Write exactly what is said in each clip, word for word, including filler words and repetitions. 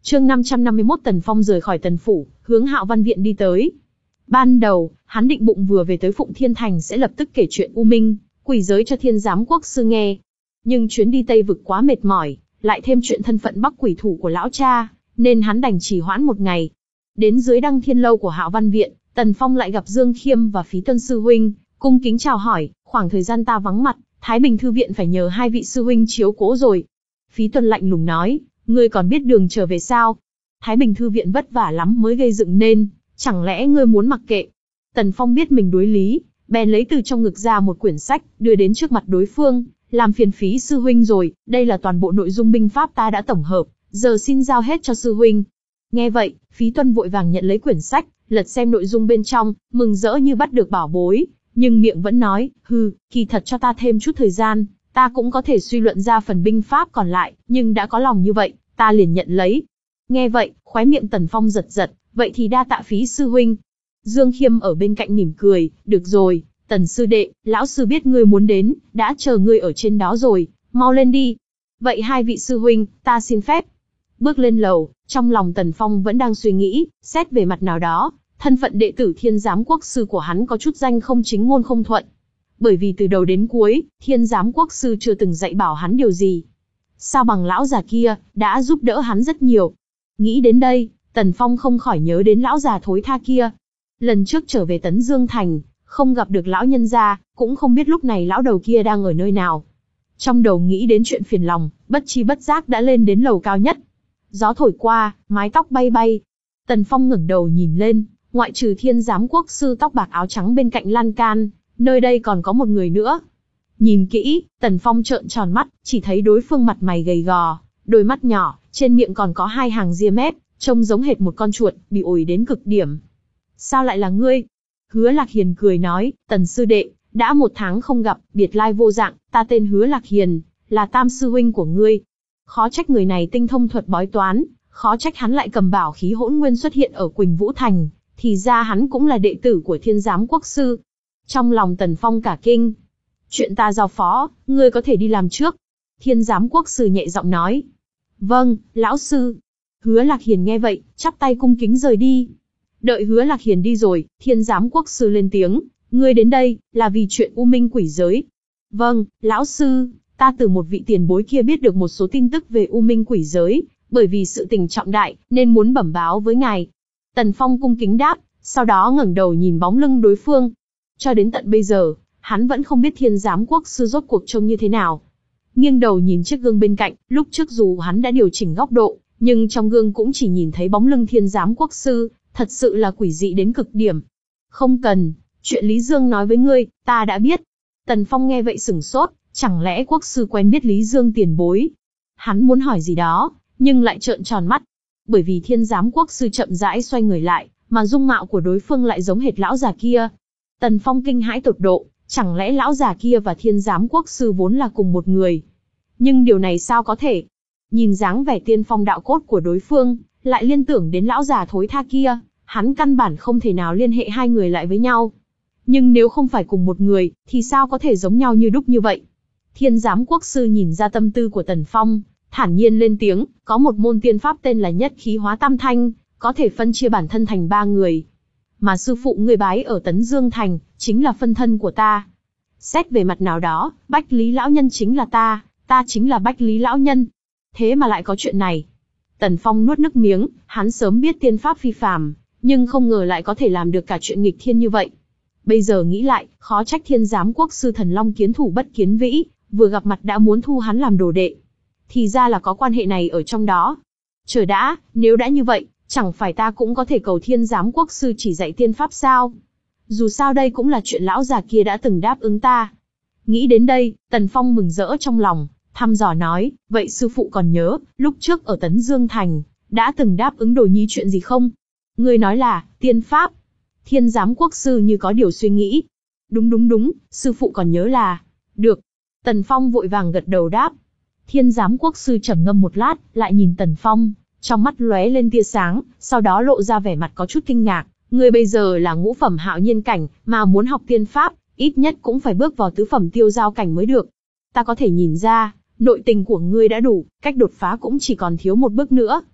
Chương năm trăm năm mươi mốt Tần Phong rời khỏi Tần phủ, hướng Hạo Văn viện đi tới. Ban đầu, hắn định bụng vừa về tới Phụng Thiên Thành sẽ lập tức kể chuyện U Minh, quỷ giới cho Thiên Giám Quốc sư nghe. Nhưng chuyến đi Tây vực quá mệt mỏi, lại thêm chuyện thân phận Bắc quỷ thủ của lão cha, nên hắn đành trì hoãn một ngày. Đến dưới Đăng Thiên lâu của Hạo Văn viện, Tần Phong lại gặp Dương Khiêm và Phí Tuân sư huynh, cung kính chào hỏi, khoảng thời gian ta vắng mặt, Thái Bình thư viện phải nhờ hai vị sư huynh chiếu cố rồi. Phí Tuân lạnh lùng nói, ngươi còn biết đường trở về sao? Thái Bình thư viện vất vả lắm mới gây dựng nên, chẳng lẽ ngươi muốn mặc kệ? Tần Phong biết mình đối lý, bèn lấy từ trong ngực ra một quyển sách, đưa đến trước mặt đối phương, làm phiền Phí sư huynh rồi, đây là toàn bộ nội dung binh pháp ta đã tổng hợp, giờ xin giao hết cho sư huynh. Nghe vậy, Phí Tuân vội vàng nhận lấy quyển sách, lật xem nội dung bên trong, mừng rỡ như bắt được bảo bối, nhưng miệng vẫn nói, hừ, kỳ thật cho ta thêm chút thời gian, ta cũng có thể suy luận ra phần binh pháp còn lại, nhưng đã có lòng như vậy, ta liền nhận lấy. Nghe vậy, khóe miệng Tần Phong giật giật, vậy thì đa tạ Phí sư huynh. Dương Khiêm ở bên cạnh mỉm cười, được rồi, Tần sư đệ, lão sư biết ngươi muốn đến, đã chờ ngươi ở trên đó rồi, mau lên đi. Vậy hai vị sư huynh, ta xin phép. Bước lên lầu, trong lòng Tần Phong vẫn đang suy nghĩ, xét về mặt nào đó, thân phận đệ tử Thiên Giám Quốc sư của hắn có chút danh không chính ngôn không thuận. Bởi vì từ đầu đến cuối, Thiên Giám Quốc sư chưa từng dạy bảo hắn điều gì. Sao bằng lão già kia, đã giúp đỡ hắn rất nhiều. Nghĩ đến đây, Tần Phong không khỏi nhớ đến lão già thối tha kia. Lần trước trở về Tấn Dương Thành, không gặp được lão nhân gia, cũng không biết lúc này lão đầu kia đang ở nơi nào. Trong đầu nghĩ đến chuyện phiền lòng, bất chi bất giác đã lên đến lầu cao nhất. Gió thổi qua, mái tóc bay bay. Tần Phong ngẩng đầu nhìn lên, ngoại trừ Thiên Giám Quốc sư tóc bạc áo trắng bên cạnh lan can, nơi đây còn có một người nữa. Nhìn kỹ, Tần Phong trợn tròn mắt, chỉ thấy đối phương mặt mày gầy gò, đôi mắt nhỏ, trên miệng còn có hai hàng ria mép, trông giống hệt một con chuột, bị ổi đến cực điểm. Sao lại là ngươi? Hứa Lạc Hiền cười nói, Tần sư đệ, đã một tháng không gặp, biệt lai vô dạng, ta tên Hứa Lạc Hiền, là tam sư huynh của ngươi. Khó trách người này tinh thông thuật bói toán, khó trách hắn lại cầm bảo khí hỗn nguyên xuất hiện ở Quỳnh Vũ Thành, thì ra hắn cũng là đệ tử của Thiên Giám Quốc sư. Trong lòng Tần Phong cả kinh. Chuyện ta giao phó, ngươi có thể đi làm trước. Thiên Giám Quốc sư nhẹ giọng nói. Vâng, lão sư. Hứa Lạc Hiền nghe vậy, chắp tay cung kính rời đi. Đợi Hứa Lạc Hiền đi rồi, Thiên Giám Quốc sư lên tiếng, ngươi đến đây, là vì chuyện U Minh quỷ giới. Vâng, lão sư, ta từ một vị tiền bối kia biết được một số tin tức về U Minh quỷ giới, bởi vì sự tình trọng đại, nên muốn bẩm báo với ngài. Tần Phong cung kính đáp, sau đó ngẩng đầu nhìn bóng lưng đối phương. Cho đến tận bây giờ, hắn vẫn không biết Thiên Giám Quốc sư rốt cuộc trông như thế nào. Nghiêng đầu nhìn chiếc gương bên cạnh, lúc trước dù hắn đã điều chỉnh góc độ, nhưng trong gương cũng chỉ nhìn thấy bóng lưng Thiên Giám Quốc sư, thật sự là quỷ dị đến cực điểm. Không cần, chuyện Lý Dương nói với ngươi, ta đã biết. Tần Phong nghe vậy sửng sốt, chẳng lẽ quốc sư quen biết Lý Dương tiền bối? Hắn muốn hỏi gì đó, nhưng lại trợn tròn mắt. Bởi vì Thiên Giám Quốc sư chậm rãi xoay người lại, mà dung mạo của đối phương lại giống hệt lão già kia. Tần Phong kinh hãi tột độ, chẳng lẽ lão già kia và Thiên Giám Quốc sư vốn là cùng một người? Nhưng điều này sao có thể? Nhìn dáng vẻ tiên phong đạo cốt của đối phương, lại liên tưởng đến lão già thối tha kia, hắn căn bản không thể nào liên hệ hai người lại với nhau. Nhưng nếu không phải cùng một người, thì sao có thể giống nhau như đúc như vậy? Thiên Giám Quốc sư nhìn ra tâm tư của Tần Phong, thản nhiên lên tiếng, có một môn tiên pháp tên là Nhất Khí Hóa Tam Thanh, có thể phân chia bản thân thành ba người. Mà sư phụ người bái ở Tấn Dương Thành, chính là phân thân của ta. Xét về mặt nào đó, Bách Lý Lão Nhân chính là ta, ta chính là Bách Lý Lão Nhân. Thế mà lại có chuyện này. Tần Phong nuốt nước miếng, hắn sớm biết tiên pháp phi phàm, nhưng không ngờ lại có thể làm được cả chuyện nghịch thiên như vậy. Bây giờ nghĩ lại, khó trách Thiên Giám Quốc sư thần long kiến thủ bất kiến vĩ, vừa gặp mặt đã muốn thu hắn làm đồ đệ. Thì ra là có quan hệ này ở trong đó. Chờ đã, nếu đã như vậy, chẳng phải ta cũng có thể cầu Thiên Giám Quốc sư chỉ dạy tiên pháp sao? Dù sao đây cũng là chuyện lão già kia đã từng đáp ứng ta. Nghĩ đến đây, Tần Phong mừng rỡ trong lòng, thăm dò nói, vậy sư phụ còn nhớ, lúc trước ở Tấn Dương Thành, đã từng đáp ứng Đồ Nhi chuyện gì không? Ngươi nói là, tiên pháp. Thiên Giám Quốc sư như có điều suy nghĩ. Đúng đúng đúng, sư phụ còn nhớ là. Được. Tần Phong vội vàng gật đầu đáp. Thiên Giám Quốc sư trầm ngâm một lát, lại nhìn Tần Phong, trong mắt lóe lên tia sáng, sau đó lộ ra vẻ mặt có chút kinh ngạc. Ngươi bây giờ là ngũ phẩm hạo nhiên cảnh, mà muốn học tiên pháp, ít nhất cũng phải bước vào tứ phẩm tiêu giao cảnh mới được. Ta có thể nhìn ra, nội tình của ngươi đã đủ, cách đột phá cũng chỉ còn thiếu một bước nữa.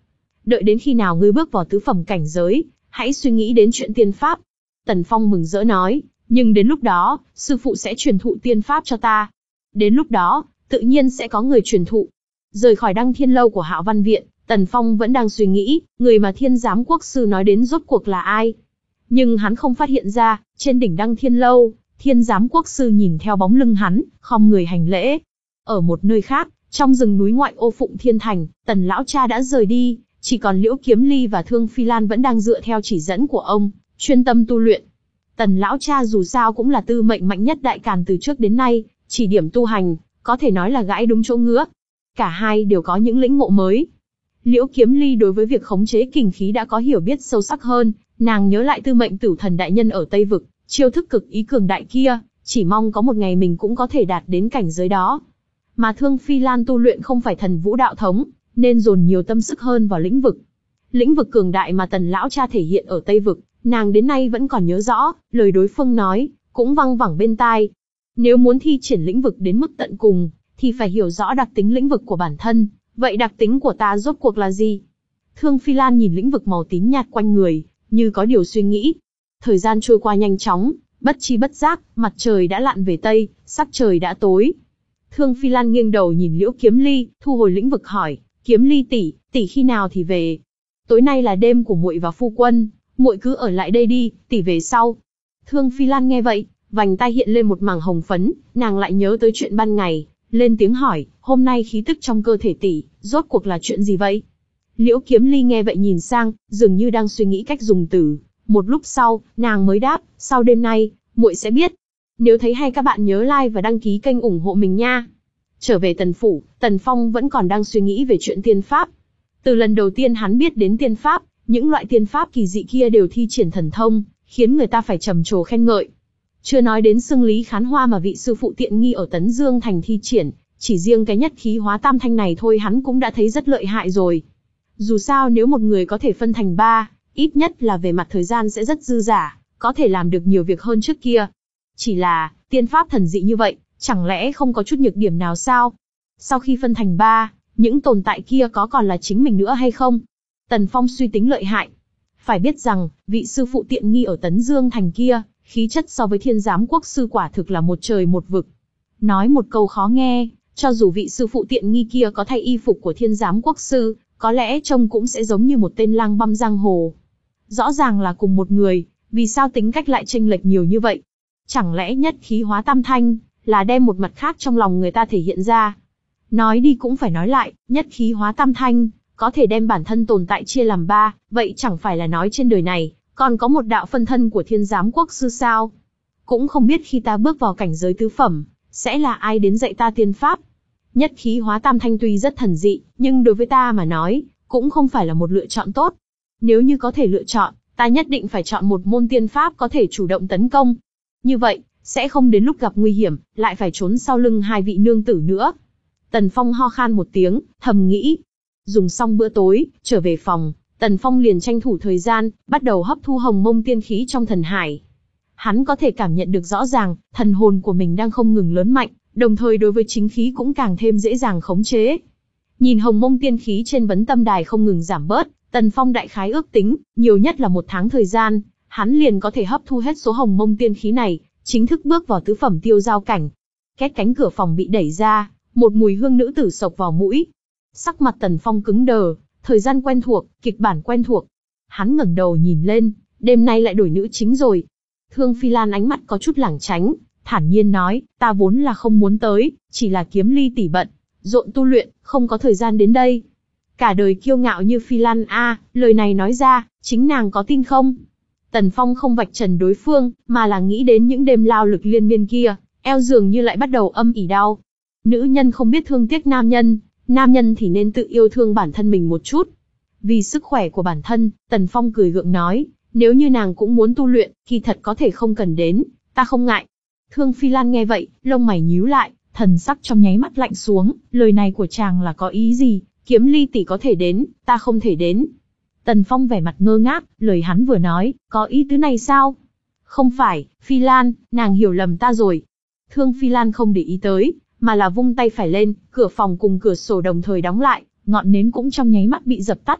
đợi đến khi nào ngươi bước vào tứ phẩm cảnh giới, hãy suy nghĩ đến chuyện tiên pháp. Tần Phong mừng rỡ nói, nhưng đến lúc đó, sư phụ sẽ truyền thụ tiên pháp cho ta. Đến lúc đó, tự nhiên sẽ có người truyền thụ. Rời khỏi Đăng Thiên Lâu của Hạo Văn Viện, Tần Phong vẫn đang suy nghĩ, người mà Thiên Giám Quốc Sư nói đến rốt cuộc là ai. Nhưng hắn không phát hiện ra, trên đỉnh Đăng Thiên Lâu, Thiên Giám Quốc Sư nhìn theo bóng lưng hắn, khom người hành lễ. Ở một nơi khác, trong rừng núi ngoại ô Phụng Thiên Thành, Tần lão cha đã rời đi, chỉ còn Liễu Kiếm Ly và Thương Phi Lan vẫn đang dựa theo chỉ dẫn của ông, chuyên tâm tu luyện. Tần lão cha dù sao cũng là tư mệnh mạnh nhất Đại Càn từ trước đến nay, chỉ điểm tu hành, có thể nói là gãi đúng chỗ ngứa. Cả hai đều có những lĩnh ngộ mới. Liễu Kiếm Ly đối với việc khống chế kình khí đã có hiểu biết sâu sắc hơn, nàng nhớ lại tư mệnh Tửu Thần đại nhân ở Tây Vực, chiêu thức cực ý cường đại kia, chỉ mong có một ngày mình cũng có thể đạt đến cảnh giới đó. Mà Thương Phi Lan tu luyện không phải thần vũ đạo thống, nên dồn nhiều tâm sức hơn vào lĩnh vực. Lĩnh vực cường đại mà Tần lão cha thể hiện ở Tây Vực, nàng đến nay vẫn còn nhớ rõ, lời đối phương nói, cũng văng vẳng bên tai. Nếu muốn thi triển lĩnh vực đến mức tận cùng, thì phải hiểu rõ đặc tính lĩnh vực của bản thân. Vậy đặc tính của ta rốt cuộc là gì? Thương Phi Lan nhìn lĩnh vực màu tím nhạt quanh người, như có điều suy nghĩ. Thời gian trôi qua nhanh chóng, bất chi bất giác, mặt trời đã lặn về Tây, sắc trời đã tối. Thương Phi Lan nghiêng đầu nhìn Liễu Kiếm Ly, thu hồi lĩnh vực hỏi, Kiếm Ly tỷ, tỷ khi nào thì về? Tối nay là đêm của muội và phu quân, muội cứ ở lại đây đi, tỷ về sau. Thương Phi Lan nghe vậy, vành tai hiện lên một mảng hồng phấn, nàng lại nhớ tới chuyện ban ngày, lên tiếng hỏi, hôm nay khí tức trong cơ thể tỷ, rốt cuộc là chuyện gì vậy? Liễu Kiếm Ly nghe vậy nhìn sang, dường như đang suy nghĩ cách dùng từ. Một lúc sau, nàng mới đáp, sau đêm nay, muội sẽ biết. Nếu thấy hay các bạn nhớ like và đăng ký kênh ủng hộ mình nha. Trở về Tần Phủ, Tần Phong vẫn còn đang suy nghĩ về chuyện tiên pháp. Từ lần đầu tiên hắn biết đến tiên pháp, những loại tiên pháp kỳ dị kia đều thi triển thần thông, khiến người ta phải trầm trồ khen ngợi. Chưa nói đến xưng lý khán hoa mà vị sư phụ tiện nghi ở Tấn Dương Thành thi triển, chỉ riêng cái nhất khí hóa tam thanh này thôi hắn cũng đã thấy rất lợi hại rồi. Dù sao nếu một người có thể phân thành ba, ít nhất là về mặt thời gian sẽ rất dư dả, có thể làm được nhiều việc hơn trước kia. Chỉ là, tiên pháp thần dị như vậy, chẳng lẽ không có chút nhược điểm nào sao? Sau khi phân thành ba, những tồn tại kia có còn là chính mình nữa hay không? Tần Phong suy tính lợi hại. Phải biết rằng, vị sư phụ tiện nghi ở Tấn Dương Thành kia, khí chất so với Thiên Giám Quốc Sư quả thực là một trời một vực. Nói một câu khó nghe, cho dù vị sư phụ tiện nghi kia có thay y phục của Thiên Giám Quốc Sư, có lẽ trông cũng sẽ giống như một tên lang băm giang hồ. Rõ ràng là cùng một người, vì sao tính cách lại chênh lệch nhiều như vậy? Chẳng lẽ nhất khí hóa tam thanh, là đem một mặt khác trong lòng người ta thể hiện ra? Nói đi cũng phải nói lại, nhất khí hóa tam thanh, có thể đem bản thân tồn tại chia làm ba, vậy chẳng phải là nói trên đời này, còn có một đạo phân thân của Thiên Giám Quốc Sư sao? Cũng không biết khi ta bước vào cảnh giới tứ phẩm, sẽ là ai đến dạy ta tiên pháp? Nhất khí hóa tam thanh tuy rất thần dị, nhưng đối với ta mà nói, cũng không phải là một lựa chọn tốt. Nếu như có thể lựa chọn, ta nhất định phải chọn một môn tiên pháp có thể chủ động tấn công. Như vậy, sẽ không đến lúc gặp nguy hiểm, lại phải trốn sau lưng hai vị nương tử nữa. Tần Phong ho khan một tiếng, thầm nghĩ. Dùng xong bữa tối, trở về phòng, Tần Phong liền tranh thủ thời gian, bắt đầu hấp thu hồng mông tiên khí trong thần hải. Hắn có thể cảm nhận được rõ ràng, thần hồn của mình đang không ngừng lớn mạnh, đồng thời đối với chính khí cũng càng thêm dễ dàng khống chế. Nhìn hồng mông tiên khí trên vấn tâm đài không ngừng giảm bớt, Tần Phong đại khái ước tính, nhiều nhất là một tháng thời gian, hắn liền có thể hấp thu hết số hồng mông tiên khí này, chính thức bước vào tứ phẩm tiêu giao cảnh. Két cánh cửa phòng bị đẩy ra, một mùi hương nữ tử sộc vào mũi. Sắc mặt Tần Phong cứng đờ, thời gian quen thuộc, kịch bản quen thuộc. Hắn ngẩng đầu nhìn lên, đêm nay lại đổi nữ chính rồi. Thương Phi Lan ánh mắt có chút lảng tránh, thản nhiên nói, ta vốn là không muốn tới, chỉ là Kiếm Ly tỷ bận, rộn tu luyện, không có thời gian đến đây. Cả đời kiêu ngạo như Phi Lan a, lời này nói ra, chính nàng có tin không? Tần Phong không vạch trần đối phương, mà là nghĩ đến những đêm lao lực liên miên kia, eo dường như lại bắt đầu âm ỉ đau. Nữ nhân không biết thương tiếc nam nhân, nam nhân thì nên tự yêu thương bản thân mình một chút. Vì sức khỏe của bản thân, Tần Phong cười gượng nói, nếu như nàng cũng muốn tu luyện, kỳ thật có thể không cần đến, ta không ngại. Thương Phi Lan nghe vậy, lông mày nhíu lại, thần sắc trong nháy mắt lạnh xuống, lời này của chàng là có ý gì? Kiếm Ly tỷ có thể đến, ta không thể đến. Tần Phong vẻ mặt ngơ ngác, lời hắn vừa nói, có ý tứ này sao? Không phải, Phi Lan, nàng hiểu lầm ta rồi. Thương Phi Lan không để ý tới, mà là vung tay phải lên, cửa phòng cùng cửa sổ đồng thời đóng lại, ngọn nến cũng trong nháy mắt bị dập tắt.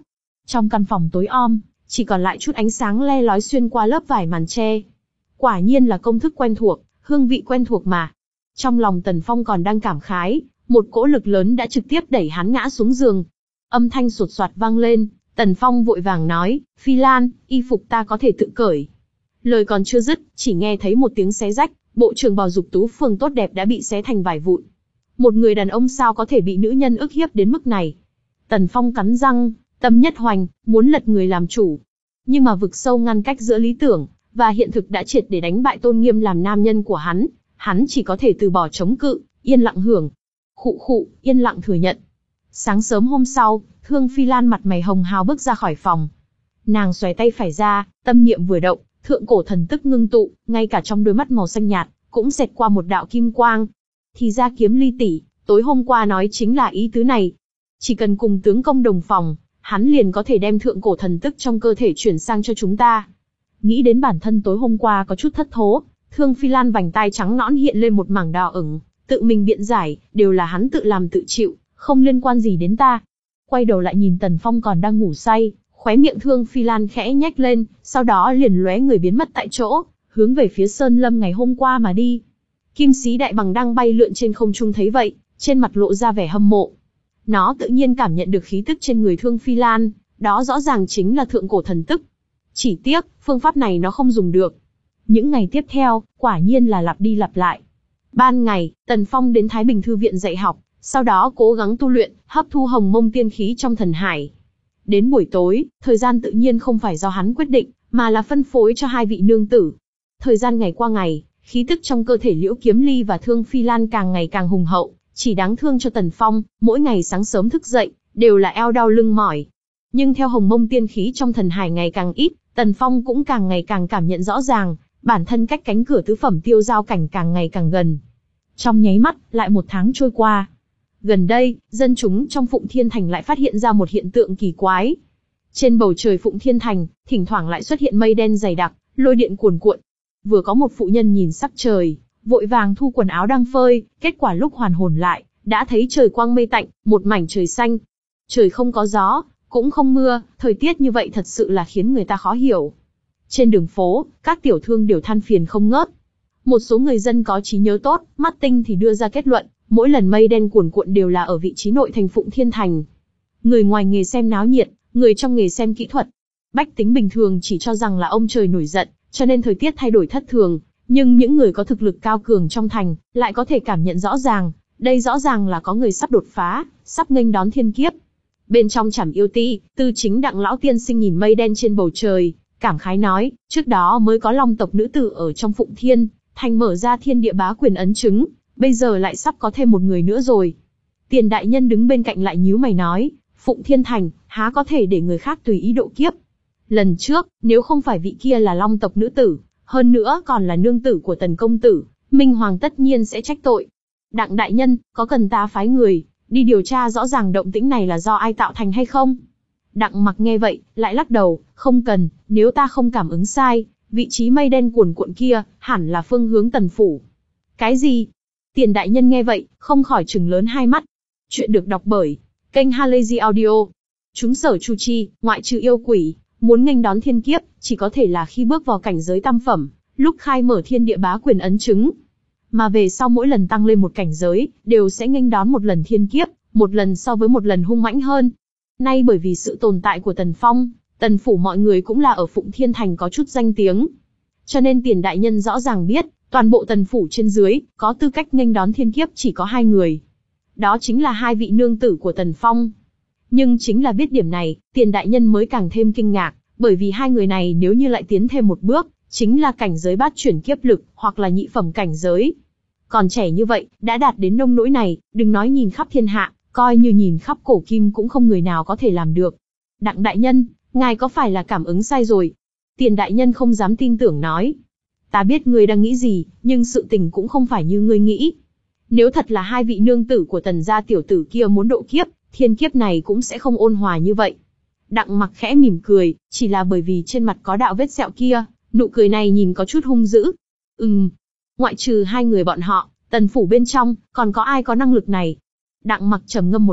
Trong căn phòng tối om, chỉ còn lại chút ánh sáng le lói xuyên qua lớp vải màn che. Quả nhiên là công thức quen thuộc, hương vị quen thuộc mà. Trong lòng Tần Phong còn đang cảm khái, một cỗ lực lớn đã trực tiếp đẩy hắn ngã xuống giường. Âm thanh sột soạt vang lên, Tần Phong vội vàng nói, Phi Lan, y phục ta có thể tự cởi. Lời còn chưa dứt, chỉ nghe thấy một tiếng xé rách, bộ trường bào dục tú phường tốt đẹp đã bị xé thành vài vụn. Một người đàn ông sao có thể bị nữ nhân ức hiếp đến mức này? Tần Phong cắn răng, tâm nhất hoành, muốn lật người làm chủ. Nhưng mà vực sâu ngăn cách giữa lý tưởng và hiện thực đã triệt để đánh bại tôn nghiêm làm nam nhân của hắn, hắn chỉ có thể từ bỏ chống cự, yên lặng hưởng. Khụ khụ, yên lặng thừa nhận. Sáng sớm hôm sau, Thương Phi Lan mặt mày hồng hào bước ra khỏi phòng. Nàng xoay tay phải ra, tâm niệm vừa động, thượng cổ thần tức ngưng tụ, ngay cả trong đôi mắt màu xanh nhạt, cũng xẹt qua một đạo kim quang. Thì ra Kiếm Ly tỷ, tối hôm qua nói chính là ý tứ này. Chỉ cần cùng tướng công đồng phòng, hắn liền có thể đem thượng cổ thần tức trong cơ thể chuyển sang cho chúng ta. Nghĩ đến bản thân tối hôm qua có chút thất thố, Thương Phi Lan vành tai trắng nõn hiện lên một mảng đỏ ửng, tự mình biện giải, đều là hắn tự làm tự chịu, không liên quan gì đến ta. Quay đầu lại nhìn Tần Phong còn đang ngủ say, khóe miệng Thương Phi Lan khẽ nhếch lên, sau đó liền lóe người biến mất tại chỗ, hướng về phía Sơn Lâm ngày hôm qua mà đi. Kim Sĩ Đại Bằng đang bay lượn trên không trung thấy vậy, trên mặt lộ ra vẻ hâm mộ. Nó tự nhiên cảm nhận được khí tức trên người Thương Phi Lan, đó rõ ràng chính là thượng cổ thần tức. Chỉ tiếc, phương pháp này nó không dùng được. Những ngày tiếp theo, quả nhiên là lặp đi lặp lại. Ban ngày, Tần Phong đến Thái Bình Thư viện dạy học, sau đó cố gắng tu luyện, hấp thu hồng mông tiên khí trong thần hải. Đến buổi tối, thời gian tự nhiên không phải do hắn quyết định, mà là phân phối cho hai vị nương tử. Thời gian ngày qua ngày, khí tức trong cơ thể Liễu Kiếm Ly và Thương Phi Lan càng ngày càng hùng hậu, chỉ đáng thương cho Tần Phong, mỗi ngày sáng sớm thức dậy, đều là eo đau lưng mỏi. Nhưng theo hồng mông tiên khí trong thần hải ngày càng ít, Tần Phong cũng càng ngày càng cảm nhận rõ ràng, bản thân cách cánh cửa tứ phẩm tiêu giao cảnh càng ngày càng gần. Trong nháy mắt, lại một tháng trôi qua. Gần đây, dân chúng trong Phụng Thiên Thành lại phát hiện ra một hiện tượng kỳ quái. Trên bầu trời Phụng Thiên Thành, thỉnh thoảng lại xuất hiện mây đen dày đặc, lôi điện cuồn cuộn. Vừa có một phụ nhân nhìn sắc trời, vội vàng thu quần áo đang phơi, kết quả lúc hoàn hồn lại, đã thấy trời quang mây tạnh, một mảnh trời xanh. Trời không có gió, cũng không mưa, thời tiết như vậy thật sự là khiến người ta khó hiểu. Trên đường phố, các tiểu thương đều than phiền không ngớt. Một số người dân có trí nhớ tốt, mắt tinh thì đưa ra kết luận, mỗi lần mây đen cuồn cuộn đều là ở vị trí nội thành Phụng Thiên Thành. Người ngoài nghề xem náo nhiệt, người trong nghề xem kỹ thuật. Bách tính bình thường chỉ cho rằng là ông trời nổi giận, cho nên thời tiết thay đổi thất thường, nhưng những người có thực lực cao cường trong thành, lại có thể cảm nhận rõ ràng, đây rõ ràng là có người sắp đột phá, sắp nghênh đón thiên kiếp. Bên trong Trảm Yêu Ti, Tư Chính Đặng lão tiên sinh nhìn mây đen trên bầu trời, cảm khái nói, trước đó mới có Long tộc nữ tử ở trong Phụng Thiên Thành mở ra thiên địa bá quyền ấn chứng, bây giờ lại sắp có thêm một người nữa rồi. Tiền đại nhân đứng bên cạnh lại nhíu mày nói, Phụng Thiên Thành, há có thể để người khác tùy ý độ kiếp. Lần trước, nếu không phải vị kia là Long tộc nữ tử, hơn nữa còn là nương tử của Tần công tử, Minh Hoàng tất nhiên sẽ trách tội. Đặng đại nhân, có cần ta phái người đi điều tra rõ ràng động tĩnh này là do ai tạo thành hay không? Đặng Mặc nghe vậy, lại lắc đầu, không cần, nếu ta không cảm ứng sai, vị trí mây đen cuồn cuộn kia, hẳn là phương hướng Tần phủ. Cái gì? Tiền đại nhân nghe vậy, không khỏi trừng lớn hai mắt. Chuyện được đọc bởi kênh Halazy Audio. Chúng sở Chu Chi, ngoại trừ yêu quỷ, muốn nghênh đón thiên kiếp, chỉ có thể là khi bước vào cảnh giới tam phẩm, lúc khai mở thiên địa bá quyền ấn chứng. Mà về sau mỗi lần tăng lên một cảnh giới, đều sẽ nghênh đón một lần thiên kiếp, một lần so với một lần hung mãnh hơn. Nay bởi vì sự tồn tại của Tần Phong, Tần phủ mọi người cũng là ở Phụng Thiên Thành có chút danh tiếng. Cho nên tiền đại nhân rõ ràng biết, toàn bộ Tần phủ trên dưới, có tư cách nghênh đón thiên kiếp chỉ có hai người. Đó chính là hai vị nương tử của Tần Phong. Nhưng chính là biết điểm này, tiền đại nhân mới càng thêm kinh ngạc, bởi vì hai người này nếu như lại tiến thêm một bước, chính là cảnh giới bát chuyển kiếp lực, hoặc là nhị phẩm cảnh giới. Còn trẻ như vậy, đã đạt đến nông nỗi này, đừng nói nhìn khắp thiên hạ, coi như nhìn khắp cổ kim cũng không người nào có thể làm được. Đặng đại nhân, ngài có phải là cảm ứng sai rồi? Tiền đại nhân không dám tin tưởng nói. Ta biết ngươi đang nghĩ gì, nhưng sự tình cũng không phải như ngươi nghĩ. Nếu thật là hai vị nương tử của Tần gia tiểu tử kia muốn độ kiếp, thiên kiếp này cũng sẽ không ôn hòa như vậy. Đặng Mặc khẽ mỉm cười, chỉ là bởi vì trên mặt có đạo vết sẹo kia, nụ cười này nhìn có chút hung dữ. Ừm, ngoại trừ hai người bọn họ, Tần phủ bên trong, còn có ai có năng lực này? Đặng Mặc trầm ngâm một lát,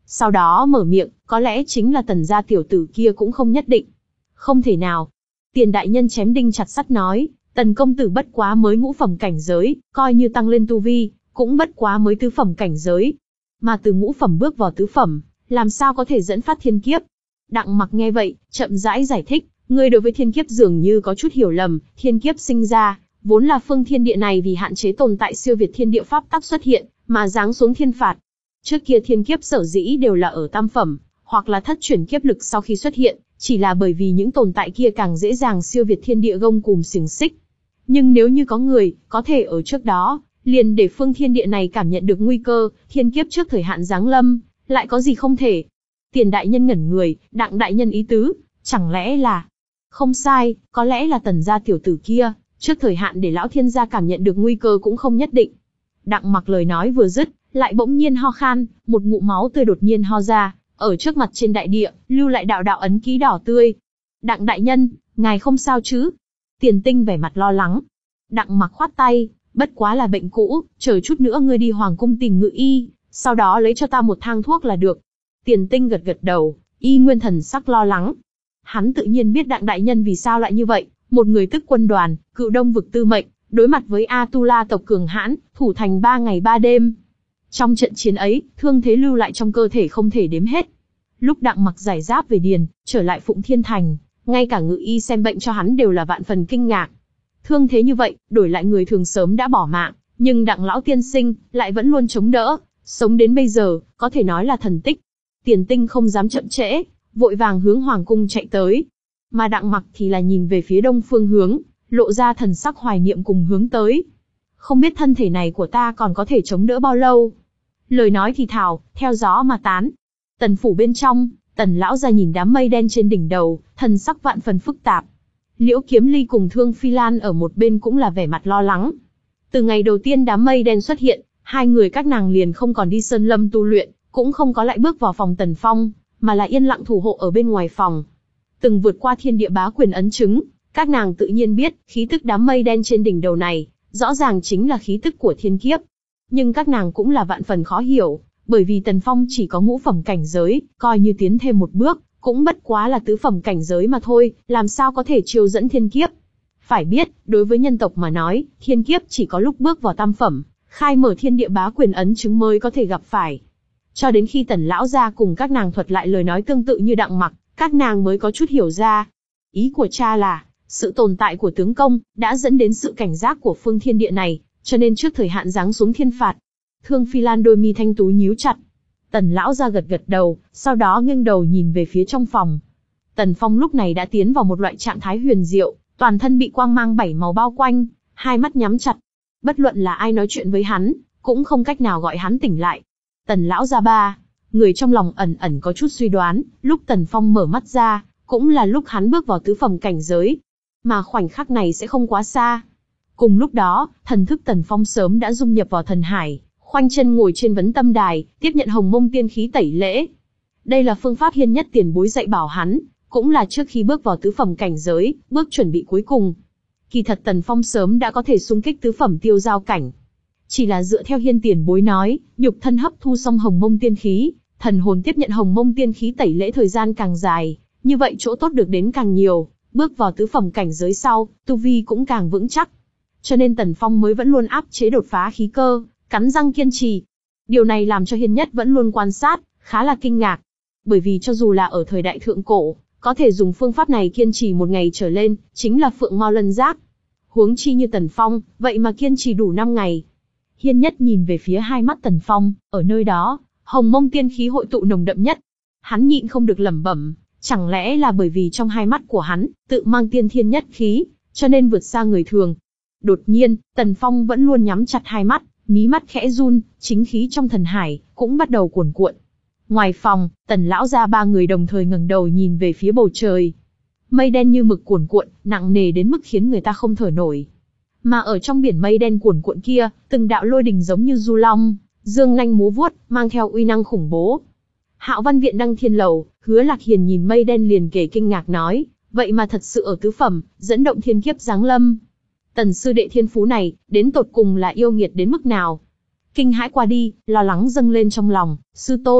Sau đó mở miệng, có lẽ chính là Tần gia tiểu tử kia cũng không nhất định. Không thể nào. Tiền đại nhân chém đinh chặt sắt nói, Tần công tử bất quá mới ngũ phẩm cảnh giới, coi như tăng lên tu vi, cũng bất quá mới tứ phẩm cảnh giới. Mà từ ngũ phẩm bước vào tứ phẩm, làm sao có thể dẫn phát thiên kiếp? Đặng Mặc nghe vậy, chậm rãi giải thích, ngươi đối với thiên kiếp dường như có chút hiểu lầm, thiên kiếp sinh ra, vốn là phương thiên địa này vì hạn chế tồn tại siêu việt thiên địa pháp tắc xuất hiện, mà giáng xuống thiên phạt. Trước kia thiên kiếp sở dĩ đều là ở tam phẩm, hoặc là thất chuyển kiếp lực sau khi xuất hiện, chỉ là bởi vì những tồn tại kia càng dễ dàng siêu việt thiên địa gông cùm xiềng xích. Nhưng nếu như có người, có thể ở trước đó, liền để phương thiên địa này cảm nhận được nguy cơ, thiên kiếp trước thời hạn giáng lâm, lại có gì không thể? Tiền đại nhân ngẩn người, Đặng đại nhân ý tứ, chẳng lẽ là... Không sai, có lẽ là Tần gia tiểu tử kia, trước thời hạn để lão thiên gia cảm nhận được nguy cơ cũng không nhất định. Đặng Mặc lời nói vừa dứt, lại bỗng nhiên ho khan, một ngụm máu tươi đột nhiên ho ra, ở trước mặt trên đại địa, lưu lại đạo đạo ấn ký đỏ tươi. Đặng đại nhân, ngài không sao chứ? Tiền Tinh vẻ mặt lo lắng. Đặng Mặc khoát tay, bất quá là bệnh cũ, chờ chút nữa ngươi đi hoàng cung tìm ngự y, sau đó lấy cho ta một thang thuốc là được. Tiền Tinh gật gật đầu, y nguyên thần sắc lo lắng. Hắn tự nhiên biết Đặng đại nhân vì sao lại như vậy, một người tức quân đoàn, cựu đông vực tư mệnh, đối mặt với Atula tộc cường hãn, thủ thành ba ngày ba đêm. Trong trận chiến ấy, thương thế lưu lại trong cơ thể không thể đếm hết. Lúc Đặng Mặc giải giáp về điền, trở lại Phụng Thiên Thành, ngay cả ngự y xem bệnh cho hắn đều là vạn phần kinh ngạc. Thương thế như vậy, đổi lại người thường sớm đã bỏ mạng, nhưng Đặng lão tiên sinh lại vẫn luôn chống đỡ, sống đến bây giờ, có thể nói là thần tích. Tiền Tinh không dám chậm trễ, vội vàng hướng hoàng cung chạy tới. Mà Đặng Mặc thì là nhìn về phía đông phương hướng, lộ ra thần sắc hoài niệm cùng hướng tới. Không biết thân thể này của ta còn có thể chống đỡ bao lâu. Lời nói thì thào, theo gió mà tán. Tần phủ bên trong, Tần lão ra nhìn đám mây đen trên đỉnh đầu, thần sắc vạn phần phức tạp. Liễu Kiếm Ly cùng Thương Phi Lan ở một bên cũng là vẻ mặt lo lắng. Từ ngày đầu tiên đám mây đen xuất hiện, hai người các nàng liền không còn đi sơn lâm tu luyện, cũng không có lại bước vào phòng Tần Phong, mà là yên lặng thủ hộ ở bên ngoài phòng. Từng vượt qua thiên địa bá quyền ấn chứng, các nàng tự nhiên biết, khí tức đám mây đen trên đỉnh đầu này, rõ ràng chính là khí tức của thiên kiếp. Nhưng các nàng cũng là vạn phần khó hiểu, bởi vì Tần Phong chỉ có ngũ phẩm cảnh giới, coi như tiến thêm một bước, cũng bất quá là tứ phẩm cảnh giới mà thôi, làm sao có thể chiêu dẫn thiên kiếp. Phải biết, đối với nhân tộc mà nói, thiên kiếp chỉ có lúc bước vào tam phẩm, khai mở thiên địa bá quyền ấn chứng mới có thể gặp phải. Cho đến khi Tần lão gia cùng các nàng thuật lại lời nói tương tự như Đặng Mặc, các nàng mới có chút hiểu ra. Ý của cha là, sự tồn tại của tướng công, đã dẫn đến sự cảnh giác của phương thiên địa này, cho nên trước thời hạn giáng xuống thiên phạt. Thương Phi Lan đôi mi thanh tú nhíu chặt. Tần lão gia gật gật đầu, sau đó nghiêng đầu nhìn về phía trong phòng. Tần Phong lúc này đã tiến vào một loại trạng thái huyền diệu, toàn thân bị quang mang bảy màu bao quanh, hai mắt nhắm chặt. Bất luận là ai nói chuyện với hắn, cũng không cách nào gọi hắn tỉnh lại. Tần lão gia ba, người trong lòng ẩn ẩn có chút suy đoán, lúc Tần Phong mở mắt ra, cũng là lúc hắn bước vào tứ phẩm cảnh giới. Mà khoảnh khắc này sẽ không quá xa. Cùng lúc đó, thần thức Tần Phong sớm đã dung nhập vào thần hải, khoanh chân ngồi trên vấn tâm đài, tiếp nhận hồng mông tiên khí tẩy lễ. Đây là phương pháp hiên nhất tiền bối dạy bảo hắn, cũng là trước khi bước vào tứ phẩm cảnh giới, bước chuẩn bị cuối cùng. Kỳ thật Tần Phong sớm đã có thể xung kích tứ phẩm tiêu giao cảnh. Chỉ là dựa theo hiên tiền bối nói, nhục thân hấp thu xong hồng mông tiên khí, thần hồn tiếp nhận hồng mông tiên khí tẩy lễ thời gian càng dài, như vậy chỗ tốt được đến càng nhiều, bước vào tứ phẩm cảnh giới sau, tu vi cũng càng vững chắc. Cho nên Tần Phong mới vẫn luôn áp chế đột phá khí cơ, cắn răng kiên trì. Điều này làm cho Hiên Nhất vẫn luôn quan sát, khá là kinh ngạc. Bởi vì cho dù là ở thời đại thượng cổ, có thể dùng phương pháp này kiên trì một ngày trở lên, chính là Phượng Mao Lân Giác. Huống chi như Tần Phong, vậy mà kiên trì đủ năm ngày. Hiên Nhất nhìn về phía hai mắt Tần Phong, ở nơi đó, hồng mông tiên khí hội tụ nồng đậm nhất. Hắn nhịn không được lẩm bẩm, chẳng lẽ là bởi vì trong hai mắt của hắn, tự mang tiên thiên nhất khí, cho nên vượt xa người thường. Đột nhiên, Tần Phong vẫn luôn nhắm chặt hai mắt, mí mắt khẽ run, chính khí trong thần hải cũng bắt đầu cuồn cuộn. Ngoài phòng, Tần lão gia ba người đồng thời ngẩng đầu nhìn về phía bầu trời. Mây đen như mực cuồn cuộn, nặng nề đến mức khiến người ta không thở nổi. Mà ở trong biển mây đen cuồn cuộn kia, từng đạo lôi đình giống như du long, dương nanh múa vuốt, mang theo uy năng khủng bố. Hạo Văn Viện Đăng Thiên Lầu, Hứa Lạc Hiền nhìn mây đen liền kể kinh ngạc nói, vậy mà thật sự ở tứ phẩm, dẫn động thiên kiếp giáng lâm. Tần sư đệ thiên phú này, đến tột cùng là yêu nghiệt đến mức nào? Kinh hãi qua đi, lo lắng dâng lên trong lòng, sư tôn,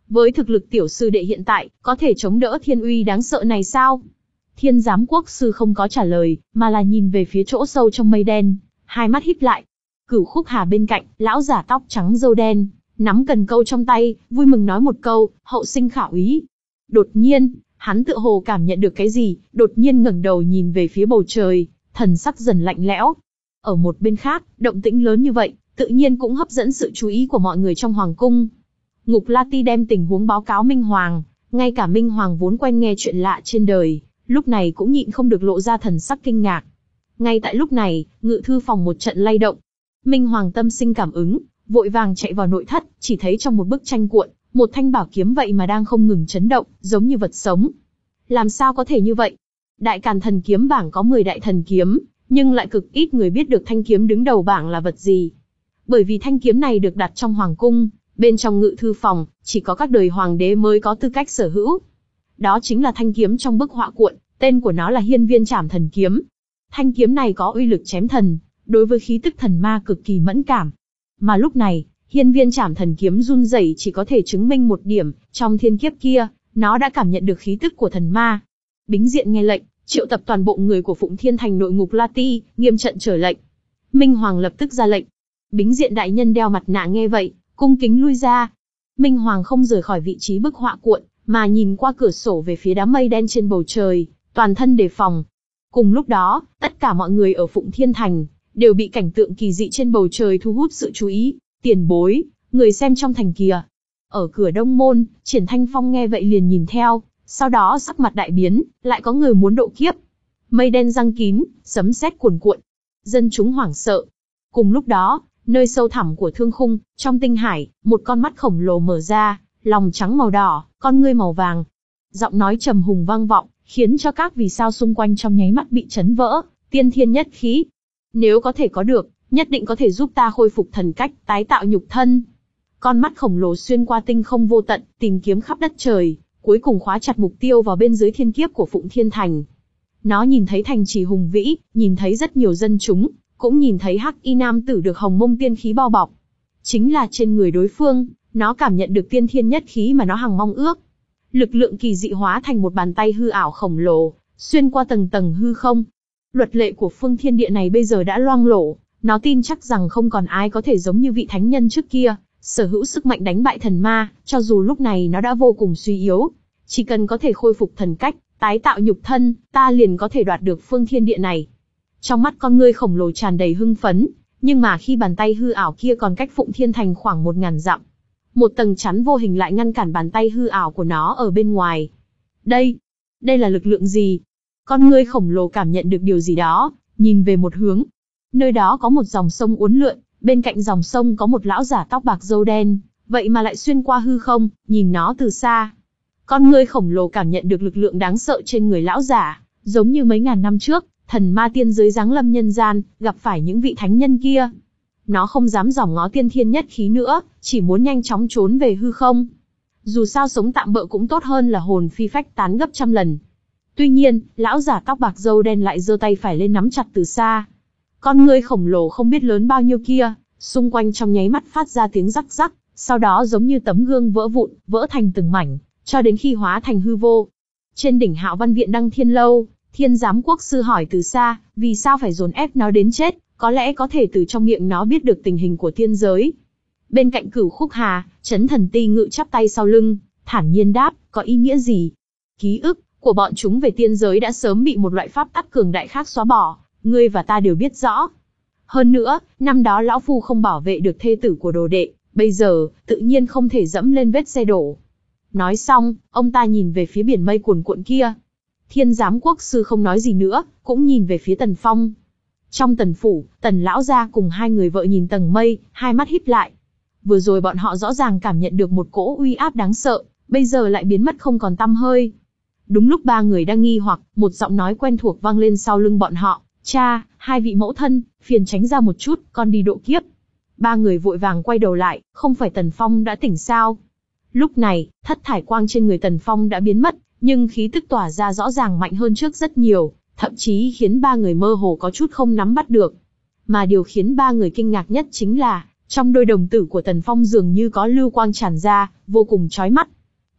với thực lực tiểu sư đệ hiện tại, có thể chống đỡ thiên uy đáng sợ này sao? Thiên giám quốc sư không có trả lời, mà là nhìn về phía chỗ sâu trong mây đen, hai mắt híp lại. Cửu Khúc Hà bên cạnh, lão giả tóc trắng râu đen, nắm cần câu trong tay, vui mừng nói một câu, hậu sinh khảo ý. Đột nhiên, hắn tựa hồ cảm nhận được cái gì, đột nhiên ngẩng đầu nhìn về phía bầu trời, thần sắc dần lạnh lẽo. Ở một bên khác, động tĩnh lớn như vậy, tự nhiên cũng hấp dẫn sự chú ý của mọi người trong hoàng cung. Ngục La Ti đem tình huống báo cáo Minh Hoàng, ngay cả Minh Hoàng vốn quen nghe chuyện lạ trên đời, lúc này cũng nhịn không được lộ ra thần sắc kinh ngạc. Ngay tại lúc này, ngự thư phòng một trận lay động. Minh Hoàng tâm sinh cảm ứng, vội vàng chạy vào nội thất, chỉ thấy trong một bức tranh cuộn, một thanh bảo kiếm vậy mà đang không ngừng chấn động, giống như vật sống. Làm sao có thể như vậy? Đại Càn thần kiếm bảng có mười đại thần kiếm, nhưng lại cực ít người biết được thanh kiếm đứng đầu bảng là vật gì. Bởi vì thanh kiếm này được đặt trong hoàng cung, bên trong ngự thư phòng, chỉ có các đời hoàng đế mới có tư cách sở hữu. Đó chính là thanh kiếm trong bức họa cuộn, tên của nó là Hiên Viên Trảm Thần Kiếm. Thanh kiếm này có uy lực chém thần, đối với khí tức thần ma cực kỳ mẫn cảm. Mà lúc này, Hiên Viên Trảm Thần Kiếm run rẩy chỉ có thể chứng minh một điểm, trong thiên kiếp kia, nó đã cảm nhận được khí tức của thần ma. Bính Diện nghe lệnh, triệu tập toàn bộ người của Phụng Thiên Thành nội ngục La Ti, nghiêm trận trở lệnh. Minh Hoàng lập tức ra lệnh. Bính Diện đại nhân đeo mặt nạ nghe vậy, cung kính lui ra. Minh Hoàng không rời khỏi vị trí bức họa cuộn, mà nhìn qua cửa sổ về phía đám mây đen trên bầu trời, toàn thân đề phòng. Cùng lúc đó, tất cả mọi người ở Phụng Thiên Thành đều bị cảnh tượng kỳ dị trên bầu trời thu hút sự chú ý. Tiền bối, người xem trong thành kìa. Ở cửa Đông Môn, Triển Thanh Phong nghe vậy liền nhìn theo, sau đó sắc mặt đại biến, lại có người muốn độ kiếp. Mây đen giăng kín, sấm sét cuồn cuộn. Dân chúng hoảng sợ. Cùng lúc đó, nơi sâu thẳm của thương khung, trong tinh hải, một con mắt khổng lồ mở ra, lòng trắng màu đỏ, con ngươi màu vàng. Giọng nói trầm hùng vang vọng, khiến cho các vì sao xung quanh trong nháy mắt bị chấn vỡ. Tiên thiên nhất khí. Nếu có thể có được, nhất định có thể giúp ta khôi phục thần cách, tái tạo nhục thân. Con mắt khổng lồ xuyên qua tinh không vô tận, tìm kiếm khắp đất trời, cuối cùng khóa chặt mục tiêu vào bên dưới thiên kiếp của Phụng Thiên Thành. Nó nhìn thấy thành trì hùng vĩ, nhìn thấy rất nhiều dân chúng, cũng nhìn thấy hắc y nam tử được hồng mông tiên khí bao bọc. Chính là trên người đối phương, nó cảm nhận được tiên thiên nhất khí mà nó hằng mong ước. Lực lượng kỳ dị hóa thành một bàn tay hư ảo khổng lồ, xuyên qua tầng tầng hư không. Luật lệ của phương thiên địa này bây giờ đã loang lổ, nó tin chắc rằng không còn ai có thể giống như vị thánh nhân trước kia, sở hữu sức mạnh đánh bại thần ma, cho dù lúc này nó đã vô cùng suy yếu. Chỉ cần có thể khôi phục thần cách, tái tạo nhục thân, ta liền có thể đoạt được phương thiên địa này. Trong mắt con ngươi khổng lồ tràn đầy hưng phấn, nhưng mà khi bàn tay hư ảo kia còn cách Phụng Thiên Thành khoảng một ngàn dặm, một tầng chắn vô hình lại ngăn cản bàn tay hư ảo của nó ở bên ngoài. Đây, đây là lực lượng gì? Con ngươi khổng lồ cảm nhận được điều gì đó, nhìn về một hướng. Nơi đó có một dòng sông uốn lượn, bên cạnh dòng sông có một lão giả tóc bạc râu đen, vậy mà lại xuyên qua hư không, nhìn nó từ xa. Con ngươi khổng lồ cảm nhận được lực lượng đáng sợ trên người lão giả, giống như mấy ngàn năm trước, thần ma tiên giới giáng lâm nhân gian, gặp phải những vị thánh nhân kia. Nó không dám dòm ngó tiên thiên nhất khí nữa, chỉ muốn nhanh chóng trốn về hư không. Dù sao sống tạm bợ cũng tốt hơn là hồn phi phách tán gấp trăm lần. Tuy nhiên, lão giả tóc bạc râu đen lại giơ tay phải lên nắm chặt từ xa. Con ngươi khổng lồ không biết lớn bao nhiêu kia, xung quanh trong nháy mắt phát ra tiếng rắc rắc, sau đó giống như tấm gương vỡ vụn, vỡ thành từng mảnh, cho đến khi hóa thành hư vô. Trên đỉnh Hạo Văn Viện Đăng Thiên Lâu, Thiên Giám Quốc sư hỏi từ xa, vì sao phải dồn ép nó đến chết, có lẽ có thể từ trong miệng nó biết được tình hình của tiên giới. Bên cạnh Cửu Khúc Hà, Chấn Thần Ti Ngự chắp tay sau lưng, thản nhiên đáp, có ý nghĩa gì? Ký ức của bọn chúng về tiên giới đã sớm bị một loại pháp tắc cường đại khác xóa bỏ, ngươi và ta đều biết rõ. Hơn nữa, năm đó lão phu không bảo vệ được thê tử của đồ đệ, bây giờ, tự nhiên không thể dẫm lên vết xe đổ. Nói xong, ông ta nhìn về phía biển mây cuồn cuộn kia. Thiên Giám Quốc sư không nói gì nữa, cũng nhìn về phía Tần Phong. Trong Tần phủ, Tần lão gia cùng hai người vợ nhìn tầng mây, hai mắt híp lại. Vừa rồi bọn họ rõ ràng cảm nhận được một cỗ uy áp đáng sợ, bây giờ lại biến mất không còn tăm hơi. Đúng lúc ba người đang nghi hoặc, một giọng nói quen thuộc vang lên sau lưng bọn họ. Cha, hai vị mẫu thân, phiền tránh ra một chút, con đi độ kiếp. Ba người vội vàng quay đầu lại, không phải Tần Phong đã tỉnh sao? Lúc này, thất thải quang trên người Tần Phong đã biến mất, nhưng khí tức tỏa ra rõ ràng mạnh hơn trước rất nhiều, thậm chí khiến ba người mơ hồ có chút không nắm bắt được. Mà điều khiến ba người kinh ngạc nhất chính là, trong đôi đồng tử của Tần Phong dường như có lưu quang tràn ra, vô cùng chói mắt.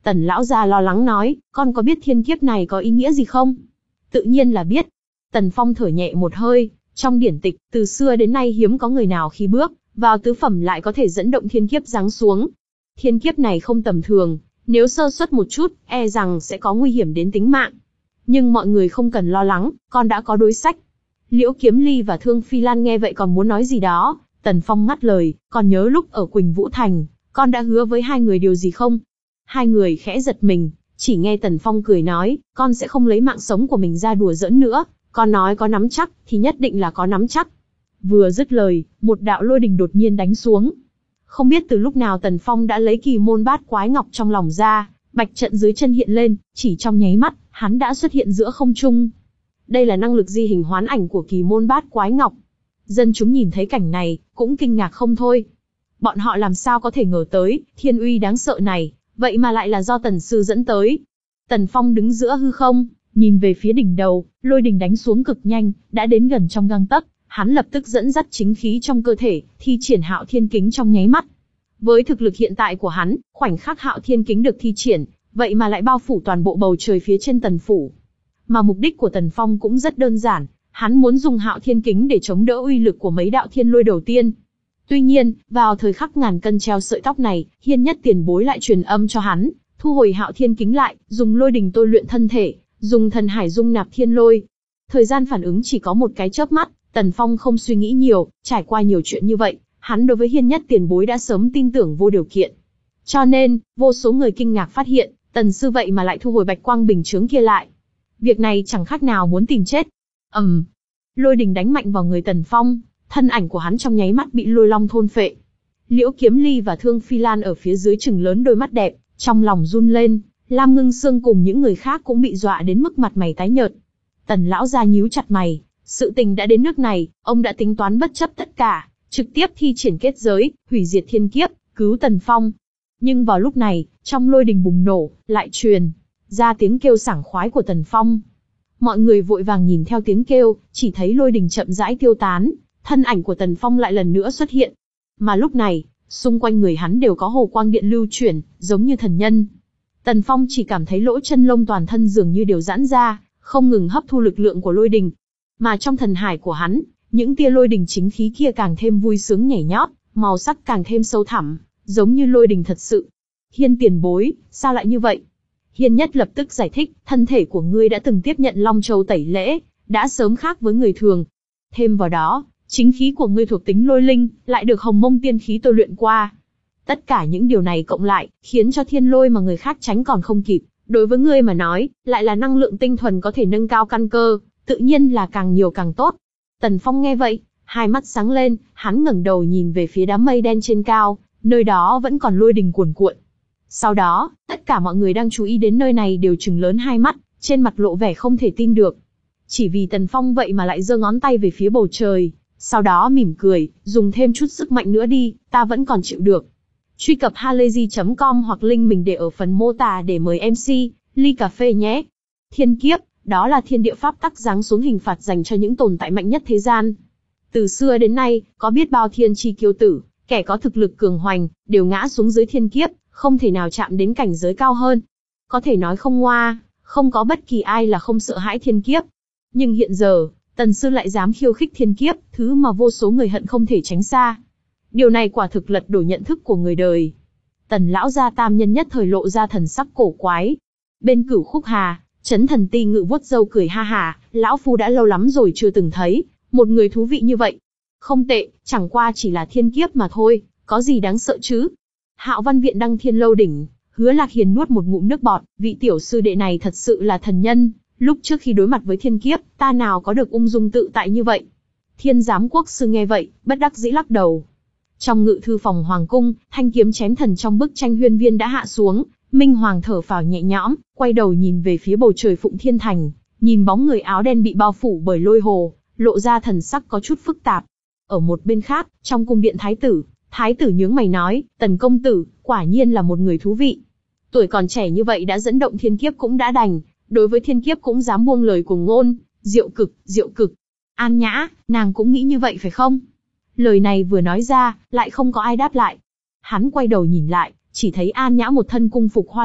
Tần lão gia lo lắng nói, con có biết thiên kiếp này có ý nghĩa gì không? Tự nhiên là biết. Tần Phong thở nhẹ một hơi, trong điển tịch, từ xưa đến nay hiếm có người nào khi bước vào tứ phẩm lại có thể dẫn động thiên kiếp giáng xuống. Thiên kiếp này không tầm thường, nếu sơ suất một chút, e rằng sẽ có nguy hiểm đến tính mạng. Nhưng mọi người không cần lo lắng, con đã có đối sách. Liễu Kiếm Ly và Thương Phi Lan nghe vậy còn muốn nói gì đó, Tần Phong ngắt lời, còn nhớ lúc ở Quỳnh Vũ Thành, con đã hứa với hai người điều gì không? Hai người khẽ giật mình, chỉ nghe Tần Phong cười nói, con sẽ không lấy mạng sống của mình ra đùa giỡn nữa, con nói có nắm chắc, thì nhất định là có nắm chắc. Vừa dứt lời, một đạo lôi đình đột nhiên đánh xuống. Không biết từ lúc nào Tần Phong đã lấy kỳ môn bát quái ngọc trong lòng ra, bạch trận dưới chân hiện lên, chỉ trong nháy mắt, hắn đã xuất hiện giữa không trung. Đây là năng lực di hình hoán ảnh của kỳ môn bát quái ngọc. Dân chúng nhìn thấy cảnh này, cũng kinh ngạc không thôi. Bọn họ làm sao có thể ngờ tới, thiên uy đáng sợ này, vậy mà lại là do Tần sư dẫn tới. Tần Phong đứng giữa hư không, nhìn về phía đỉnh đầu, lôi đình đánh xuống cực nhanh, đã đến gần trong gang tấc, hắn lập tức dẫn dắt chính khí trong cơ thể, thi triển Hạo Thiên Kính trong nháy mắt. Với thực lực hiện tại của hắn, khoảnh khắc Hạo Thiên Kính được thi triển, vậy mà lại bao phủ toàn bộ bầu trời phía trên Tần phủ. Mà mục đích của Tần Phong cũng rất đơn giản, hắn muốn dùng Hạo Thiên Kính để chống đỡ uy lực của mấy đạo thiên lôi đầu tiên. Tuy nhiên, vào thời khắc ngàn cân treo sợi tóc này, Hiên Nhất tiền bối lại truyền âm cho hắn, thu hồi Hạo Thiên Kính lại, dùng lôi đình tôi luyện thân thể, dùng thần hải dung nạp thiên lôi. Thời gian phản ứng chỉ có một cái chớp mắt, Tần Phong không suy nghĩ nhiều, trải qua nhiều chuyện như vậy, hắn đối với Hiên Nhất tiền bối đã sớm tin tưởng vô điều kiện. Cho nên, vô số người kinh ngạc phát hiện, Tần sư vậy mà lại thu hồi bạch quang bình chướng kia lại. Việc này chẳng khác nào muốn tìm chết. ầm, um, lôi đình đánh mạnh vào người Tần Phong, thân ảnh của hắn trong nháy mắt bị lôi long thôn phệ. Liễu Kiếm Ly và Thương Phi Lan ở phía dưới trừng lớn đôi mắt đẹp, trong lòng run lên. Lam Ngưng Sương cùng những người khác cũng bị dọa đến mức mặt mày tái nhợt. Tần lão gia nhíu chặt mày, sự tình đã đến nước này, ông đã tính toán bất chấp tất cả, trực tiếp thi triển kết giới, hủy diệt thiên kiếp, cứu Tần Phong. Nhưng vào lúc này, trong lôi đình bùng nổ, lại truyền ra tiếng kêu sảng khoái của Tần Phong. Mọi người vội vàng nhìn theo tiếng kêu, chỉ thấy lôi đình chậm rãi tiêu tán, thân ảnh của Tần Phong lại lần nữa xuất hiện. Mà lúc này, xung quanh người hắn đều có hồ quang điện lưu chuyển, giống như thần nhân. Tần Phong chỉ cảm thấy lỗ chân lông toàn thân dường như đều giãn ra, không ngừng hấp thu lực lượng của lôi đình. Mà trong thần hải của hắn, những tia lôi đình chính khí kia càng thêm vui sướng nhảy nhót, màu sắc càng thêm sâu thẳm, giống như lôi đình thật sự. Hiên tiền bối, sao lại như vậy? Hiên Nhất lập tức giải thích, thân thể của ngươi đã từng tiếp nhận Long Châu tẩy lễ, đã sớm khác với người thường. Thêm vào đó, chính khí của ngươi thuộc tính lôi linh, lại được Hồng Mông tiên khí tôi luyện qua. Tất cả những điều này cộng lại, khiến cho thiên lôi mà người khác tránh còn không kịp, đối với ngươi mà nói, lại là năng lượng tinh thuần có thể nâng cao căn cơ, tự nhiên là càng nhiều càng tốt. Tần Phong nghe vậy, hai mắt sáng lên, hắn ngẩng đầu nhìn về phía đám mây đen trên cao, nơi đó vẫn còn lôi đình cuồn cuộn. Sau đó, tất cả mọi người đang chú ý đến nơi này đều trừng lớn hai mắt, trên mặt lộ vẻ không thể tin được. Chỉ vì Tần Phong vậy mà lại giơ ngón tay về phía bầu trời, sau đó mỉm cười, dùng thêm chút sức mạnh nữa đi, ta vẫn còn chịu được. Truy cập halayzi chấm com hoặc link mình để ở phần mô tả để mời em xê, ly cà phê nhé. Thiên kiếp, đó là thiên địa pháp tắc giáng xuống hình phạt dành cho những tồn tại mạnh nhất thế gian. Từ xưa đến nay, có biết bao thiên chi kiêu tử, kẻ có thực lực cường hoành, đều ngã xuống dưới thiên kiếp, không thể nào chạm đến cảnh giới cao hơn. Có thể nói không ngoa, không có bất kỳ ai là không sợ hãi thiên kiếp. Nhưng hiện giờ, Tần sư lại dám khiêu khích thiên kiếp, thứ mà vô số người hận không thể tránh xa. Điều này quả thực lật đổ nhận thức của người đời. Tần lão gia tam nhân nhất thời lộ ra thần sắc cổ quái. Bên Cửu Khúc Hà, Chấn Thần Ti ngự vuốt râu cười ha hả, lão phu đã lâu lắm rồi chưa từng thấy một người thú vị như vậy. Không tệ, chẳng qua chỉ là thiên kiếp mà thôi, có gì đáng sợ chứ? Hạo Văn Viện Đăng Thiên Lâu đỉnh, Hứa Lạc Hiền nuốt một ngụm nước bọt, vị tiểu sư đệ này thật sự là thần nhân, lúc trước khi đối mặt với thiên kiếp, ta nào có được ung dung tự tại như vậy. Thiên Giám Quốc sư nghe vậy, bất đắc dĩ lắc đầu. Trong ngự thư phòng hoàng cung, thanh kiếm chém thần trong bức tranh huyên viên đã hạ xuống, Minh Hoàng thở phào nhẹ nhõm, quay đầu nhìn về phía bầu trời Phụng Thiên Thành, nhìn bóng người áo đen bị bao phủ bởi lôi hồ, lộ ra thần sắc có chút phức tạp. Ở một bên khác, trong cung điện thái tử, thái tử nhướng mày nói, Tần công tử, quả nhiên là một người thú vị. Tuổi còn trẻ như vậy đã dẫn động thiên kiếp cũng đã đành, đối với thiên kiếp cũng dám buông lời cuồng ngôn, diệu cực, diệu cực. An Nhã, nàng cũng nghĩ như vậy phải không? Lời này vừa nói ra, lại không có ai đáp lại. Hắn quay đầu nhìn lại, chỉ thấy An Nhã một thân cung phục hoa lệ,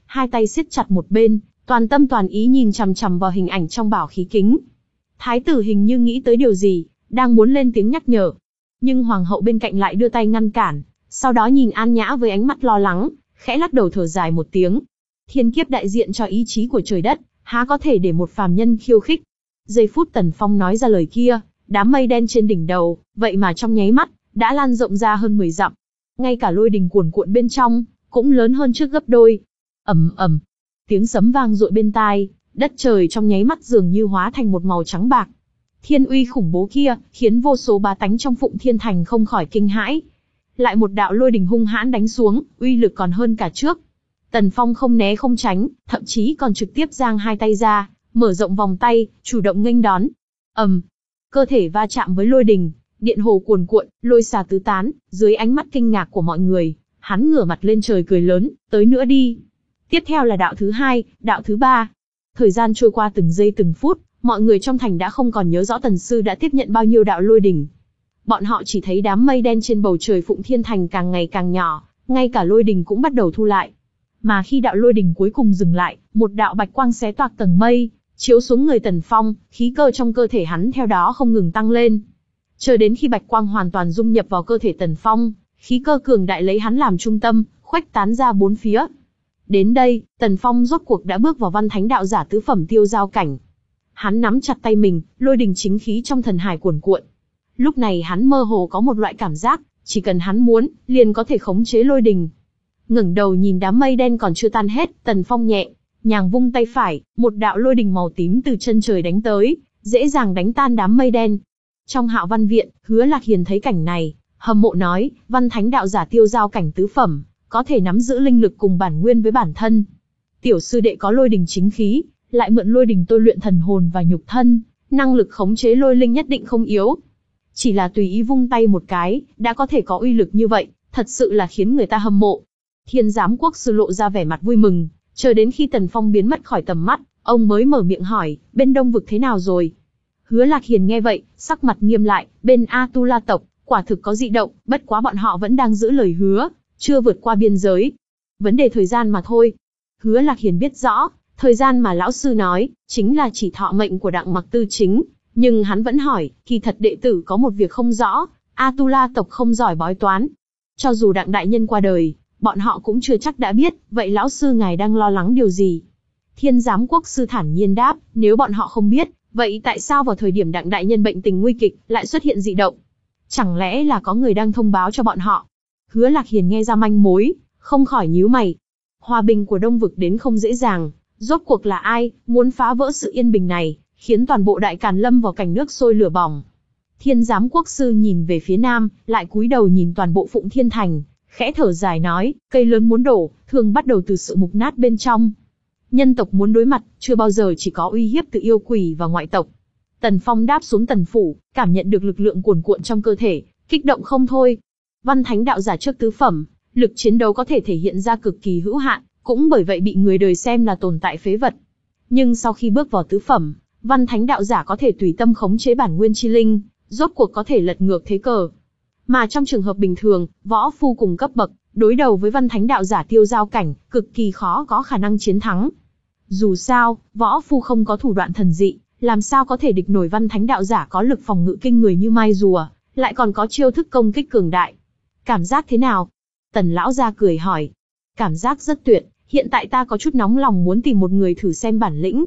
hai tay siết chặt một bên, toàn tâm toàn ý nhìn chằm chằm vào hình ảnh trong bảo khí kính. Thái tử hình như nghĩ tới điều gì, đang muốn lên tiếng nhắc nhở. Nhưng hoàng hậu bên cạnh lại đưa tay ngăn cản, sau đó nhìn An Nhã với ánh mắt lo lắng, khẽ lắc đầu thở dài một tiếng. Thiên kiếp đại diện cho ý chí của trời đất, há có thể để một phàm nhân khiêu khích. Giây phút Tần Phong nói ra lời kia, đám mây đen trên đỉnh đầu, vậy mà trong nháy mắt, đã lan rộng ra hơn mười dặm. Ngay cả lôi đình cuồn cuộn bên trong, cũng lớn hơn trước gấp đôi. Ầm ầm, tiếng sấm vang dội bên tai, đất trời trong nháy mắt dường như hóa thành một màu trắng bạc. Thiên uy khủng bố kia, khiến vô số bá tánh trong Phụng Thiên Thành không khỏi kinh hãi. Lại một đạo lôi đình hung hãn đánh xuống, uy lực còn hơn cả trước. Tần Phong không né không tránh, thậm chí còn trực tiếp giang hai tay ra, mở rộng vòng tay, chủ động nghênh đón. Ầm, cơ thể va chạm với lôi đình, điện hồ cuồn cuộn, lôi xà tứ tán, dưới ánh mắt kinh ngạc của mọi người, hắn ngửa mặt lên trời cười lớn, tới nữa đi. Tiếp theo là đạo thứ hai, đạo thứ ba. Thời gian trôi qua từng giây từng phút, mọi người trong thành đã không còn nhớ rõ Tần sư đã tiếp nhận bao nhiêu đạo lôi đình. Bọn họ chỉ thấy đám mây đen trên bầu trời Phụng Thiên Thành càng ngày càng nhỏ, ngay cả lôi đình cũng bắt đầu thu lại. Mà khi đạo lôi đình cuối cùng dừng lại, một đạo bạch quang xé toạc tầng mây, chiếu xuống người Tần Phong, khí cơ trong cơ thể hắn theo đó không ngừng tăng lên. Chờ đến khi bạch quang hoàn toàn dung nhập vào cơ thể Tần Phong, khí cơ cường đại lấy hắn làm trung tâm, khuếch tán ra bốn phía. Đến đây, Tần Phong rốt cuộc đã bước vào văn thánh đạo giả tứ phẩm tiêu giao cảnh. Hắn nắm chặt tay mình, lôi đình chính khí trong thần hải cuồn cuộn. Lúc này hắn mơ hồ có một loại cảm giác, chỉ cần hắn muốn, liền có thể khống chế lôi đình. Ngẩng đầu nhìn đám mây đen còn chưa tan hết, Tần Phong nhẹ nhàng vung tay phải, một đạo lôi đình màu tím từ chân trời đánh tới, dễ dàng đánh tan đám mây đen. Trong Hạo Văn viện, Hứa Lạc Hiền thấy cảnh này, hâm mộ nói, văn thánh đạo giả tiêu giao cảnh tứ phẩm, có thể nắm giữ linh lực cùng bản nguyên với bản thân. Tiểu sư đệ có lôi đình chính khí, lại mượn lôi đình tôi luyện thần hồn và nhục thân, năng lực khống chế lôi linh nhất định không yếu. Chỉ là tùy ý vung tay một cái, đã có thể có uy lực như vậy, thật sự là khiến người ta hâm mộ. Thiên Giám Quốc sư lộ ra vẻ mặt vui mừng, chờ đến khi Tần Phong biến mất khỏi tầm mắt, ông mới mở miệng hỏi, bên Đông vực thế nào rồi? Hứa Lạc Hiền nghe vậy, sắc mặt nghiêm lại, bên A-tu-la tộc, quả thực có dị động, bất quá bọn họ vẫn đang giữ lời hứa, chưa vượt qua biên giới. Vấn đề thời gian mà thôi. Hứa Lạc Hiền biết rõ, thời gian mà lão sư nói, chính là chỉ thọ mệnh của Đặng Mặc Tư Chính, nhưng hắn vẫn hỏi, kỳ thật đệ tử có một việc không rõ, A-tu-la tộc không giỏi bói toán. Cho dù Đặng đại nhân qua đời, bọn họ cũng chưa chắc đã biết, vậy lão sư ngài đang lo lắng điều gì? Thiên Giám Quốc sư thản nhiên đáp, nếu bọn họ không biết, vậy tại sao vào thời điểm Đặng đại nhân bệnh tình nguy kịch, lại xuất hiện dị động? Chẳng lẽ là có người đang thông báo cho bọn họ? Hứa Lạc Hiền nghe ra manh mối, không khỏi nhíu mày. Hòa bình của Đông vực đến không dễ dàng, rốt cuộc là ai, muốn phá vỡ sự yên bình này, khiến toàn bộ Đại Càn lâm vào cảnh nước sôi lửa bỏng. Thiên Giám Quốc sư nhìn về phía nam, lại cúi đầu nhìn toàn bộ Phụng Thiên Thành, khẽ thở dài nói, cây lớn muốn đổ, thường bắt đầu từ sự mục nát bên trong. Nhân tộc muốn đối mặt, chưa bao giờ chỉ có uy hiếp từ yêu quỷ và ngoại tộc. Tần Phong đáp xuống Tần phủ, cảm nhận được lực lượng cuồn cuộn trong cơ thể, kích động không thôi. Văn thánh đạo giả trước tứ phẩm, lực chiến đấu có thể thể hiện ra cực kỳ hữu hạn, cũng bởi vậy bị người đời xem là tồn tại phế vật. Nhưng sau khi bước vào tứ phẩm, văn thánh đạo giả có thể tùy tâm khống chế bản nguyên chi linh, rốt cuộc có thể lật ngược thế cờ. Mà trong trường hợp bình thường, võ phu cùng cấp bậc, đối đầu với văn thánh đạo giả tiêu giao cảnh, cực kỳ khó có khả năng chiến thắng. Dù sao, võ phu không có thủ đoạn thần dị, làm sao có thể địch nổi văn thánh đạo giả có lực phòng ngự kinh người như mai rùa, lại còn có chiêu thức công kích cường đại. Cảm giác thế nào? Tần lão gia cười hỏi. Cảm giác rất tuyệt, hiện tại ta có chút nóng lòng muốn tìm một người thử xem bản lĩnh.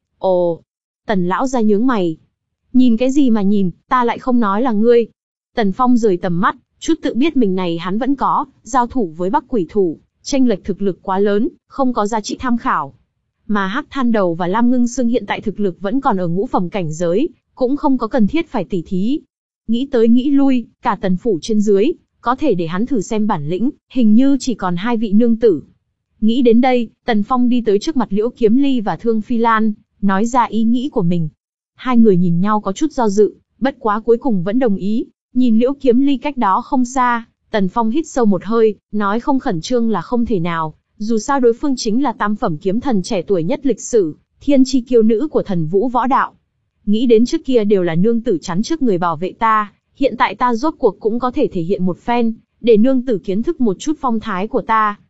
Ồ, Tần lão gia nhướng mày. Nhìn cái gì mà nhìn, ta lại không nói là ngươi. Tần Phong rời tầm mắt, chút tự biết mình này hắn vẫn có, giao thủ với Bắc Quỷ Thủ, chênh lệch thực lực quá lớn, không có giá trị tham khảo. Mà Hắc Than Đầu và Lam Ngưng Sương hiện tại thực lực vẫn còn ở ngũ phẩm cảnh giới, cũng không có cần thiết phải tỉ thí. Nghĩ tới nghĩ lui, cả Tần phủ trên dưới, có thể để hắn thử xem bản lĩnh, hình như chỉ còn hai vị nương tử. Nghĩ đến đây, Tần Phong đi tới trước mặt Liễu Kiếm Ly và Thương Phi Lan, nói ra ý nghĩ của mình. Hai người nhìn nhau có chút do dự, bất quá cuối cùng vẫn đồng ý. Nhìn Liễu Kiếm Ly cách đó không xa, Tần Phong hít sâu một hơi, nói không khẩn trương là không thể nào, dù sao đối phương chính là tam phẩm kiếm thần trẻ tuổi nhất lịch sử, thiên chi kiêu nữ của thần vũ võ đạo. Nghĩ đến trước kia đều là nương tử chắn trước người bảo vệ ta, hiện tại ta rốt cuộc cũng có thể thể hiện một phen, để nương tử kiến thức một chút phong thái của ta.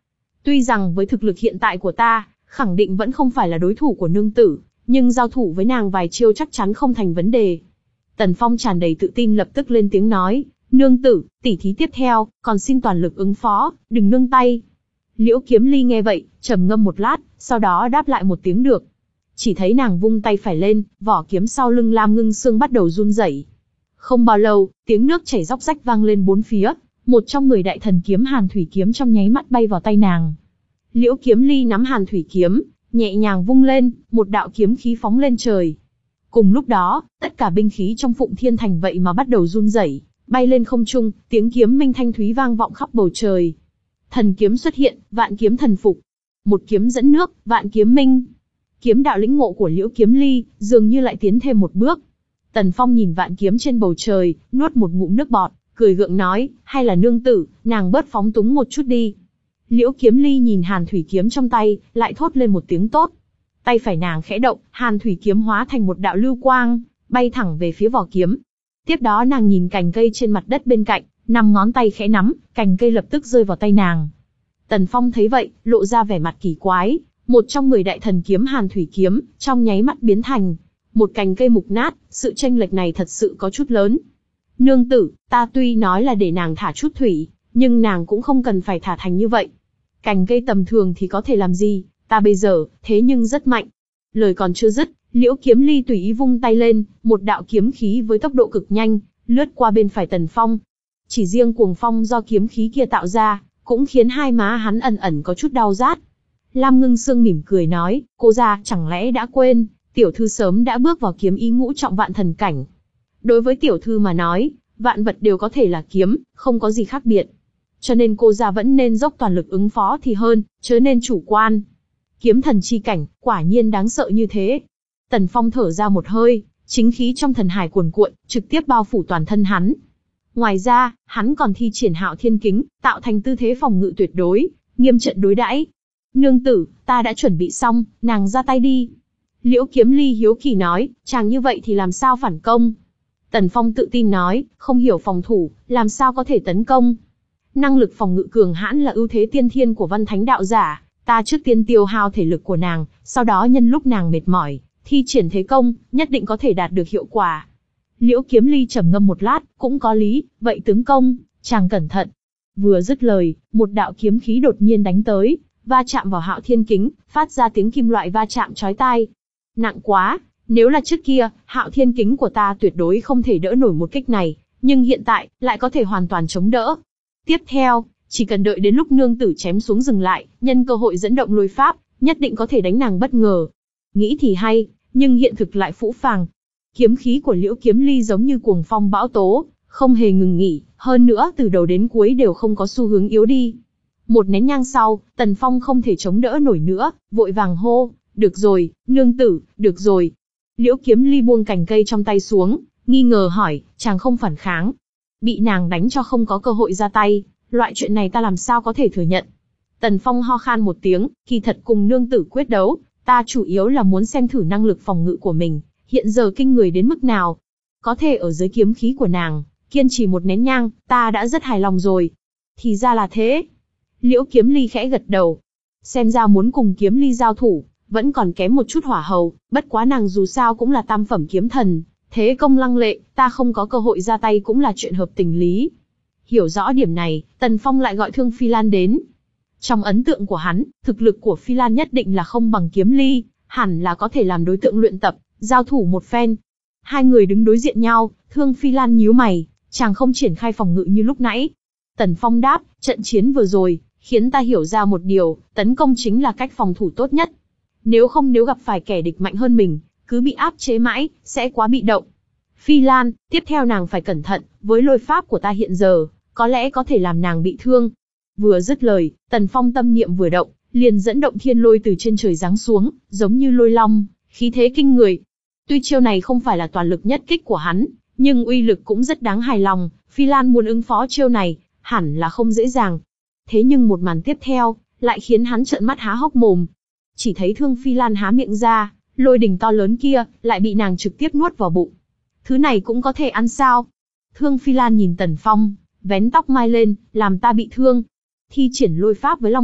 Tuy rằng với thực lực hiện tại của ta, khẳng định vẫn không phải là đối thủ của nương tử, nhưng giao thủ với nàng vài chiêu chắc chắn không thành vấn đề. Tần Phong tràn đầy tự tin lập tức lên tiếng nói, nương tử, tỉ thí tiếp theo, còn xin toàn lực ứng phó, đừng nương tay. Liễu Kiếm Ly nghe vậy, trầm ngâm một lát, sau đó đáp lại một tiếng được. Chỉ thấy nàng vung tay phải lên, vỏ kiếm sau lưng Lam Ngưng Sương bắt đầu run rẩy. Không bao lâu, tiếng nước chảy róc rách vang lên bốn phía, một trong mười đại thần kiếm Hàn Thủy kiếm trong nháy mắt bay vào tay nàng. Liễu Kiếm Ly nắm Hàn Thủy kiếm, nhẹ nhàng vung lên, một đạo kiếm khí phóng lên trời. Cùng lúc đó, tất cả binh khí trong Phụng Thiên Thành vậy mà bắt đầu run rẩy, bay lên không trung, tiếng kiếm minh thanh thúy vang vọng khắp bầu trời. Thần kiếm xuất hiện, vạn kiếm thần phục. Một kiếm dẫn nước, vạn kiếm minh. Kiếm đạo lĩnh ngộ của Liễu Kiếm Ly, dường như lại tiến thêm một bước. Tần Phong nhìn vạn kiếm trên bầu trời, nuốt một ngụm nước bọt, cười gượng nói, hay là nương tử, nàng bớt phóng túng một chút đi. Liễu Kiếm Ly nhìn Hàn Thủy kiếm trong tay, lại thốt lên một tiếng tốt. Tay phải nàng khẽ động, Hàn Thủy kiếm hóa thành một đạo lưu quang, bay thẳng về phía vỏ kiếm. Tiếp đó nàng nhìn cành cây trên mặt đất bên cạnh, năm ngón tay khẽ nắm, cành cây lập tức rơi vào tay nàng. Tần Phong thấy vậy, lộ ra vẻ mặt kỳ quái, một trong mười đại thần kiếm Hàn Thủy kiếm, trong nháy mắt biến thành một cành cây mục nát, sự chênh lệch này thật sự có chút lớn. Nương tử, ta tuy nói là để nàng thả chút thủy, nhưng nàng cũng không cần phải thả thành như vậy. Cành cây tầm thường thì có thể làm gì, ta bây giờ, thế nhưng rất mạnh. Lời còn chưa dứt, Liễu Kiếm Ly tùy ý vung tay lên, một đạo kiếm khí với tốc độ cực nhanh, lướt qua bên phải Tần Phong. Chỉ riêng cuồng phong do kiếm khí kia tạo ra, cũng khiến hai má hắn ẩn ẩn có chút đau rát. Lam Ngưng Sương mỉm cười nói, cô gia chẳng lẽ đã quên, tiểu thư sớm đã bước vào kiếm ý ngũ trọng vạn thần cảnh. Đối với tiểu thư mà nói, vạn vật đều có thể là kiếm, không có gì khác biệt. Cho nên cô gia vẫn nên dốc toàn lực ứng phó thì hơn, chớ nên chủ quan. Kiếm thần chi cảnh, quả nhiên đáng sợ như thế. Tần Phong thở ra một hơi, chính khí trong thần hải cuồn cuộn, trực tiếp bao phủ toàn thân hắn. Ngoài ra, hắn còn thi triển Hạo Thiên Kính, tạo thành tư thế phòng ngự tuyệt đối, nghiêm trận đối đãi. Nương tử, ta đã chuẩn bị xong, nàng ra tay đi. Liễu Kiếm Ly hiếu kỳ nói, chàng như vậy thì làm sao phản công? Tần Phong tự tin nói, không hiểu phòng thủ, làm sao có thể tấn công? Năng lực phòng ngự cường hãn là ưu thế tiên thiên của Văn Thánh đạo giả, ta trước tiên tiêu hao thể lực của nàng, sau đó nhân lúc nàng mệt mỏi, thi triển thế công, nhất định có thể đạt được hiệu quả. Liễu Kiếm Ly trầm ngâm một lát, cũng có lý, vậy tướng công, chàng cẩn thận. Vừa dứt lời, một đạo kiếm khí đột nhiên đánh tới, va chạm vào Hạo Thiên Kính, phát ra tiếng kim loại va chạm chói tai. Nặng quá, nếu là trước kia, Hạo Thiên Kính của ta tuyệt đối không thể đỡ nổi một kích này, nhưng hiện tại, lại có thể hoàn toàn chống đỡ. Tiếp theo, chỉ cần đợi đến lúc nương tử chém xuống dừng lại, nhân cơ hội dẫn động lôi pháp, nhất định có thể đánh nàng bất ngờ. Nghĩ thì hay, nhưng hiện thực lại phũ phàng. Kiếm khí của Liễu Kiếm Ly giống như cuồng phong bão tố, không hề ngừng nghỉ, hơn nữa từ đầu đến cuối đều không có xu hướng yếu đi. Một nén nhang sau, Tần Phong không thể chống đỡ nổi nữa, vội vàng hô, được rồi, nương tử, được rồi. Liễu Kiếm Ly buông cành cây trong tay xuống, nghi ngờ hỏi, chàng không phản kháng. Bị nàng đánh cho không có cơ hội ra tay, loại chuyện này ta làm sao có thể thừa nhận. Tần Phong ho khan một tiếng, kỳ thật cùng nương tử quyết đấu, ta chủ yếu là muốn xem thử năng lực phòng ngự của mình, hiện giờ kinh người đến mức nào. Có thể ở dưới kiếm khí của nàng, kiên trì một nén nhang, ta đã rất hài lòng rồi. Thì ra là thế. Liễu Kiếm Ly khẽ gật đầu. Xem ra muốn cùng Kiếm Ly giao thủ, vẫn còn kém một chút hỏa hầu, bất quá nàng dù sao cũng là tam phẩm kiếm thần, thế công lăng lệ, ta không có cơ hội ra tay cũng là chuyện hợp tình lý. Hiểu rõ điểm này, Tần Phong lại gọi Thương Phi Lan đến. Trong ấn tượng của hắn, thực lực của Phi Lan nhất định là không bằng Kiếm Ly, hẳn là có thể làm đối tượng luyện tập, giao thủ một phen. Hai người đứng đối diện nhau, Thương Phi Lan nhíu mày, chàng không triển khai phòng ngự như lúc nãy. Tần Phong đáp, trận chiến vừa rồi, khiến ta hiểu ra một điều, tấn công chính là cách phòng thủ tốt nhất. Nếu không nếu gặp phải kẻ địch mạnh hơn mình, cứ bị áp chế mãi, sẽ quá bị động. Phi Lan, tiếp theo nàng phải cẩn thận, với lôi pháp của ta hiện giờ, có lẽ có thể làm nàng bị thương. Vừa dứt lời, Tần Phong tâm niệm vừa động, liền dẫn động thiên lôi từ trên trời giáng xuống, giống như lôi long, khí thế kinh người. Tuy chiêu này không phải là toàn lực nhất kích của hắn, nhưng uy lực cũng rất đáng hài lòng, Phi Lan muốn ứng phó chiêu này, hẳn là không dễ dàng. Thế nhưng một màn tiếp theo, lại khiến hắn trợn mắt há hốc mồm. Chỉ thấy Thương Phi Lan há miệng ra, lôi đỉnh to lớn kia, lại bị nàng trực tiếp nuốt vào bụng. Thứ này cũng có thể ăn sao? Thương Phi Lan nhìn Tần Phong, vén tóc mai lên, làm ta bị thương. Thi triển lôi pháp với long tộc,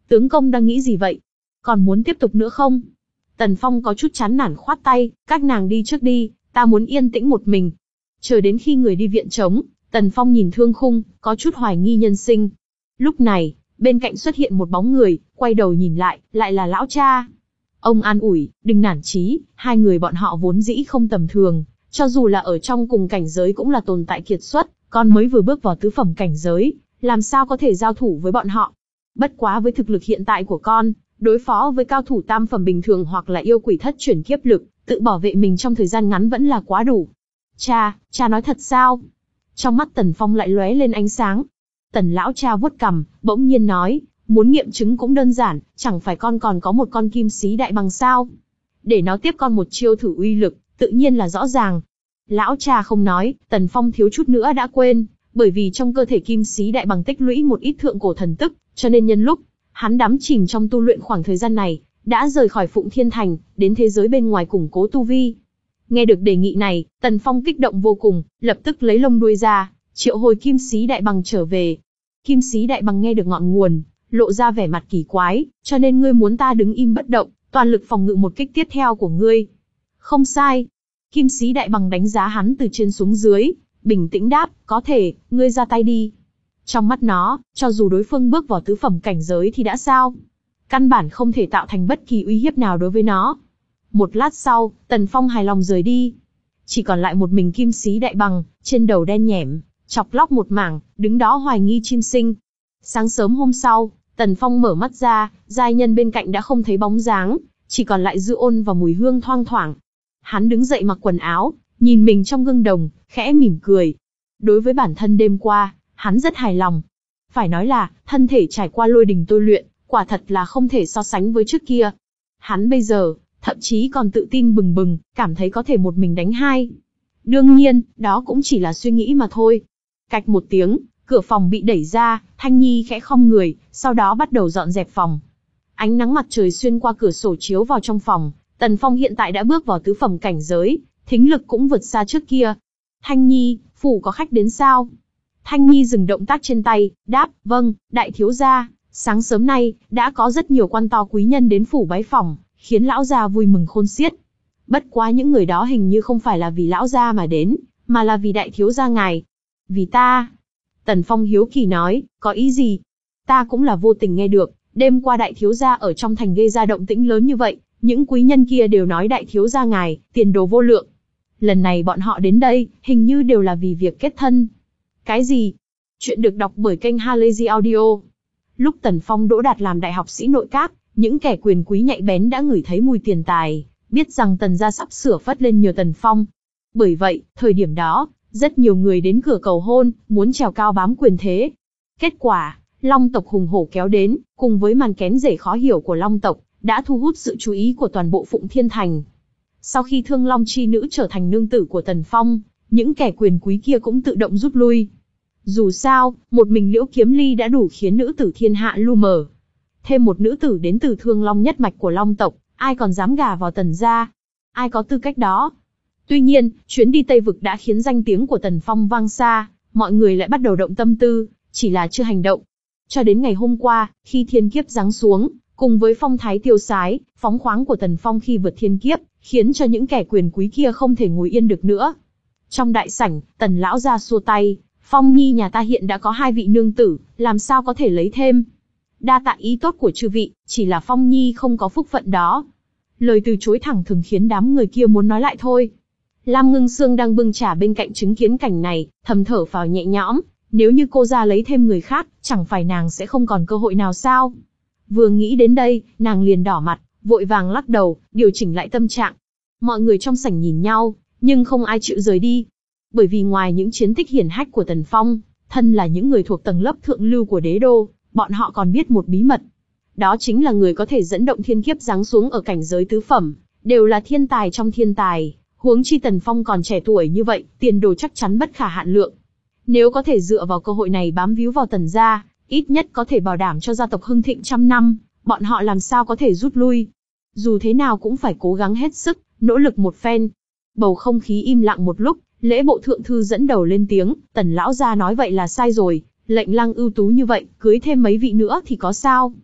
Tướng công đang nghĩ gì vậy? Còn muốn tiếp tục nữa không? Tần Phong có chút chán nản khoát tay, các nàng đi trước đi, ta muốn yên tĩnh một mình. Chờ đến khi người đi viện trống, Tần Phong nhìn Thương Khung, có chút hoài nghi nhân sinh. Lúc này, bên cạnh xuất hiện một bóng người, quay đầu nhìn lại, lại là lão cha. Ông an ủi, đừng nản chí, hai người bọn họ vốn dĩ không tầm thường, cho dù là ở trong cùng cảnh giới cũng là tồn tại kiệt xuất, con mới vừa bước vào tứ phẩm cảnh giới, làm sao có thể giao thủ với bọn họ. Bất quá với thực lực hiện tại của con, đối phó với cao thủ tam phẩm bình thường hoặc là yêu quỷ thất chuyển kiếp lực, tự bảo vệ mình trong thời gian ngắn vẫn là quá đủ. Cha, cha nói thật sao? Trong mắt Tần Phong lại lóe lên ánh sáng. Tần lão cha vuốt cằm, bỗng nhiên nói, muốn nghiệm chứng cũng đơn giản, chẳng phải con còn có một con kim sĩ đại bằng sao? Để nó tiếp con một chiêu thử uy lực, tự nhiên là rõ ràng. Lão cha không nói, Tần Phong thiếu chút nữa đã quên, bởi vì trong cơ thể kim sĩ đại bằng tích lũy một ít thượng cổ thần tức, cho nên nhân lúc hắn đắm chìm trong tu luyện khoảng thời gian này, đã rời khỏi Phụng Thiên Thành, đến thế giới bên ngoài củng cố tu vi. Nghe được đề nghị này, Tần Phong kích động vô cùng, lập tức lấy lông đuôi ra, triệu hồi kim sĩ đại bằng trở về. Kim sĩ đại bằng nghe được ngọn nguồn, lộ ra vẻ mặt kỳ quái, cho nên ngươi muốn ta đứng im bất động, toàn lực phòng ngự một kích tiếp theo của ngươi. Không sai. Kim sĩ đại bằng đánh giá hắn từ trên xuống dưới, bình tĩnh đáp, có thể, ngươi ra tay đi. Trong mắt nó, cho dù đối phương bước vào tứ phẩm cảnh giới thì đã sao? Căn bản không thể tạo thành bất kỳ uy hiếp nào đối với nó. Một lát sau, Tần Phong hài lòng rời đi. Chỉ còn lại một mình kim sĩ đại bằng, trên đầu đen nhẻm, chọc lóc một mảng, đứng đó hoài nghi chim sinh. Sáng sớm hôm sau, Tần Phong mở mắt ra, giai nhân bên cạnh đã không thấy bóng dáng, chỉ còn lại dư ôn và mùi hương thoang thoảng. Hắn đứng dậy mặc quần áo, nhìn mình trong gương đồng, khẽ mỉm cười. Đối với bản thân đêm qua, hắn rất hài lòng. Phải nói là, thân thể trải qua lôi đình tôi luyện, quả thật là không thể so sánh với trước kia. Hắn bây giờ, thậm chí còn tự tin bừng bừng, cảm thấy có thể một mình đánh hai. Đương nhiên, đó cũng chỉ là suy nghĩ mà thôi. Cạch một tiếng, cửa phòng bị đẩy ra, Thanh Nhi khẽ khom người, sau đó bắt đầu dọn dẹp phòng. Ánh nắng mặt trời xuyên qua cửa sổ chiếu vào trong phòng, Tần Phong hiện tại đã bước vào tứ phẩm cảnh giới, thính lực cũng vượt xa trước kia. Thanh Nhi, phủ có khách đến sao? Thanh Nhi dừng động tác trên tay, đáp, vâng, đại thiếu gia, sáng sớm nay, đã có rất nhiều quan to quý nhân đến phủ bái phỏng, khiến lão gia vui mừng khôn xiết. Bất quá những người đó hình như không phải là vì lão gia mà đến, mà là vì đại thiếu gia ngài. Vì ta? Tần Phong hiếu kỳ nói, có ý gì? Ta cũng là vô tình nghe được, đêm qua đại thiếu gia ở trong thành gây ra động tĩnh lớn như vậy, những quý nhân kia đều nói đại thiếu gia ngài, tiền đồ vô lượng. Lần này bọn họ đến đây, hình như đều là vì việc kết thân. Cái gì? Chuyện được đọc bởi kênh Halazy Audio. Lúc Tần Phong đỗ đạt làm đại học sĩ nội các, những kẻ quyền quý nhạy bén đã ngửi thấy mùi tiền tài, biết rằng Tần gia sắp sửa phất lên nhờ Tần Phong. Bởi vậy, thời điểm đó, rất nhiều người đến cửa cầu hôn, muốn trèo cao bám quyền thế. Kết quả, Long tộc hùng hổ kéo đến, cùng với màn kén rể khó hiểu của Long tộc, đã thu hút sự chú ý của toàn bộ Phụng Thiên Thành. Sau khi Thương Long chi nữ trở thành nương tử của Tần Phong, những kẻ quyền quý kia cũng tự động rút lui. Dù sao, một mình Liễu Kiếm Ly đã đủ khiến nữ tử thiên hạ lu mờ. Thêm một nữ tử đến từ Thương Long nhất mạch của Long tộc, ai còn dám gả vào Tần gia? Ai có tư cách đó? Tuy nhiên, chuyến đi Tây Vực đã khiến danh tiếng của Tần Phong vang xa, mọi người lại bắt đầu động tâm tư, chỉ là chưa hành động. Cho đến ngày hôm qua, khi thiên kiếp giáng xuống, cùng với phong thái tiêu sái, phóng khoáng của Tần Phong khi vượt thiên kiếp, khiến cho những kẻ quyền quý kia không thể ngồi yên được nữa. Trong đại sảnh, Tần lão ra xua tay, Phong Nhi nhà ta hiện đã có hai vị nương tử, làm sao có thể lấy thêm? Đa tạ ý tốt của chư vị, chỉ là Phong Nhi không có phúc phận đó. Lời từ chối thẳng thừng khiến đám người kia muốn nói lại thôi. Lam Ngưng Sương đang bưng trà bên cạnh chứng kiến cảnh này, thầm thở phào nhẹ nhõm, nếu như cô ra lấy thêm người khác, chẳng phải nàng sẽ không còn cơ hội nào sao? Vừa nghĩ đến đây, nàng liền đỏ mặt, vội vàng lắc đầu, điều chỉnh lại tâm trạng. Mọi người trong sảnh nhìn nhau, nhưng không ai chịu rời đi. Bởi vì ngoài những chiến tích hiển hách của Tần Phong, thân là những người thuộc tầng lớp thượng lưu của đế đô, bọn họ còn biết một bí mật. Đó chính là người có thể dẫn động thiên kiếp giáng xuống ở cảnh giới tứ phẩm, đều là thiên tài trong thiên tài, huống chi Tần Phong còn trẻ tuổi như vậy, tiền đồ chắc chắn bất khả hạn lượng. Nếu có thể dựa vào cơ hội này bám víu vào Tần gia, ít nhất có thể bảo đảm cho gia tộc hưng thịnh trăm năm, bọn họ làm sao có thể rút lui. Dù thế nào cũng phải cố gắng hết sức, nỗ lực một phen. Bầu không khí im lặng một lúc, lễ bộ thượng thư dẫn đầu lên tiếng, Tần lão gia nói vậy là sai rồi, lệnh lăng ưu tú như vậy, cưới thêm mấy vị nữa thì có sao?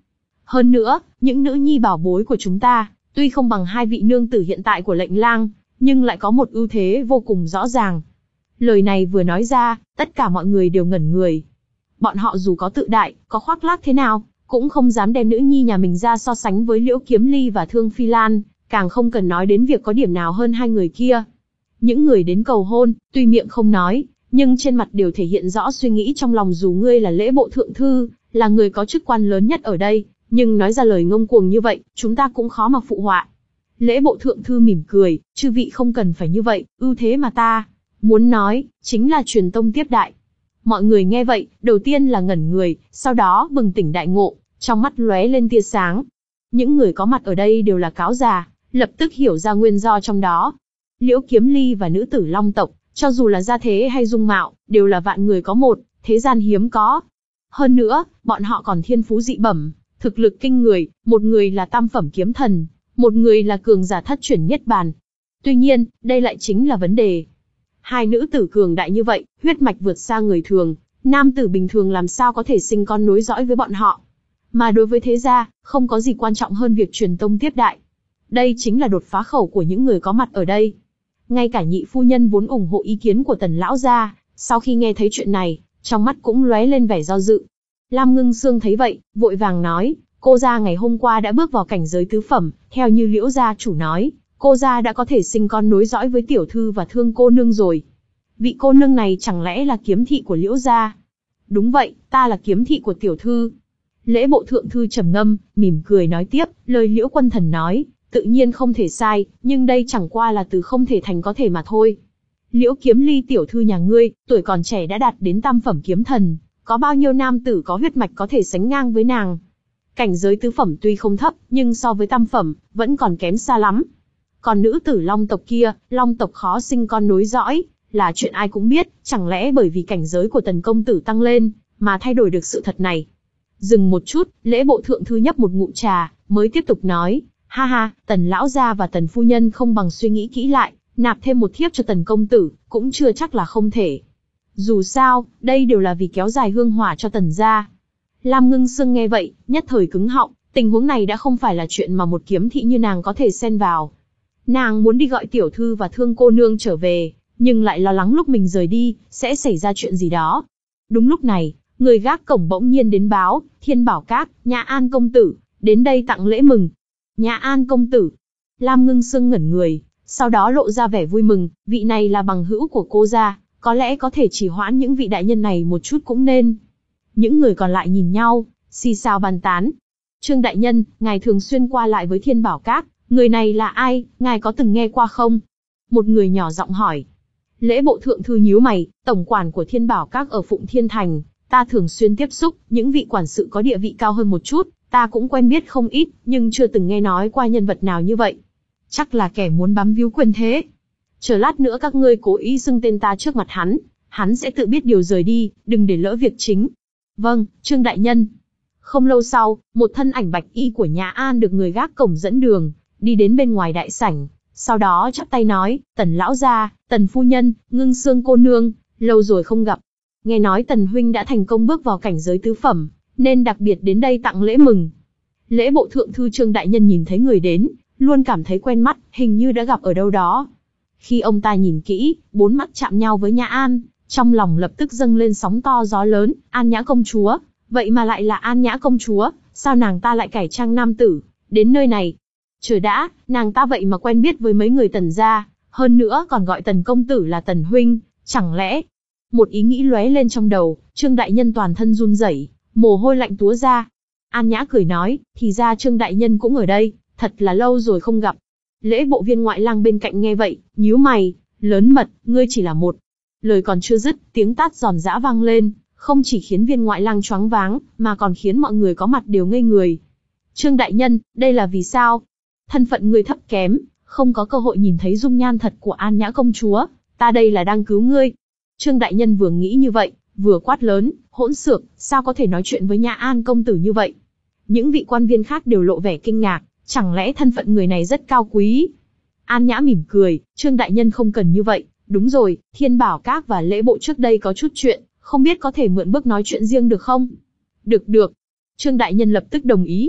Hơn nữa, những nữ nhi bảo bối của chúng ta, tuy không bằng hai vị nương tử hiện tại của lệnh lang, nhưng lại có một ưu thế vô cùng rõ ràng. Lời này vừa nói ra, tất cả mọi người đều ngẩn người. Bọn họ dù có tự đại, có khoác lác thế nào, cũng không dám đem nữ nhi nhà mình ra so sánh với Liễu Kiếm Ly và Thương Phi Lan, càng không cần nói đến việc có điểm nào hơn hai người kia. Những người đến cầu hôn, tuy miệng không nói, nhưng trên mặt đều thể hiện rõ suy nghĩ trong lòng. Dù ngươi là lễ bộ thượng thư, là người có chức quan lớn nhất ở đây, nhưng nói ra lời ngông cuồng như vậy, chúng ta cũng khó mà phụ họa. Lễ bộ thượng thư mỉm cười, chư vị không cần phải như vậy, ưu thế mà ta muốn nói, chính là truyền tông tiếp đại. Mọi người nghe vậy, đầu tiên là ngẩn người, sau đó bừng tỉnh đại ngộ, trong mắt lóe lên tia sáng. Những người có mặt ở đây đều là cáo già, lập tức hiểu ra nguyên do trong đó. Liễu Kiếm Ly và nữ tử Long tộc, cho dù là gia thế hay dung mạo, đều là vạn người có một, thế gian hiếm có. Hơn nữa, bọn họ còn thiên phú dị bẩm, thực lực kinh người, một người là tam phẩm kiếm thần, một người là cường giả thất chuyển niết bàn. Tuy nhiên, đây lại chính là vấn đề. Hai nữ tử cường đại như vậy, huyết mạch vượt xa người thường, nam tử bình thường làm sao có thể sinh con nối dõi với bọn họ. Mà đối với thế gia, không có gì quan trọng hơn việc truyền tông tiếp đại. Đây chính là đột phá khẩu của những người có mặt ở đây. Ngay cả nhị phu nhân vốn ủng hộ ý kiến của Tần lão gia, sau khi nghe thấy chuyện này, trong mắt cũng lóe lên vẻ do dự. Lam Ngưng Sương thấy vậy, vội vàng nói, cô gia ngày hôm qua đã bước vào cảnh giới tứ phẩm, theo như Liễu gia chủ nói, cô gia đã có thể sinh con nối dõi với tiểu thư và Thương cô nương rồi. Vị cô nương này chẳng lẽ là kiếm thị của Liễu gia? Đúng vậy, ta là kiếm thị của tiểu thư. Lễ bộ thượng thư trầm ngâm, mỉm cười nói tiếp, lời Liễu quân thần nói, tự nhiên không thể sai, nhưng đây chẳng qua là từ không thể thành có thể mà thôi. Liễu Kiếm Ly tiểu thư nhà ngươi, tuổi còn trẻ đã đạt đến tam phẩm kiếm thần, có bao nhiêu nam tử có huyết mạch có thể sánh ngang với nàng? Cảnh giới tứ phẩm tuy không thấp, nhưng so với tam phẩm, vẫn còn kém xa lắm. Còn nữ tử Long tộc kia, Long tộc khó sinh con nối dõi, là chuyện ai cũng biết, chẳng lẽ bởi vì cảnh giới của Tần công tử tăng lên, mà thay đổi được sự thật này? Dừng một chút, lễ bộ thượng thư nhấp một ngụm trà, mới tiếp tục nói, ha ha, Tần lão gia và Tần phu nhân không bằng suy nghĩ kỹ lại, nạp thêm một thiếp cho Tần công tử, cũng chưa chắc là không thể. Dù sao, đây đều là vì kéo dài hương hỏa cho Tần gia. Lam Ngưng Sương nghe vậy, nhất thời cứng họng, tình huống này đã không phải là chuyện mà một kiếm thị như nàng có thể xen vào. Nàng muốn đi gọi tiểu thư và Thương cô nương trở về, nhưng lại lo lắng lúc mình rời đi, sẽ xảy ra chuyện gì đó. Đúng lúc này, người gác cổng bỗng nhiên đến báo, Thiên Bảo Các, Nhã An công tử, đến đây tặng lễ mừng. Nhã An công tử. Lam Ngưng Sương ngẩn người, sau đó lộ ra vẻ vui mừng, vị này là bằng hữu của cô gia, có lẽ có thể chỉ hoãn những vị đại nhân này một chút cũng nên. Những người còn lại nhìn nhau, xì xào bàn tán. Trương đại nhân, ngài thường xuyên qua lại với Thiên Bảo Các, người này là ai, ngài có từng nghe qua không? Một người nhỏ giọng hỏi. Lễ bộ thượng thư nhíu mày, tổng quản của Thiên Bảo Các ở Phụng Thiên Thành, ta thường xuyên tiếp xúc, những vị quản sự có địa vị cao hơn một chút, ta cũng quen biết không ít, nhưng chưa từng nghe nói qua nhân vật nào như vậy. Chắc là kẻ muốn bám víu quyền thế. Chờ lát nữa các ngươi cố ý xưng tên ta trước mặt hắn, hắn sẽ tự biết điều rời đi, đừng để lỡ việc chính. Vâng, Trương đại nhân. Không lâu sau, một thân ảnh bạch y của Nhã An được người gác cổng dẫn đường, đi đến bên ngoài đại sảnh, sau đó chắp tay nói, Tần lão gia, Tần phu nhân, Ngưng Sương cô nương, lâu rồi không gặp. Nghe nói Tần huynh đã thành công bước vào cảnh giới tứ phẩm, nên đặc biệt đến đây tặng lễ mừng. Lễ bộ thượng thư Trương đại nhân nhìn thấy người đến, luôn cảm thấy quen mắt, hình như đã gặp ở đâu đó. Khi ông ta nhìn kỹ, bốn mắt chạm nhau với Nhã An, trong lòng lập tức dâng lên sóng to gió lớn, An Nhã công chúa, vậy mà lại là An Nhã công chúa, sao nàng ta lại cải trang nam tử, đến nơi này? Chờ đã, nàng ta vậy mà quen biết với mấy người Tần gia, hơn nữa còn gọi Tần công tử là Tần huynh, chẳng lẽ? Một ý nghĩ lóe lên trong đầu, Trương đại nhân toàn thân run rẩy, mồ hôi lạnh túa ra. An Nhã cười nói, thì ra Trương đại nhân cũng ở đây, thật là lâu rồi không gặp. Lễ bộ viên ngoại lang bên cạnh nghe vậy, nhíu mày, lớn mật, ngươi chỉ là một. Lời còn chưa dứt, tiếng tát giòn giã vang lên, không chỉ khiến viên ngoại lang choáng váng, mà còn khiến mọi người có mặt đều ngây người. Trương đại nhân, đây là vì sao? Thân phận ngươi thấp kém, không có cơ hội nhìn thấy dung nhan thật của An Nhã công chúa, ta đây là đang cứu ngươi. Trương đại nhân vừa nghĩ như vậy, vừa quát lớn, hỗn xược, sao có thể nói chuyện với Nhã An công tử như vậy? Những vị quan viên khác đều lộ vẻ kinh ngạc, chẳng lẽ thân phận người này rất cao quý? An Nhã mỉm cười, Trương đại nhân không cần như vậy, đúng rồi, Thiên Bảo Các và lễ bộ trước đây có chút chuyện, không biết có thể mượn bước nói chuyện riêng được không? Được được. Trương đại nhân lập tức đồng ý.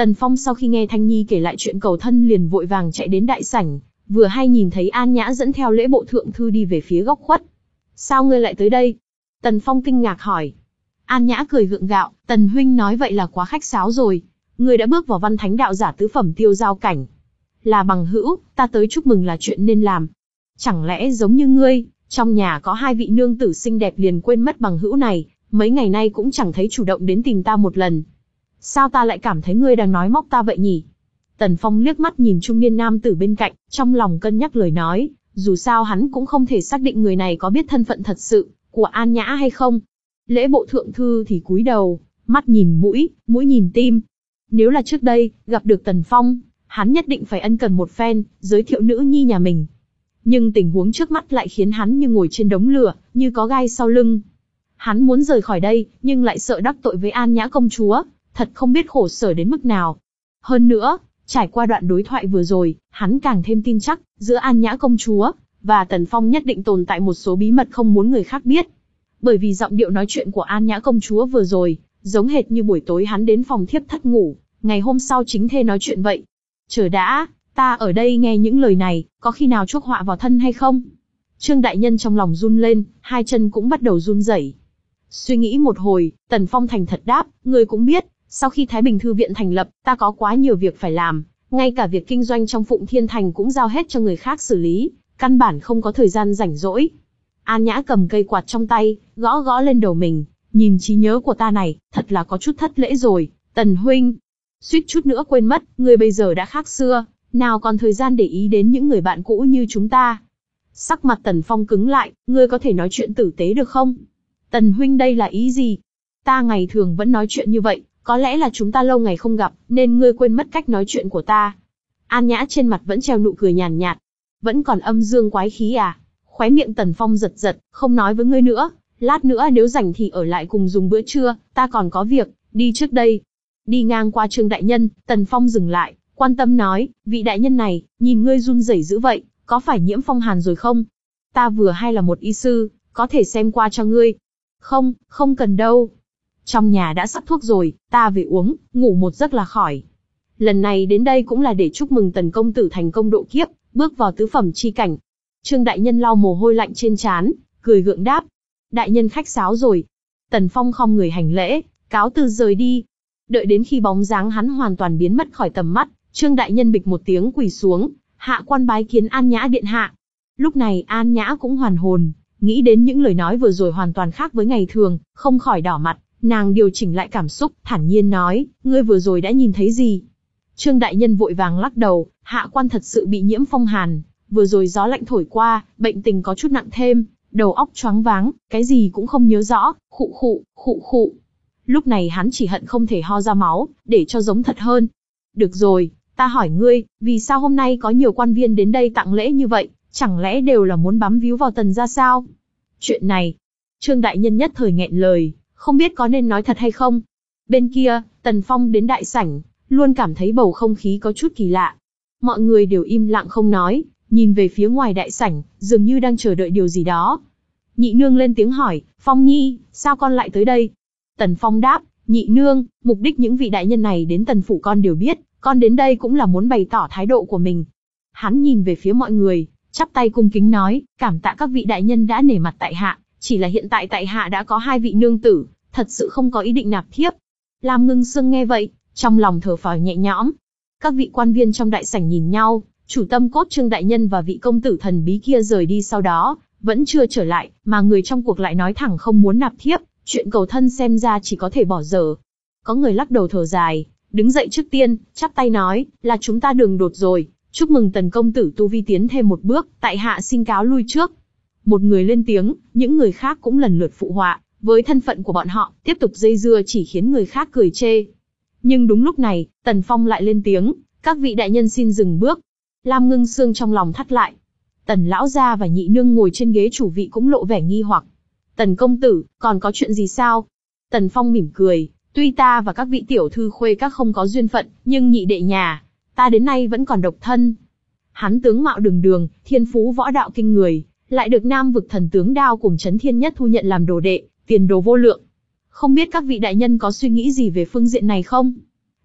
Tần Phong sau khi nghe Thanh Nhi kể lại chuyện cầu thân liền vội vàng chạy đến đại sảnh, vừa hay nhìn thấy An Nhã dẫn theo lễ bộ thượng thư đi về phía góc khuất. Sao ngươi lại tới đây? Tần Phong kinh ngạc hỏi. An Nhã cười gượng gạo, Tần huynh nói vậy là quá khách sáo rồi. Ngươi đã bước vào văn thánh đạo giả tứ phẩm tiêu giao cảnh. Là bằng hữu, ta tới chúc mừng là chuyện nên làm. Chẳng lẽ giống như ngươi, trong nhà có hai vị nương tử xinh đẹp liền quên mất bằng hữu này, mấy ngày nay cũng chẳng thấy chủ động đến tìm ta một lần. Sao ta lại cảm thấy ngươi đang nói móc ta vậy nhỉ? Tần Phong liếc mắt nhìn trung niên nam tử bên cạnh, trong lòng cân nhắc lời nói, dù sao hắn cũng không thể xác định người này có biết thân phận thật sự của An Nhã hay không. Lễ bộ thượng thư thì cúi đầu, mắt nhìn mũi, mũi nhìn tim. Nếu là trước đây, gặp được Tần Phong, hắn nhất định phải ân cần một phen, giới thiệu nữ nhi nhà mình. Nhưng tình huống trước mắt lại khiến hắn như ngồi trên đống lửa, như có gai sau lưng. Hắn muốn rời khỏi đây, nhưng lại sợ đắc tội với An Nhã công chúa, thật không biết khổ sở đến mức nào. Hơn nữa, trải qua đoạn đối thoại vừa rồi, hắn càng thêm tin chắc, giữa An Nhã công chúa và Tần Phong nhất định tồn tại một số bí mật không muốn người khác biết. Bởi vì giọng điệu nói chuyện của An Nhã công chúa vừa rồi, giống hệt như buổi tối hắn đến phòng thiếp thất ngủ, ngày hôm sau chính thê nói chuyện vậy. Chờ đã, ta ở đây nghe những lời này, có khi nào chuốc họa vào thân hay không? Trương đại nhân trong lòng run lên, hai chân cũng bắt đầu run rẩy. Suy nghĩ một hồi, Tần Phong thành thật đáp, ngươi cũng biết, sau khi Thái Bình Thư viện thành lập, ta có quá nhiều việc phải làm, ngay cả việc kinh doanh trong Phụng Thiên Thành cũng giao hết cho người khác xử lý, căn bản không có thời gian rảnh rỗi. An Nhã cầm cây quạt trong tay, gõ gõ lên đầu mình, nhìn trí nhớ của ta này, thật là có chút thất lễ rồi, Tần huynh. Suýt chút nữa quên mất, ngươi bây giờ đã khác xưa, nào còn thời gian để ý đến những người bạn cũ như chúng ta. Sắc mặt Tần Phong cứng lại, ngươi có thể nói chuyện tử tế được không? Tần huynh đây là ý gì? Ta ngày thường vẫn nói chuyện như vậy, có lẽ là chúng ta lâu ngày không gặp, nên ngươi quên mất cách nói chuyện của ta. An Nhã trên mặt vẫn treo nụ cười nhàn nhạt. Vẫn còn âm dương quái khí à? Khóe miệng Tần Phong giật giật, không nói với ngươi nữa, lát nữa nếu rảnh thì ở lại cùng dùng bữa trưa, ta còn có việc, đi trước đây. Đi ngang qua Trương đại nhân, Tần Phong dừng lại, quan tâm nói, vị đại nhân này, nhìn ngươi run rẩy dữ vậy, có phải nhiễm phong hàn rồi không? Ta vừa hay là một y sư, có thể xem qua cho ngươi. Không, không cần đâu. Trong nhà đã sắp thuốc rồi, ta về uống, ngủ một giấc là khỏi. Lần này đến đây cũng là để chúc mừng Tần công tử thành công độ kiếp, bước vào tứ phẩm chi cảnh. Trương đại nhân lau mồ hôi lạnh trên trán, cười gượng đáp. Đại nhân khách sáo rồi. Tần Phong khom người hành lễ, cáo từ rời đi. Đợi đến khi bóng dáng hắn hoàn toàn biến mất khỏi tầm mắt, Trương đại nhân bịch một tiếng quỳ xuống, hạ quan bái kiến An Nhã điện hạ. Lúc này An Nhã cũng hoàn hồn, nghĩ đến những lời nói vừa rồi hoàn toàn khác với ngày thường, không khỏi đỏ mặt, nàng điều chỉnh lại cảm xúc, thản nhiên nói, ngươi vừa rồi đã nhìn thấy gì? Trương đại nhân vội vàng lắc đầu, hạ quan thật sự bị nhiễm phong hàn, vừa rồi gió lạnh thổi qua, bệnh tình có chút nặng thêm, đầu óc choáng váng, cái gì cũng không nhớ rõ, khụ khụ, khụ khụ. Lúc này hắn chỉ hận không thể ho ra máu, để cho giống thật hơn. Được rồi, ta hỏi ngươi, vì sao hôm nay có nhiều quan viên đến đây tặng lễ như vậy, chẳng lẽ đều là muốn bám víu vào Tần gia sao? Chuyện này, Trương đại nhân nhất thời nghẹn lời, không biết có nên nói thật hay không. Bên kia, Tần Phong đến đại sảnh, luôn cảm thấy bầu không khí có chút kỳ lạ. Mọi người đều im lặng không nói, nhìn về phía ngoài đại sảnh, dường như đang chờ đợi điều gì đó. Nhị nương lên tiếng hỏi, Phong nhi, sao con lại tới đây? Tần Phong đáp, nhị nương, mục đích những vị đại nhân này đến Tần phủ con đều biết, con đến đây cũng là muốn bày tỏ thái độ của mình. Hắn nhìn về phía mọi người, chắp tay cung kính nói, cảm tạ các vị đại nhân đã nể mặt tại hạ, chỉ là hiện tại tại hạ đã có hai vị nương tử, thật sự không có ý định nạp thiếp. Lam Ngưng Sương nghe vậy, trong lòng thở phào nhẹ nhõm. Các vị quan viên trong đại sảnh nhìn nhau, chủ tâm cốt Trương đại nhân và vị công tử thần bí kia rời đi sau đó, vẫn chưa trở lại, mà người trong cuộc lại nói thẳng không muốn nạp thiếp, chuyện cầu thân xem ra chỉ có thể bỏ dở. Có người lắc đầu thở dài, đứng dậy trước tiên, chắp tay nói, là chúng ta đường đột rồi, chúc mừng Tần công tử tu vi tiến thêm một bước, tại hạ xin cáo lui trước. Một người lên tiếng, những người khác cũng lần lượt phụ họa, với thân phận của bọn họ, tiếp tục dây dưa chỉ khiến người khác cười chê. Nhưng đúng lúc này, Tần Phong lại lên tiếng, các vị đại nhân xin dừng bước. Lam Ngưng Sương trong lòng thắt lại. Tần lão gia và nhị nương ngồi trên ghế chủ vị cũng lộ vẻ nghi hoặc. Tần công tử, còn có chuyện gì sao? Tần Phong mỉm cười, tuy ta và các vị tiểu thư khuê các không có duyên phận, nhưng nhị đệ nhà, ta đến nay vẫn còn độc thân. Hắn tướng mạo đường đường, thiên phú võ đạo kinh người, lại được Nam vực thần tướng Đao cùng Chấn Thiên Nhất thu nhận làm đồ đệ, tiền đồ vô lượng. Không biết các vị đại nhân có suy nghĩ gì về phương diện này không?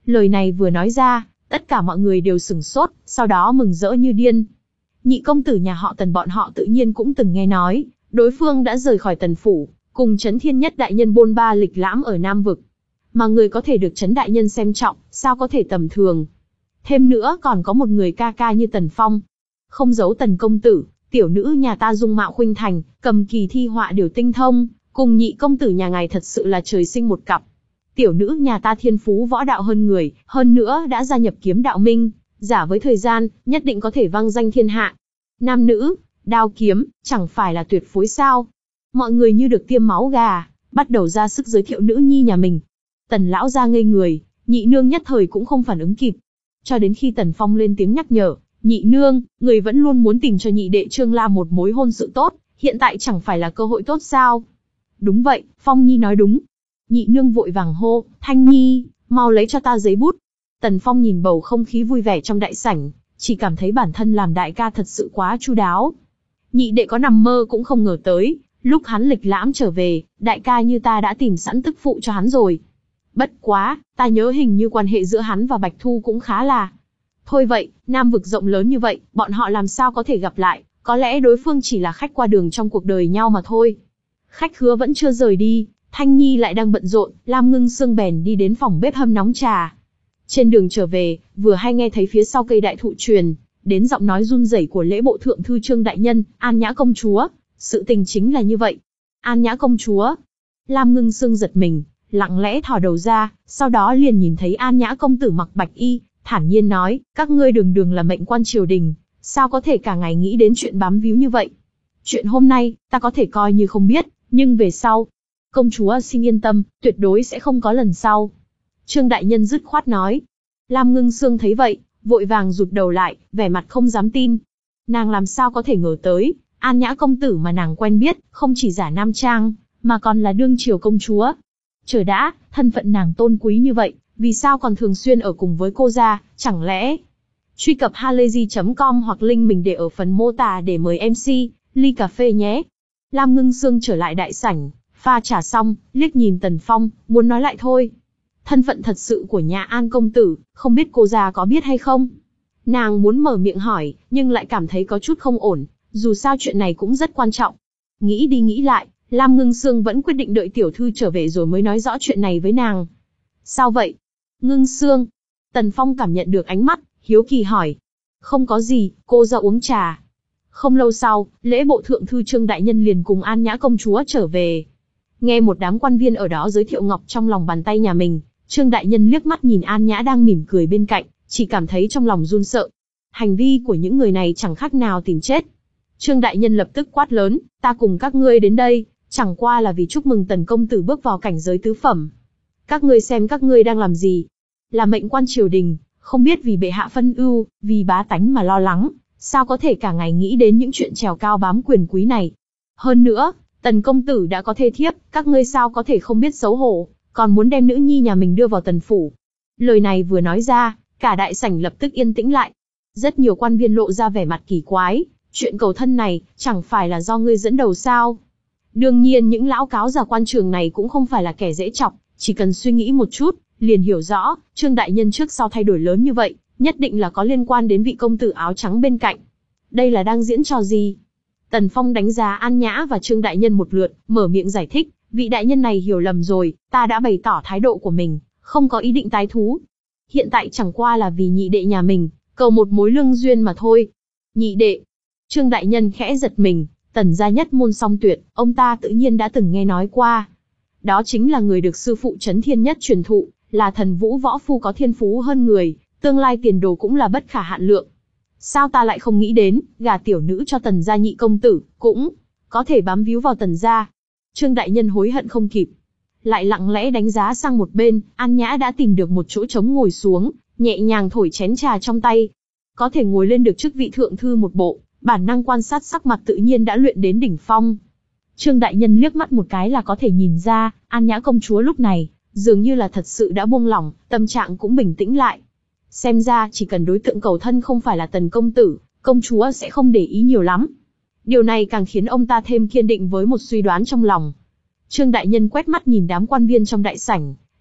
Lời này vừa nói ra, tất cả mọi người đều sửng sốt, sau đó mừng rỡ như điên. Nhị công tử nhà họ Tần bọn họ tự nhiên cũng từng nghe nói, đối phương đã rời khỏi Tần phủ, cùng Trấn Thiên Nhất đại nhân bôn ba lịch lãm ở Nam vực. Mà người có thể được Trấn đại nhân xem trọng, sao có thể tầm thường. Thêm nữa còn có một người ca ca như Tần Phong. Không giấu Tần công tử, tiểu nữ nhà ta dung mạo khuynh thành, cầm kỳ thi họa đều tinh thông, cùng nhị công tử nhà ngài thật sự là trời sinh một cặp. Tiểu nữ nhà ta thiên phú võ đạo hơn người, hơn nữa đã gia nhập kiếm đạo minh, giả với thời gian, nhất định có thể vang danh thiên hạ. Nam nữ, đao kiếm, chẳng phải là tuyệt phối sao? Mọi người như được tiêm máu gà, bắt đầu ra sức giới thiệu nữ nhi nhà mình. Tần lão ra ngây người, nhị nương nhất thời cũng không phản ứng kịp. Cho đến khi Tần Phong lên tiếng nhắc nhở, nhị nương, người vẫn luôn muốn tìm cho nhị đệ Trương La một mối hôn sự tốt, hiện tại chẳng phải là cơ hội tốt sao? Đúng vậy, Phong Nhi nói đúng. Nhị nương vội vàng hô, Thanh Nhi, mau lấy cho ta giấy bút. Tần Phong nhìn bầu không khí vui vẻ trong đại sảnh, chỉ cảm thấy bản thân làm đại ca thật sự quá chu đáo. Nhị đệ có nằm mơ cũng không ngờ tới, lúc hắn lịch lãm trở về, đại ca như ta đã tìm sẵn tức phụ cho hắn rồi. Bất quá, ta nhớ hình như quan hệ giữa hắn và Bạch Thu cũng khá là... Thôi vậy, Nam vực rộng lớn như vậy, bọn họ làm sao có thể gặp lại, có lẽ đối phương chỉ là khách qua đường trong cuộc đời nhau mà thôi. Khách khứa vẫn chưa rời đi, Thanh Nhi lại đang bận rộn, Lam Ngưng Sương bèn đi đến phòng bếp hâm nóng trà. Trên đường trở về, vừa hay nghe thấy phía sau cây đại thụ truyền đến giọng nói run rẩy của lễ bộ thượng thư Trương đại nhân, An Nhã công chúa. Sự tình chính là như vậy. An Nhã công chúa. Lam Ngưng Sương giật mình, lặng lẽ thò đầu ra, sau đó liền nhìn thấy An Nhã công tử mặc bạch y, thản nhiên nói, các ngươi đường đường là mệnh quan triều đình, sao có thể cả ngày nghĩ đến chuyện bám víu như vậy? Chuyện hôm nay, ta có thể coi như không biết, nhưng về sau, công chúa xin yên tâm, tuyệt đối sẽ không có lần sau. Trương đại nhân dứt khoát nói. Lam Ngưng Sương thấy vậy, vội vàng rụt đầu lại, vẻ mặt không dám tin. Nàng làm sao có thể ngờ tới, An Nhã công tử mà nàng quen biết, không chỉ giả nam trang, mà còn là đương triều công chúa. Chờ đã, thân phận nàng tôn quý như vậy, vì sao còn thường xuyên ở cùng với cô gia, chẳng lẽ... Truy cập halayzi chấm com hoặc link mình để ở phần mô tả để mời em xê, ly cà phê nhé. Lam Ngưng Sương trở lại đại sảnh, pha trà xong, liếc nhìn Tần Phong, muốn nói lại thôi. Thân phận thật sự của nhà An công tử, không biết cô gia có biết hay không? Nàng muốn mở miệng hỏi, nhưng lại cảm thấy có chút không ổn, dù sao chuyện này cũng rất quan trọng. Nghĩ đi nghĩ lại, Lam Ngưng Sương vẫn quyết định đợi tiểu thư trở về rồi mới nói rõ chuyện này với nàng. Sao vậy? Ngưng Sương. Tần Phong cảm nhận được ánh mắt, hiếu kỳ hỏi. Không có gì, cô ra uống trà. Không lâu sau, lễ bộ thượng thư Trương đại nhân liền cùng An Nhã công chúa trở về. Nghe một đám quan viên ở đó giới thiệu ngọc trong lòng bàn tay nhà mình, Trương đại nhân liếc mắt nhìn An Nhã đang mỉm cười bên cạnh, chỉ cảm thấy trong lòng run sợ. Hành vi của những người này chẳng khác nào tìm chết. Trương đại nhân lập tức quát lớn, ta cùng các ngươi đến đây, chẳng qua là vì chúc mừng Tần công tử bước vào cảnh giới tứ phẩm. Các ngươi xem các ngươi đang làm gì? Là mệnh quan triều đình, không biết vì bệ hạ phân ưu, vì bá tánh mà lo lắng, sao có thể cả ngày nghĩ đến những chuyện trèo cao bám quyền quý này? Hơn nữa, Tần công tử đã có thê thiếp, các ngươi sao có thể không biết xấu hổ, còn muốn đem nữ nhi nhà mình đưa vào Tần phủ? Lời này vừa nói ra, cả đại sảnh lập tức yên tĩnh lại. Rất nhiều quan viên lộ ra vẻ mặt kỳ quái, chuyện cầu thân này, chẳng phải là do ngươi dẫn đầu sao? Đương nhiên những lão cáo già quan trường này cũng không phải là kẻ dễ chọc, chỉ cần suy nghĩ một chút, liền hiểu rõ, Trương đại nhân trước sau thay đổi lớn như vậy, nhất định là có liên quan đến vị công tử áo trắng bên cạnh. Đây là đang diễn trò gì? Tần Phong đánh giá An Nhã và Trương đại nhân một lượt, mở miệng giải thích, vị đại nhân này hiểu lầm rồi, ta đã bày tỏ thái độ của mình, không có ý định tái thú. Hiện tại chẳng qua là vì nhị đệ nhà mình, cầu một mối lương duyên mà thôi. Nhị đệ. Trương đại nhân khẽ giật mình, Tần gia nhất môn song tuyệt, ông ta tự nhiên đã từng nghe nói qua. Đó chính là người được sư phụ Trấn Thiên Nhất truyền thụ, là thần vũ võ phu có thiên phú hơn người, tương lai tiền đồ cũng là bất khả hạn lượng. Sao ta lại không nghĩ đến, gả tiểu nữ cho Tần gia nhị công tử, cũng có thể bám víu vào Tần gia. Trương đại nhân hối hận không kịp. Lại lặng lẽ đánh giá sang một bên, An Nhã đã tìm được một chỗ trống ngồi xuống, nhẹ nhàng thổi chén trà trong tay. Có thể ngồi lên được chức vị thượng thư một bộ, bản năng quan sát sắc mặt tự nhiên đã luyện đến đỉnh phong. Trương đại nhân liếc mắt một cái là có thể nhìn ra, An Nhã công chúa lúc này, dường như là thật sự đã buông lỏng, tâm trạng cũng bình tĩnh lại. Xem ra chỉ cần đối tượng cầu thân không phải là Tần công tử, công chúa sẽ không để ý nhiều lắm. Điều này càng khiến ông ta thêm kiên định với một suy đoán trong lòng. Trương đại nhân quét mắt nhìn đám quan viên trong đại sảnh,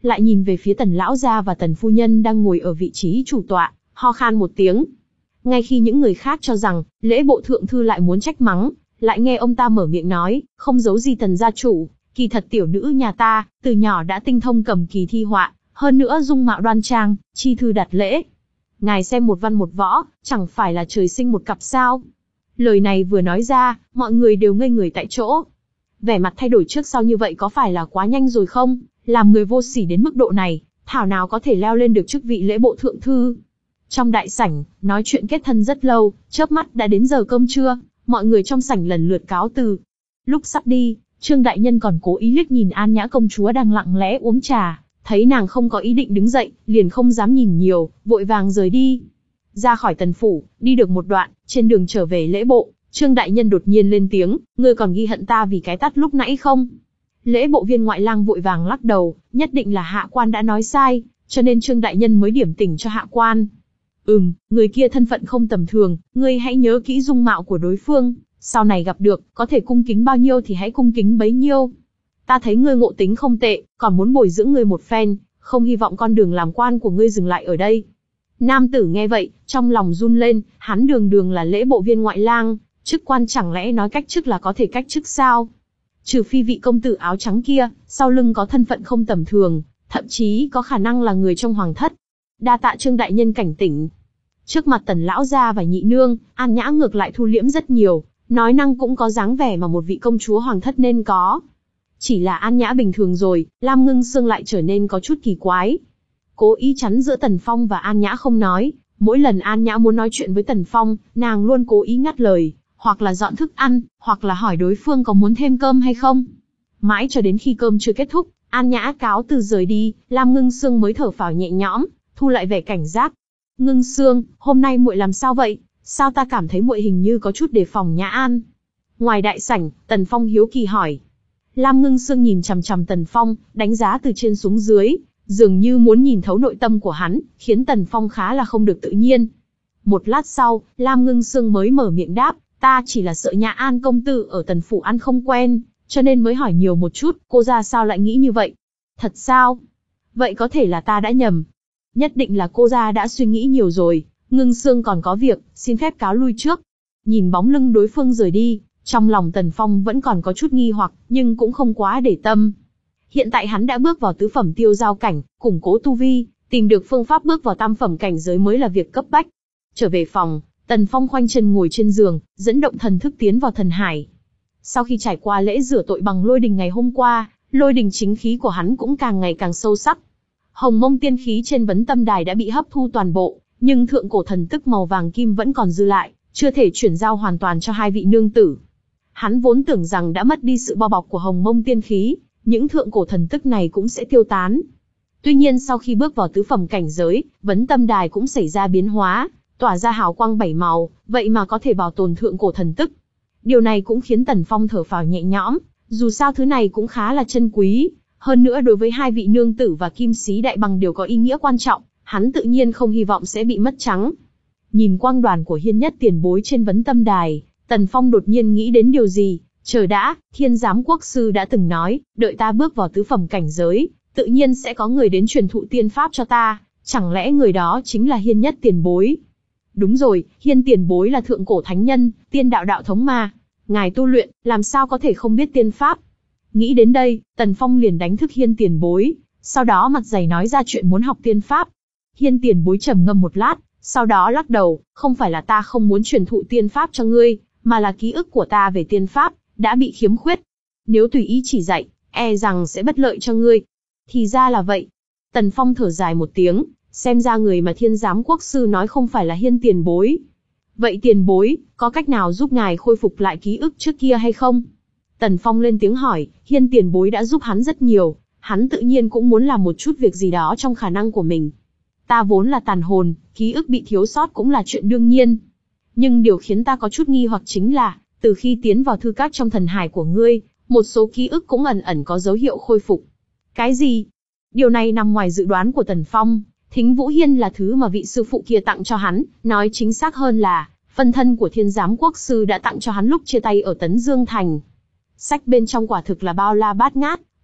lại nhìn về phía Tần lão gia và Tần phu nhân đang ngồi ở vị trí chủ tọa, ho khan một tiếng. Ngay khi những người khác cho rằng Lễ Bộ thượng thư lại muốn trách mắng, lại nghe ông ta mở miệng nói, không giấu gì Tần gia chủ, kỳ thật tiểu nữ nhà ta, từ nhỏ đã tinh thông cầm kỳ thi họa, hơn nữa dung mạo đoan trang, chi thư đạt lễ. Ngài xem một văn một võ, chẳng phải là trời sinh một cặp sao? Lời này vừa nói ra, mọi người đều ngây người tại chỗ. Vẻ mặt thay đổi trước sau như vậy có phải là quá nhanh rồi không? Làm người vô sỉ đến mức độ này, thảo nào có thể leo lên được chức vị Lễ Bộ thượng thư. Trong đại sảnh, nói chuyện kết thân rất lâu, chớp mắt đã đến giờ cơm trưa, mọi người trong sảnh lần lượt cáo từ. Lúc sắp đi, Trương đại nhân còn cố ý liếc nhìn An Nhã công chúa đang lặng lẽ uống trà, thấy nàng không có ý định đứng dậy, liền không dám nhìn nhiều, vội vàng rời đi. Ra khỏi Tần phủ, đi được một đoạn, trên đường trở về Lễ Bộ, Trương đại nhân đột nhiên lên tiếng, ngươi còn ghi hận ta vì cái tát lúc nãy không? Lễ Bộ viên ngoại lang vội vàng lắc đầu, nhất định là hạ quan đã nói sai, cho nên Trương đại nhân mới điểm tỉnh cho hạ quan. Ừm, người kia thân phận không tầm thường, ngươi hãy nhớ kỹ dung mạo của đối phương, sau này gặp được, có thể cung kính bao nhiêu thì hãy cung kính bấy nhiêu. Ta thấy ngươi ngộ tính không tệ, còn muốn bồi dưỡng ngươi một phen, không hy vọng con đường làm quan của ngươi dừng lại ở đây. Nam tử nghe vậy, trong lòng run lên, hắn đường đường là Lễ Bộ viên ngoại lang, chức quan chẳng lẽ nói cách chức là có thể cách chức sao? Trừ phi vị công tử áo trắng kia, sau lưng có thân phận không tầm thường, thậm chí có khả năng là người trong hoàng thất. Đa tạ Trương đại nhân cảnh tỉnh. Trước mặt Tần lão gia và nhị nương, An Nhã ngược lại thu liễm rất nhiều, nói năng cũng có dáng vẻ mà một vị công chúa hoàng thất nên có. Chỉ là An Nhã bình thường rồi, Lam Ngưng Sương lại trở nên có chút kỳ quái. Cố ý chắn giữa Tần Phong và An Nhã không nói, mỗi lần An Nhã muốn nói chuyện với Tần Phong, nàng luôn cố ý ngắt lời, hoặc là dọn thức ăn, hoặc là hỏi đối phương có muốn thêm cơm hay không. Mãi cho đến khi cơm chưa kết thúc, An Nhã cáo từ rời đi, Lam Ngưng Sương mới thở phào nhẹ nhõm, thu lại vẻ cảnh giác. Ngưng Sương, hôm nay muội làm sao vậy? Sao ta cảm thấy muội hình như có chút đề phòng Nhã An? Ngoài đại sảnh, Tần Phong hiếu kỳ hỏi. Lam Ngưng Sương nhìn chằm chằm Tần Phong, đánh giá từ trên xuống dưới, dường như muốn nhìn thấu nội tâm của hắn, khiến Tần Phong khá là không được tự nhiên. Một lát sau, Lam Ngưng Sương mới mở miệng đáp, ta chỉ là sợ Nhã An công tử ở Tần phủ ăn không quen, cho nên mới hỏi nhiều một chút, cô ra sao lại nghĩ như vậy? Thật sao? Vậy có thể là ta đã nhầm. Nhất định là cô gia đã suy nghĩ nhiều rồi, Ngưng Sương còn có việc, xin phép cáo lui trước. Nhìn bóng lưng đối phương rời đi, trong lòng Tần Phong vẫn còn có chút nghi hoặc, nhưng cũng không quá để tâm. Hiện tại hắn đã bước vào tứ phẩm tiêu giao cảnh, củng cố tu vi, tìm được phương pháp bước vào tam phẩm cảnh giới mới là việc cấp bách. Trở về phòng, Tần Phong khoanh chân ngồi trên giường, dẫn động thần thức tiến vào thần hải. Sau khi trải qua lễ rửa tội bằng lôi đình ngày hôm qua, lôi đình chính khí của hắn cũng càng ngày càng sâu sắc. Hồng mông tiên khí trên vấn tâm đài đã bị hấp thu toàn bộ, nhưng thượng cổ thần tức màu vàng kim vẫn còn dư lại, chưa thể chuyển giao hoàn toàn cho hai vị nương tử. Hắn vốn tưởng rằng đã mất đi sự bao bọc của hồng mông tiên khí, những thượng cổ thần tức này cũng sẽ tiêu tán. Tuy nhiên sau khi bước vào tứ phẩm cảnh giới, vấn tâm đài cũng xảy ra biến hóa, tỏa ra hào quang bảy màu, vậy mà có thể bảo tồn thượng cổ thần tức. Điều này cũng khiến Tần Phong thở phào nhẹ nhõm, dù sao thứ này cũng khá là chân quý. Hơn nữa đối với hai vị nương tử và Kim Sĩ Đại Bằng đều có ý nghĩa quan trọng, hắn tự nhiên không hy vọng sẽ bị mất trắng. Nhìn quang đoàn của Hiên Nhất tiền bối trên vấn tâm đài, Tần Phong đột nhiên nghĩ đến điều gì. Chờ đã, Thiên Giám Quốc Sư đã từng nói, đợi ta bước vào tứ phẩm cảnh giới, tự nhiên sẽ có người đến truyền thụ tiên pháp cho ta, chẳng lẽ người đó chính là Hiên Nhất tiền bối? Đúng rồi, Hiên tiền bối là thượng cổ thánh nhân, tiên đạo đạo thống mà. Ngài tu luyện, làm sao có thể không biết tiên pháp? Nghĩ đến đây, Tần Phong liền đánh thức Hiên tiền bối, sau đó mặt dày nói ra chuyện muốn học tiên pháp. Hiên tiền bối trầm ngâm một lát, sau đó lắc đầu, không phải là ta không muốn truyền thụ tiên pháp cho ngươi, mà là ký ức của ta về tiên pháp đã bị khiếm khuyết. Nếu tùy ý chỉ dạy, e rằng sẽ bất lợi cho ngươi. Thì ra là vậy. Tần Phong thở dài một tiếng, xem ra người mà Thiên Giám Quốc Sư nói không phải là Hiên tiền bối. Vậy tiền bối, có cách nào giúp ngài khôi phục lại ký ức trước kia hay không? Tần Phong lên tiếng hỏi, Hiên tiền bối đã giúp hắn rất nhiều, hắn tự nhiên cũng muốn làm một chút việc gì đó trong khả năng của mình. Ta vốn là tàn hồn, ký ức bị thiếu sót cũng là chuyện đương nhiên. Nhưng điều khiến ta có chút nghi hoặc chính là, từ khi tiến vào thư các trong thần hải của ngươi, một số ký ức cũng ẩn ẩn có dấu hiệu khôi phục. Cái gì? Điều này nằm ngoài dự đoán của Tần Phong. Thính Vũ Hiên là thứ mà vị sư phụ kia tặng cho hắn, nói chính xác hơn là, phân thân của Thiên Giám Quốc Sư đã tặng cho hắn lúc chia tay ở Tấn Dương Thành. Sách bên trong quả thực là bao la bát ngát,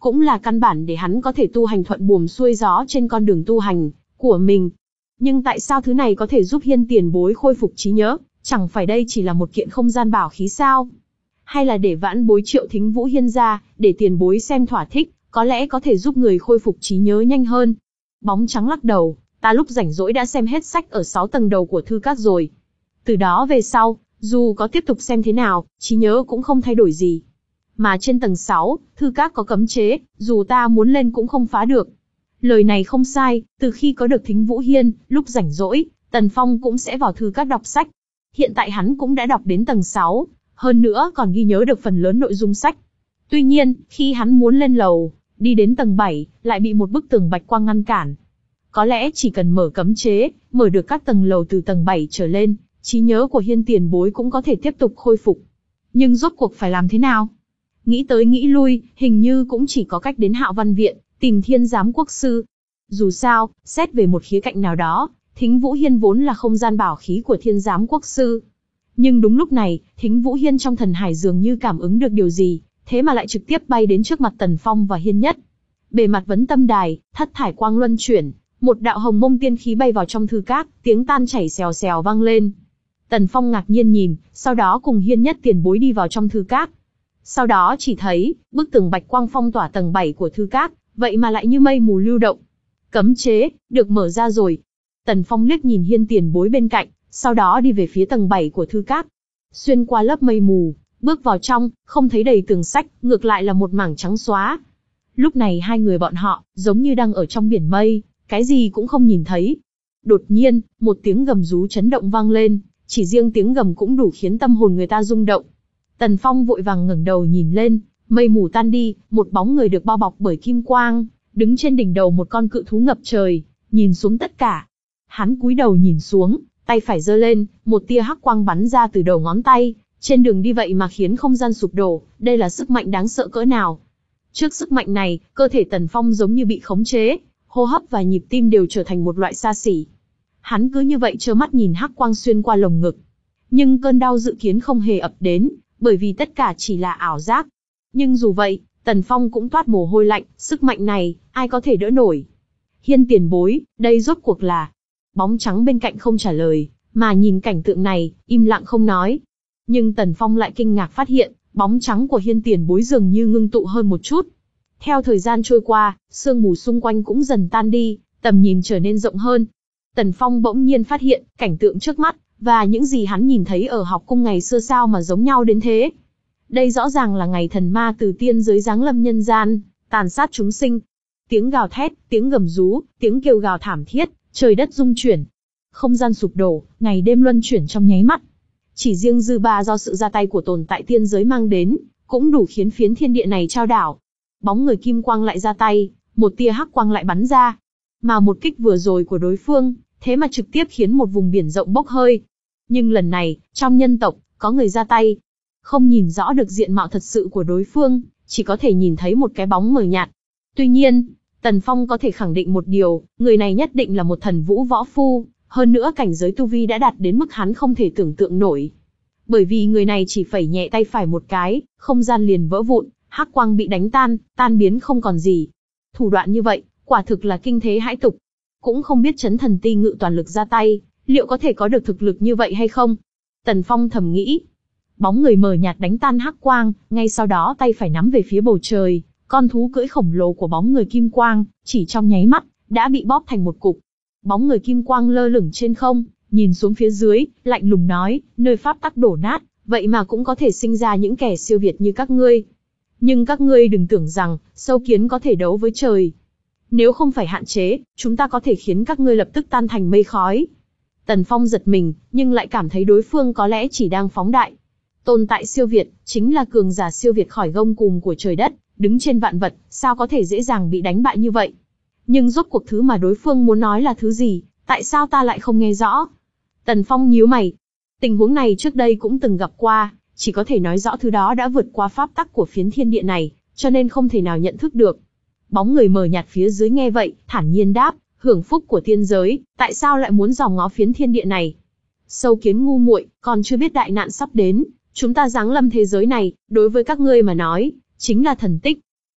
cũng là căn bản để hắn có thể tu hành thuận buồm xuôi gió trên con đường tu hành của mình. Nhưng tại sao thứ này có thể giúp Hiên tiền bối khôi phục trí nhớ, chẳng phải đây chỉ là một kiện không gian bảo khí sao? Hay là để vãn bối triệu Thính Vũ Hiên ra, để tiền bối xem thỏa thích, có lẽ có thể giúp người khôi phục trí nhớ nhanh hơn. Bóng trắng lắc đầu, ta lúc rảnh rỗi đã xem hết sách ở sáu tầng đầu của thư các rồi. Từ đó về sau, dù có tiếp tục xem thế nào, trí nhớ cũng không thay đổi gì. Mà trên tầng sáu, thư các có cấm chế, dù ta muốn lên cũng không phá được. Lời này không sai, từ khi có được Thính Vũ Hiên, lúc rảnh rỗi, Tần Phong cũng sẽ vào thư các đọc sách. Hiện tại hắn cũng đã đọc đến tầng sáu, hơn nữa còn ghi nhớ được phần lớn nội dung sách. Tuy nhiên, khi hắn muốn lên lầu, đi đến tầng bảy, lại bị một bức tường bạch quang ngăn cản. Có lẽ chỉ cần mở cấm chế, mở được các tầng lầu từ tầng bảy trở lên, trí nhớ của Hiên tiền bối cũng có thể tiếp tục khôi phục. Nhưng rốt cuộc phải làm thế nào? Nghĩ tới nghĩ lui, hình như cũng chỉ có cách đến Hạo Văn Viện, tìm Thiên Giám Quốc Sư. Dù sao, xét về một khía cạnh nào đó, Thính Vũ Hiên vốn là không gian bảo khí của Thiên Giám Quốc Sư. Nhưng đúng lúc này, Thính Vũ Hiên trong thần hải dường như cảm ứng được điều gì, thế mà lại trực tiếp bay đến trước mặt Tần Phong và Hiên Nhất. Bề mặt vấn tâm đài, thất thải quang luân chuyển, một đạo hồng mông tiên khí bay vào trong thư các, tiếng tan chảy xèo xèo vang lên. Tần Phong ngạc nhiên nhìn, sau đó cùng Hiên Nhất tiền bối đi vào trong thư các. Sau đó chỉ thấy, bức tường bạch quang phong tỏa tầng bảy của thư các, vậy mà lại như mây mù lưu động. Cấm chế, được mở ra rồi. Tần Phong liếc nhìn Hiên tiền bối bên cạnh, sau đó đi về phía tầng bảy của thư các. Xuyên qua lớp mây mù, bước vào trong, không thấy đầy tường sách, ngược lại là một mảng trắng xóa. Lúc này hai người bọn họ, giống như đang ở trong biển mây, cái gì cũng không nhìn thấy. Đột nhiên, một tiếng gầm rú chấn động vang lên, chỉ riêng tiếng gầm cũng đủ khiến tâm hồn người ta rung động. Tần Phong vội vàng ngẩng đầu nhìn lên, mây mù tan đi, một bóng người được bao bọc bởi kim quang, đứng trên đỉnh đầu một con cự thú ngập trời, nhìn xuống tất cả. Hắn cúi đầu nhìn xuống, tay phải giơ lên, một tia hắc quang bắn ra từ đầu ngón tay, trên đường đi vậy mà khiến không gian sụp đổ, đây là sức mạnh đáng sợ cỡ nào. Trước sức mạnh này, cơ thể Tần Phong giống như bị khống chế, hô hấp và nhịp tim đều trở thành một loại xa xỉ. Hắn cứ như vậy trơ mắt nhìn hắc quang xuyên qua lồng ngực. Nhưng cơn đau dự kiến không hề ập đến, bởi vì tất cả chỉ là ảo giác. Nhưng dù vậy, Tần Phong cũng toát mồ hôi lạnh, sức mạnh này, ai có thể đỡ nổi. Hiên tiền bối, đây rốt cuộc là... Bóng trắng bên cạnh không trả lời, mà nhìn cảnh tượng này, im lặng không nói. Nhưng Tần Phong lại kinh ngạc phát hiện, bóng trắng của Hiên tiền bối dường như ngưng tụ hơn một chút. Theo thời gian trôi qua, sương mù xung quanh cũng dần tan đi, tầm nhìn trở nên rộng hơn. Tần Phong bỗng nhiên phát hiện, cảnh tượng trước mắt, và những gì hắn nhìn thấy ở học cung ngày xưa sao mà giống nhau đến thế. Đây rõ ràng là ngày thần ma từ tiên giới giáng lâm nhân gian, tàn sát chúng sinh. Tiếng gào thét, tiếng gầm rú, tiếng kêu gào thảm thiết, trời đất rung chuyển. Không gian sụp đổ, ngày đêm luân chuyển trong nháy mắt. Chỉ riêng dư ba do sự ra tay của tồn tại tiên giới mang đến, cũng đủ khiến phiến thiên địa này trao đảo. Bóng người kim quang lại ra tay, một tia hắc quang lại bắn ra. Mà một kích vừa rồi của đối phương, thế mà trực tiếp khiến một vùng biển rộng bốc hơi. Nhưng lần này, trong nhân tộc, có người ra tay. Không nhìn rõ được diện mạo thật sự của đối phương, chỉ có thể nhìn thấy một cái bóng mờ nhạt. Tuy nhiên, Tần Phong có thể khẳng định một điều, người này nhất định là một thần vũ võ phu, hơn nữa cảnh giới tu vi đã đạt đến mức hắn không thể tưởng tượng nổi. Bởi vì người này chỉ phẩy nhẹ tay phải một cái, không gian liền vỡ vụn, hắc quang bị đánh tan, tan biến không còn gì. Thủ đoạn như vậy, quả thực là kinh thế hãi tục. Cũng không biết Chấn Thần Ti Ngự toàn lực ra tay, liệu có thể có được thực lực như vậy hay không? Tần Phong thầm nghĩ. Bóng người mờ nhạt đánh tan hắc quang, ngay sau đó tay phải nắm về phía bầu trời, con thú cưỡi khổng lồ của bóng người kim quang, chỉ trong nháy mắt, đã bị bóp thành một cục. Bóng người kim quang lơ lửng trên không, nhìn xuống phía dưới, lạnh lùng nói, nơi pháp tắc đổ nát, vậy mà cũng có thể sinh ra những kẻ siêu việt như các ngươi. Nhưng các ngươi đừng tưởng rằng, sâu kiến có thể đấu với trời. Nếu không phải hạn chế, chúng ta có thể khiến các ngươi lập tức tan thành mây khói. Tần Phong giật mình, nhưng lại cảm thấy đối phương có lẽ chỉ đang phóng đại. Tồn tại siêu việt, chính là cường giả siêu việt khỏi gông cùm của trời đất, đứng trên vạn vật, sao có thể dễ dàng bị đánh bại như vậy? Nhưng rốt cuộc thứ mà đối phương muốn nói là thứ gì, tại sao ta lại không nghe rõ? Tần Phong nhíu mày. Tình huống này trước đây cũng từng gặp qua, chỉ có thể nói rõ thứ đó đã vượt qua pháp tắc của phiến thiên địa này, cho nên không thể nào nhận thức được. Bóng người mờ nhạt phía dưới nghe vậy, thản nhiên đáp, hưởng phúc của tiên giới, tại sao lại muốn dòm ngó phiến thiên địa này? Sâu kiến ngu muội, còn chưa biết đại nạn sắp đến, chúng ta giáng lâm thế giới này, đối với các ngươi mà nói, chính là thần tích.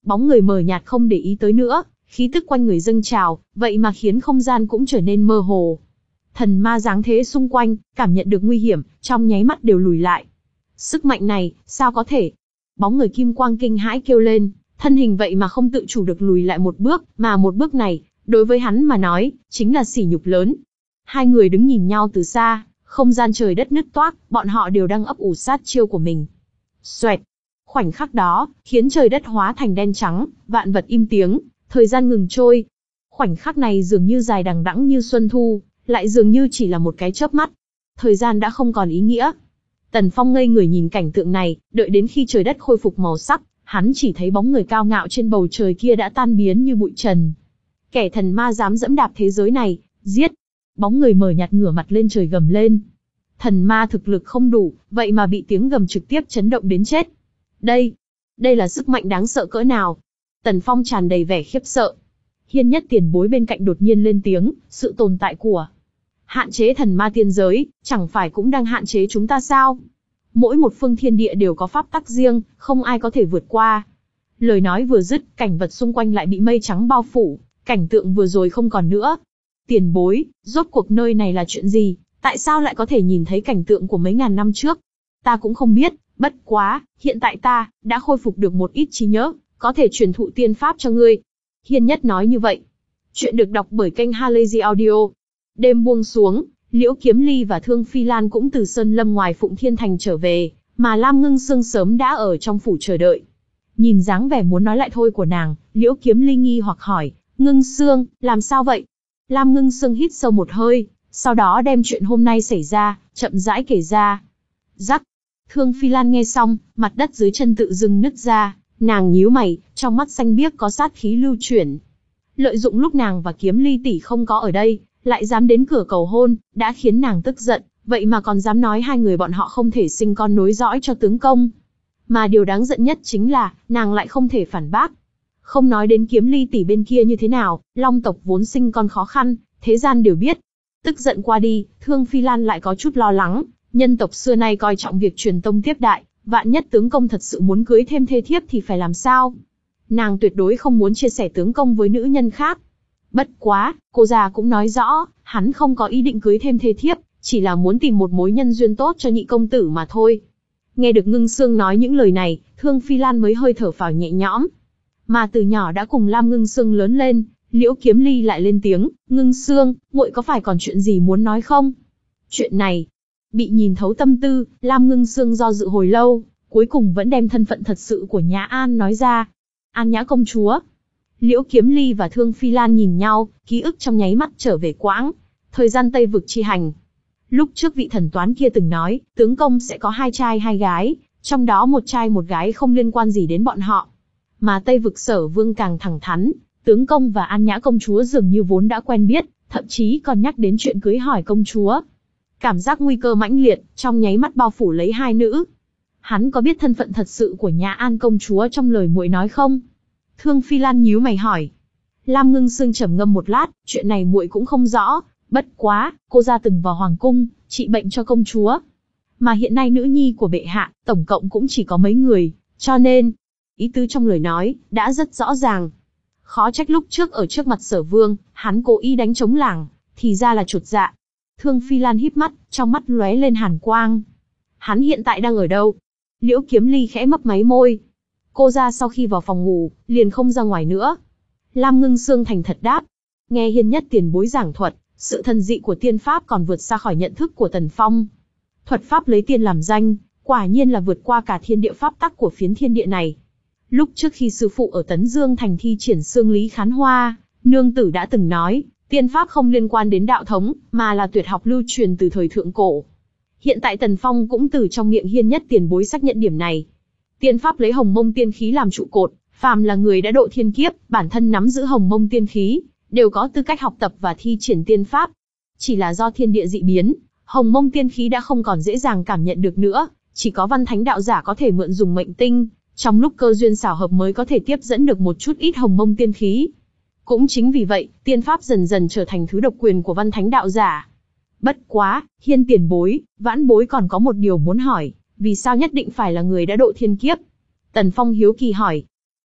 Bóng người mờ nhạt không để ý tới nữa, khí tức quanh người dâng trào, vậy mà khiến không gian cũng trở nên mơ hồ. Thần ma dáng thế xung quanh, cảm nhận được nguy hiểm, trong nháy mắt đều lùi lại. Sức mạnh này, sao có thể? Bóng người kim quang kinh hãi kêu lên, thân hình vậy mà không tự chủ được lùi lại một bước, mà một bước này, đối với hắn mà nói, chính là sỉ nhục lớn. Hai người đứng nhìn nhau từ xa, không gian trời đất nứt toác, bọn họ đều đang ấp ủ sát chiêu của mình. Xoẹt! Khoảnh khắc đó, khiến trời đất hóa thành đen trắng, vạn vật im tiếng, thời gian ngừng trôi. Khoảnh khắc này dường như dài đằng đẵng như xuân thu, lại dường như chỉ là một cái chớp mắt. Thời gian đã không còn ý nghĩa. Tần Phong ngây người nhìn cảnh tượng này, đợi đến khi trời đất khôi phục màu sắc, hắn chỉ thấy bóng người cao ngạo trên bầu trời kia đã tan biến như bụi trần. Kẻ thần ma dám dẫm đạp thế giới này, giết! Bóng người mờ nhạt ngửa mặt lên trời gầm lên. Thần ma thực lực không đủ, vậy mà bị tiếng gầm trực tiếp chấn động đến chết. Đây, đây là sức mạnh đáng sợ cỡ nào? Tần Phong tràn đầy vẻ khiếp sợ. Hiên Nhất tiền bối bên cạnh đột nhiên lên tiếng, sự tồn tại của hạn chế thần ma tiên giới, chẳng phải cũng đang hạn chế chúng ta sao? Mỗi một phương thiên địa đều có pháp tắc riêng, không ai có thể vượt qua. Lời nói vừa dứt, cảnh vật xung quanh lại bị mây trắng bao phủ, cảnh tượng vừa rồi không còn nữa. Tiền bối, rốt cuộc nơi này là chuyện gì? Tại sao lại có thể nhìn thấy cảnh tượng của mấy ngàn năm trước? Ta cũng không biết, bất quá, hiện tại ta đã khôi phục được một ít trí nhớ, có thể truyền thụ tiên pháp cho ngươi. Hiên Nhất nói như vậy. Chuyện được đọc bởi kênh Halazy Audio. Đêm buông xuống, Liễu Kiếm Ly và Thương Phi Lan cũng từ Sơn Lâm ngoài Phụng Thiên Thành trở về, mà Lam Ngưng Sương sớm đã ở trong phủ chờ đợi. Nhìn dáng vẻ muốn nói lại thôi của nàng, Liễu Kiếm Ly nghi hoặc hỏi, Ngưng Sương, làm sao vậy? Lam Ngưng Sương hít sâu một hơi, sau đó đem chuyện hôm nay xảy ra, chậm rãi kể ra. Rắc. Thương Phi Lan nghe xong, mặt đất dưới chân tự dưng nứt ra, nàng nhíu mày, trong mắt xanh biếc có sát khí lưu chuyển. Lợi dụng lúc nàng và Kiếm Ly tỷ không có ở đây, lại dám đến cửa cầu hôn, đã khiến nàng tức giận, vậy mà còn dám nói hai người bọn họ không thể sinh con nối dõi cho tướng công. Mà điều đáng giận nhất chính là, nàng lại không thể phản bác. Không nói đến Kiếm Ly tỷ bên kia như thế nào, Long tộc vốn sinh con khó khăn, thế gian đều biết. Tức giận qua đi, Thương Phi Lan lại có chút lo lắng, nhân tộc xưa nay coi trọng việc truyền tông tiếp đại, vạn nhất tướng công thật sự muốn cưới thêm thê thiếp thì phải làm sao? Nàng tuyệt đối không muốn chia sẻ tướng công với nữ nhân khác. Bất quá, cô già cũng nói rõ, hắn không có ý định cưới thêm thê thiếp, chỉ là muốn tìm một mối nhân duyên tốt cho nhị công tử mà thôi. Nghe được Ngưng Sương nói những lời này, Thương Phi Lan mới hơi thở phào nhẹ nhõm. Mà từ nhỏ đã cùng Lam Ngưng Sương lớn lên, Liễu Kiếm Ly lại lên tiếng, Ngưng Sương, muội có phải còn chuyện gì muốn nói không? Chuyện này, bị nhìn thấu tâm tư, Lam Ngưng Sương do dự hồi lâu, cuối cùng vẫn đem thân phận thật sự của Nhã An nói ra. An Nhã công chúa. Liễu Kiếm Ly và Thương Phi Lan nhìn nhau, ký ức trong nháy mắt trở về quãng thời gian Tây vực chi hành. Lúc trước vị thần toán kia từng nói, tướng công sẽ có hai trai hai gái, trong đó một trai một gái không liên quan gì đến bọn họ. Mà Tây vực Sở Vương càng thẳng thắn, tướng công và An Nhã công chúa dường như vốn đã quen biết, thậm chí còn nhắc đến chuyện cưới hỏi công chúa. Cảm giác nguy cơ mãnh liệt, trong nháy mắt bao phủ lấy hai nữ. Hắn có biết thân phận thật sự của Nhã An công chúa trong lời muội nói không? Thương Phi Lan nhíu mày hỏi. Lam Ngưng Sương trầm ngâm một lát, chuyện này muội cũng không rõ, bất quá, cô gia từng vào hoàng cung, trị bệnh cho công chúa. Mà hiện nay nữ nhi của bệ hạ, tổng cộng cũng chỉ có mấy người, cho nên, ý tứ trong lời nói, đã rất rõ ràng. Khó trách lúc trước ở trước mặt Sở Vương, hắn cố ý đánh trống lảng, thì ra là chột dạ. Thương Phi Lan híp mắt, trong mắt lóe lên hàn quang. Hắn hiện tại đang ở đâu? Liễu Kiếm Ly khẽ mấp máy môi. Cô ra sau khi vào phòng ngủ, liền không ra ngoài nữa. Lam Ngưng Sương thành thật đáp. Nghe Hiên Nhất tiền bối giảng thuật, sự thần dị của tiên pháp còn vượt xa khỏi nhận thức của Tần Phong. Thuật pháp lấy tiên làm danh, quả nhiên là vượt qua cả thiên địa pháp tắc của phiến thiên địa này. Lúc trước khi sư phụ ở Tấn Dương thành thi triển xương lý khán hoa, nương tử đã từng nói, tiên pháp không liên quan đến đạo thống, mà là tuyệt học lưu truyền từ thời thượng cổ. Hiện tại Tần Phong cũng từ trong miệng Hiên Nhất tiền bối xác nhận điểm này. Tiên pháp lấy hồng mông tiên khí làm trụ cột, phàm là người đã độ thiên kiếp, bản thân nắm giữ hồng mông tiên khí, đều có tư cách học tập và thi triển tiên pháp. Chỉ là do thiên địa dị biến, hồng mông tiên khí đã không còn dễ dàng cảm nhận được nữa, chỉ có văn thánh đạo giả có thể mượn dùng mệnh tinh, trong lúc cơ duyên xảo hợp mới có thể tiếp dẫn được một chút ít hồng mông tiên khí. Cũng chính vì vậy, tiên pháp dần dần trở thành thứ độc quyền của văn thánh đạo giả. Bất quá, Hiên tiền bối, vãn bối còn có một điều muốn hỏi, vì sao nhất định phải là người đã độ thiên kiếp? Tần Phong hiếu kỳ hỏi.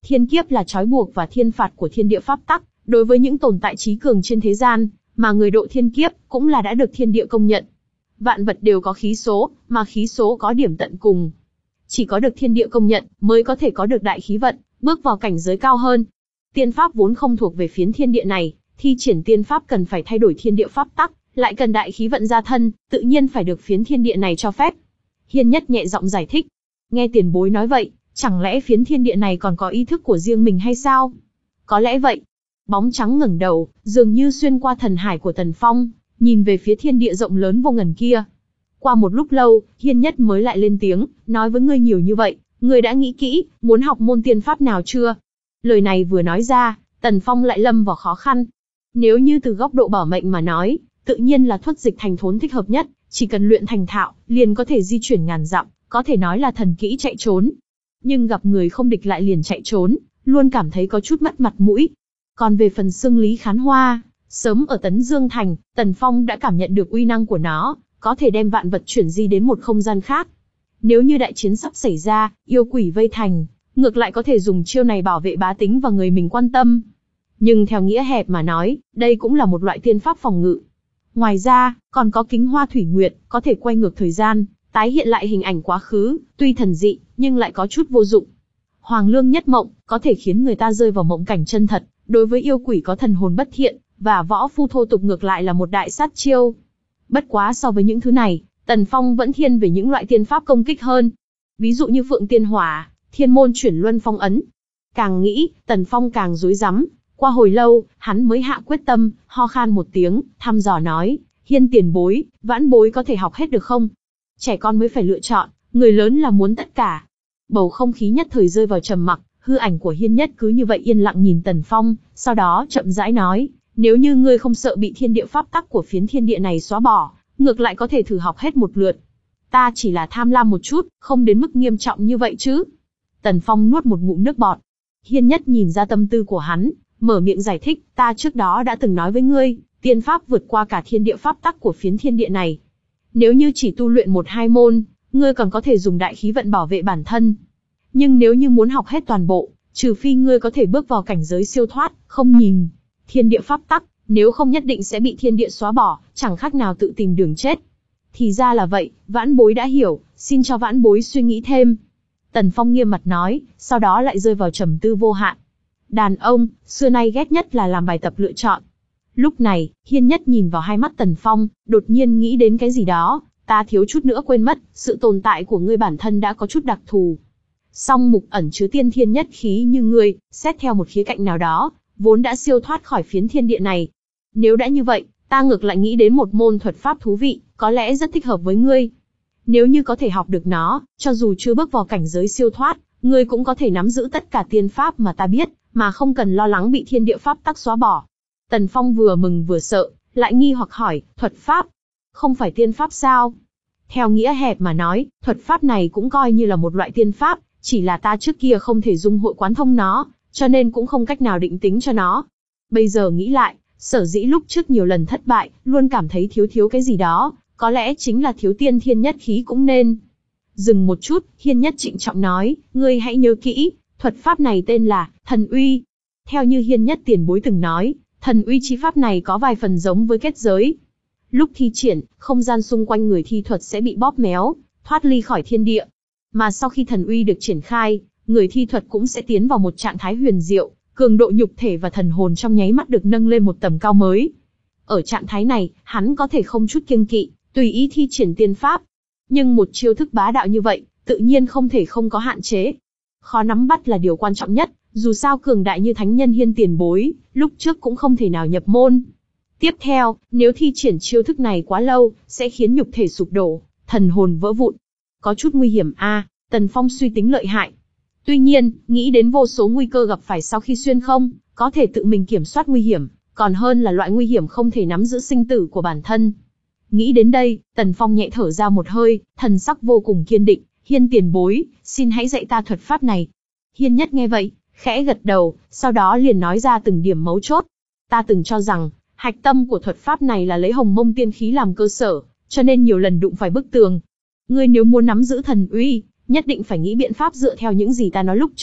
Thiên kiếp là trói buộc và thiên phạt của thiên địa pháp tắc, đối với những tồn tại trí cường trên thế gian, mà người độ thiên kiếp cũng là đã được thiên địa công nhận. Vạn vật đều có khí số, mà khí số có điểm tận cùng. Chỉ có được thiên địa công nhận mới có thể có được đại khí vận, bước vào cảnh giới cao hơn. Tiên pháp vốn không thuộc về phiến thiên địa này, thi triển tiên pháp cần phải thay đổi thiên địa pháp tắc, lại cần đại khí vận gia thân, tự nhiên phải được phiến thiên địa này cho phép. Hiên Nhất nhẹ giọng giải thích. Nghe tiền bối nói vậy, chẳng lẽ phiến thiên địa này còn có ý thức của riêng mình hay sao? Có lẽ vậy. Bóng trắng ngẩng đầu, dường như xuyên qua thần hải của Tần Phong, nhìn về phía thiên địa rộng lớn vô ngần kia. Qua một lúc lâu, Hiên Nhất mới lại lên tiếng, nói với ngươi nhiều như vậy, ngươi đã nghĩ kỹ, muốn học môn tiên pháp nào chưa? Lời này vừa nói ra, Tần Phong lại lâm vào khó khăn. Nếu như từ góc độ bảo mệnh mà nói, tự nhiên là Thuất Dịch Thành Thốn thích hợp nhất, chỉ cần luyện thành thạo, liền có thể di chuyển ngàn dặm, có thể nói là thần kỹ chạy trốn. Nhưng gặp người không địch lại liền chạy trốn, luôn cảm thấy có chút mất mặt mũi. Còn về phần xương lý khán hoa, sớm ở Tấn Dương Thành, Tần Phong đã cảm nhận được uy năng của nó, có thể đem vạn vật chuyển di đến một không gian khác. Nếu như đại chiến sắp xảy ra, yêu quỷ vây thành, ngược lại có thể dùng chiêu này bảo vệ bá tính và người mình quan tâm. Nhưng theo nghĩa hẹp mà nói, đây cũng là một loại tiên pháp phòng ngự. Ngoài ra, còn có kính hoa thủy nguyệt, có thể quay ngược thời gian, tái hiện lại hình ảnh quá khứ, tuy thần dị, nhưng lại có chút vô dụng. Hoàng lương nhất mộng, có thể khiến người ta rơi vào mộng cảnh chân thật, đối với yêu quỷ có thần hồn bất thiện, và võ phu thô tục ngược lại là một đại sát chiêu. Bất quá so với những thứ này, Tần Phong vẫn thiên về những loại tiên pháp công kích hơn. Ví dụ như Phượng Tiên Hỏa, Thiên Môn Chuyển Luân Phong Ấn. Càng nghĩ, Tần Phong càng rối rắm. Qua hồi lâu, hắn mới hạ quyết tâm, ho khan một tiếng, thăm dò nói, Hiên tiền bối, vãn bối có thể học hết được không? Trẻ con mới phải lựa chọn, người lớn là muốn tất cả. Bầu không khí nhất thời rơi vào trầm mặc, hư ảnh của Hiên Nhất cứ như vậy yên lặng nhìn Tần Phong, sau đó chậm rãi nói, nếu như ngươi không sợ bị thiên địa pháp tắc của phiến thiên địa này xóa bỏ, ngược lại có thể thử học hết một lượt. Ta chỉ là tham lam một chút, không đến mức nghiêm trọng như vậy chứ. Tần Phong nuốt một ngụm nước bọt. Hiên Nhất nhìn ra tâm tư của hắn, mở miệng giải thích, ta trước đó đã từng nói với ngươi, tiên pháp vượt qua cả thiên địa pháp tắc của phiến thiên địa này. Nếu như chỉ tu luyện một hai môn, ngươi còn có thể dùng đại khí vận bảo vệ bản thân. Nhưng nếu như muốn học hết toàn bộ, trừ phi ngươi có thể bước vào cảnh giới siêu thoát, không nhìn thiên địa pháp tắc, nếu không nhất định sẽ bị thiên địa xóa bỏ, chẳng khác nào tự tìm đường chết. Thì ra là vậy, vãn bối đã hiểu, xin cho vãn bối suy nghĩ thêm. Tần Phong nghiêm mặt nói, sau đó lại rơi vào trầm tư vô hạn. Đàn ông, xưa nay ghét nhất là làm bài tập lựa chọn. Lúc này, Hiên Nhất nhìn vào hai mắt Tần Phong, đột nhiên nghĩ đến cái gì đó, ta thiếu chút nữa quên mất, sự tồn tại của ngươi bản thân đã có chút đặc thù. Song mục ẩn chứa tiên thiên nhất khí như ngươi, xét theo một khía cạnh nào đó, vốn đã siêu thoát khỏi phiến thiên địa này. Nếu đã như vậy, ta ngược lại nghĩ đến một môn thuật pháp thú vị, có lẽ rất thích hợp với ngươi. Nếu như có thể học được nó, cho dù chưa bước vào cảnh giới siêu thoát, ngươi cũng có thể nắm giữ tất cả tiên pháp mà ta biết, mà không cần lo lắng bị thiên địa pháp tắc xóa bỏ. Tần Phong vừa mừng vừa sợ, lại nghi hoặc hỏi, thuật pháp? Không phải tiên pháp sao? Theo nghĩa hẹp mà nói, thuật pháp này cũng coi như là một loại tiên pháp, chỉ là ta trước kia không thể dung hội quán thông nó, cho nên cũng không cách nào định tính cho nó. Bây giờ nghĩ lại, sở dĩ lúc trước nhiều lần thất bại, luôn cảm thấy thiếu thiếu cái gì đó, có lẽ chính là thiếu tiên thiên nhất khí cũng nên. Dừng một chút, Hiên Nhất trịnh trọng nói, ngươi hãy nhớ kỹ, thuật pháp này tên là Thần Uy. Theo như Hiên Nhất tiền bối từng nói, Thần Uy chi pháp này có vài phần giống với kết giới. Lúc thi triển, không gian xung quanh người thi thuật sẽ bị bóp méo, thoát ly khỏi thiên địa. Mà sau khi Thần Uy được triển khai, người thi thuật cũng sẽ tiến vào một trạng thái huyền diệu, cường độ nhục thể và thần hồn trong nháy mắt được nâng lên một tầm cao mới. Ở trạng thái này, hắn có thể không chút kiêng kỵ, tùy ý thi triển tiên pháp. Nhưng một chiêu thức bá đạo như vậy, tự nhiên không thể không có hạn chế. Khó nắm bắt là điều quan trọng nhất, dù sao cường đại như thánh nhân Hiên tiền bối, lúc trước cũng không thể nào nhập môn. Tiếp theo, nếu thi triển chiêu thức này quá lâu, sẽ khiến nhục thể sụp đổ, thần hồn vỡ vụn. Có chút nguy hiểm a, à, Tần Phong suy tính lợi hại. Tuy nhiên, nghĩ đến vô số nguy cơ gặp phải sau khi xuyên không, có thể tự mình kiểm soát nguy hiểm, còn hơn là loại nguy hiểm không thể nắm giữ sinh tử của bản thân. Nghĩ đến đây, Tần Phong nhẹ thở ra một hơi, thần sắc vô cùng kiên định, Hiên tiền bối, xin hãy dạy ta thuật pháp này. Hiên Nhất nghe vậy, khẽ gật đầu, sau đó liền nói ra từng điểm mấu chốt. Ta từng cho rằng, hạch tâm của thuật pháp này là lấy hồng mông tiên khí làm cơ sở, cho nên nhiều lần đụng phải bức tường. Ngươi nếu muốn nắm giữ thần uy, nhất định phải nghĩ biện pháp dựa theo những gì ta nói lúc trước,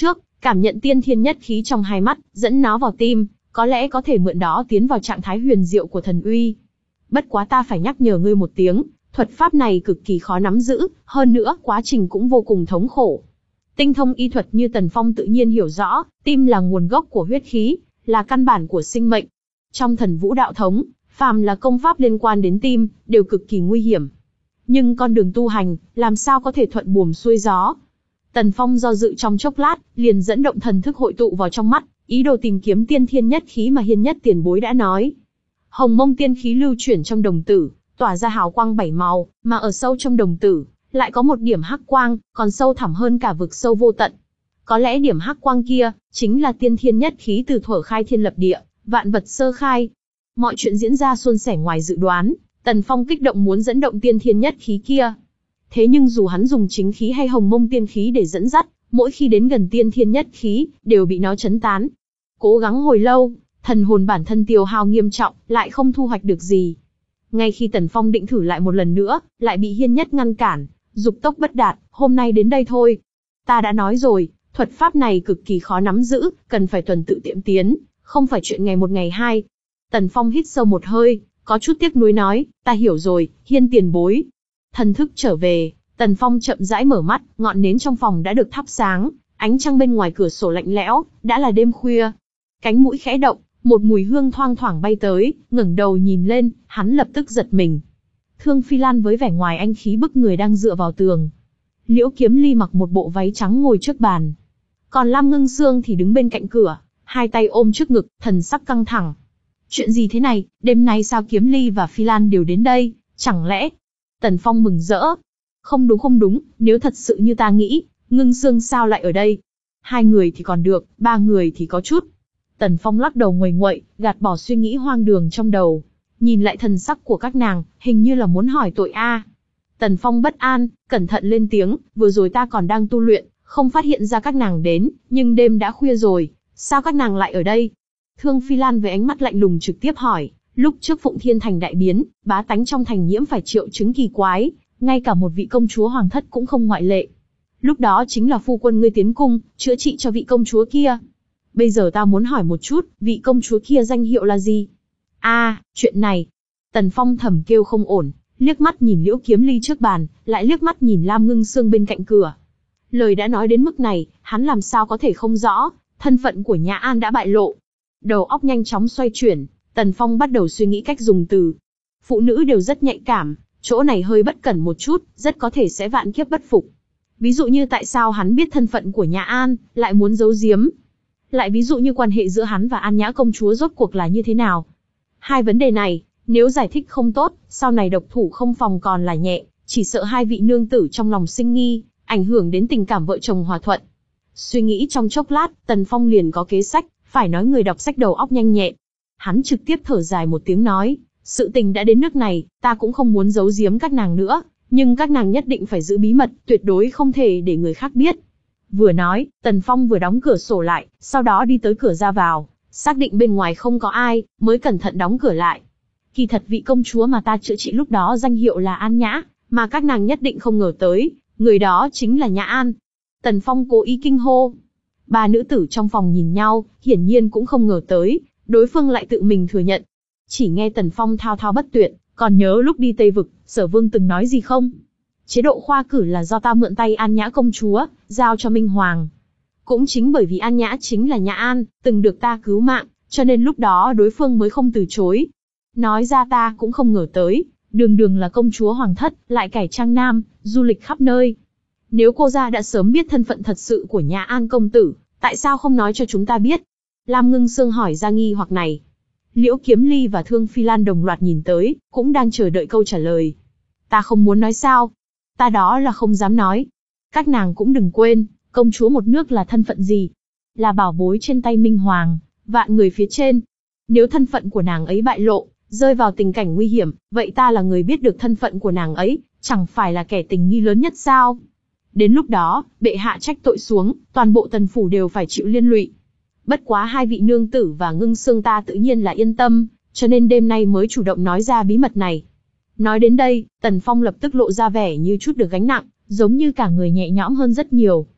cảm nhận tiên thiên nhất khí trong hai mắt, dẫn nó vào tim, có lẽ có thể mượn đó tiến vào trạng thái huyền diệu của thần uy. Bất quá ta phải nhắc nhở ngươi một tiếng, thuật pháp này cực kỳ khó nắm giữ, hơn nữa quá trình cũng vô cùng thống khổ. Tinh thông y thuật như Tần Phong tự nhiên hiểu rõ, tim là nguồn gốc của huyết khí, là căn bản của sinh mệnh. Trong thần vũ đạo thống, phàm là công pháp liên quan đến tim, đều cực kỳ nguy hiểm. Nhưng con đường tu hành, làm sao có thể thuận buồm xuôi gió? Tần Phong do dự trong chốc lát, liền dẫn động thần thức hội tụ vào trong mắt, ý đồ tìm kiếm tiên thiên nhất khí mà Hiên Nhất tiền bối đã nói. Hồng mông tiên khí lưu chuyển trong đồng tử, tỏa ra hào quang bảy màu, mà ở sâu trong đồng tử, lại có một điểm hắc quang, còn sâu thẳm hơn cả vực sâu vô tận. Có lẽ điểm hắc quang kia, chính là tiên thiên nhất khí từ thuở khai thiên lập địa, vạn vật sơ khai. Mọi chuyện diễn ra suôn sẻ ngoài dự đoán, Tần Phong kích động muốn dẫn động tiên thiên nhất khí kia. Thế nhưng dù hắn dùng chính khí hay hồng mông tiên khí để dẫn dắt, mỗi khi đến gần tiên thiên nhất khí, đều bị nó chấn tán. Cố gắng hồi lâu, thần hồn bản thân tiêu hao nghiêm trọng, lại không thu hoạch được gì. Ngay khi Tần Phong định thử lại một lần nữa, lại bị Hiên Nhất ngăn cản, dục tốc bất đạt, hôm nay đến đây thôi. Ta đã nói rồi, thuật pháp này cực kỳ khó nắm giữ, cần phải tuần tự tiệm tiến, không phải chuyện ngày một ngày hai. Tần Phong hít sâu một hơi, có chút tiếc nuối nói, ta hiểu rồi, Hiên tiền bối. Thần thức trở về, Tần Phong chậm rãi mở mắt, ngọn nến trong phòng đã được thắp sáng, ánh trăng bên ngoài cửa sổ lạnh lẽo, đã là đêm khuya. Cánh mũi khẽ động, một mùi hương thoang thoảng bay tới, ngẩng đầu nhìn lên, hắn lập tức giật mình. Thương Phi Lan với vẻ ngoài anh khí bức người đang dựa vào tường. Liễu Kiếm Ly mặc một bộ váy trắng ngồi trước bàn. Còn Lam Ngưng Sương thì đứng bên cạnh cửa, hai tay ôm trước ngực, thần sắc căng thẳng. Chuyện gì thế này, đêm nay sao Kiếm Ly và Phi Lan đều đến đây, chẳng lẽ... Tần Phong mừng rỡ. Không đúng không đúng, nếu thật sự như ta nghĩ, Ngưng Sương sao lại ở đây? Hai người thì còn được, ba người thì có chút. Tần Phong lắc đầu nguầy nguậy, gạt bỏ suy nghĩ hoang đường trong đầu. Nhìn lại thần sắc của các nàng, hình như là muốn hỏi tội a. Tần Phong bất an, cẩn thận lên tiếng, vừa rồi ta còn đang tu luyện, không phát hiện ra các nàng đến, nhưng đêm đã khuya rồi, sao các nàng lại ở đây? Thương Phi Lan với ánh mắt lạnh lùng trực tiếp hỏi, lúc trước Phụng Thiên Thành đại biến, bá tánh trong thành nhiễm phải triệu chứng kỳ quái, ngay cả một vị công chúa hoàng thất cũng không ngoại lệ. Lúc đó chính là phu quân ngươi tiến cung, chữa trị cho vị công chúa kia. Bây giờ ta muốn hỏi một chút, vị công chúa kia danh hiệu là gì? A, à, chuyện này. Tần Phong thầm kêu không ổn, liếc mắt nhìn Liễu Kiếm Ly trước bàn, lại liếc mắt nhìn Lam Ngưng Sương bên cạnh cửa. Lời đã nói đến mức này, hắn làm sao có thể không rõ, thân phận của Nhã An đã bại lộ. Đầu óc nhanh chóng xoay chuyển, Tần Phong bắt đầu suy nghĩ cách dùng từ. Phụ nữ đều rất nhạy cảm, chỗ này hơi bất cẩn một chút, rất có thể sẽ vạn kiếp bất phục. Ví dụ như tại sao hắn biết thân phận của Nhã An, lại muốn giấu giếm. Lại ví dụ như quan hệ giữa hắn và An Nhã công chúa rốt cuộc là như thế nào. Hai vấn đề này, nếu giải thích không tốt, sau này độc thủ không phòng còn là nhẹ, chỉ sợ hai vị nương tử trong lòng sinh nghi, ảnh hưởng đến tình cảm vợ chồng hòa thuận. Suy nghĩ trong chốc lát, Tần Phong liền có kế sách, phải nói người đọc sách đầu óc nhanh nhẹn. Hắn trực tiếp thở dài một tiếng nói, sự tình đã đến nước này, ta cũng không muốn giấu giếm các nàng nữa, nhưng các nàng nhất định phải giữ bí mật, tuyệt đối không thể để người khác biết. Vừa nói, Tần Phong vừa đóng cửa sổ lại, sau đó đi tới cửa ra vào, xác định bên ngoài không có ai, mới cẩn thận đóng cửa lại. Kỳ thật vị công chúa mà ta chữa trị lúc đó danh hiệu là An Nhã, mà các nàng nhất định không ngờ tới, người đó chính là Nhã An. Tần Phong cố ý kinh hô. Ba nữ tử trong phòng nhìn nhau, hiển nhiên cũng không ngờ tới, đối phương lại tự mình thừa nhận. Chỉ nghe Tần Phong thao thao bất tuyệt, còn nhớ lúc đi Tây Vực, Sở Vương từng nói gì không? Chế độ khoa cử là do ta mượn tay An Nhã công chúa, giao cho Minh Hoàng. Cũng chính bởi vì An Nhã chính là Nhã An, từng được ta cứu mạng, cho nên lúc đó đối phương mới không từ chối. Nói ra ta cũng không ngờ tới, đường đường là công chúa hoàng thất, lại cải trang nam, du lịch khắp nơi. Nếu cô gia đã sớm biết thân phận thật sự của Nhã An công tử, tại sao không nói cho chúng ta biết? Lam Ngưng Sương hỏi ra nghi hoặc này. Liễu Kiếm Ly và Thương Phi Lan đồng loạt nhìn tới, cũng đang chờ đợi câu trả lời. Ta không muốn nói sao? Ta đó là không dám nói. Các nàng cũng đừng quên, công chúa một nước là thân phận gì? Là bảo bối trên tay Minh Hoàng, vạn người phía trên. Nếu thân phận của nàng ấy bại lộ, rơi vào tình cảnh nguy hiểm, vậy ta là người biết được thân phận của nàng ấy, chẳng phải là kẻ tình nghi lớn nhất sao? Đến lúc đó, bệ hạ trách tội xuống, toàn bộ tần phủ đều phải chịu liên lụy. Bất quá hai vị nương tử và Ngưng Sương ta tự nhiên là yên tâm, cho nên đêm nay mới chủ động nói ra bí mật này. Nói đến đây, Tần Phong lập tức lộ ra vẻ như chút được gánh nặng, giống như cả người nhẹ nhõm hơn rất nhiều.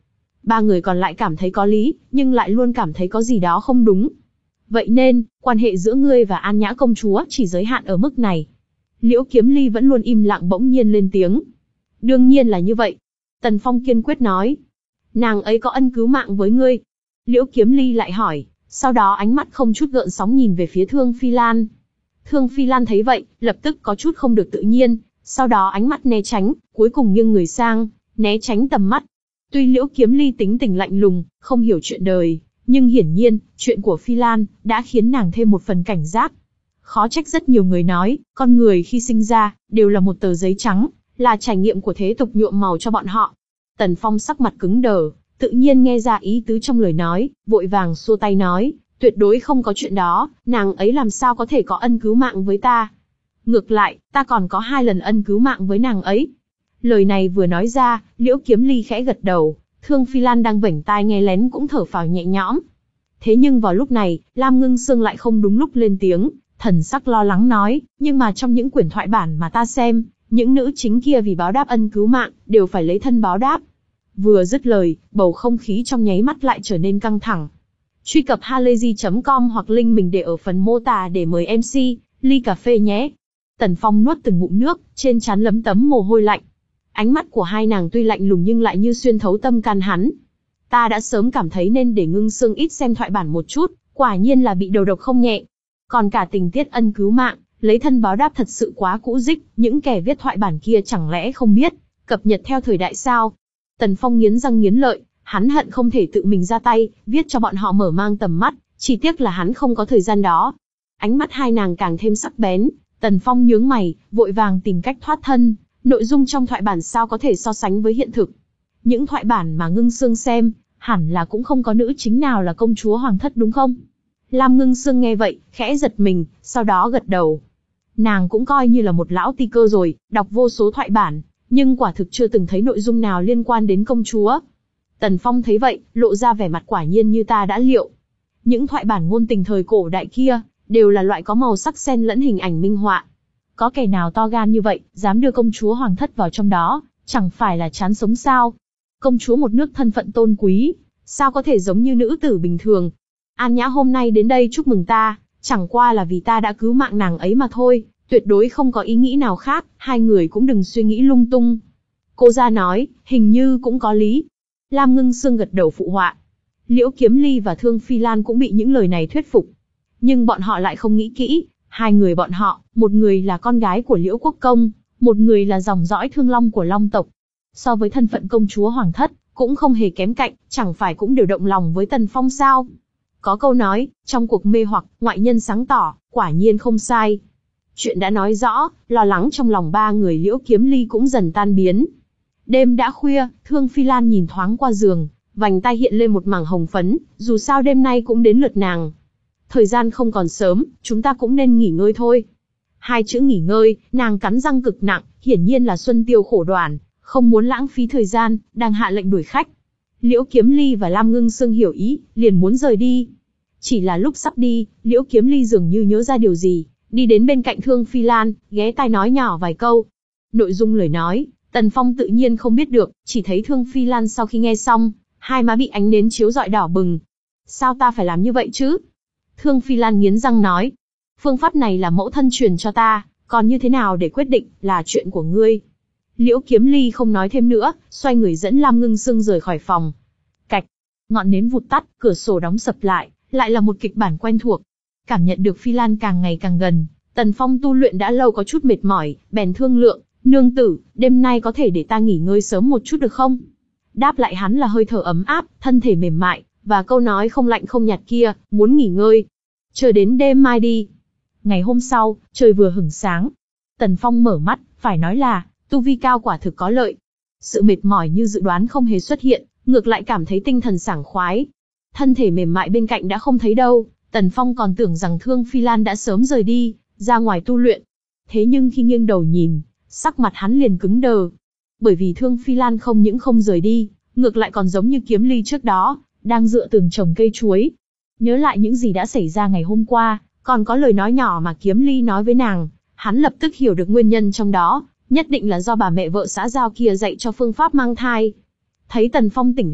Ba người còn lại cảm thấy có lý, nhưng lại luôn cảm thấy có gì đó không đúng. Vậy nên, quan hệ giữa ngươi và An Nhã công chúa chỉ giới hạn ở mức này. Liễu Kiếm Ly vẫn luôn im lặng bỗng nhiên lên tiếng. Đương nhiên là như vậy. Tần Phong kiên quyết nói. Nàng ấy có ân cứu mạng với ngươi. Liễu Kiếm Ly lại hỏi, sau đó ánh mắt không chút gợn sóng nhìn về phía Thương Phi Lan. Thương Phi Lan thấy vậy, lập tức có chút không được tự nhiên, sau đó ánh mắt né tránh, cuối cùng nghiêng người sang, né tránh tầm mắt. Tuy Liễu Kiếm Ly tính tình lạnh lùng, không hiểu chuyện đời, nhưng hiển nhiên, chuyện của Phi Lan đã khiến nàng thêm một phần cảnh giác. Khó trách rất nhiều người nói, con người khi sinh ra, đều là một tờ giấy trắng, là trải nghiệm của thế tục nhuộm màu cho bọn họ. Tần Phong sắc mặt cứng đờ, tự nhiên nghe ra ý tứ trong lời nói, vội vàng xua tay nói, tuyệt đối không có chuyện đó, nàng ấy làm sao có thể có ân cứu mạng với ta. Ngược lại, ta còn có hai lần ân cứu mạng với nàng ấy. Lời này vừa nói ra, Liễu Kiếm Ly khẽ gật đầu, Thương Phi Lan đang vểnh tai nghe lén cũng thở phào nhẹ nhõm. Thế nhưng vào lúc này, Lam Ngưng Sương lại không đúng lúc lên tiếng, thần sắc lo lắng nói, nhưng mà trong những quyển thoại bản mà ta xem, những nữ chính kia vì báo đáp ân cứu mạng, đều phải lấy thân báo đáp. Vừa dứt lời, bầu không khí trong nháy mắt lại trở nên căng thẳng. Truy cập halayzi chấm com hoặc link mình để ở phần mô tả để mời em xê, ly cà phê nhé. Tần Phong nuốt từng ngụm nước, trên trán lấm tấm mồ hôi lạnh. Ánh mắt của hai nàng tuy lạnh lùng nhưng lại như xuyên thấu tâm can hắn. Ta đã sớm cảm thấy nên để Ngưng Sương ít xem thoại bản một chút, quả nhiên là bị đầu độc không nhẹ. Còn cả tình tiết ân cứu mạng, lấy thân báo đáp thật sự quá cũ dích, những kẻ viết thoại bản kia chẳng lẽ không biết, cập nhật theo thời đại sao? Tần Phong nghiến răng nghiến lợi, hắn hận không thể tự mình ra tay, viết cho bọn họ mở mang tầm mắt, chỉ tiếc là hắn không có thời gian đó. Ánh mắt hai nàng càng thêm sắc bén, Tần Phong nhướng mày, vội vàng tìm cách thoát thân, nội dung trong thoại bản sao có thể so sánh với hiện thực. Những thoại bản mà Ngưng Sương xem, hẳn là cũng không có nữ chính nào là công chúa hoàng thất đúng không? Lam Ngưng Sương nghe vậy, khẽ giật mình, sau đó gật đầu. Nàng cũng coi như là một lão ti cơ rồi, đọc vô số thoại bản, nhưng quả thực chưa từng thấy nội dung nào liên quan đến công chúa. Tần Phong thấy vậy, lộ ra vẻ mặt quả nhiên như ta đã liệu. Những thoại bản ngôn tình thời cổ đại kia, đều là loại có màu sắc xen lẫn hình ảnh minh họa. Có kẻ nào to gan như vậy, dám đưa công chúa hoàng thất vào trong đó, chẳng phải là chán sống sao? Công chúa một nước thân phận tôn quý, sao có thể giống như nữ tử bình thường? An Nhã hôm nay đến đây chúc mừng ta, chẳng qua là vì ta đã cứu mạng nàng ấy mà thôi, tuyệt đối không có ý nghĩ nào khác, hai người cũng đừng suy nghĩ lung tung. Cô gia nói, hình như cũng có lý. Lam Ngưng Sương gật đầu phụ họa. Liễu Kiếm Ly và Thương Phi Lan cũng bị những lời này thuyết phục. Nhưng bọn họ lại không nghĩ kỹ, hai người bọn họ, một người là con gái của Liễu Quốc Công, một người là dòng dõi Thương Long của Long tộc. So với thân phận công chúa hoàng thất, cũng không hề kém cạnh, chẳng phải cũng đều động lòng với Tần Phong sao? Có câu nói, trong cuộc mê hoặc, ngoại nhân sáng tỏ, quả nhiên không sai. Chuyện đã nói rõ, lo lắng trong lòng ba người Liễu Kiếm Ly cũng dần tan biến. Đêm đã khuya, Thương Phi Lan nhìn thoáng qua giường, vành tai hiện lên một mảng hồng phấn, dù sao đêm nay cũng đến lượt nàng. Thời gian không còn sớm, chúng ta cũng nên nghỉ ngơi thôi. Hai chữ nghỉ ngơi, nàng cắn răng cực nặng, hiển nhiên là Xuân Tiêu khổ đoàn, không muốn lãng phí thời gian, đang hạ lệnh đuổi khách. Liễu Kiếm Ly và Lam Ngưng Sương hiểu ý, liền muốn rời đi. Chỉ là lúc sắp đi, Liễu Kiếm Ly dường như nhớ ra điều gì, đi đến bên cạnh Thương Phi Lan, ghé tai nói nhỏ vài câu. Nội dung lời nói, Tần Phong tự nhiên không biết được, chỉ thấy Thương Phi Lan sau khi nghe xong, hai má bị ánh nến chiếu rọi đỏ bừng. Sao ta phải làm như vậy chứ? Thương Phi Lan nghiến răng nói, phương pháp này là mẫu thân truyền cho ta, còn như thế nào để quyết định, là chuyện của ngươi. Liễu Kiếm Ly không nói thêm nữa, xoay người dẫn Lam Ngưng Sương rời khỏi phòng. Cạch, ngọn nến vụt tắt, cửa sổ đóng sập lại, lại là một kịch bản quen thuộc. Cảm nhận được Phi Lan càng ngày càng gần, Tần Phong tu luyện đã lâu có chút mệt mỏi, bèn thương lượng, nương tử, đêm nay có thể để ta nghỉ ngơi sớm một chút được không? Đáp lại hắn là hơi thở ấm áp, thân thể mềm mại, và câu nói không lạnh không nhạt kia, muốn nghỉ ngơi. Chờ đến đêm mai đi. Ngày hôm sau, trời vừa hửng sáng. Tần Phong mở mắt, phải nói là, tu vi cao quả thực có lợi. Sự mệt mỏi như dự đoán không hề xuất hiện, ngược lại cảm thấy tinh thần sảng khoái. Thân thể mềm mại bên cạnh đã không thấy đâu, Tần Phong còn tưởng rằng Thương Phi Lan đã sớm rời đi, ra ngoài tu luyện. Thế nhưng khi nghiêng đầu nhìn, sắc mặt hắn liền cứng đờ. Bởi vì Thương Phi Lan không những không rời đi, ngược lại còn giống như Kiếm Ly trước đó, đang dựa tường trồng cây chuối. Nhớ lại những gì đã xảy ra ngày hôm qua, còn có lời nói nhỏ mà Kiếm Ly nói với nàng, hắn lập tức hiểu được nguyên nhân trong đó, nhất định là do bà mẹ vợ xã giao kia dạy cho phương pháp mang thai. Thấy Tần Phong tỉnh lại,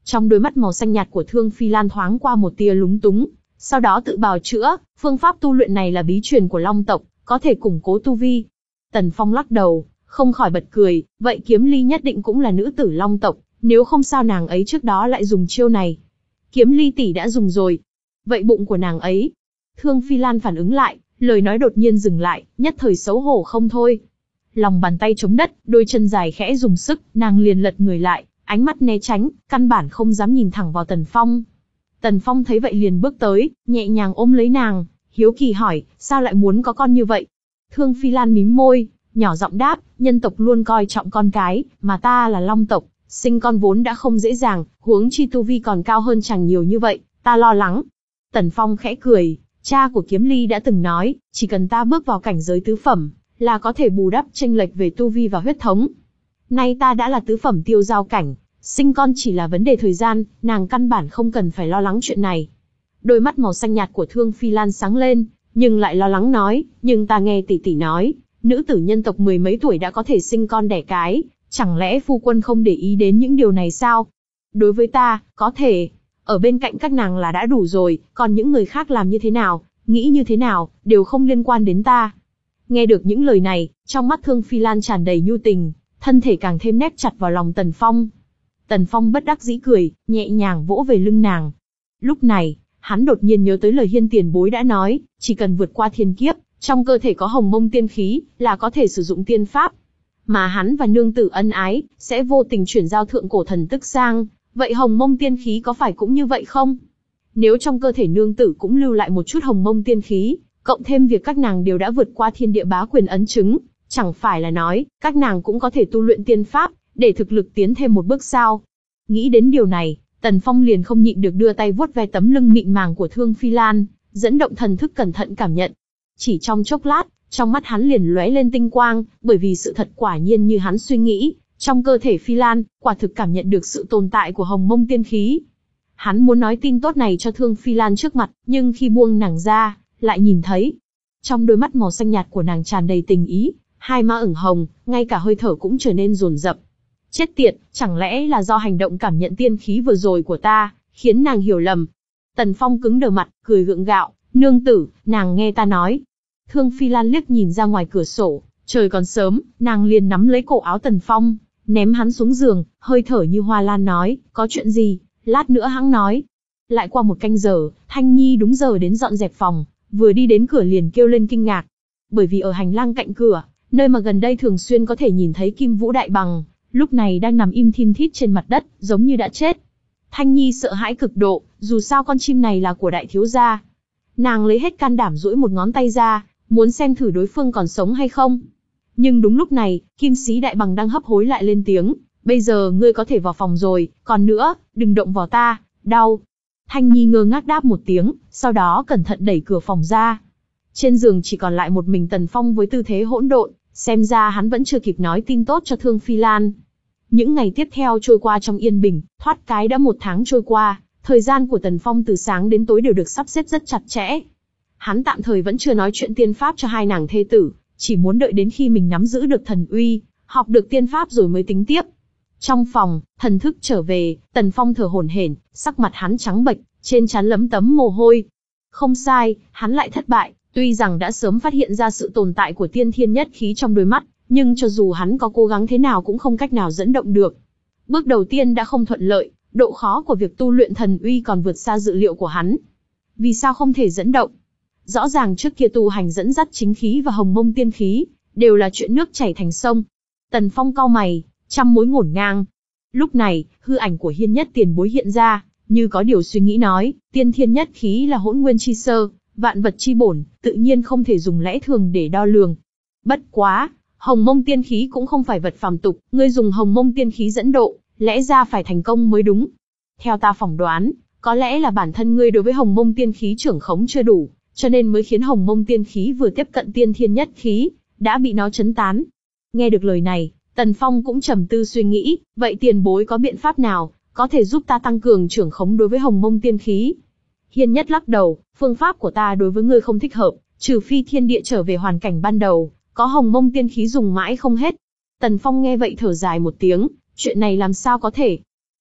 Trong đôi mắt màu xanh nhạt của Thương Phi Lan thoáng qua một tia lúng túng, sau đó tự bào chữa, phương pháp tu luyện này là bí truyền của Long tộc, có thể củng cố tu vi. Tần Phong lắc đầu, không khỏi bật cười, vậy Kiếm Ly nhất định cũng là nữ tử Long tộc, nếu không sao nàng ấy trước đó lại dùng chiêu này. Kiếm Ly tỷ đã dùng rồi. Vậy bụng của nàng ấy? Thương Phi Lan phản ứng lại, lời nói đột nhiên dừng lại, nhất thời xấu hổ không thôi. Lòng bàn tay chống đất, đôi chân dài khẽ dùng sức, nàng liền lật người lại, ánh mắt né tránh, căn bản không dám nhìn thẳng vào Tần Phong. Tần Phong thấy vậy liền bước tới, nhẹ nhàng ôm lấy nàng, hiếu kỳ hỏi, sao lại muốn có con như vậy? Thương Phi Lan mím môi, nhỏ giọng đáp, nhân tộc luôn coi trọng con cái, mà ta là Long tộc, sinh con vốn đã không dễ dàng, huống chi tu vi còn cao hơn chẳng nhiều như vậy, ta lo lắng. Tần Phong khẽ cười, cha của Kiếm Ly đã từng nói, chỉ cần ta bước vào cảnh giới tứ phẩm, là có thể bù đắp chênh lệch về tu vi và huyết thống. Nay ta đã là tứ phẩm tiêu giao cảnh, sinh con chỉ là vấn đề thời gian, nàng căn bản không cần phải lo lắng chuyện này. Đôi mắt màu xanh nhạt của Thương Phi Lan sáng lên, nhưng lại lo lắng nói, nhưng ta nghe tỷ tỷ nói, nữ tử nhân tộc mười mấy tuổi đã có thể sinh con đẻ cái, chẳng lẽ phu quân không để ý đến những điều này sao? Đối với ta, có thể, ở bên cạnh các nàng là đã đủ rồi, còn những người khác làm như thế nào, nghĩ như thế nào, đều không liên quan đến ta. Nghe được những lời này, trong mắt Thương Phi Lan tràn đầy nhu tình, thân thể càng thêm nép chặt vào lòng Tần Phong. Tần Phong bất đắc dĩ cười, nhẹ nhàng vỗ về lưng nàng. Lúc này, hắn đột nhiên nhớ tới lời Hiên tiền bối đã nói, chỉ cần vượt qua thiên kiếp, trong cơ thể có hồng mông tiên khí, là có thể sử dụng tiên pháp. Mà hắn và nương tử ân ái, sẽ vô tình chuyển giao thượng cổ thần tức sang, vậy hồng mông tiên khí có phải cũng như vậy không? Nếu trong cơ thể nương tử cũng lưu lại một chút hồng mông tiên khí, cộng thêm việc các nàng đều đã vượt qua thiên địa bá quyền ấn chứng, chẳng phải là nói, các nàng cũng có thể tu luyện tiên pháp, để thực lực tiến thêm một bước sao? Nghĩ đến điều này, Tần Phong liền không nhịn được đưa tay vuốt ve tấm lưng mịn màng của Thương Phi Lan, dẫn động thần thức cẩn thận cảm nhận. Chỉ trong chốc lát, trong mắt hắn liền lóe lên tinh quang, bởi vì sự thật quả nhiên như hắn suy nghĩ, trong cơ thể Phi Lan, quả thực cảm nhận được sự tồn tại của hồng mông tiên khí. Hắn muốn nói tin tốt này cho Thương Phi Lan trước mặt, nhưng khi buông nàng ra, lại nhìn thấy, trong đôi mắt màu xanh nhạt của nàng tràn đầy tình ý, hai má ửng hồng, ngay cả hơi thở cũng trở nên dồn dập. Chết tiệt, chẳng lẽ là do hành động cảm nhận tiên khí vừa rồi của ta, khiến nàng hiểu lầm. Tần Phong cứng đờ mặt, cười gượng gạo, nương tử, nàng nghe ta nói. Thương Phi Lan liếc nhìn ra ngoài cửa sổ, trời còn sớm, nàng liền nắm lấy cổ áo Tần Phong, ném hắn xuống giường, hơi thở như hoa lan nói, có chuyện gì, lát nữa hẵng nói. Lại qua một canh giờ, Thanh Nhi đúng giờ đến dọn dẹp phòng, vừa đi đến cửa liền kêu lên kinh ngạc. Bởi vì ở hành lang cạnh cửa, nơi mà gần đây thường xuyên có thể nhìn thấy Kim Vũ Đại Bằng, lúc này đang nằm im thin thít trên mặt đất, giống như đã chết. Thanh Nhi sợ hãi cực độ, dù sao con chim này là của đại thiếu gia. Nàng lấy hết can đảm duỗi một ngón tay ra, muốn xem thử đối phương còn sống hay không. Nhưng đúng lúc này, Kim Sĩ Đại Bằng đang hấp hối lại lên tiếng, bây giờ ngươi có thể vào phòng rồi, còn nữa, đừng động vào ta, đau. Thanh Nhi ngơ ngác đáp một tiếng, sau đó cẩn thận đẩy cửa phòng ra. Trên giường chỉ còn lại một mình Tần Phong với tư thế hỗn độn, xem ra hắn vẫn chưa kịp nói tin tốt cho Thương Phi Lan. Những ngày tiếp theo trôi qua trong yên bình, thoát cái đã một tháng trôi qua, thời gian của Tần Phong từ sáng đến tối đều được sắp xếp rất chặt chẽ. Hắn tạm thời vẫn chưa nói chuyện tiên pháp cho hai nàng thê tử, chỉ muốn đợi đến khi mình nắm giữ được thần uy, học được tiên pháp rồi mới tính tiếp. Trong phòng, thần thức trở về, Tần Phong thở hổn hển, sắc mặt hắn trắng bệch, trên trán lấm tấm mồ hôi. Không sai, hắn lại thất bại, tuy rằng đã sớm phát hiện ra sự tồn tại của tiên thiên nhất khí trong đôi mắt, nhưng cho dù hắn có cố gắng thế nào cũng không cách nào dẫn động được. Bước đầu tiên đã không thuận lợi, độ khó của việc tu luyện thần uy còn vượt xa dự liệu của hắn. Vì sao không thể dẫn động? Rõ ràng trước kia tu hành dẫn dắt chính khí và hồng mông tiên khí, đều là chuyện nước chảy thành sông. Tần Phong cau mày, trăm mối ngổn ngang. Lúc này, hư ảnh của Hiên Nhất tiền bối hiện ra, như có điều suy nghĩ nói, tiên thiên nhất khí là hỗn nguyên chi sơ, vạn vật chi bổn, tự nhiên không thể dùng lẽ thường để đo lường. Bất quá, hồng mông tiên khí cũng không phải vật phàm tục, ngươi dùng hồng mông tiên khí dẫn độ, lẽ ra phải thành công mới đúng. Theo ta phỏng đoán, có lẽ là bản thân ngươi đối với hồng mông tiên khí trưởng khống chưa đủ, cho nên mới khiến hồng mông tiên khí vừa tiếp cận tiên thiên nhất khí, đã bị nó chấn tán. Nghe được lời này, Tần Phong cũng trầm tư suy nghĩ, vậy tiền bối có biện pháp nào, có thể giúp ta tăng cường trưởng khống đối với hồng mông tiên khí? Hiên Nhất lắc đầu, phương pháp của ta đối với ngươi không thích hợp, trừ phi thiên địa trở về hoàn cảnh ban đầu, có hồng mông tiên khí dùng mãi không hết. Tần Phong nghe vậy thở dài một tiếng, chuyện này làm sao có thể?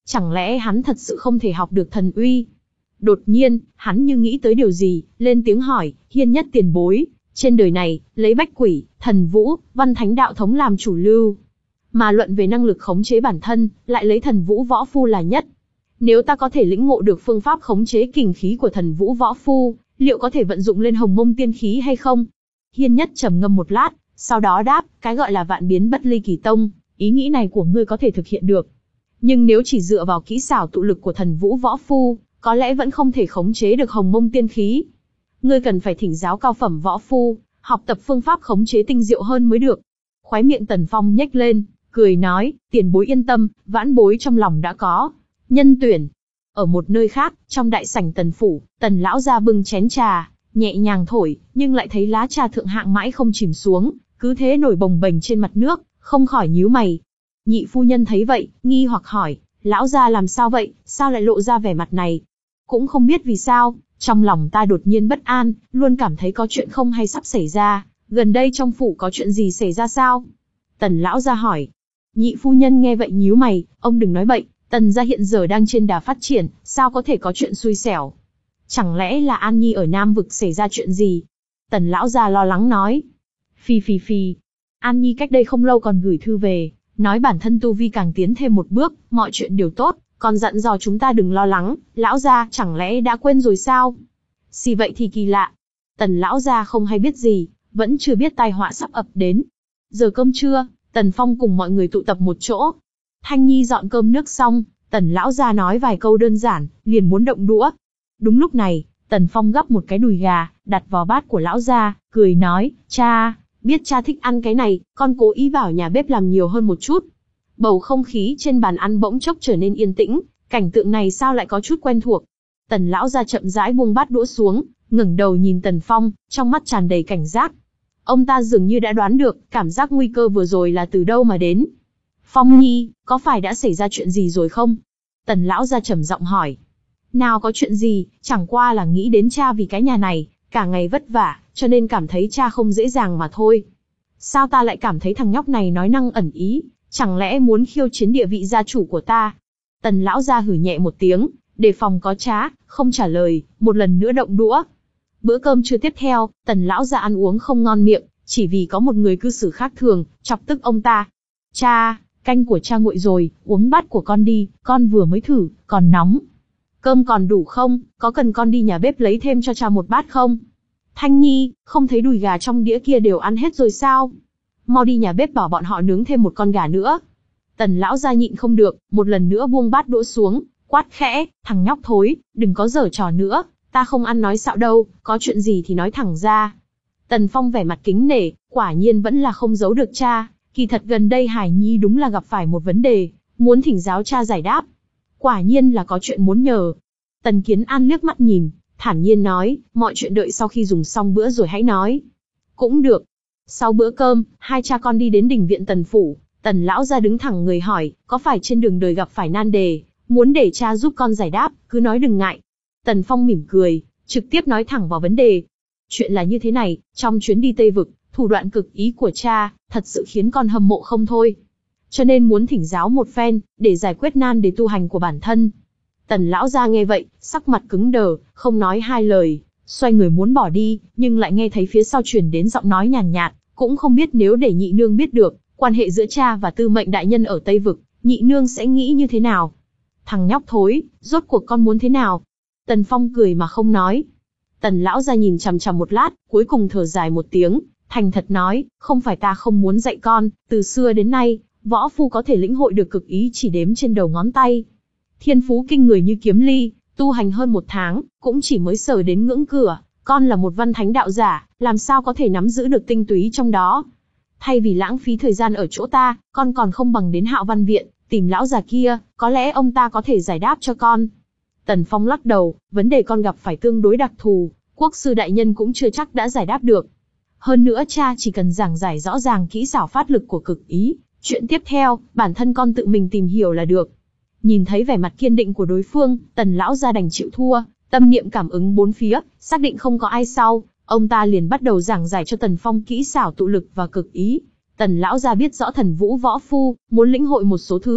chẳng lẽ hắn thật sự không thể học được thần uy? Đột nhiên, hắn như nghĩ tới điều gì, lên tiếng hỏi, Hiên Nhất tiền bối, trên đời này, lấy bách quỷ, thần vũ, văn thánh đạo thống làm chủ lưu. Mà luận về năng lực khống chế bản thân, lại lấy thần vũ võ phu là nhất. Nếu ta có thể lĩnh ngộ được phương pháp khống chế kình khí của thần vũ võ phu, liệu có thể vận dụng lên hồng mông tiên khí hay không? Hiên Nhất trầm ngâm một lát, sau đó đáp, cái gọi là vạn biến bất ly kỳ tông, ý nghĩ này của ngươi có thể thực hiện được. Nhưng nếu chỉ dựa vào kỹ xảo tụ lực của thần vũ võ phu, có lẽ vẫn không thể khống chế được hồng mông tiên khí. Ngươi cần phải thỉnh giáo cao phẩm võ phu, học tập phương pháp khống chế tinh diệu hơn mới được. Khóe miệng Tần Phong nhếch lên, cười nói, tiền bối yên tâm, vãn bối trong lòng đã có nhân tuyển. Ở một nơi khác, trong đại sảnh Tần phủ, Tần lão gia bưng chén trà, nhẹ nhàng thổi, nhưng lại thấy lá trà thượng hạng mãi không chìm xuống, cứ thế nổi bồng bềnh trên mặt nước, không khỏi nhíu mày. Nhị phu nhân thấy vậy, nghi hoặc hỏi, lão gia làm sao vậy, sao lại lộ ra vẻ mặt này? Cũng không biết vì sao, trong lòng ta đột nhiên bất an, luôn cảm thấy có chuyện không hay sắp xảy ra, gần đây trong phủ có chuyện gì xảy ra sao? Tần lão gia hỏi. Nhị phu nhân nghe vậy nhíu mày, ông đừng nói bậy, Tần gia hiện giờ đang trên đà phát triển, sao có thể có chuyện xui xẻo? Chẳng lẽ là An Nhi ở Nam vực xảy ra chuyện gì? Tần lão gia lo lắng nói. Phi phi phi, An Nhi cách đây không lâu còn gửi thư về, nói bản thân tu vi càng tiến thêm một bước, mọi chuyện đều tốt, còn dặn dò chúng ta đừng lo lắng, lão gia chẳng lẽ đã quên rồi sao? Xì vậy thì kỳ lạ. Tần lão gia không hay biết gì, vẫn chưa biết tai họa sắp ập đến. Giờ cơm trưa, Tần Phong cùng mọi người tụ tập một chỗ. Thanh Nhi dọn cơm nước xong, Tần lão gia nói vài câu đơn giản, liền muốn động đũa. Đúng lúc này, Tần Phong gắp một cái đùi gà, đặt vào bát của lão gia, cười nói, cha, biết cha thích ăn cái này, con cố ý vào nhà bếp làm nhiều hơn một chút. Bầu không khí trên bàn ăn bỗng chốc trở nên yên tĩnh, cảnh tượng này sao lại có chút quen thuộc. Tần lão gia chậm rãi buông bát đũa xuống, ngẩng đầu nhìn Tần Phong, trong mắt tràn đầy cảnh giác. Ông ta dường như đã đoán được, cảm giác nguy cơ vừa rồi là từ đâu mà đến. Phong Nhi, có phải đã xảy ra chuyện gì rồi không? Tần lão gia trầm giọng hỏi. Nào có chuyện gì, chẳng qua là nghĩ đến cha vì cái nhà này, cả ngày vất vả, cho nên cảm thấy cha không dễ dàng mà thôi. Sao ta lại cảm thấy thằng nhóc này nói năng ẩn ý, chẳng lẽ muốn khiêu chiến địa vị gia chủ của ta? Tần lão gia hử nhẹ một tiếng, đề phòng có trá, không trả lời, một lần nữa động đũa. Bữa cơm trưa tiếp theo, Tần lão gia ăn uống không ngon miệng, chỉ vì có một người cư xử khác thường, chọc tức ông ta. Cha, canh của cha nguội rồi, uống bát của con đi, con vừa mới thử, còn nóng. Cơm còn đủ không, có cần con đi nhà bếp lấy thêm cho cha một bát không? Thanh Nhi, không thấy đùi gà trong đĩa kia đều ăn hết rồi sao? Mau đi nhà bếp bảo bọn họ nướng thêm một con gà nữa. Tần lão gia nhịn không được, một lần nữa buông bát đũa xuống, quát khẽ, thằng nhóc thối, đừng có giở trò nữa, ta không ăn nói xạo đâu, có chuyện gì thì nói thẳng ra. Tần Phong vẻ mặt kính nể, quả nhiên vẫn là không giấu được cha, kỳ thật gần đây Hải Nhi đúng là gặp phải một vấn đề, muốn thỉnh giáo cha giải đáp. Quả nhiên là có chuyện muốn nhờ. Tần Kiến An liếc mắt nhìn, thản nhiên nói, mọi chuyện đợi sau khi dùng xong bữa rồi hãy nói. Cũng được. Sau bữa cơm, hai cha con đi đến đình viện Tần phủ, Tần lão gia đứng thẳng người hỏi, có phải trên đường đời gặp phải nan đề, muốn để cha giúp con giải đáp, cứ nói đừng ngại. Tần Phong mỉm cười, trực tiếp nói thẳng vào vấn đề. Chuyện là như thế này, trong chuyến đi Tây Vực, thủ đoạn cực ý của cha, thật sự khiến con hâm mộ không thôi. Cho nên muốn thỉnh giáo một phen, để giải quyết nan đề tu hành của bản thân. Tần lão gia nghe vậy, sắc mặt cứng đờ, không nói hai lời, xoay người muốn bỏ đi, nhưng lại nghe thấy phía sau truyền đến giọng nói nhàn nhạt, cũng không biết nếu để nhị nương biết được, quan hệ giữa cha và tư mệnh đại nhân ở Tây Vực, nhị nương sẽ nghĩ như thế nào? Thằng nhóc thối, rốt cuộc con muốn thế nào? Tần Phong cười mà không nói. Tần lão gia nhìn chằm chằm một lát, cuối cùng thở dài một tiếng, thành thật nói, không phải ta không muốn dạy con, từ xưa đến nay, võ phu có thể lĩnh hội được cực ý chỉ đếm trên đầu ngón tay. Thiên phú kinh người như Kiếm Ly, tu hành hơn một tháng, cũng chỉ mới sờ đến ngưỡng cửa, con là một văn thánh đạo giả, làm sao có thể nắm giữ được tinh túy trong đó. Thay vì lãng phí thời gian ở chỗ ta, con còn không bằng đến Hạo Văn Viện, tìm lão già kia, có lẽ ông ta có thể giải đáp cho con. Tần Phong lắc đầu, vấn đề con gặp phải tương đối đặc thù, quốc sư đại nhân cũng chưa chắc đã giải đáp được. Hơn nữa cha chỉ cần giảng giải rõ ràng kỹ xảo phát lực của cực ý, chuyện tiếp theo, bản thân con tự mình tìm hiểu là được. Nhìn thấy vẻ mặt kiên định của đối phương, Tần lão gia đành chịu thua, tâm niệm cảm ứng bốn phía, xác định không có ai sau, ông ta liền bắt đầu giảng giải cho Tần Phong kỹ xảo tụ lực và cực ý. Tần lão gia biết rõ thần vũ võ phu, muốn lĩnh hội một số thứ,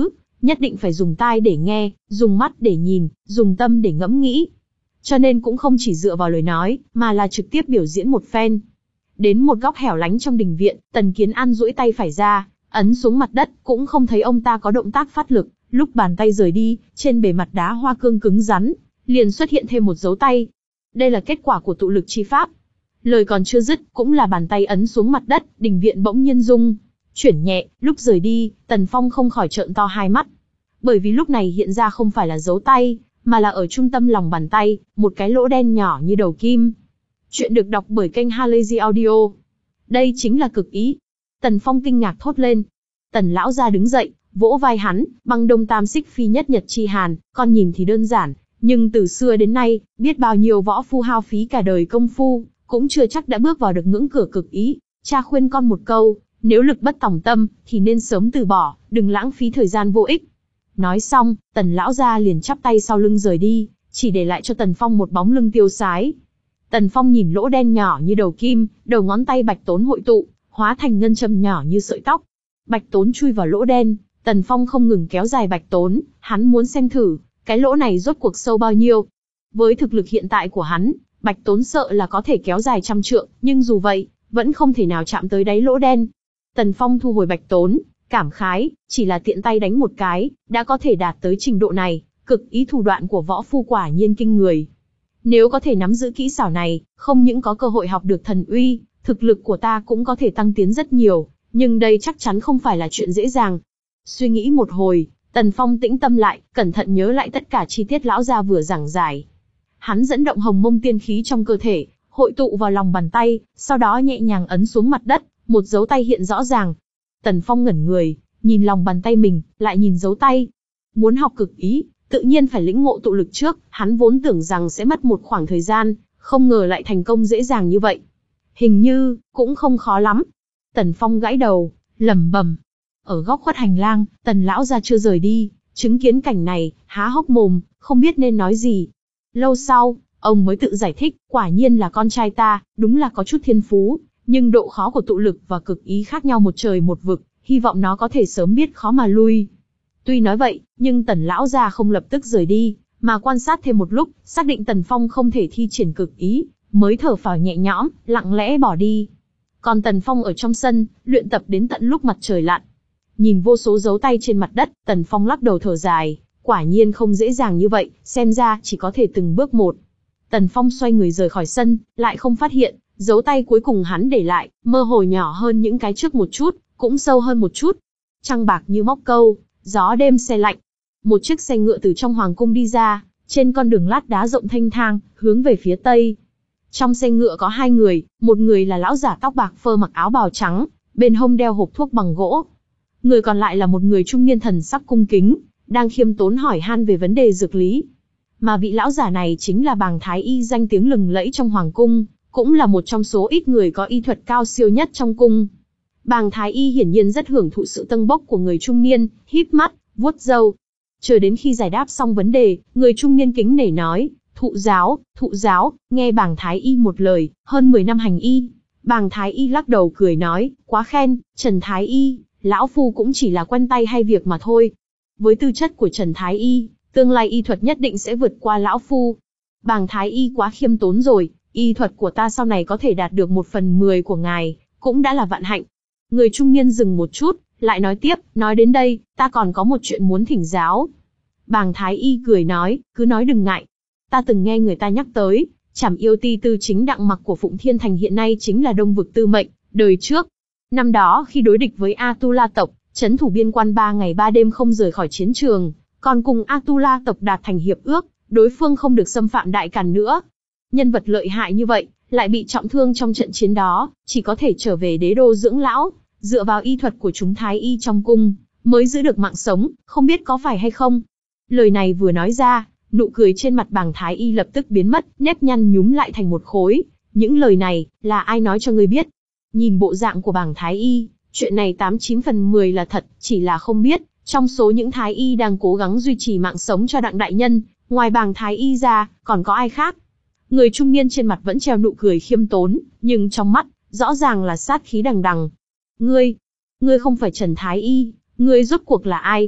nhất định phải dùng tai để nghe, dùng mắt để nhìn, dùng tâm để ngẫm nghĩ. Cho nên cũng không chỉ dựa vào lời nói, mà là trực tiếp biểu diễn một phen. Đến một góc hẻo lánh trong đình viện, Tần Kiến An duỗi tay phải ra, ấn xuống mặt đất, cũng không thấy ông ta có động tác phát lực. Lúc bàn tay rời đi, trên bề mặt đá hoa cương cứng rắn, liền xuất hiện thêm một dấu tay. Đây là kết quả của tụ lực chi pháp. Lời còn chưa dứt, cũng là bàn tay ấn xuống mặt đất, đình viện bỗng nhiên rung chuyển nhẹ. Lúc rời đi, Tần Phong không khỏi trợn to hai mắt. Bởi vì lúc này hiện ra không phải là dấu tay, mà là ở trung tâm lòng bàn tay, một cái lỗ đen nhỏ như đầu kim. Chuyện được đọc bởi kênh Halazy Audio. Đây chính là cực ý. Tần Phong kinh ngạc thốt lên. Tần lão gia đứng dậy, vỗ vai hắn, băng đông tam xích phi nhất nhật chi hàn, con nhìn thì đơn giản, nhưng từ xưa đến nay, biết bao nhiêu võ phu hao phí cả đời công phu, cũng chưa chắc đã bước vào được ngưỡng cửa cực ý. Cha khuyên con một câu, nếu lực bất tòng tâm, thì nên sớm từ bỏ, đừng lãng phí thời gian vô ích. Nói xong, Tần lão gia liền chắp tay sau lưng rời đi, chỉ để lại cho Tần Phong một bóng lưng tiêu sái. Tần Phong nhìn lỗ đen nhỏ như đầu kim, đầu ngón tay bạch tốn hội tụ, hóa thành ngân châm nhỏ như sợi tóc. Bạch tốn chui vào lỗ đen, Tần Phong không ngừng kéo dài bạch tốn, hắn muốn xem thử, cái lỗ này rốt cuộc sâu bao nhiêu. Với thực lực hiện tại của hắn, bạch tốn sợ là có thể kéo dài trăm trượng, nhưng dù vậy, vẫn không thể nào chạm tới đáy lỗ đen. Tần Phong thu hồi bạch tốn, cảm khái, chỉ là tiện tay đánh một cái, đã có thể đạt tới trình độ này, cực ý thủ đoạn của võ phu quả nhiên kinh người. Nếu có thể nắm giữ kỹ xảo này, không những có cơ hội học được thần uy, thực lực của ta cũng có thể tăng tiến rất nhiều, nhưng đây chắc chắn không phải là chuyện dễ dàng. Suy nghĩ một hồi, Tần Phong tĩnh tâm lại, cẩn thận nhớ lại tất cả chi tiết lão gia vừa giảng giải. Hắn dẫn động hồng mông tiên khí trong cơ thể, hội tụ vào lòng bàn tay, sau đó nhẹ nhàng ấn xuống mặt đất, một dấu tay hiện rõ ràng. Tần Phong ngẩn người, nhìn lòng bàn tay mình, lại nhìn dấu tay. Muốn học cực ý, tự nhiên phải lĩnh ngộ tụ lực trước, hắn vốn tưởng rằng sẽ mất một khoảng thời gian, không ngờ lại thành công dễ dàng như vậy. Hình như, cũng không khó lắm. Tần Phong gãi đầu, lẩm bẩm. Ở góc khuất hành lang, Tần lão gia chưa rời đi, chứng kiến cảnh này, há hốc mồm, không biết nên nói gì. Lâu sau, ông mới tự giải thích, quả nhiên là con trai ta, đúng là có chút thiên phú, nhưng độ khó của tụ lực và cực ý khác nhau một trời một vực, hy vọng nó có thể sớm biết khó mà lui. Tuy nói vậy, nhưng Tần lão gia không lập tức rời đi, mà quan sát thêm một lúc, xác định Tần Phong không thể thi triển cực ý, mới thở phào nhẹ nhõm, lặng lẽ bỏ đi. Còn Tần Phong ở trong sân, luyện tập đến tận lúc mặt trời lặn. Nhìn vô số dấu tay trên mặt đất, Tần Phong lắc đầu thở dài, quả nhiên không dễ dàng như vậy, xem ra chỉ có thể từng bước một. Tần Phong xoay người rời khỏi sân, lại không phát hiện, dấu tay cuối cùng hắn để lại, mơ hồ nhỏ hơn những cái trước một chút, cũng sâu hơn một chút. Trăng bạc như móc câu, gió đêm se lạnh. Một chiếc xe ngựa từ trong hoàng cung đi ra, trên con đường lát đá rộng thanh thang, hướng về phía tây. Trong xe ngựa có hai người, một người là lão giả tóc bạc phơ mặc áo bào trắng, bên hông đeo hộp thuốc bằng gỗ. Người còn lại là một người trung niên thần sắc cung kính, đang khiêm tốn hỏi han về vấn đề dược lý. Mà vị lão giả này chính là Bàng Thái Y danh tiếng lừng lẫy trong hoàng cung, cũng là một trong số ít người có y thuật cao siêu nhất trong cung. Bàng Thái Y hiển nhiên rất hưởng thụ sự tâng bốc của người trung niên, híp mắt, vuốt râu. Chờ đến khi giải đáp xong vấn đề, người trung niên kính nể nói, thụ giáo, thụ giáo, nghe Bàng Thái Y một lời, hơn mười năm hành y. Bàng Thái Y lắc đầu cười nói, quá khen, Trần Thái Y, lão phu cũng chỉ là quen tay hay việc mà thôi. Với tư chất của Trần Thái Y, tương lai y thuật nhất định sẽ vượt qua lão phu. Bàng Thái Y quá khiêm tốn rồi, y thuật của ta sau này có thể đạt được một phần mười của ngài, cũng đã là vạn hạnh. Người trung niên dừng một chút, lại nói tiếp, nói đến đây, ta còn có một chuyện muốn thỉnh giáo. Bàng Thái Y cười nói, cứ nói đừng ngại. Ta từng nghe người ta nhắc tới, Trảm Yêu Ti Tư chính đặng mặc của Phụng Thiên Thành hiện nay chính là Đông Vực Tư Mệnh, đời trước. Năm đó khi đối địch với Atula tộc, trấn thủ biên quan ba ngày ba đêm không rời khỏi chiến trường, còn cùng Atula tộc đạt thành hiệp ước, đối phương không được xâm phạm Đại Càn nữa. Nhân vật lợi hại như vậy, lại bị trọng thương trong trận chiến đó, chỉ có thể trở về đế đô dưỡng lão, dựa vào y thuật của chúng Thái Y trong cung, mới giữ được mạng sống, không biết có phải hay không. Lời này vừa nói ra, nụ cười trên mặt Bàng Thái Y lập tức biến mất, nếp nhăn nhúm lại thành một khối. Những lời này, là ai nói cho ngươi biết? Nhìn bộ dạng của Bàng Thái Y, chuyện này tám chín phần mười là thật, chỉ là không biết, trong số những Thái Y đang cố gắng duy trì mạng sống cho Đặng đại nhân, ngoài Bàng Thái Y ra, còn có ai khác? Người trung niên trên mặt vẫn treo nụ cười khiêm tốn, nhưng trong mắt, rõ ràng là sát khí đằng đằng. Ngươi, ngươi không phải Trần Thái Y, ngươi rốt cuộc là ai?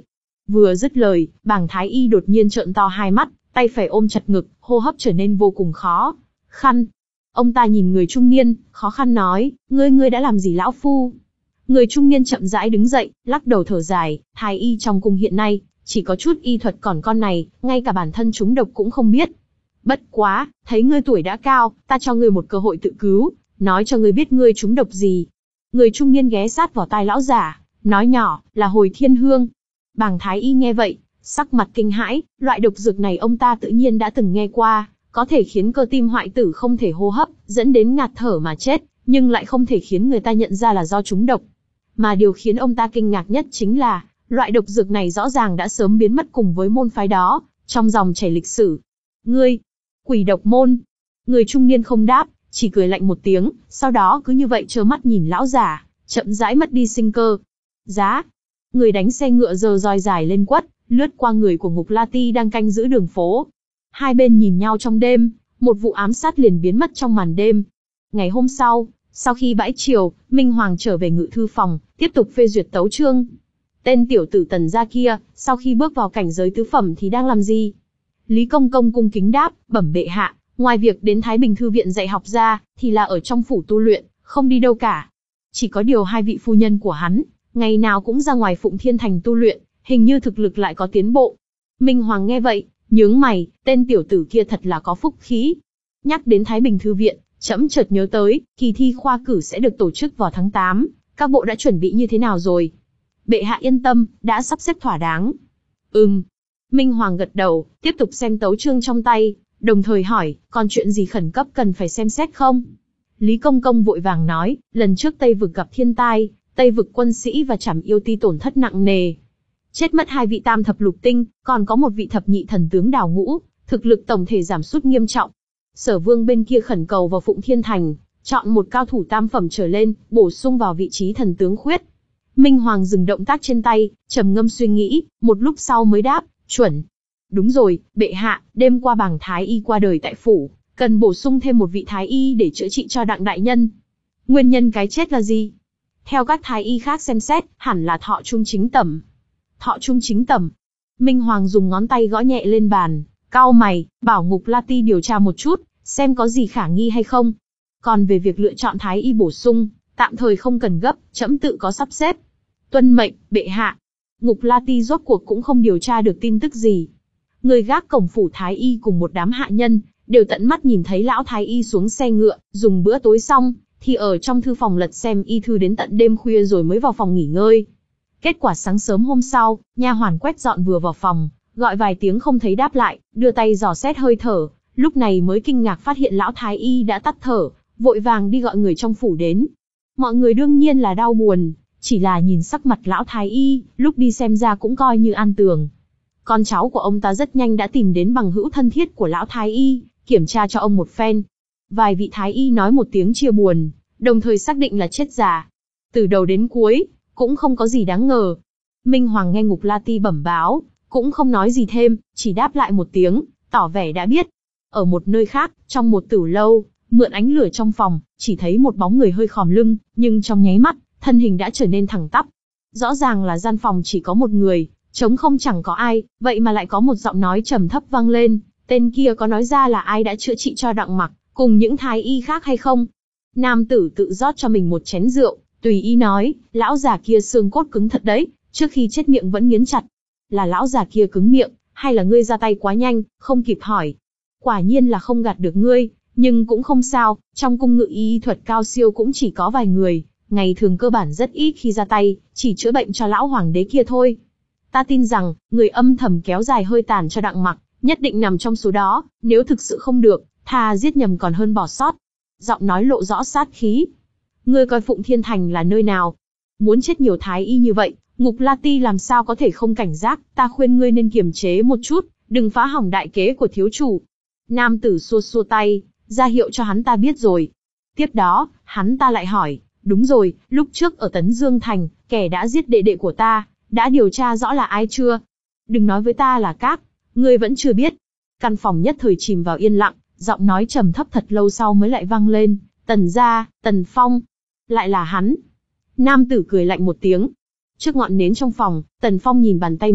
Vừa dứt lời, Bàng Thái Y đột nhiên trợn to hai mắt, tay phải ôm chặt ngực, hô hấp trở nên vô cùng khó khăn. Ông ta nhìn người trung niên, khó khăn nói, ngươi ngươi đã làm gì lão phu? Người trung niên chậm rãi đứng dậy, lắc đầu thở dài, thái y trong cung hiện nay, chỉ có chút y thuật còn con này, ngay cả bản thân chúng độc cũng không biết. Bất quá, thấy ngươi tuổi đã cao, ta cho ngươi một cơ hội tự cứu, nói cho ngươi biết ngươi trúng độc gì. Người trung niên ghé sát vào tai lão giả, nói nhỏ, là hồi thiên hương. Bàng Thái Y nghe vậy, sắc mặt kinh hãi, loại độc dược này ông ta tự nhiên đã từng nghe qua, có thể khiến cơ tim hoại tử không thể hô hấp, dẫn đến ngạt thở mà chết, nhưng lại không thể khiến người ta nhận ra là do trúng độc. Mà điều khiến ông ta kinh ngạc nhất chính là, loại độc dược này rõ ràng đã sớm biến mất cùng với môn phái đó, trong dòng chảy lịch sử. Ngươi, quỷ độc môn. Người trung niên không đáp, chỉ cười lạnh một tiếng, sau đó cứ như vậy trơ mắt nhìn lão giả, chậm rãi mất đi sinh cơ. Giá. Người đánh xe ngựa giơ roi dài lên quất, lướt qua người của Ngục La Ti đang canh giữ đường phố. Hai bên nhìn nhau trong đêm, một vụ ám sát liền biến mất trong màn đêm. Ngày hôm sau, sau khi bãi chiều, Minh Hoàng trở về ngự thư phòng, tiếp tục phê duyệt tấu chương. Tên tiểu tử Tần gia kia, sau khi bước vào cảnh giới tứ phẩm thì đang làm gì? Lý Công Công cung kính đáp, bẩm bệ hạ, ngoài việc đến Thái Bình Thư viện dạy học ra, thì là ở trong phủ tu luyện, không đi đâu cả. Chỉ có điều hai vị phu nhân của hắn, ngày nào cũng ra ngoài Phụng Thiên Thành tu luyện, hình như thực lực lại có tiến bộ. Minh Hoàng nghe vậy, nhướng mày, tên tiểu tử kia thật là có phúc khí. Nhắc đến Thái Bình Thư viện, trẫm chợt nhớ tới, kỳ thi khoa cử sẽ được tổ chức vào tháng tám, các bộ đã chuẩn bị như thế nào rồi? Bệ hạ yên tâm, đã sắp xếp thỏa đáng. Ừm. Minh Hoàng gật đầu, tiếp tục xem tấu chương trong tay, đồng thời hỏi, còn chuyện gì khẩn cấp cần phải xem xét không? Lý Công Công vội vàng nói, lần trước Tây Vực gặp thiên tai, Tây Vực quân sĩ và Trảm Yêu Ti tổn thất nặng nề. Chết mất hai vị tam thập lục tinh, còn có một vị thập nhị thần tướng Đào Ngũ, thực lực tổng thể giảm sút nghiêm trọng. Sở Vương bên kia khẩn cầu vào Phụng Thiên Thành, chọn một cao thủ tam phẩm trở lên, bổ sung vào vị trí thần tướng khuyết. Minh Hoàng dừng động tác trên tay, trầm ngâm suy nghĩ, một lúc sau mới đáp, chuẩn. Đúng rồi, bệ hạ, đêm qua Bàng Thái Y qua đời tại phủ, cần bổ sung thêm một vị Thái Y để chữa trị cho Đặng đại nhân. Nguyên nhân cái chết là gì? Theo các Thái Y khác xem xét, hẳn là thọ trung chính tẩm. Thọ trung chính tẩm. Minh Hoàng dùng ngón tay gõ nhẹ lên bàn, cau mày, bảo Ngục La Ti điều tra một chút, xem có gì khả nghi hay không. Còn về việc lựa chọn Thái Y bổ sung, tạm thời không cần gấp, trẫm tự có sắp xếp. Tuân mệnh, bệ hạ. Ngục La Ti rốt cuộc cũng không điều tra được tin tức gì. Người gác cổng phủ Thái Y cùng một đám hạ nhân, đều tận mắt nhìn thấy lão Thái Y xuống xe ngựa, dùng bữa tối xong, thì ở trong thư phòng lật xem y thư đến tận đêm khuya rồi mới vào phòng nghỉ ngơi. Kết quả sáng sớm hôm sau, nha hoàn quét dọn vừa vào phòng, gọi vài tiếng không thấy đáp lại, đưa tay dò xét hơi thở, lúc này mới kinh ngạc phát hiện lão Thái Y đã tắt thở, vội vàng đi gọi người trong phủ đến. Mọi người đương nhiên là đau buồn, chỉ là nhìn sắc mặt lão Thái Y, lúc đi xem ra cũng coi như an tường. Con cháu của ông ta rất nhanh đã tìm đến bằng hữu thân thiết của lão Thái Y, kiểm tra cho ông một phen. Vài vị Thái Y nói một tiếng chia buồn, đồng thời xác định là chết già. Từ đầu đến cuối, cũng không có gì đáng ngờ. Minh Hoàng nghe Ngục La Ti bẩm báo, cũng không nói gì thêm, chỉ đáp lại một tiếng, tỏ vẻ đã biết. Ở một nơi khác, trong một tửu lâu, mượn ánh lửa trong phòng, chỉ thấy một bóng người hơi khom lưng, nhưng trong nháy mắt, thân hình đã trở nên thẳng tắp. Rõ ràng là gian phòng chỉ có một người, trống không chẳng có ai, vậy mà lại có một giọng nói trầm thấp vang lên, tên kia có nói ra là ai đã chữa trị cho Đặng Mặc, cùng những Thái Y khác hay không? Nam tử tự rót cho mình một chén rượu, tùy ý nói, lão già kia xương cốt cứng thật đấy, trước khi chết miệng vẫn nghiến chặt. Là lão già kia cứng miệng, hay là ngươi ra tay quá nhanh, không kịp hỏi? Quả nhiên là không gạt được ngươi, nhưng cũng không sao, trong cung ngự y thuật cao siêu cũng chỉ có vài người, ngày thường cơ bản rất ít khi ra tay, chỉ chữa bệnh cho lão hoàng đế kia thôi. Ta tin rằng, người âm thầm kéo dài hơi tàn cho Đặng Mặc, nhất định nằm trong số đó, nếu thực sự không được, thà giết nhầm còn hơn bỏ sót. Giọng nói lộ rõ sát khí. Ngươi coi Phụng Thiên Thành là nơi nào? Muốn chết nhiều Thái Y như vậy, Ngục La Ti làm sao có thể không cảnh giác, ta khuyên ngươi nên kiềm chế một chút, đừng phá hỏng đại kế của thiếu chủ. Nam tử xua xua tay, ra hiệu cho hắn ta biết rồi. Tiếp đó, hắn ta lại hỏi, đúng rồi, lúc trước ở Tấn Dương Thành, kẻ đã giết đệ đệ của ta, đã điều tra rõ là ai chưa? Đừng nói với ta là các, ngươi vẫn chưa biết. Căn phòng nhất thời chìm vào yên lặng, giọng nói trầm thấp thật lâu sau mới lại vang lên, Tần gia, Tần Phong. Lại là hắn. Nam tử cười lạnh một tiếng. Trước ngọn nến trong phòng, Tần Phong nhìn bàn tay mình,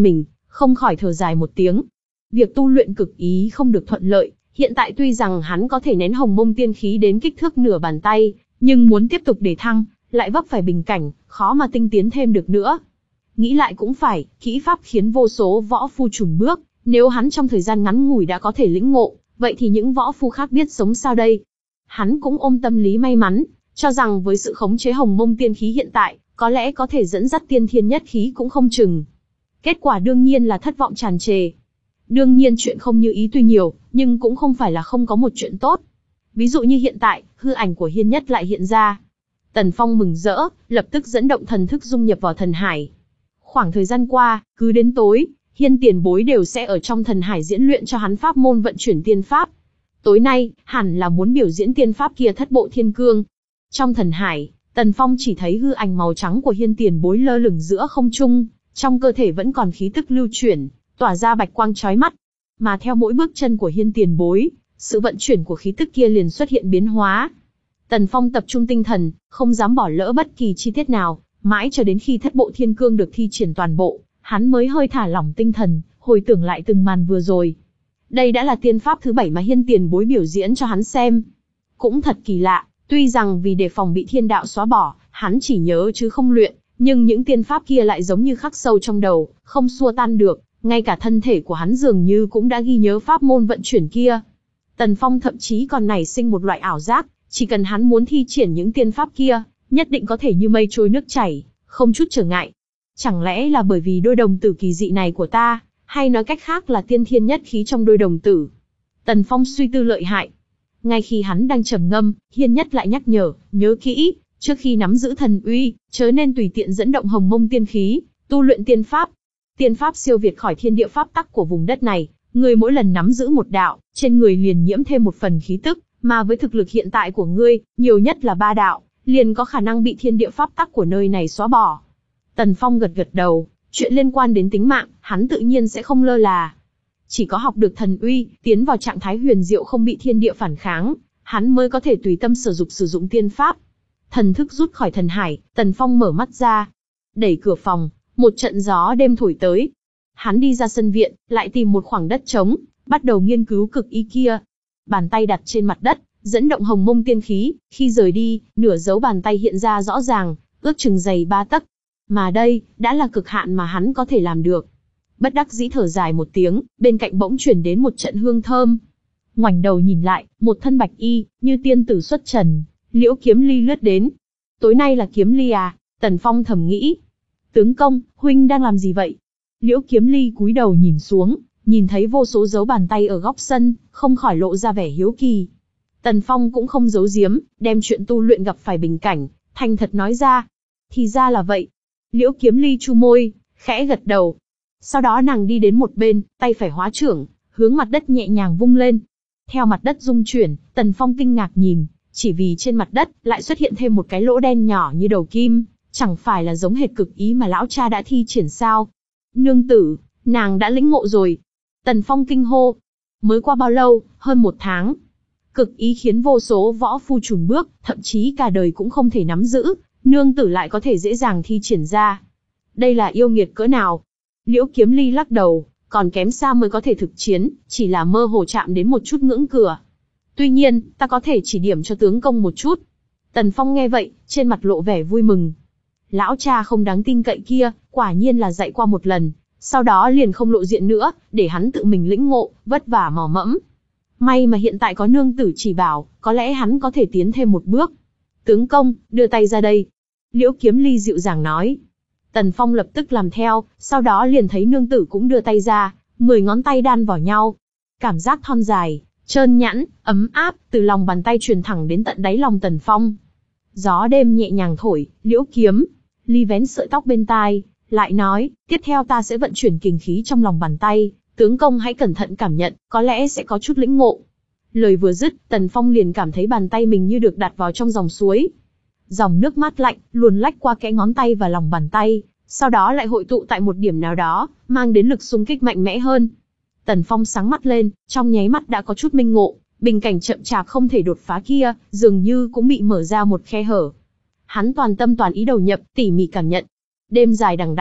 không khỏi thở dài một tiếng. Việc tu luyện cực ý không được thuận lợi, hiện tại tuy rằng hắn có thể nén hồng mông tiên khí đến kích thước nửa bàn tay, nhưng muốn tiếp tục để thăng, lại vấp phải bình cảnh, khó mà tinh tiến thêm được nữa. Nghĩ lại cũng phải, kỹ pháp khiến vô số võ phu chùn bước, nếu hắn trong thời gian ngắn ngủi đã có thể lĩnh ngộ, vậy thì những võ phu khác biết sống sao đây? Hắn cũng ôm tâm lý may mắn, cho rằng với sự khống chế hồng mông tiên khí hiện tại, có lẽ có thể dẫn dắt tiên thiên nhất khí cũng không chừng. Kết quả đương nhiên là thất vọng tràn trề. Đương nhiên chuyện không như ý tuy nhiều, nhưng cũng không phải là không có một chuyện tốt. Ví dụ như hiện tại, hư ảnh của Hiên Nhất lại hiện ra. Tần Phong mừng rỡ, lập tức dẫn động thần thức dung nhập vào thần hải. Khoảng thời gian qua, cứ đến tối, Hiên tiền bối đều sẽ ở trong thần hải diễn luyện cho hắn pháp môn vận chuyển tiên pháp. Tối nay, hẳn là muốn biểu diễn tiên pháp kia thất bộ thiên cương. Trong thần hải, Tần Phong chỉ thấy hư ảnh màu trắng của Hiên tiền bối lơ lửng giữa không trung, trong cơ thể vẫn còn khí tức lưu chuyển, tỏa ra bạch quang chói mắt. Mà theo mỗi bước chân của Hiên tiền bối, sự vận chuyển của khí tức kia liền xuất hiện biến hóa. Tần Phong tập trung tinh thần, không dám bỏ lỡ bất kỳ chi tiết nào, mãi cho đến khi thất bộ thiên cương được thi triển toàn bộ, hắn mới hơi thả lỏng tinh thần, hồi tưởng lại từng màn vừa rồi. Đây đã là tiên pháp thứ bảy mà Hiên tiền bối biểu diễn cho hắn xem. Cũng thật kỳ lạ, tuy rằng vì đề phòng bị thiên đạo xóa bỏ, hắn chỉ nhớ chứ không luyện, nhưng những tiên pháp kia lại giống như khắc sâu trong đầu, không xua tan được, ngay cả thân thể của hắn dường như cũng đã ghi nhớ pháp môn vận chuyển kia. Tần Phong thậm chí còn nảy sinh một loại ảo giác, chỉ cần hắn muốn thi triển những tiên pháp kia, nhất định có thể như mây trôi nước chảy, không chút trở ngại. Chẳng lẽ là bởi vì đôi đồng tử kỳ dị này của ta, hay nói cách khác là tiên thiên nhất khí trong đôi đồng tử? Tần Phong suy tư lợi hại. Ngay khi hắn đang trầm ngâm, Hiên Nhất lại nhắc nhở, nhớ kỹ, trước khi nắm giữ thần uy, chớ nên tùy tiện dẫn động hồng mông tiên khí, tu luyện tiên pháp. Tiên pháp siêu việt khỏi thiên địa pháp tắc của vùng đất này, ngươi mỗi lần nắm giữ một đạo, trên người liền nhiễm thêm một phần khí tức, mà với thực lực hiện tại của ngươi, nhiều nhất là ba đạo, liền có khả năng bị thiên địa pháp tắc của nơi này xóa bỏ. Tần Phong gật gật đầu, chuyện liên quan đến tính mạng, hắn tự nhiên sẽ không lơ là. Chỉ có học được thần uy, tiến vào trạng thái huyền diệu không bị thiên địa phản kháng, hắn mới có thể tùy tâm sử dụng sử dụng tiên pháp. Thần thức rút khỏi thần hải, Tần Phong mở mắt ra. Đẩy cửa phòng, một trận gió đêm thổi tới. Hắn đi ra sân viện, lại tìm một khoảng đất trống, bắt đầu nghiên cứu cực ý kia. Bàn tay đặt trên mặt đất, dẫn động hồng mông tiên khí, khi rời đi, nửa dấu bàn tay hiện ra rõ ràng, ước chừng dày ba tấc. Mà đây, đã là cực hạn mà hắn có thể làm được. Bất đắc dĩ thở dài một tiếng, bên cạnh bỗng chuyển đến một trận hương thơm. Ngoảnh đầu nhìn lại, một thân bạch y, như tiên tử xuất trần, Liễu Kiếm Ly lướt đến. Tối nay là Kiếm Ly à? Tần Phong thầm nghĩ. Tướng công, huynh đang làm gì vậy? Liễu Kiếm Ly cúi đầu nhìn xuống, nhìn thấy vô số dấu bàn tay ở góc sân, không khỏi lộ ra vẻ hiếu kỳ. Tần Phong cũng không giấu giếm, đem chuyện tu luyện gặp phải bình cảnh, thành thật nói ra. Thì ra là vậy. Liễu Kiếm Ly chu môi, khẽ gật đầu. Sau đó nàng đi đến một bên, tay phải hóa trưởng, hướng mặt đất nhẹ nhàng vung lên. Theo mặt đất rung chuyển, Tần Phong kinh ngạc nhìn, chỉ vì trên mặt đất lại xuất hiện thêm một cái lỗ đen nhỏ như đầu kim, chẳng phải là giống hệt cực ý mà lão cha đã thi triển sao? Nương tử, nàng đã lĩnh ngộ rồi. Tần Phong kinh hô. Mới qua bao lâu, hơn một tháng. Cực ý khiến vô số võ phu chùn bước, thậm chí cả đời cũng không thể nắm giữ, nương tử lại có thể dễ dàng thi triển ra. Đây là yêu nghiệt cỡ nào? Liễu Kiếm Ly lắc đầu, còn kém xa mới có thể thực chiến, chỉ là mơ hồ chạm đến một chút ngưỡng cửa. Tuy nhiên, ta có thể chỉ điểm cho tướng công một chút. Tần Phong nghe vậy, trên mặt lộ vẻ vui mừng. Lão cha không đáng tin cậy kia, quả nhiên là dạy qua một lần, sau đó liền không lộ diện nữa, để hắn tự mình lĩnh ngộ, vất vả mò mẫm. May mà hiện tại có nương tử chỉ bảo, có lẽ hắn có thể tiến thêm một bước. Tướng công, đưa tay ra đây. Liễu Kiếm Ly dịu dàng nói. Tần Phong lập tức làm theo, sau đó liền thấy nương tử cũng đưa tay ra, mười ngón tay đan vào nhau. Cảm giác thon dài, trơn nhẵn, ấm áp, từ lòng bàn tay truyền thẳng đến tận đáy lòng Tần Phong. Gió đêm nhẹ nhàng thổi, Liễu Kiếm Ly vén sợi tóc bên tai, lại nói, tiếp theo ta sẽ vận chuyển kình khí trong lòng bàn tay, tướng công hãy cẩn thận cảm nhận, có lẽ sẽ có chút lĩnh ngộ. Lời vừa dứt, Tần Phong liền cảm thấy bàn tay mình như được đặt vào trong dòng suối. Dòng nước mát lạnh, luồn lách qua kẽ ngón tay và lòng bàn tay, sau đó lại hội tụ tại một điểm nào đó, mang đến lực xung kích mạnh mẽ hơn. Tần Phong sáng mắt lên, trong nháy mắt đã có chút minh ngộ, bình cảnh chậm chạp không thể đột phá kia, dường như cũng bị mở ra một khe hở. Hắn toàn tâm toàn ý đầu nhập, tỉ mỉ cảm nhận. Đêm dài đằng đẵng,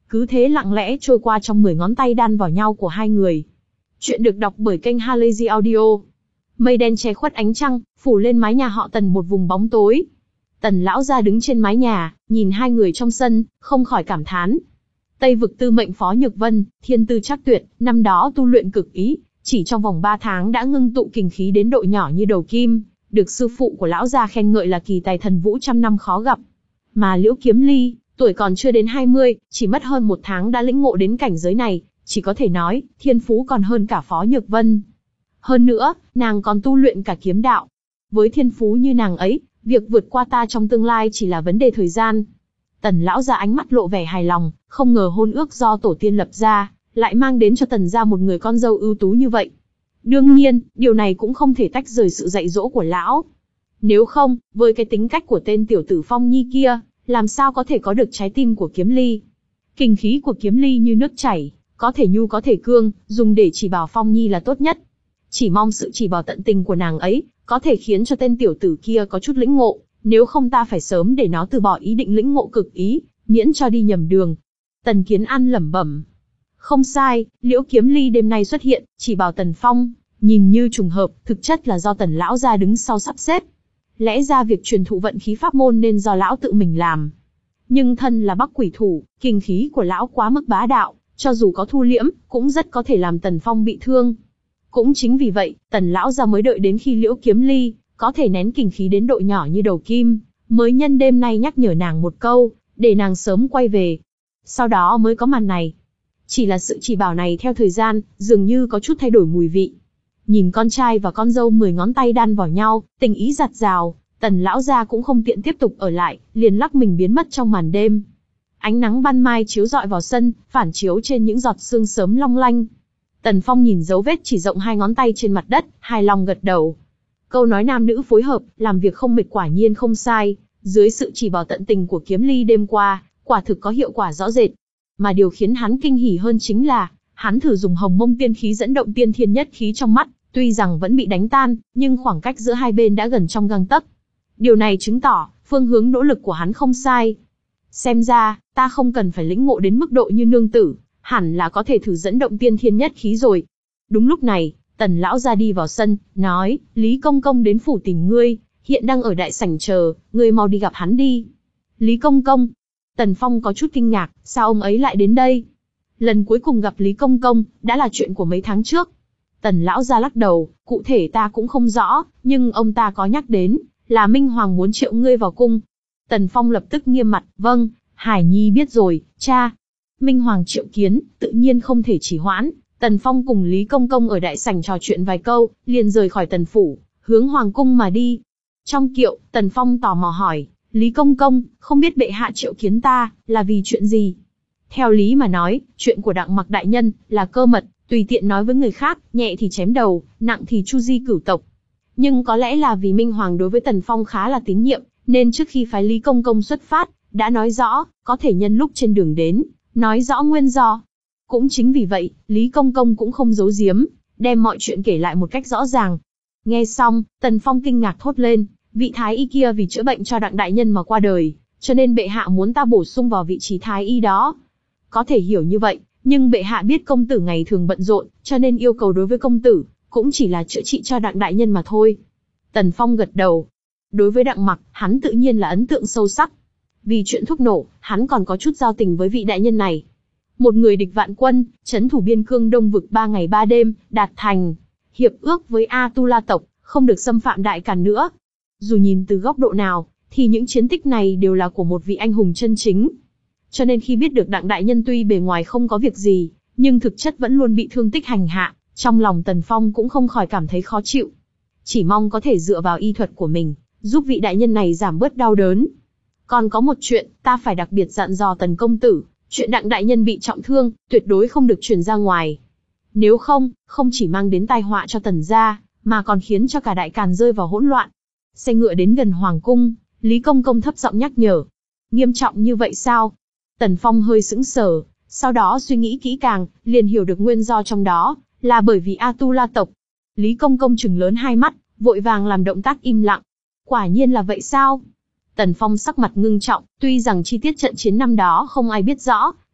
cứ thế lặng lẽ trôi qua trong mười ngón tay đan vào nhau của hai người. Chuyện được đọc bởi kênh Halazy Audio. Mây đen che khuất ánh trăng, phủ lên mái nhà họ Tần một vùng bóng tối. Tần lão gia đứng trên mái nhà, nhìn hai người trong sân, không khỏi cảm thán. Tây vực tư mệnh Phó Nhược Vân, thiên tư chắc tuyệt, năm đó tu luyện cực ý, chỉ trong vòng ba tháng đã ngưng tụ kình khí đến độ nhỏ như đầu kim, được sư phụ của lão gia khen ngợi là kỳ tài thần vũ trăm năm khó gặp. Mà Liễu Kiếm Ly, tuổi còn chưa đến hai mươi, chỉ mất hơn một tháng đã lĩnh ngộ đến cảnh giới này, chỉ có thể nói, thiên phú còn hơn cả Phó Nhược Vân. Hơn nữa, nàng còn tu luyện cả kiếm đạo. Với thiên phú như nàng ấy, việc vượt qua ta trong tương lai chỉ là vấn đề thời gian. Tần lão gia ánh mắt lộ vẻ hài lòng, không ngờ hôn ước do tổ tiên lập ra, lại mang đến cho Tần gia một người con dâu ưu tú như vậy. Đương nhiên, điều này cũng không thể tách rời sự dạy dỗ của lão. Nếu không, với cái tính cách của tên tiểu tử Phong Nhi kia, làm sao có thể có được trái tim của Kiếm Ly. Kình khí của Kiếm Ly như nước chảy, có thể nhu có thể cương, dùng để chỉ bảo Phong Nhi là tốt nhất. Chỉ mong sự chỉ bảo tận tình của nàng ấy, có thể khiến cho tên tiểu tử kia có chút lĩnh ngộ, nếu không ta phải sớm để nó từ bỏ ý định lĩnh ngộ cực ý, miễn cho đi nhầm đường. Tần Kiến An lẩm bẩm. Không sai, Liễu Kiếm Ly đêm nay xuất hiện, chỉ bảo Tần Phong, nhìn như trùng hợp, thực chất là do Tần lão gia đứng sau sắp xếp. Lẽ ra việc truyền thụ vận khí pháp môn nên do lão tự mình làm. Nhưng thân là Bắc Quỷ thủ, kình khí của lão quá mức bá đạo, cho dù có thu liễm, cũng rất có thể làm Tần Phong bị thương. Cũng chính vì vậy, Tần lão gia mới đợi đến khi Liễu Kiếm Ly có thể nén kình khí đến độ nhỏ như đầu kim, mới nhân đêm nay nhắc nhở nàng một câu, để nàng sớm quay về. Sau đó mới có màn này. Chỉ là sự chỉ bảo này theo thời gian, dường như có chút thay đổi mùi vị. Nhìn con trai và con dâu mười ngón tay đan vào nhau, tình ý giặt rào, Tần lão gia cũng không tiện tiếp tục ở lại, liền lắc mình biến mất trong màn đêm. Ánh nắng ban mai chiếu rọi vào sân, phản chiếu trên những giọt sương sớm long lanh. Tần Phong nhìn dấu vết chỉ rộng hai ngón tay trên mặt đất, hài lòng gật đầu. Câu nói nam nữ phối hợp, làm việc không mệt quả nhiên không sai, dưới sự chỉ bảo tận tình của Kiếm Ly đêm qua, quả thực có hiệu quả rõ rệt. Mà điều khiến hắn kinh hỉ hơn chính là, hắn thử dùng Hồng Mông tiên khí dẫn động tiên thiên nhất khí trong mắt, tuy rằng vẫn bị đánh tan, nhưng khoảng cách giữa hai bên đã gần trong gang tấc. Điều này chứng tỏ, phương hướng nỗ lực của hắn không sai. Xem ra, ta không cần phải lĩnh ngộ đến mức độ như nương tử, hẳn là có thể thử dẫn động tiên thiên nhất khí rồi. Đúng lúc này, Tần lão ra đi vào sân, nói, Lý Công Công đến phủ tìm ngươi, hiện đang ở đại sảnh chờ, ngươi mau đi gặp hắn đi. Lý Công Công. Tần Phong có chút kinh ngạc, sao ông ấy lại đến đây? Lần cuối cùng gặp Lý Công Công, đã là chuyện của mấy tháng trước. Tần lão ra lắc đầu, cụ thể ta cũng không rõ, nhưng ông ta có nhắc đến, là Minh Hoàng muốn triệu ngươi vào cung. Tần Phong lập tức nghiêm mặt, vâng, Hải Nhi biết rồi, cha. Minh Hoàng triệu kiến, tự nhiên không thể trì hoãn. Tần Phong cùng Lý Công Công ở đại sảnh trò chuyện vài câu, liền rời khỏi Tần phủ, hướng Hoàng cung mà đi. Trong kiệu, Tần Phong tò mò hỏi, Lý Công Công, không biết bệ hạ triệu kiến ta, là vì chuyện gì? Theo lý mà nói, chuyện của Đặng Mặc đại nhân, là cơ mật, tùy tiện nói với người khác, nhẹ thì chém đầu, nặng thì chu di cửu tộc. Nhưng có lẽ là vì Minh Hoàng đối với Tần Phong khá là tín nhiệm, nên trước khi phái Lý Công Công xuất phát, đã nói rõ, có thể nhân lúc trên đường đến, nói rõ nguyên do. Cũng chính vì vậy, Lý Công Công cũng không giấu giếm, đem mọi chuyện kể lại một cách rõ ràng. Nghe xong, Tần Phong kinh ngạc thốt lên, vị thái y kia vì chữa bệnh cho Đặng đại nhân mà qua đời, cho nên bệ hạ muốn ta bổ sung vào vị trí thái y đó. Có thể hiểu như vậy, nhưng bệ hạ biết công tử ngày thường bận rộn, cho nên yêu cầu đối với công tử, cũng chỉ là chữa trị cho Đặng đại nhân mà thôi. Tần Phong gật đầu. Đối với Đặng Mặc, hắn tự nhiên là ấn tượng sâu sắc. Vì chuyện thuốc nổ, hắn còn có chút giao tình với vị đại nhân này. Một người địch vạn quân, trấn thủ biên cương Đông vực ba ngày ba đêm, đạt thành hiệp ước với A Tu La tộc, không được xâm phạm Đại Càn nữa. Dù nhìn từ góc độ nào, thì những chiến tích này đều là của một vị anh hùng chân chính. Cho nên khi biết được Đặng đại nhân tuy bề ngoài không có việc gì, nhưng thực chất vẫn luôn bị thương tích hành hạ, trong lòng Tần Phong cũng không khỏi cảm thấy khó chịu. Chỉ mong có thể dựa vào y thuật của mình, giúp vị đại nhân này giảm bớt đau đớn. Còn có một chuyện, ta phải đặc biệt dặn dò Tần công tử, chuyện Đặng đại nhân bị trọng thương, tuyệt đối không được truyền ra ngoài. Nếu không, không chỉ mang đến tai họa cho Tần gia, mà còn khiến cho cả Đại Càn rơi vào hỗn loạn. Xe ngựa đến gần Hoàng cung, Lý Công Công thấp giọng nhắc nhở. Nghiêm trọng như vậy sao? Tần Phong hơi sững sờ, sau đó suy nghĩ kỹ càng, liền hiểu được nguyên do trong đó, là bởi vì A Tu La tộc. Lý Công Công trừng lớn hai mắt, vội vàng làm động tác im lặng. Quả nhiên là vậy sao? Tần Phong sắc mặt ngưng trọng, tuy rằng chi tiết trận chiến năm đó không ai biết rõ,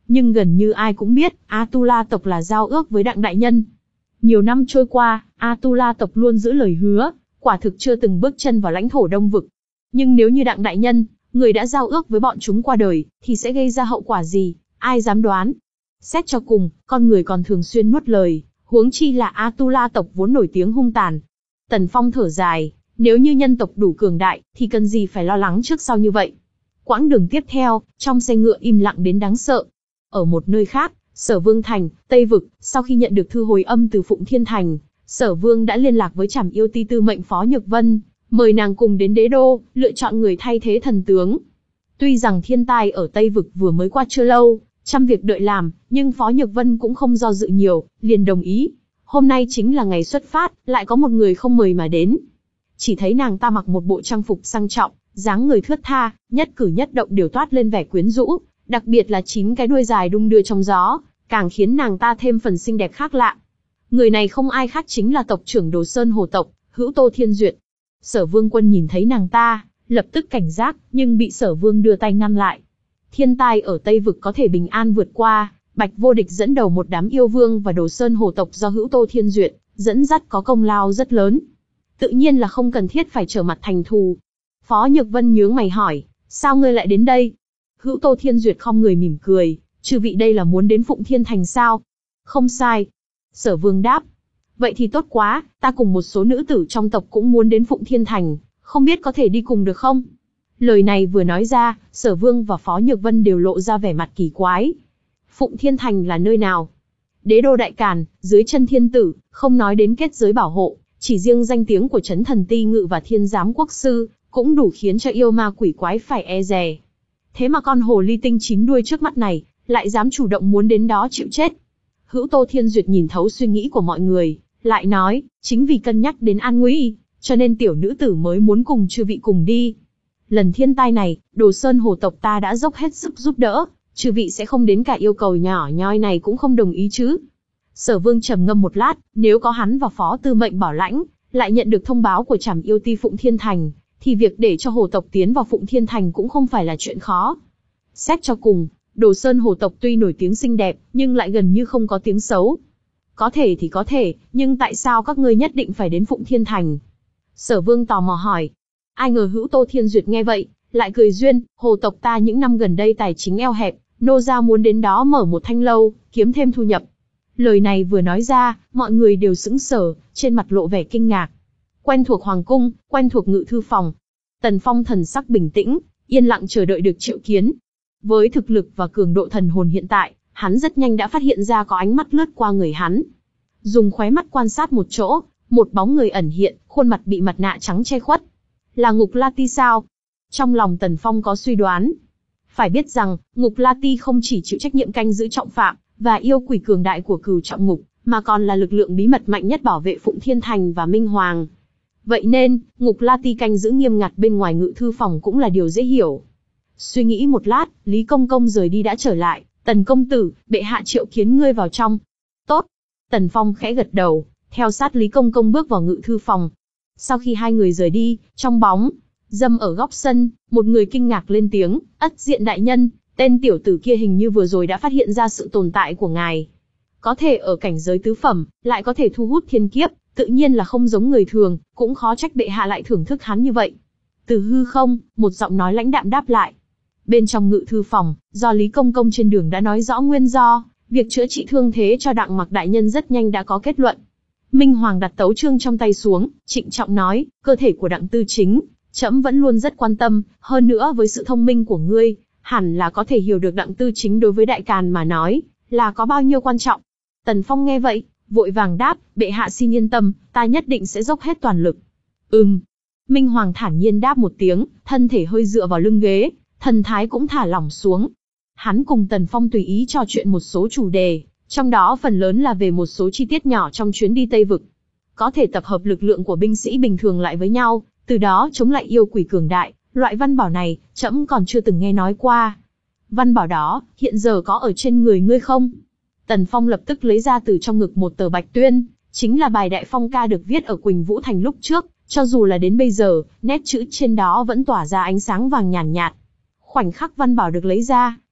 Nhưng gần như ai cũng biết, Atula tộc là giao ước với Đặng đại nhân. Nhiều năm trôi qua, Atula tộc luôn giữ lời hứa, quả thực chưa từng bước chân vào lãnh thổ Đông vực. Nhưng nếu như Đặng đại nhân, người đã giao ước với bọn chúng qua đời, thì sẽ gây ra hậu quả gì, ai dám đoán. Xét cho cùng, con người còn thường xuyên nuốt lời, huống chi là Atula tộc vốn nổi tiếng hung tàn. Tần Phong thở dài, nếu như nhân tộc đủ cường đại, thì cần gì phải lo lắng trước sau như vậy. Quãng đường tiếp theo, trong xe ngựa im lặng đến đáng sợ. Ở một nơi khác, Sở Vương Thành, Tây Vực, sau khi nhận được thư hồi âm từ Phụng Thiên Thành, Sở Vương đã liên lạc với Trảm Yêu Ti tư mệnh Phó Nhược Vân, mời nàng cùng đến đế đô, lựa chọn người thay thế thần tướng. Tuy rằng thiên tai ở Tây Vực vừa mới qua chưa lâu, trăm việc đợi làm, nhưng Phó Nhược Vân cũng không do dự nhiều, liền đồng ý. Hôm nay chính là ngày xuất phát, lại có một người không mời mà đến. Chỉ thấy nàng ta mặc một bộ trang phục sang trọng, dáng người thướt tha, nhất cử nhất động đều toát lên vẻ quyến rũ, đặc biệt là chín cái đuôi dài đung đưa trong gió, càng khiến nàng ta thêm phần xinh đẹp khác lạ. Người này không ai khác chính là tộc trưởng Đồ Sơn Hồ tộc, Hữu Tô Thiên Duyệt. Sở Vương Quân nhìn thấy nàng ta, lập tức cảnh giác, nhưng bị Sở Vương đưa tay ngăn lại. Thiên tai ở Tây Vực có thể bình an vượt qua, Bạch Vô Địch dẫn đầu một đám yêu vương và Đồ Sơn Hồ tộc do Hữu Tô Thiên Duyệt dẫn dắt có công lao rất lớn. Tự nhiên là không cần thiết phải trở mặt thành thù. Phó Nhược Vân nhướng mày hỏi, sao ngươi lại đến đây? Hữu Tô Thiên Duyệt khom người mỉm cười, chư vị đây là muốn đến Phụng Thiên Thành sao? Không sai. Sở Vương đáp. Vậy thì tốt quá, ta cùng một số nữ tử trong tộc cũng muốn đến Phụng Thiên Thành, không biết có thể đi cùng được không? Lời này vừa nói ra, Sở Vương và Phó Nhược Vân đều lộ ra vẻ mặt kỳ quái. Phụng Thiên Thành là nơi nào? Đế đô Đại Càn, dưới chân thiên tử, không nói đến kết giới bảo hộ, chỉ riêng danh tiếng của Trấn Thần Ti Ngự và Thiên Giám Quốc Sư, cũng đủ khiến cho yêu ma quỷ quái phải e dè. Thế mà con hồ ly tinh chín đuôi trước mắt này, lại dám chủ động muốn đến đó chịu chết. Hữu Tô Thiên Duyệt nhìn thấu suy nghĩ của mọi người, lại nói, chính vì cân nhắc đến an nguy, cho nên tiểu nữ tử mới muốn cùng chư vị cùng đi. Lần thiên tai này, Đồ Sơn Hồ tộc ta đã dốc hết sức giúp đỡ, chư vị sẽ không đến cả yêu cầu nhỏ nhoi này cũng không đồng ý chứ? Sở Vương trầm ngâm một lát, nếu có hắn và Phó Tư mệnh bảo lãnh, lại nhận được thông báo của Trảm Yêu Ti Phụng Thiên Thành, thì việc để cho Hồ tộc tiến vào Phụng Thiên Thành cũng không phải là chuyện khó. Xét cho cùng, Đồ Sơn Hồ tộc tuy nổi tiếng xinh đẹp, nhưng lại gần như không có tiếng xấu. Có thể thì có thể, nhưng tại sao các ngươi nhất định phải đến Phụng Thiên Thành? Sở Vương tò mò hỏi. Ai ngờ Hữu Tô Thiên Duyệt nghe vậy, lại cười duyên, Hồ tộc ta những năm gần đây tài chính eo hẹp, nô gia muốn đến đó mở một thanh lâu, kiếm thêm thu nhập. Lời này vừa nói ra, mọi người đều sững sờ, trên mặt lộ vẻ kinh ngạc. Quen thuộc hoàng cung, quen thuộc ngự thư phòng. Tần Phong thần sắc bình tĩnh, yên lặng chờ đợi được triệu kiến. Với thực lực và cường độ thần hồn hiện tại, hắn rất nhanh đã phát hiện ra có ánh mắt lướt qua người hắn. Dùng khóe mắt quan sát một chỗ, một bóng người ẩn hiện, khuôn mặt bị mặt nạ trắng che khuất. Là Ngục La Ti sao? Trong lòng Tần Phong có suy đoán. Phải biết rằng, Ngục La Ti không chỉ chịu trách nhiệm canh giữ trọng phạm, và yêu quỷ cường đại của Cửu Trọng Ngục, mà còn là lực lượng bí mật mạnh nhất bảo vệ Phụng Thiên Thành và Minh Hoàng. Vậy nên, Ngục La Ti canh giữ nghiêm ngặt bên ngoài ngự thư phòng cũng là điều dễ hiểu. Suy nghĩ một lát, Lý Công Công rời đi đã trở lại. Tần công tử, bệ hạ triệu kiến ngươi vào trong. Tốt. Tần Phong khẽ gật đầu, theo sát Lý Công Công bước vào ngự thư phòng. Sau khi hai người rời đi, trong bóng dâm ở góc sân, một người kinh ngạc lên tiếng, Ất Diện đại nhân, tên tiểu tử kia hình như vừa rồi đã phát hiện ra sự tồn tại của ngài. Có thể ở cảnh giới tứ phẩm, lại có thể thu hút thiên kiếp, tự nhiên là không giống người thường, cũng khó trách bệ hạ lại thưởng thức hắn như vậy. Từ hư không, một giọng nói lãnh đạm đáp lại. Bên trong ngự thư phòng, do Lý Công Công trên đường đã nói rõ nguyên do, việc chữa trị thương thế cho Đặng Mặc đại nhân rất nhanh đã có kết luận. Minh Hoàng đặt tấu chương trong tay xuống, trịnh trọng nói, cơ thể của Đặng Tư Chính, trẫm vẫn luôn rất quan tâm, hơn nữa với sự thông minh của ngươi, hẳn là có thể hiểu được Đặng Tư Chính đối với Đại Càn mà nói, là có bao nhiêu quan trọng. Tần Phong nghe vậy, vội vàng đáp, bệ hạ xin yên tâm, ta nhất định sẽ dốc hết toàn lực. Ừm. Minh Hoàng thản nhiên đáp một tiếng, thân thể hơi dựa vào lưng ghế, thần thái cũng thả lỏng xuống. Hắn cùng Tần Phong tùy ý trò chuyện một số chủ đề, trong đó phần lớn là về một số chi tiết nhỏ trong chuyến đi Tây Vực. Có thể tập hợp lực lượng của binh sĩ bình thường lại với nhau, từ đó chống lại yêu quỷ cường đại, loại văn bảo này, trẫm còn chưa từng nghe nói qua. Văn bảo đó, hiện giờ có ở trên người ngươi không? Tần Phong lập tức lấy ra từ trong ngực một tờ bạch tuyên, chính là bài đại phong ca được viết ở Quỳnh Vũ Thành lúc trước, cho dù là đến bây giờ, nét chữ trên đó vẫn tỏa ra ánh sáng vàng nhàn nhạt, nhạt. Khoảnh khắc văn bảo được lấy ra,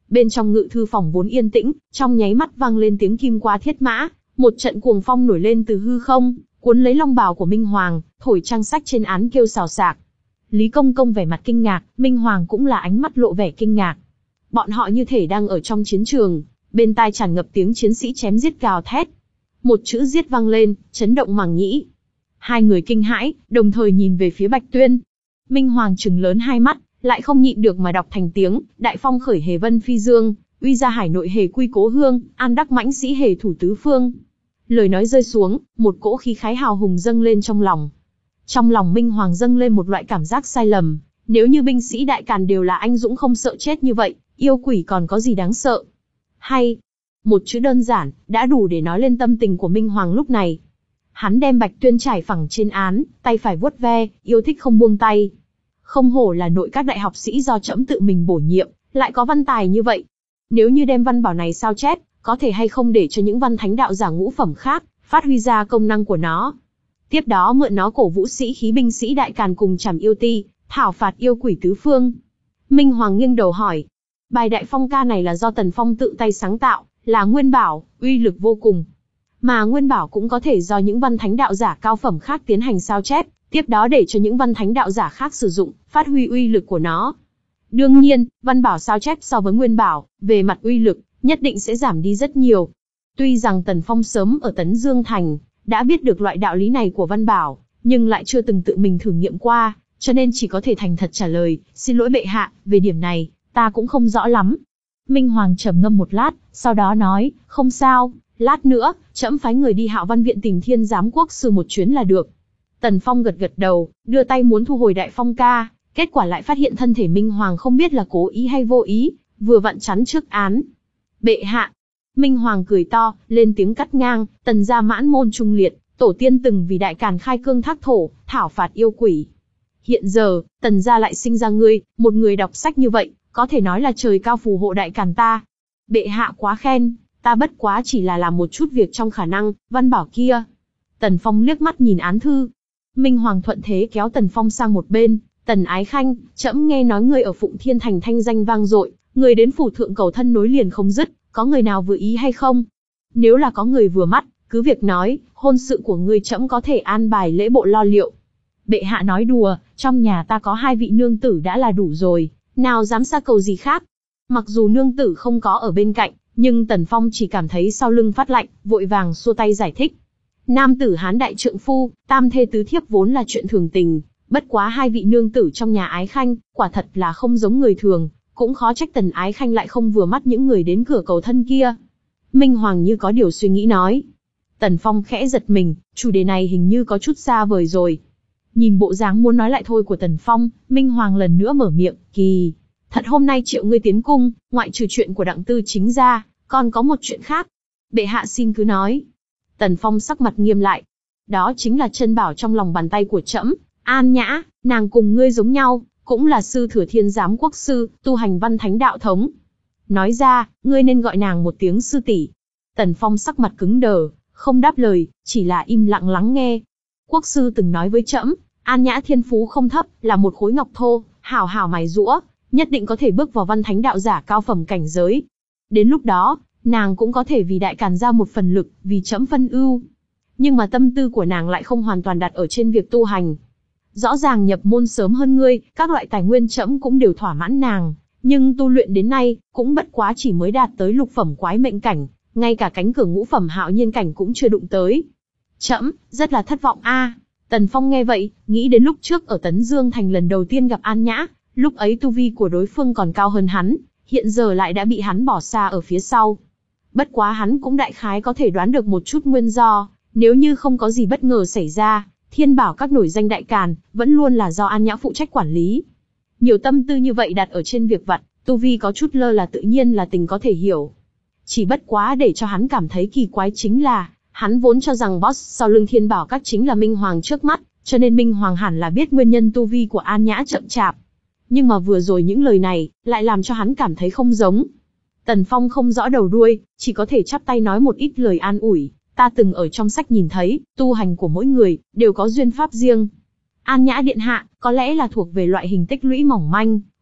Bên trong ngự thư phòng vốn yên tĩnh, trong nháy mắt vang lên tiếng kim qua thiết mã, một trận cuồng phong nổi lên từ hư không, cuốn lấy long bào của Minh Hoàng, thổi trang sách trên án kêu xào xạc. Lý Công Công vẻ mặt kinh ngạc, Minh Hoàng cũng là ánh mắt lộ vẻ kinh ngạc. Bọn họ như thể đang ở trong chiến trường, bên tai tràn ngập tiếng chiến sĩ chém giết gào thét. Một chữ giết vang lên, chấn động màng nhĩ. Hai người kinh hãi, đồng thời nhìn về phía Bạch Tuyên. Minh Hoàng trừng lớn hai mắt, lại không nhịn được mà đọc thành tiếng, đại phong khởi hề vân phi dương, uy ra hải nội hề quy cố hương, an đắc mãnh sĩ hề thủ tứ phương. Lời nói rơi xuống, một cỗ khí khái hào hùng dâng lên trong lòng. Trong lòng Minh Hoàng dâng lên một loại cảm giác sai lầm, nếu như binh sĩ đại càn đều là anh dũng không sợ chết như vậy, yêu quỷ còn có gì đáng sợ. Hay, một chữ đơn giản, đã đủ để nói lên tâm tình của Minh Hoàng lúc này. Hắn đem Bạch Tuyên trải phẳng trên án, tay phải vuốt ve, yêu thích không buông tay. Không hổ là nội các đại học sĩ do trẫm tự mình bổ nhiệm, lại có văn tài như vậy. Nếu như đem văn bảo này sao chép, có thể hay không để cho những văn thánh đạo giả ngũ phẩm khác, phát huy ra công năng của nó. Tiếp đó mượn nó cổ vũ sĩ khí binh sĩ đại càn cùng trảm yêu ti, thảo phạt yêu quỷ tứ phương. Minh Hoàng nghiêng đầu hỏi. Bài đại phong ca này là do Tần Phong tự tay sáng tạo, là nguyên bảo, uy lực vô cùng. Mà nguyên bảo cũng có thể do những văn thánh đạo giả cao phẩm khác tiến hành sao chép, tiếp đó để cho những văn thánh đạo giả khác sử dụng, phát huy uy lực của nó. Đương nhiên, văn bảo sao chép so với nguyên bảo, về mặt uy lực, nhất định sẽ giảm đi rất nhiều. Tuy rằng Tần Phong sớm ở Tấn Dương Thành, đã biết được loại đạo lý này của văn bảo, nhưng lại chưa từng tự mình thử nghiệm qua, cho nên chỉ có thể thành thật trả lời, xin lỗi bệ hạ, về điểm này, ta cũng không rõ lắm. Minh Hoàng trầm ngâm một lát, sau đó nói, không sao, lát nữa, trẫm phái người đi Hạo Văn Viện tìm Thiên Giám Quốc sư một chuyến là được. Tần Phong gật gật đầu, đưa tay muốn thu hồi đại phong ca, kết quả lại phát hiện thân thể Minh Hoàng không biết là cố ý hay vô ý, vừa vặn chắn trước án. Bệ hạ. Minh Hoàng cười to, lên tiếng cắt ngang, Tần gia mãn môn trung liệt, tổ tiên từng vì đại càn khai cương thác thổ, thảo phạt yêu quỷ. Hiện giờ, Tần gia lại sinh ra ngươi, một người đọc sách như vậy, có thể nói là trời cao phù hộ đại càn ta. Bệ hạ quá khen, ta bất quá chỉ là làm một chút việc trong khả năng, văn bảo kia. Tần Phong liếc mắt nhìn án thư. Minh Hoàng thuận thế kéo Tần Phong sang một bên, Tần Ái Khanh, trẫm nghe nói ngươi ở Phụng Thiên Thành thanh danh vang dội, người đến phủ thượng cầu thân nối liền không dứt, có người nào vừa ý hay không? Nếu là có người vừa mắt, cứ việc nói, hôn sự của ngươi trẫm có thể an bài lễ bộ lo liệu. Bệ hạ nói đùa, trong nhà ta có hai vị nương tử đã là đủ rồi, nào dám xa cầu gì khác. Mặc dù nương tử không có ở bên cạnh, nhưng Tần Phong chỉ cảm thấy sau lưng phát lạnh, vội vàng xua tay giải thích. Nam tử hán đại trượng phu, tam thê tứ thiếp vốn là chuyện thường tình, bất quá hai vị nương tử trong nhà Ái Khanh, quả thật là không giống người thường, cũng khó trách Tần Ái Khanh lại không vừa mắt những người đến cửa cầu thân kia. Minh Hoàng như có điều suy nghĩ nói. Tần Phong khẽ giật mình, chủ đề này hình như có chút xa vời rồi. Nhìn bộ dáng muốn nói lại thôi của Tần Phong, Minh Hoàng lần nữa mở miệng, kỳ. Thật hôm nay triệu ngươi tiến cung, ngoại trừ chuyện của Đặng Tư Chính ra, còn có một chuyện khác. Bệ hạ xin cứ nói. Tần Phong sắc mặt nghiêm lại. Đó chính là chân bảo trong lòng bàn tay của trẫm, An Nhã, nàng cùng ngươi giống nhau, cũng là sư thừa Thiên Giám Quốc sư, tu hành văn thánh đạo thống. Nói ra, ngươi nên gọi nàng một tiếng sư tỷ. Tần Phong sắc mặt cứng đờ, không đáp lời, chỉ là im lặng lắng nghe. Quốc sư từng nói với trẫm, An Nhã thiên phú không thấp, là một khối ngọc thô, hảo hảo mài giũa, nhất định có thể bước vào văn thánh đạo giả cao phẩm cảnh giới. Đến lúc đó, nàng cũng có thể vì đại càn ra một phần lực, vì trẫm phân ưu. Nhưng mà tâm tư của nàng lại không hoàn toàn đặt ở trên việc tu hành. Rõ ràng nhập môn sớm hơn ngươi, các loại tài nguyên trẫm cũng đều thỏa mãn nàng, nhưng tu luyện đến nay, cũng bất quá chỉ mới đạt tới lục phẩm quái mệnh cảnh, ngay cả cánh cửa ngũ phẩm hạo nhiên cảnh cũng chưa đụng tới. Trẫm, rất là thất vọng a. Tần Phong nghe vậy, nghĩ đến lúc trước ở Tấn Dương Thành lần đầu tiên gặp An Nhã, lúc ấy tu vi của đối phương còn cao hơn hắn, hiện giờ lại đã bị hắn bỏ xa ở phía sau. Bất quá hắn cũng đại khái có thể đoán được một chút nguyên do, nếu như không có gì bất ngờ xảy ra, Thiên Bảo các nổi danh đại càn, vẫn luôn là do An Nhã phụ trách quản lý. Nhiều tâm tư như vậy đặt ở trên việc vặt, tu vi có chút lơ là tự nhiên là tình có thể hiểu. Chỉ bất quá để cho hắn cảm thấy kỳ quái chính là, hắn vốn cho rằng boss sau lưng Thiên Bảo các chính là Minh Hoàng trước mắt, cho nên Minh Hoàng hẳn là biết nguyên nhân tu vi của An Nhã chậm chạp. Nhưng mà vừa rồi những lời này, lại làm cho hắn cảm thấy không giống. Tần Phong không rõ đầu đuôi, chỉ có thể chắp tay nói một ít lời an ủi. Ta từng ở trong sách nhìn thấy, tu hành của mỗi người, đều có duyên pháp riêng. An Nhã điện hạ, có lẽ là thuộc về loại hình tích lũy mỏng manh,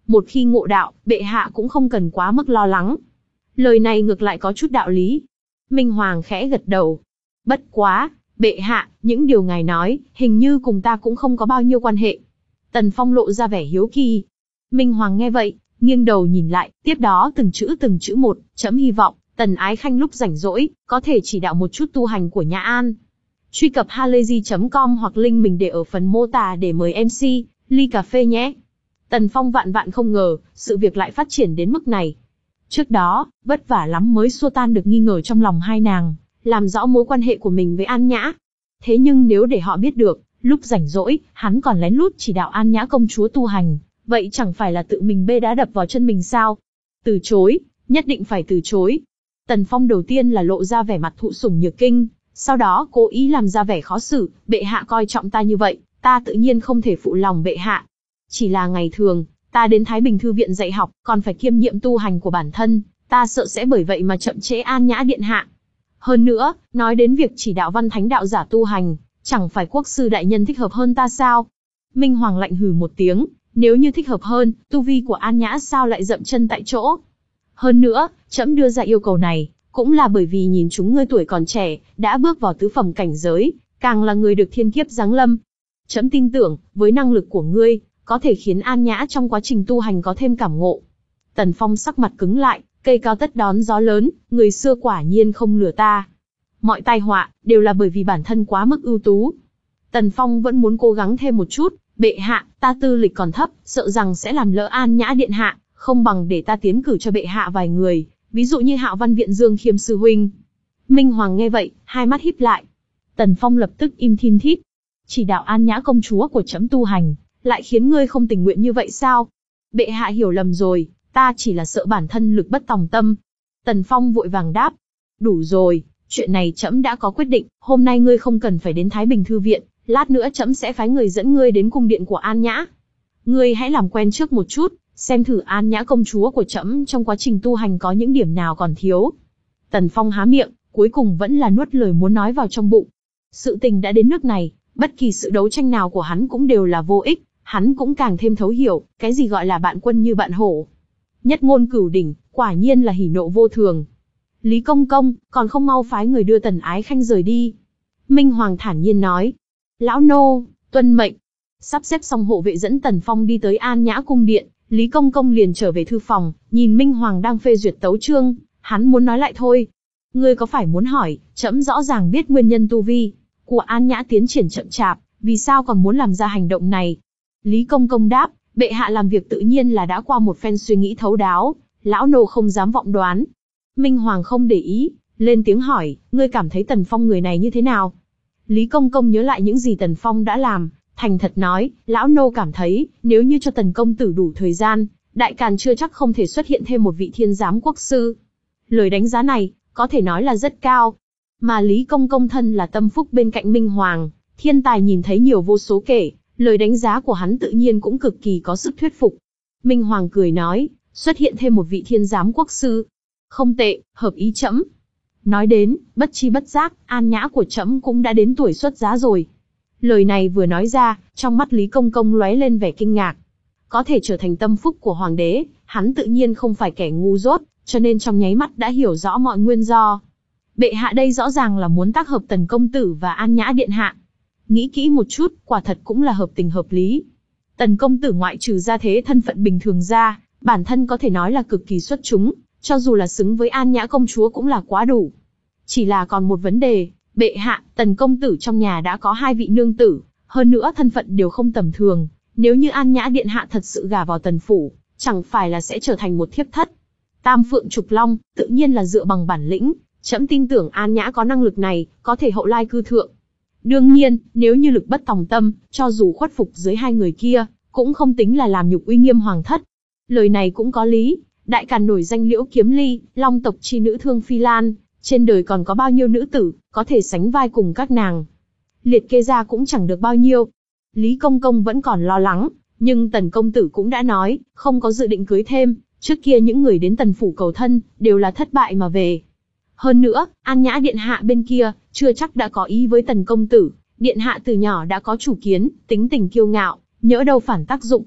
một khi ngộ đạo, bệ hạ cũng không cần quá mức lo lắng. Lời này ngược lại có chút đạo lý. Minh Hoàng khẽ gật đầu. Bất quá, bệ hạ, những điều ngài nói, hình như cùng ta cũng không có bao nhiêu quan hệ. Tần Phong lộ ra vẻ hiếu kỳ. Minh Hoàng nghe vậy, nghiêng đầu nhìn lại, tiếp đó từng chữ từng chữ một, chấm hy vọng, Tần Ái Khanh lúc rảnh rỗi, có thể chỉ đạo một chút tu hành của Nhã An. Truy cập halayzi chấm com hoặc link mình để ở phần mô tả để mời em xê, ly cà phê nhé. Tần Phong vạn vạn không ngờ, sự việc lại phát triển đến mức này. Trước đó, vất vả lắm mới xua tan được nghi ngờ trong lòng hai nàng, làm rõ mối quan hệ của mình với An Nhã. Thế nhưng nếu để họ biết được, lúc rảnh rỗi, hắn còn lén lút chỉ đạo An Nhã công chúa tu hành, vậy chẳng phải là tự mình bê đá đập vào chân mình sao? Từ chối, nhất định phải từ chối. Tần Phong đầu tiên là lộ ra vẻ mặt thụ sủng nhược kinh, sau đó cố ý làm ra vẻ khó xử, bệ hạ coi trọng ta như vậy, ta tự nhiên không thể phụ lòng bệ hạ. Chỉ là ngày thường, ta đến Thái Bình Thư viện dạy học, còn phải kiêm nhiệm tu hành của bản thân, ta sợ sẽ bởi vậy mà chậm trễ An Nhã điện hạ. Hơn nữa, nói đến việc chỉ đạo văn thánh đạo giả tu hành, chẳng phải quốc sư đại nhân thích hợp hơn ta sao? Minh Hoàng lạnh hừ một tiếng, nếu như thích hợp hơn, tu vi của An Nhã sao lại dậm chân tại chỗ? Hơn nữa, trẫm đưa ra yêu cầu này, cũng là bởi vì nhìn chúng ngươi tuổi còn trẻ, đã bước vào tứ phẩm cảnh giới, càng là người được thiên kiếp giáng lâm. Trẫm tin tưởng, với năng lực của ngươi, có thể khiến An Nhã trong quá trình tu hành có thêm cảm ngộ. Tần Phong sắc mặt cứng lại, cây cao tất đón gió lớn, người xưa quả nhiên không lừa ta. Mọi tai họa, đều là bởi vì bản thân quá mức ưu tú. Tần Phong vẫn muốn cố gắng thêm một chút, bệ hạ, ta tư lịch còn thấp, sợ rằng sẽ làm lỡ An Nhã điện hạ, không bằng để ta tiến cử cho bệ hạ vài người, ví dụ như Hạo Văn viện Dương Khiêm sư huynh. Minh Hoàng nghe vậy, hai mắt híp lại. Tần Phong lập tức im thin thít. Chỉ đạo An Nhã công chúa của trẫm tu hành, lại khiến ngươi không tình nguyện như vậy sao? Bệ hạ hiểu lầm rồi, ta chỉ là sợ bản thân lực bất tòng tâm. Tần Phong vội vàng đáp. Đủ rồi, chuyện này trẫm đã có quyết định, hôm nay ngươi không cần phải đến Thái Bình Thư viện, lát nữa trẫm sẽ phái người dẫn ngươi đến cung điện của An Nhã. Ngươi hãy làm quen trước một chút, xem thử An Nhã công chúa của trẫm trong quá trình tu hành có những điểm nào còn thiếu. Tần Phong há miệng, cuối cùng vẫn là nuốt lời muốn nói vào trong bụng. Sự tình đã đến nước này, bất kỳ sự đấu tranh nào của hắn cũng đều là vô ích, hắn cũng càng thêm thấu hiểu, cái gì gọi là bạn quân như bạn hổ. Nhất ngôn cửu đỉnh, quả nhiên là hỉ nộ vô thường. Lý Công Công, còn không mau phái người đưa Tần Ái Khanh rời đi. Minh Hoàng thản nhiên nói. Lão nô, tuân mệnh. Sắp xếp xong hộ vệ dẫn Tần Phong đi tới An Nhã cung điện, Lý Công Công liền trở về thư phòng, nhìn Minh Hoàng đang phê duyệt tấu chương, hắn muốn nói lại thôi. Ngươi có phải muốn hỏi, trẫm rõ ràng biết nguyên nhân tu vi của An Nhã tiến triển chậm chạp, vì sao còn muốn làm ra hành động này? Lý Công Công đáp, bệ hạ làm việc tự nhiên là đã qua một phen suy nghĩ thấu đáo, lão nô không dám vọng đoán. Minh Hoàng không để ý, lên tiếng hỏi, ngươi cảm thấy Tần Phong người này như thế nào? Lý Công Công nhớ lại những gì Tần Phong đã làm, thành thật nói, lão nô cảm thấy, nếu như cho Tần công tử đủ thời gian, đại càn chưa chắc không thể xuất hiện thêm một vị thiên giám quốc sư. Lời đánh giá này, có thể nói là rất cao. Mà Lý Công Công thân là tâm phúc bên cạnh Minh Hoàng, thiên tài nhìn thấy nhiều vô số kể, lời đánh giá của hắn tự nhiên cũng cực kỳ có sức thuyết phục. Minh Hoàng cười nói, xuất hiện thêm một vị thiên giám quốc sư. Không tệ, hợp ý trẫm. Nói đến, bất chi bất giác, An Nhã của trẫm cũng đã đến tuổi xuất giá rồi. Lời này vừa nói ra, trong mắt Lý Công Công lóe lên vẻ kinh ngạc. Có thể trở thành tâm phúc của hoàng đế, hắn tự nhiên không phải kẻ ngu dốt, cho nên trong nháy mắt đã hiểu rõ mọi nguyên do. Bệ hạ đây rõ ràng là muốn tác hợp Tần công tử và An Nhã điện hạ. Nghĩ kỹ một chút, quả thật cũng là hợp tình hợp lý. Tần công tử ngoại trừ gia thế thân phận bình thường ra, bản thân có thể nói là cực kỳ xuất chúng, cho dù là xứng với An Nhã công chúa cũng là quá đủ. Chỉ là còn một vấn đề, bệ hạ, Tần công tử trong nhà đã có hai vị nương tử, hơn nữa thân phận đều không tầm thường, nếu như An Nhã điện hạ thật sự gả vào Tần phủ, chẳng phải là sẽ trở thành một thiếp thất. Tam phượng trục long, tự nhiên là dựa bằng bản lĩnh, trẫm tin tưởng An Nhã có năng lực này, có thể hậu lai cư thượng. Đương nhiên, nếu như lực bất tòng tâm, cho dù khuất phục dưới hai người kia, cũng không tính là làm nhục uy nghiêm hoàng thất. Lời này cũng có lý, đại càn nổi danh Liễu Kiếm Ly, long tộc chi nữ Thương Phi Lan, trên đời còn có bao nhiêu nữ tử, có thể sánh vai cùng các nàng. Liệt kê ra cũng chẳng được bao nhiêu. Lý Công Công vẫn còn lo lắng, nhưng Tần công tử cũng đã nói, không có dự định cưới thêm, trước kia những người đến Tần phủ cầu thân, đều là thất bại mà về. Hơn nữa, An Nhã điện hạ bên kia, chưa chắc đã có ý với Tần công tử, điện hạ từ nhỏ đã có chủ kiến, tính tình kiêu ngạo, nhỡ đâu phản tác dụng.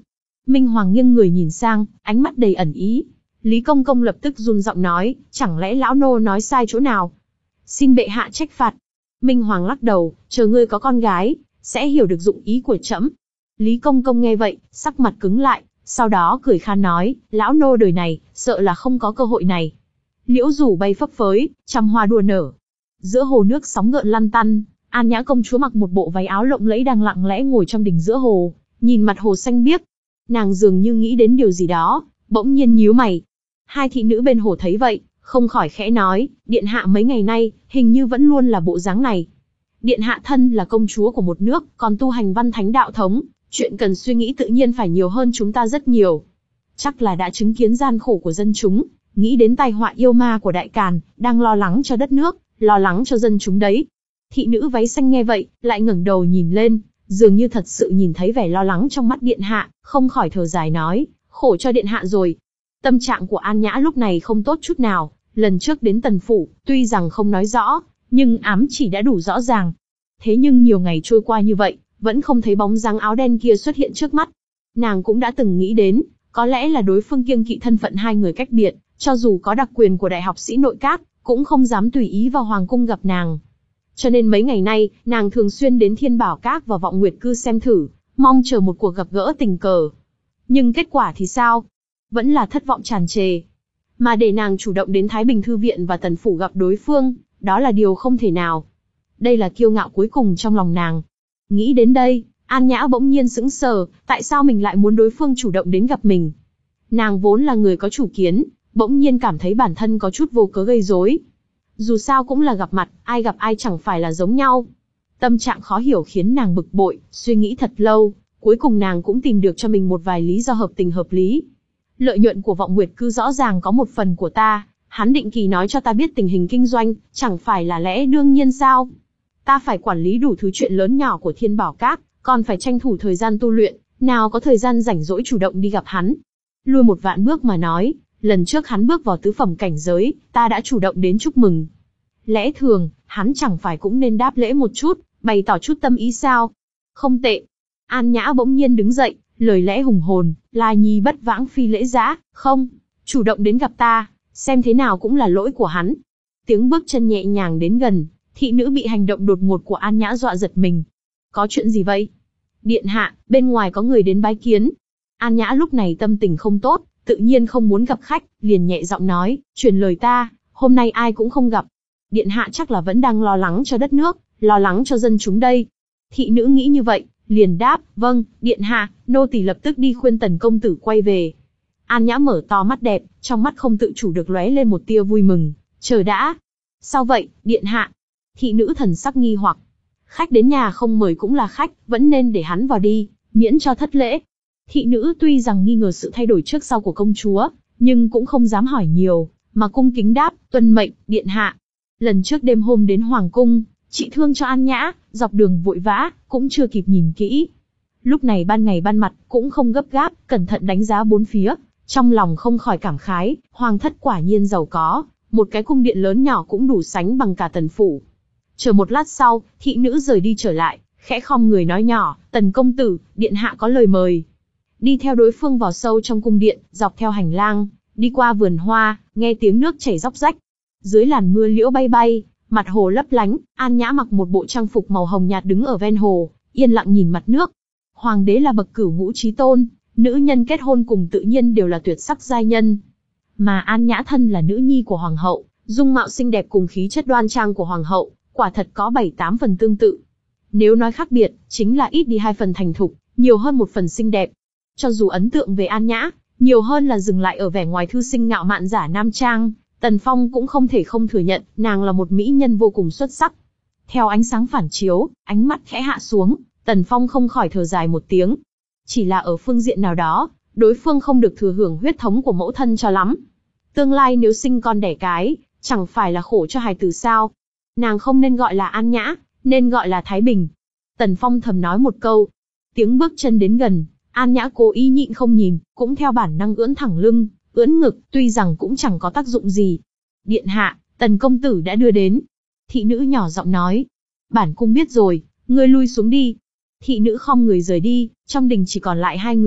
Minh Hoàng nghiêng người nhìn sang, ánh mắt đầy ẩn ý. Lý Công Công lập tức run giọng nói, chẳng lẽ lão nô nói sai chỗ nào? Xin bệ hạ trách phạt. Minh Hoàng lắc đầu, chờ ngươi có con gái, sẽ hiểu được dụng ý của trẫm. Lý Công Công nghe vậy, sắc mặt cứng lại, sau đó cười khan nói, lão nô đời này, sợ là không có cơ hội này. Liễu rủ bay phấp phới, trăm hoa đua nở. Giữa hồ nước sóng gợn lăn tăn, An Nhã công chúa mặc một bộ váy áo lộng lẫy đang lặng lẽ ngồi trong đình giữa hồ, nhìn mặt hồ xanh biếc. Nàng dường như nghĩ đến điều gì đó, bỗng nhiên nhíu mày. Hai thị nữ bên hồ thấy vậy, không khỏi khẽ nói, điện hạ mấy ngày nay, hình như vẫn luôn là bộ dáng này. Điện hạ thân là công chúa của một nước, còn tu hành văn thánh đạo thống, chuyện cần suy nghĩ tự nhiên phải nhiều hơn chúng ta rất nhiều. Chắc là đã chứng kiến gian khổ của dân chúng, nghĩ đến tai họa yêu ma của Đại Càn, đang lo lắng cho đất nước, lo lắng cho dân chúng đấy. Thị nữ váy xanh nghe vậy, lại ngẩng đầu nhìn lên, dường như thật sự nhìn thấy vẻ lo lắng trong mắt điện hạ, không khỏi thở dài nói, khổ cho điện hạ rồi. Tâm trạng của An Nhã lúc này không tốt chút nào, lần trước đến Tần Phủ, tuy rằng không nói rõ, nhưng ám chỉ đã đủ rõ ràng. Thế nhưng nhiều ngày trôi qua như vậy, vẫn không thấy bóng dáng áo đen kia xuất hiện trước mắt. Nàng cũng đã từng nghĩ đến, có lẽ là đối phương kiêng kỵ thân phận hai người cách biệt, cho dù có đặc quyền của đại học sĩ nội các, cũng không dám tùy ý vào hoàng cung gặp nàng. Cho nên mấy ngày nay, nàng thường xuyên đến Thiên Bảo Các và Vọng Nguyệt Cư xem thử, mong chờ một cuộc gặp gỡ tình cờ. Nhưng kết quả thì sao? Vẫn là thất vọng tràn trề. Mà để nàng chủ động đến Thái Bình Thư Viện và Tần Phủ gặp đối phương, đó là điều không thể nào. Đây là kiêu ngạo cuối cùng trong lòng nàng. Nghĩ đến đây, An Nhã bỗng nhiên sững sờ, tại sao mình lại muốn đối phương chủ động đến gặp mình? Nàng vốn là người có chủ kiến, bỗng nhiên cảm thấy bản thân có chút vô cớ gây rối. Dù sao cũng là gặp mặt, ai gặp ai chẳng phải là giống nhau. Tâm trạng khó hiểu khiến nàng bực bội, suy nghĩ thật lâu, cuối cùng nàng cũng tìm được cho mình một vài lý do hợp tình hợp lý. Lợi nhuận của Vọng Nguyệt Cư rõ ràng có một phần của ta, hắn định kỳ nói cho ta biết tình hình kinh doanh, chẳng phải là lẽ đương nhiên sao? Ta phải quản lý đủ thứ chuyện lớn nhỏ của Thiên Bảo Các, còn phải tranh thủ thời gian tu luyện, nào có thời gian rảnh rỗi chủ động đi gặp hắn. Lui một vạn bước mà nói, lần trước hắn bước vào tứ phẩm cảnh giới, ta đã chủ động đến chúc mừng. Lẽ thường, hắn chẳng phải cũng nên đáp lễ một chút, bày tỏ chút tâm ý sao? Không tệ. An Nhã bỗng nhiên đứng dậy, lời lẽ hùng hồn, là nhi bất vãng phi lễ giã, không, chủ động đến gặp ta, xem thế nào cũng là lỗi của hắn. Tiếng bước chân nhẹ nhàng đến gần, thị nữ bị hành động đột ngột của An Nhã dọa giật mình. Có chuyện gì vậy? Điện hạ, bên ngoài có người đến bái kiến. An Nhã lúc này tâm tình không tốt, tự nhiên không muốn gặp khách, liền nhẹ giọng nói, truyền lời ta, hôm nay ai cũng không gặp. Điện hạ chắc là vẫn đang lo lắng cho đất nước, lo lắng cho dân chúng đây. Thị nữ nghĩ như vậy, liền đáp, vâng, điện hạ, nô tỳ lập tức đi khuyên Tần công tử quay về. An Nhã mở to mắt đẹp, trong mắt không tự chủ được lóe lên một tia vui mừng, chờ đã. Sao vậy, điện hạ? Thị nữ thần sắc nghi hoặc. Khách đến nhà không mời cũng là khách, vẫn nên để hắn vào đi, miễn cho thất lễ. Thị nữ tuy rằng nghi ngờ sự thay đổi trước sau của công chúa, nhưng cũng không dám hỏi nhiều, mà cung kính đáp, tuân mệnh, điện hạ. Lần trước đêm hôm đến Hoàng cung, chị thương cho An Nhã, dọc đường vội vã, cũng chưa kịp nhìn kỹ. Lúc này ban ngày ban mặt, cũng không gấp gáp, cẩn thận đánh giá bốn phía, trong lòng không khỏi cảm khái, hoàng thất quả nhiên giàu có, một cái cung điện lớn nhỏ cũng đủ sánh bằng cả Tần Phủ. Chờ một lát sau, thị nữ rời đi trở lại, khẽ khom người nói nhỏ, Tần công tử, điện hạ có lời mời. Đi theo đối phương vào sâu trong cung điện, dọc theo hành lang, đi qua vườn hoa, nghe tiếng nước chảy róc rách. Dưới làn mưa liễu bay bay, mặt hồ lấp lánh, An Nhã mặc một bộ trang phục màu hồng nhạt đứng ở ven hồ, yên lặng nhìn mặt nước. Hoàng đế là bậc cửu ngũ chí tôn, nữ nhân kết hôn cùng tự nhiên đều là tuyệt sắc giai nhân. Mà An Nhã thân là nữ nhi của hoàng hậu, dung mạo xinh đẹp cùng khí chất đoan trang của hoàng hậu, quả thật có bảy tám phần tương tự. Nếu nói khác biệt, chính là ít đi hai phần thành thục, nhiều hơn một phần xinh đẹp. Cho dù ấn tượng về An Nhã, nhiều hơn là dừng lại ở vẻ ngoài thư sinh ngạo mạn giả nam trang, Tần Phong cũng không thể không thừa nhận, nàng là một mỹ nhân vô cùng xuất sắc. Theo ánh sáng phản chiếu, ánh mắt khẽ hạ xuống, Tần Phong không khỏi thở dài một tiếng. Chỉ là ở phương diện nào đó, đối phương không được thừa hưởng huyết thống của mẫu thân cho lắm. Tương lai nếu sinh con đẻ cái, chẳng phải là khổ cho hài tử sao? Nàng không nên gọi là An Nhã, nên gọi là Thái Bình. Tần Phong thầm nói một câu. Tiếng bước chân đến gần, An Nhã cố ý nhịn không nhìn, cũng theo bản năng ưỡn thẳng lưng, ưỡn ngực, tuy rằng cũng chẳng có tác dụng gì. Điện hạ, Tần công tử đã đưa đến. Thị nữ nhỏ giọng nói. Bản cung biết rồi, ngươi lui xuống đi. Thị nữ khom người rời đi, trong đình chỉ còn lại hai người,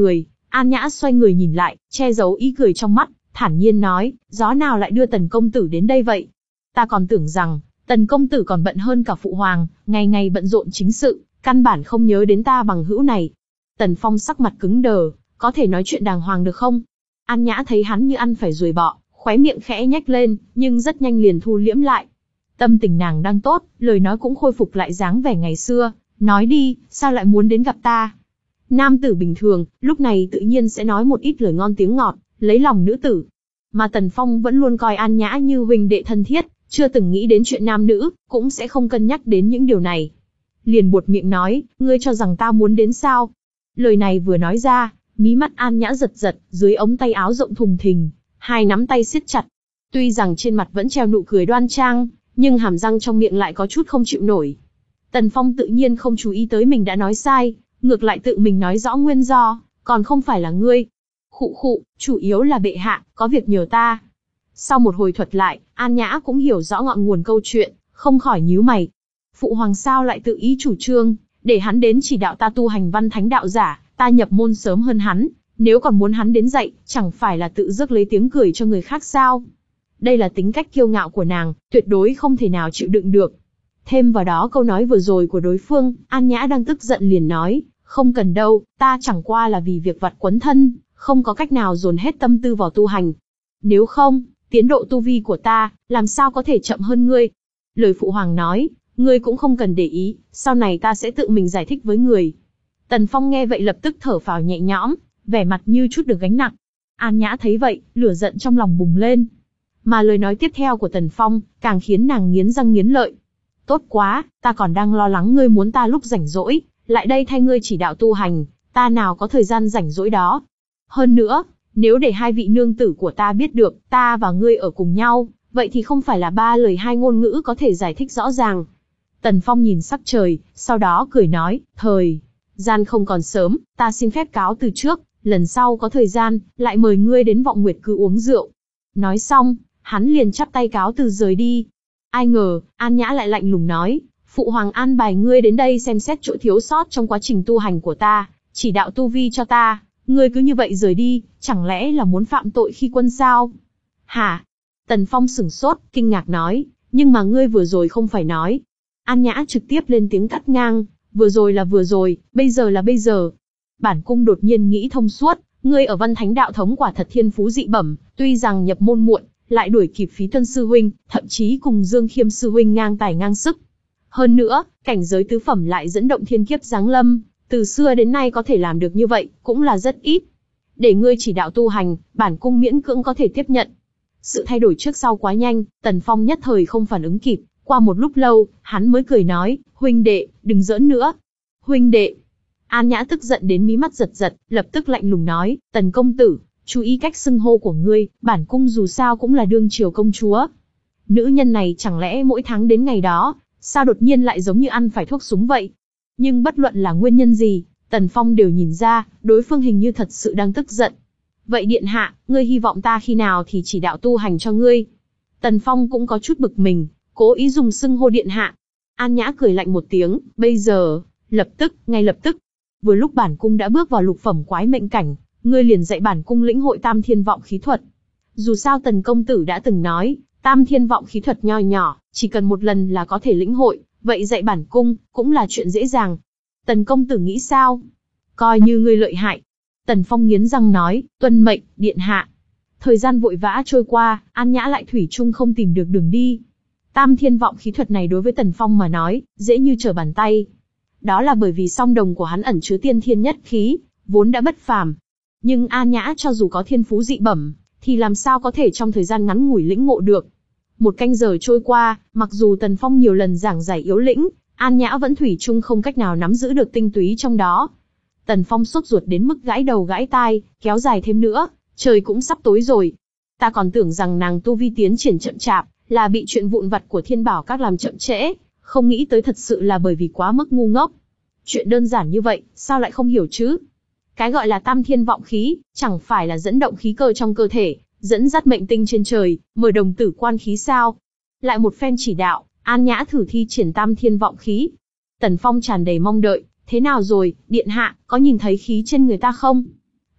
An Nhã xoay người nhìn lại, che giấu ý cười trong mắt, thản nhiên nói, gió nào lại đưa Tần công tử đến đây vậy? Ta còn tưởng rằng, Tần công tử còn bận hơn cả phụ hoàng, ngày ngày bận rộn chính sự, căn bản không nhớ đến ta bằng hữu này. Tần Phong sắc mặt cứng đờ, có thể nói chuyện đàng hoàng được không? An Nhã thấy hắn như ăn phải ruồi bọ, khóe miệng khẽ nhếch lên, nhưng rất nhanh liền thu liễm lại. Tâm tình nàng đang tốt, lời nói cũng khôi phục lại dáng vẻ ngày xưa, nói đi, sao lại muốn đến gặp ta? Nam tử bình thường, lúc này tự nhiên sẽ nói một ít lời ngon tiếng ngọt, lấy lòng nữ tử. Mà Tần Phong vẫn luôn coi An Nhã như huynh đệ thân thiết, chưa từng nghĩ đến chuyện nam nữ, cũng sẽ không cân nhắc đến những điều này. Liền buột miệng nói, ngươi cho rằng ta muốn đến sao? Lời này vừa nói ra, mí mắt An Nhã giật giật, dưới ống tay áo rộng thùng thình, hai nắm tay siết chặt. Tuy rằng trên mặt vẫn treo nụ cười đoan trang, nhưng hàm răng trong miệng lại có chút không chịu nổi. Tần Phong tự nhiên không chú ý tới mình đã nói sai, ngược lại tự mình nói rõ nguyên do, còn không phải là ngươi. Khụ khụ, chủ yếu là bệ hạ, có việc nhờ ta. Sau một hồi thuật lại, An Nhã cũng hiểu rõ ngọn nguồn câu chuyện, không khỏi nhíu mày. Phụ hoàng sao lại tự ý chủ trương, để hắn đến chỉ đạo ta tu hành văn thánh đạo giả, ta nhập môn sớm hơn hắn, nếu còn muốn hắn đến dạy, chẳng phải là tự rước lấy tiếng cười cho người khác sao? Đây là tính cách kiêu ngạo của nàng, tuyệt đối không thể nào chịu đựng được. Thêm vào đó câu nói vừa rồi của đối phương, An Nhã đang tức giận liền nói, không cần đâu, ta chẳng qua là vì việc vặt quấn thân, không có cách nào dồn hết tâm tư vào tu hành. Nếu không, tiến độ tu vi của ta, làm sao có thể chậm hơn ngươi? Lời phụ hoàng nói, ngươi cũng không cần để ý, sau này ta sẽ tự mình giải thích với người. Tần Phong nghe vậy lập tức thở phào nhẹ nhõm, vẻ mặt như chút được gánh nặng. An Nhã thấy vậy, lửa giận trong lòng bùng lên. Mà lời nói tiếp theo của Tần Phong, càng khiến nàng nghiến răng nghiến lợi. Tốt quá, ta còn đang lo lắng ngươi muốn ta lúc rảnh rỗi, lại đây thay ngươi chỉ đạo tu hành, ta nào có thời gian rảnh rỗi đó. Hơn nữa, nếu để hai vị nương tử của ta biết được, ta và ngươi ở cùng nhau, vậy thì không phải là ba lời hai ngôn ngữ có thể giải thích rõ ràng. Tần Phong nhìn sắc trời, sau đó cười nói, thời gian không còn sớm, ta xin phép cáo từ trước, lần sau có thời gian, lại mời ngươi đến Vọng Nguyệt Cư uống rượu. Nói xong, hắn liền chắp tay cáo từ rời đi. Ai ngờ, An Nhã lại lạnh lùng nói, phụ hoàng an bài ngươi đến đây xem xét chỗ thiếu sót trong quá trình tu hành của ta, chỉ đạo tu vi cho ta, ngươi cứ như vậy rời đi, chẳng lẽ là muốn phạm tội khi quân sao? Hả? Tần Phong sửng sốt, kinh ngạc nói, nhưng mà ngươi vừa rồi không phải nói. An Nhã trực tiếp lên tiếng cắt ngang, vừa rồi là vừa rồi, bây giờ là bây giờ. Bản cung đột nhiên nghĩ thông suốt, ngươi ở Văn Thánh đạo thống quả thật thiên phú dị bẩm, tuy rằng nhập môn muộn, lại đuổi kịp Phí Tuân sư huynh, thậm chí cùng Dương Khiêm sư huynh ngang tài ngang sức. Hơn nữa, cảnh giới tứ phẩm lại dẫn động thiên kiếp giáng lâm, từ xưa đến nay có thể làm được như vậy, cũng là rất ít. Để ngươi chỉ đạo tu hành, bản cung miễn cưỡng có thể tiếp nhận. Sự thay đổi trước sau quá nhanh, Tần Phong nhất thời không phản ứng kịp, qua một lúc lâu, hắn mới cười nói, huynh đệ, đừng giỡn nữa. Huynh đệ. An Nhã tức giận đến mí mắt giật giật, lập tức lạnh lùng nói, Tần công tử, chú ý cách xưng hô của ngươi, bản cung dù sao cũng là đương triều công chúa. Nữ nhân này chẳng lẽ mỗi tháng đến ngày đó, sao đột nhiên lại giống như ăn phải thuốc súng vậy? Nhưng bất luận là nguyên nhân gì, Tần Phong đều nhìn ra, đối phương hình như thật sự đang tức giận. Vậy điện hạ, ngươi hy vọng ta khi nào thì chỉ đạo tu hành cho ngươi? Tần Phong cũng có chút bực mình, cố ý dùng xưng hô điện hạ. An Nhã cười lạnh một tiếng, bây giờ, lập tức, ngay lập tức. Vừa lúc bản cung đã bước vào lục phẩm quái mệnh cảnh, ngươi liền dạy bản cung lĩnh hội Tam Thiên Vọng khí thuật. Dù sao Tần công tử đã từng nói, Tam Thiên Vọng khí thuật nho nhỏ, chỉ cần một lần là có thể lĩnh hội, vậy dạy bản cung, cũng là chuyện dễ dàng. Tần công tử nghĩ sao? Coi như ngươi lợi hại. Tần Phong nghiến răng nói, tuân mệnh, điện hạ. Thời gian vội vã trôi qua, An Nhã lại thủy chung không tìm được đường đi. Tam Thiên Vọng khí thuật này đối với Tần Phong mà nói, dễ như trở bàn tay. Đó là bởi vì song đồng của hắn ẩn chứa tiên thiên nhất khí, vốn đã bất phàm. Nhưng An Nhã cho dù có thiên phú dị bẩm, thì làm sao có thể trong thời gian ngắn ngủi lĩnh ngộ được. Một canh giờ trôi qua, mặc dù Tần Phong nhiều lần giảng giải yếu lĩnh, An Nhã vẫn thủy chung không cách nào nắm giữ được tinh túy trong đó. Tần Phong sốt ruột đến mức gãi đầu gãi tai, kéo dài thêm nữa, trời cũng sắp tối rồi. Ta còn tưởng rằng nàng tu vi tiến triển chậm chạp, là bị chuyện vụn vặt của Thiên Bảo Các làm chậm trễ, không nghĩ tới thật sự là bởi vì quá mức ngu ngốc. Chuyện đơn giản như vậy, sao lại không hiểu chứ? Cái gọi là Tam Thiên Vọng khí, chẳng phải là dẫn động khí cơ trong cơ thể, dẫn dắt mệnh tinh trên trời, mở đồng tử quan khí sao? Lại một phen chỉ đạo, An Nhã thử thi triển Tam Thiên Vọng khí. Tần Phong tràn đầy mong đợi, thế nào rồi, điện hạ, có nhìn thấy khí trên người ta không?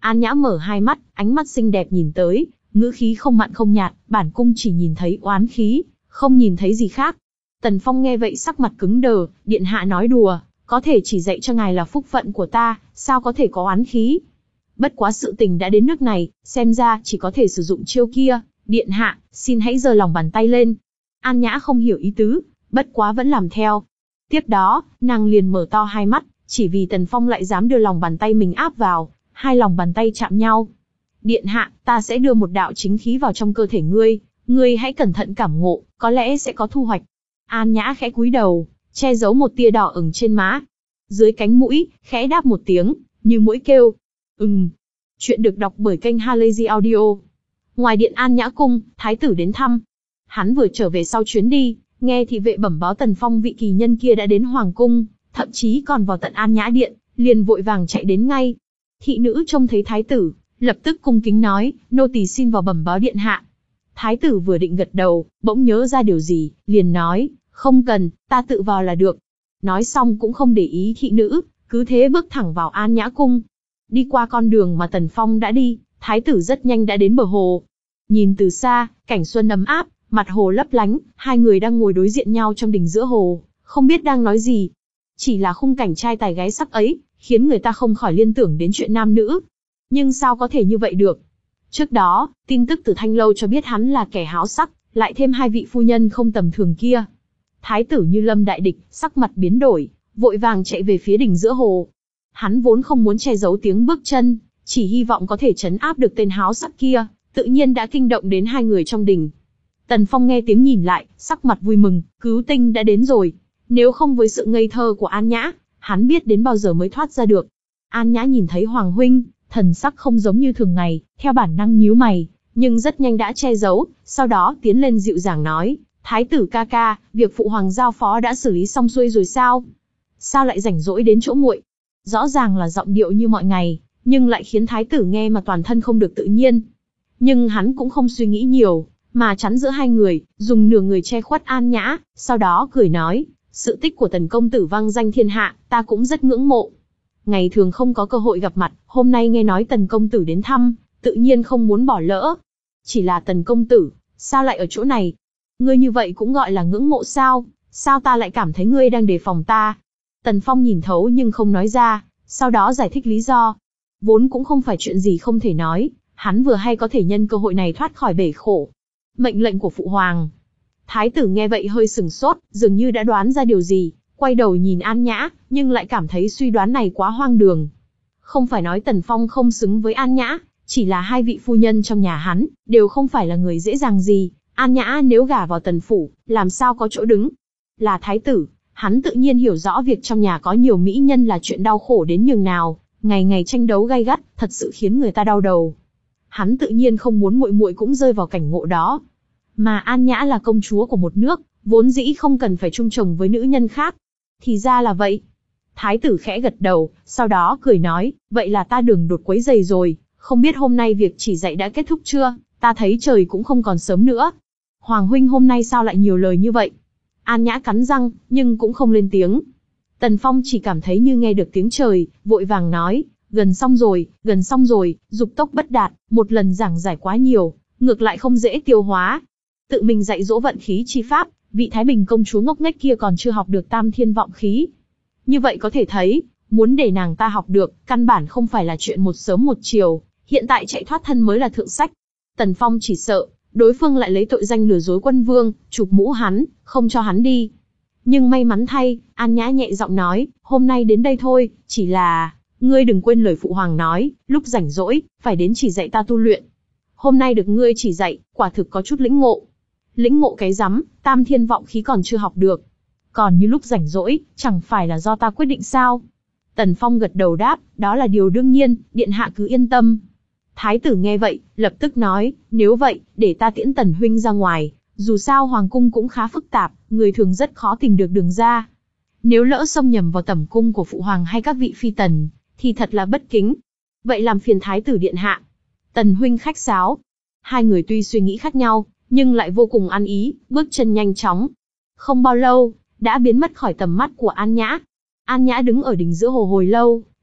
An Nhã mở hai mắt, ánh mắt xinh đẹp nhìn tới, ngữ khí không mặn không nhạt, bản cung chỉ nhìn thấy oán khí, không nhìn thấy gì khác. Tần Phong nghe vậy sắc mặt cứng đờ, điện hạ nói đùa, có thể chỉ dạy cho ngài là phúc phận của ta, sao có thể có oán khí? Bất quá sự tình đã đến nước này, xem ra chỉ có thể sử dụng chiêu kia, điện hạ, xin hãy giơ lòng bàn tay lên. An Nhã không hiểu ý tứ, bất quá vẫn làm theo. Tiếp đó, nàng liền mở to hai mắt, chỉ vì Tần Phong lại dám đưa lòng bàn tay mình áp vào, hai lòng bàn tay chạm nhau. Điện hạ, ta sẽ đưa một đạo chính khí vào trong cơ thể ngươi, ngươi hãy cẩn thận cảm ngộ, có lẽ sẽ có thu hoạch. An Nhã khẽ cúi đầu, che giấu một tia đỏ ửng trên má. Dưới cánh mũi, khẽ đáp một tiếng, như mũi kêu. Ừm. Chuyện được đọc bởi kênh Halazy Audio. Ngoài điện An Nhã cung, thái tử đến thăm. Hắn vừa trở về sau chuyến đi, nghe thị vệ bẩm báo Tần Phong vị kỳ nhân kia đã đến hoàng cung, thậm chí còn vào tận An Nhã điện, liền vội vàng chạy đến ngay. Thị nữ trông thấy thái tử, lập tức cung kính nói, nô tỳ xin vào bẩm báo điện hạ. Thái tử vừa định gật đầu, bỗng nhớ ra điều gì, liền nói, không cần, ta tự vào là được. Nói xong cũng không để ý thị nữ, cứ thế bước thẳng vào An Nhã cung. Đi qua con đường mà Tần Phong đã đi, thái tử rất nhanh đã đến bờ hồ. Nhìn từ xa, cảnh xuân ấm áp, mặt hồ lấp lánh, hai người đang ngồi đối diện nhau trong đình giữa hồ, không biết đang nói gì. Chỉ là khung cảnh trai tài gái sắc ấy, khiến người ta không khỏi liên tưởng đến chuyện nam nữ. Nhưng sao có thể như vậy được? Trước đó, tin tức từ Thanh Lâu cho biết hắn là kẻ háo sắc, lại thêm hai vị phu nhân không tầm thường kia. Thái tử như lâm đại địch, sắc mặt biến đổi, vội vàng chạy về phía đỉnh giữa hồ. Hắn vốn không muốn che giấu tiếng bước chân, chỉ hy vọng có thể trấn áp được tên háo sắc kia, tự nhiên đã kinh động đến hai người trong đình. Tần Phong nghe tiếng nhìn lại, sắc mặt vui mừng, cứu tinh đã đến rồi. Nếu không với sự ngây thơ của An Nhã, hắn biết đến bao giờ mới thoát ra được. An Nhã nhìn thấy Hoàng huynh, thần sắc không giống như thường ngày, theo bản năng nhíu mày, nhưng rất nhanh đã che giấu, sau đó tiến lên dịu dàng nói, thái tử ca ca, việc phụ hoàng giao phó đã xử lý xong xuôi rồi sao? Sao lại rảnh rỗi đến chỗ muội? Rõ ràng là giọng điệu như mọi ngày, nhưng lại khiến thái tử nghe mà toàn thân không được tự nhiên. Nhưng hắn cũng không suy nghĩ nhiều, mà chắn giữa hai người, dùng nửa người che khuất An Nhã, sau đó cười nói, sự tích của Tần công tử vang danh thiên hạ, ta cũng rất ngưỡng mộ. Ngày thường không có cơ hội gặp mặt, hôm nay nghe nói Tần công tử đến thăm, tự nhiên không muốn bỏ lỡ. Chỉ là Tần công tử, sao lại ở chỗ này? Ngươi như vậy cũng gọi là ngưỡng mộ sao? Sao ta lại cảm thấy ngươi đang đề phòng ta? Tần Phong nhìn thấu nhưng không nói ra, sau đó giải thích lý do. Vốn cũng không phải chuyện gì không thể nói, hắn vừa hay có thể nhân cơ hội này thoát khỏi bể khổ. Mệnh lệnh của phụ hoàng. Thái tử nghe vậy hơi sừng sốt, dường như đã đoán ra điều gì, quay đầu nhìn An Nhã, nhưng lại cảm thấy suy đoán này quá hoang đường. Không phải nói Tần Phong không xứng với An Nhã, chỉ là hai vị phu nhân trong nhà hắn, đều không phải là người dễ dàng gì. An Nhã nếu gả vào Tần phủ, làm sao có chỗ đứng? Là thái tử, hắn tự nhiên hiểu rõ việc trong nhà có nhiều mỹ nhân là chuyện đau khổ đến nhường nào, ngày ngày tranh đấu gay gắt, thật sự khiến người ta đau đầu. Hắn tự nhiên không muốn muội muội cũng rơi vào cảnh ngộ đó. Mà An Nhã là công chúa của một nước, vốn dĩ không cần phải chung chồng với nữ nhân khác. Thì ra là vậy. Thái tử khẽ gật đầu, sau đó cười nói, vậy là ta đường đột quấy rầy rồi, không biết hôm nay việc chỉ dạy đã kết thúc chưa, ta thấy trời cũng không còn sớm nữa. Hoàng huynh hôm nay sao lại nhiều lời như vậy? An Nhã cắn răng, nhưng cũng không lên tiếng. Tần Phong chỉ cảm thấy như nghe được tiếng trời, vội vàng nói, gần xong rồi, gần xong rồi, dục tốc bất đạt, một lần giảng giải quá nhiều, ngược lại không dễ tiêu hóa. Tự mình dạy dỗ vận khí chi pháp, vị Thái Bình công chúa ngốc nghếch kia còn chưa học được tam thiên vọng khí. Như vậy có thể thấy, muốn để nàng ta học được, căn bản không phải là chuyện một sớm một chiều, hiện tại chạy thoát thân mới là thượng sách. Tần Phong chỉ sợ, đối phương lại lấy tội danh lừa dối quân vương, chụp mũ hắn, không cho hắn đi. Nhưng may mắn thay, An Nhã nhẹ giọng nói, hôm nay đến đây thôi, chỉ là, ngươi đừng quên lời phụ hoàng nói, lúc rảnh rỗi, phải đến chỉ dạy ta tu luyện. Hôm nay được ngươi chỉ dạy, quả thực có chút lĩnh ngộ. Lĩnh ngộ cái rắm, tam thiên vọng khí còn chưa học được. Còn như lúc rảnh rỗi, chẳng phải là do ta quyết định sao? Tần Phong gật đầu đáp, đó là điều đương nhiên, điện hạ cứ yên tâm. Thái tử nghe vậy, lập tức nói, nếu vậy, để ta tiễn Tần huynh ra ngoài, dù sao hoàng cung cũng khá phức tạp, người thường rất khó tìm được đường ra. Nếu lỡ xông nhầm vào tẩm cung của phụ hoàng hay các vị phi tần, thì thật là bất kính. Vậy làm phiền thái tử điện hạ. Tần huynh khách sáo. Hai người tuy suy nghĩ khác nhau, nhưng lại vô cùng ăn ý, bước chân nhanh chóng. Không bao lâu, đã biến mất khỏi tầm mắt của An Nhã. An Nhã đứng ở đỉnh giữa hồ hồi lâu,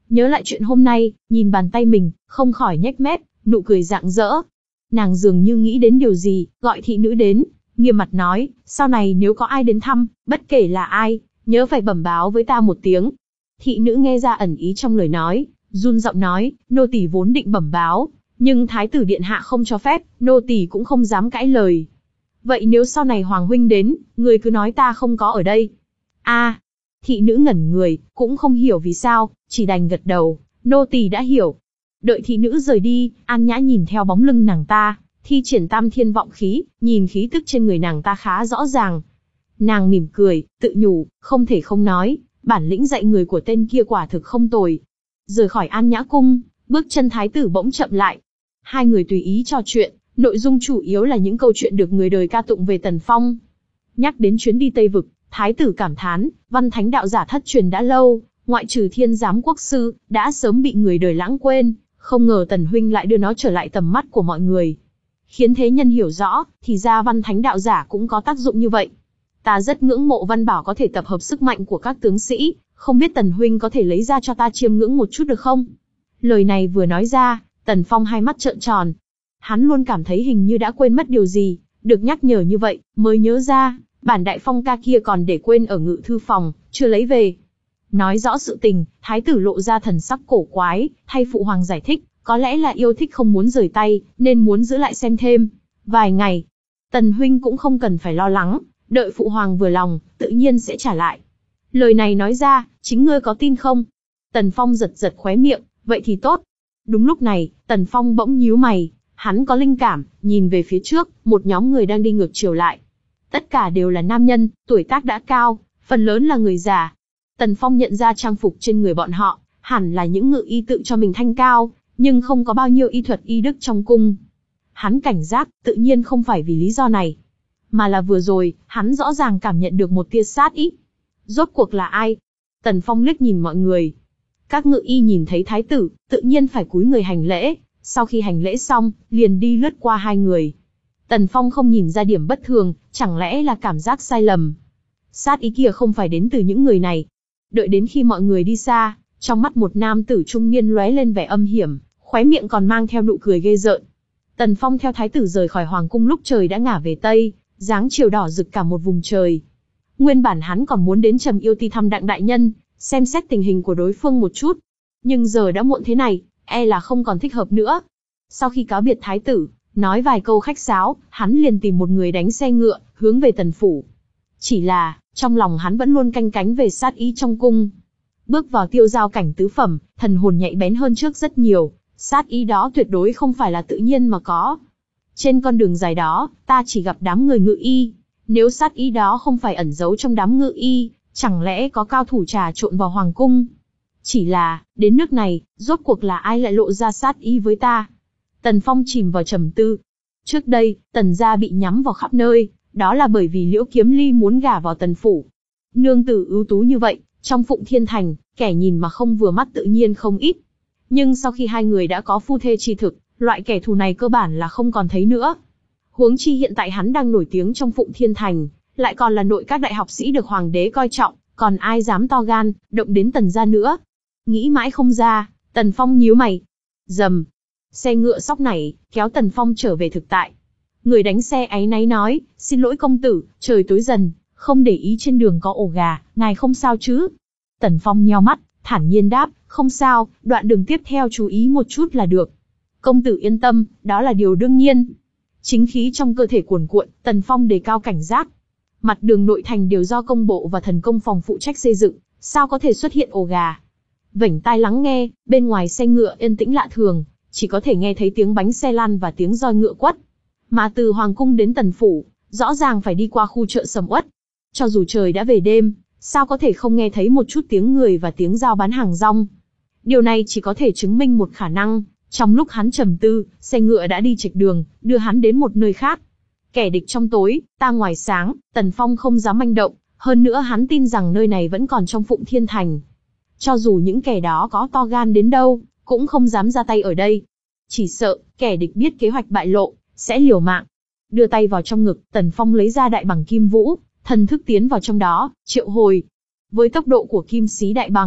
Nhớ lại chuyện hôm nay, nhìn bàn tay mình, không khỏi nhếch mép, nụ cười rạng rỡ. Nàng dường như nghĩ đến điều gì, gọi thị nữ đến, nghiêm mặt nói, sau này nếu có ai đến thăm, bất kể là ai, nhớ phải bẩm báo với ta một tiếng. Thị nữ nghe ra ẩn ý trong lời nói, run giọng nói, nô tỳ vốn định bẩm báo, nhưng thái tử điện hạ không cho phép, nô tỳ cũng không dám cãi lời. Vậy nếu sau này hoàng huynh đến, người cứ nói ta không có ở đây. A, thị nữ ngẩn người, cũng không hiểu vì sao, chỉ đành gật đầu, nô tỳ đã hiểu. Đợi thị nữ rời đi, An Nhã nhìn theo bóng lưng nàng ta, thi triển tam thiên vọng khí, nhìn khí tức trên người nàng ta khá rõ ràng. Nàng mỉm cười, tự nhủ, không thể không nói, bản lĩnh dạy người của tên kia quả thực không tồi. Rời khỏi An Nhã cung, bước chân thái tử bỗng chậm lại. Hai người tùy ý trò chuyện, nội dung chủ yếu là những câu chuyện được người đời ca tụng về Tần Phong. Nhắc đến chuyến đi Tây Vực, thái tử cảm thán, văn thánh đạo giả thất truyền đã lâu, ngoại trừ Thiên Giám Quốc sư, đã sớm bị người đời lãng quên, không ngờ Tần huynh lại đưa nó trở lại tầm mắt của mọi người. Khiến thế nhân hiểu rõ, thì ra văn thánh đạo giả cũng có tác dụng như vậy. Ta rất ngưỡng mộ Văn Bảo có thể tập hợp sức mạnh của các tướng sĩ, không biết Tần huynh có thể lấy ra cho ta chiêm ngưỡng một chút được không? Lời này vừa nói ra, Tần Phong hai mắt trợn tròn. Hắn luôn cảm thấy hình như đã quên mất điều gì, được nhắc nhở như vậy, mới nhớ ra, bản đại phong ca kia còn để quên ở ngự thư phòng, chưa lấy về. Nói rõ sự tình, thái tử lộ ra thần sắc cổ quái, thay phụ hoàng giải thích, có lẽ là yêu thích không muốn rời tay, nên muốn giữ lại xem thêm. Vài ngày, Tần huynh cũng không cần phải lo lắng, đợi phụ hoàng vừa lòng, tự nhiên sẽ trả lại. Lời này nói ra, chính ngươi có tin không? Tần Phong giật giật khóe miệng, vậy thì tốt. Đúng lúc này, Tần Phong bỗng nhíu mày, hắn có linh cảm, nhìn về phía trước, một nhóm người đang đi ngược chiều lại. Tất cả đều là nam nhân, tuổi tác đã cao, phần lớn là người già. Tần Phong nhận ra trang phục trên người bọn họ, hẳn là những ngự y tự cho mình thanh cao, nhưng không có bao nhiêu y thuật y đức trong cung. Hắn cảnh giác, tự nhiên không phải vì lý do này, mà là vừa rồi, hắn rõ ràng cảm nhận được một tia sát ý. Rốt cuộc là ai? Tần Phong liếc nhìn mọi người. Các ngự y nhìn thấy thái tử, tự nhiên phải cúi người hành lễ, sau khi hành lễ xong, liền đi lướt qua hai người. Tần Phong không nhìn ra điểm bất thường, chẳng lẽ là cảm giác sai lầm. Sát ý kia không phải đến từ những người này. Đợi đến khi mọi người đi xa, trong mắt một nam tử trung niên lóe lên vẻ âm hiểm, khóe miệng còn mang theo nụ cười ghê rợn. Tần Phong theo thái tử rời khỏi hoàng cung lúc trời đã ngả về tây, dáng chiều đỏ rực cả một vùng trời. Nguyên bản hắn còn muốn đến Trầm Yêu Ti thăm Đặng đại nhân, xem xét tình hình của đối phương một chút, nhưng giờ đã muộn thế này, e là không còn thích hợp nữa. Sau khi cáo biệt thái tử, nói vài câu khách sáo, hắn liền tìm một người đánh xe ngựa, hướng về Tần phủ. Chỉ là, trong lòng hắn vẫn luôn canh cánh về sát ý trong cung. Bước vào tiêu giao cảnh tứ phẩm, thần hồn nhạy bén hơn trước rất nhiều, sát ý đó tuyệt đối không phải là tự nhiên mà có. Trên con đường dài đó, ta chỉ gặp đám người ngự y. Nếu sát ý đó không phải ẩn giấu trong đám ngự y, chẳng lẽ có cao thủ trà trộn vào hoàng cung? Chỉ là, đến nước này, rốt cuộc là ai lại lộ ra sát ý với ta? Tần Phong chìm vào trầm tư. Trước đây, Tần gia bị nhắm vào khắp nơi, đó là bởi vì Liễu Kiếm Ly muốn gả vào Tần phủ. Nương tử ưu tú như vậy, trong Phụng Thiên Thành, kẻ nhìn mà không vừa mắt tự nhiên không ít. Nhưng sau khi hai người đã có phu thê chi thực, loại kẻ thù này cơ bản là không còn thấy nữa. Huống chi hiện tại hắn đang nổi tiếng trong Phụng Thiên Thành, lại còn là nội các đại học sĩ được hoàng đế coi trọng, còn ai dám to gan, động đến Tần gia nữa. Nghĩ mãi không ra, Tần Phong nhíu mày. Rầm, xe ngựa sóc nảy, kéo Tần Phong trở về thực tại. Người đánh xe áy náy nói, xin lỗi công tử, trời tối dần, không để ý trên đường có ổ gà, ngài không sao chứ? Tần Phong nheo mắt, thản nhiên đáp, không sao, đoạn đường tiếp theo chú ý một chút là được. Công tử yên tâm, đó là điều đương nhiên. Chính khí trong cơ thể cuồn cuộn, Tần Phong đề cao cảnh giác. Mặt đường nội thành đều do công bộ và thần công phòng phụ trách xây dựng, sao có thể xuất hiện ổ gà? Vểnh tai lắng nghe, bên ngoài xe ngựa yên tĩnh lạ thường, chỉ có thể nghe thấy tiếng bánh xe lăn và tiếng roi ngựa quất. Mà từ hoàng cung đến Tần phủ, rõ ràng phải đi qua khu chợ sầm uất. Cho dù trời đã về đêm, sao có thể không nghe thấy một chút tiếng người và tiếng giao bán hàng rong? Điều này chỉ có thể chứng minh một khả năng, trong lúc hắn trầm tư, xe ngựa đã đi chệch đường, đưa hắn đến một nơi khác. Kẻ địch trong tối, ta ngoài sáng, Tần Phong không dám manh động, hơn nữa hắn tin rằng nơi này vẫn còn trong Phụng Thiên Thành. Cho dù những kẻ đó có to gan đến đâu, cũng không dám ra tay ở đây. Chỉ sợ, kẻ địch biết kế hoạch bại lộ, sẽ liều mạng. Đưa tay vào trong ngực, Tần Phong lấy ra đại bằng kim vũ, thần thức tiến vào trong đó, triệu hồi. Với tốc độ của kim xí đại bằng,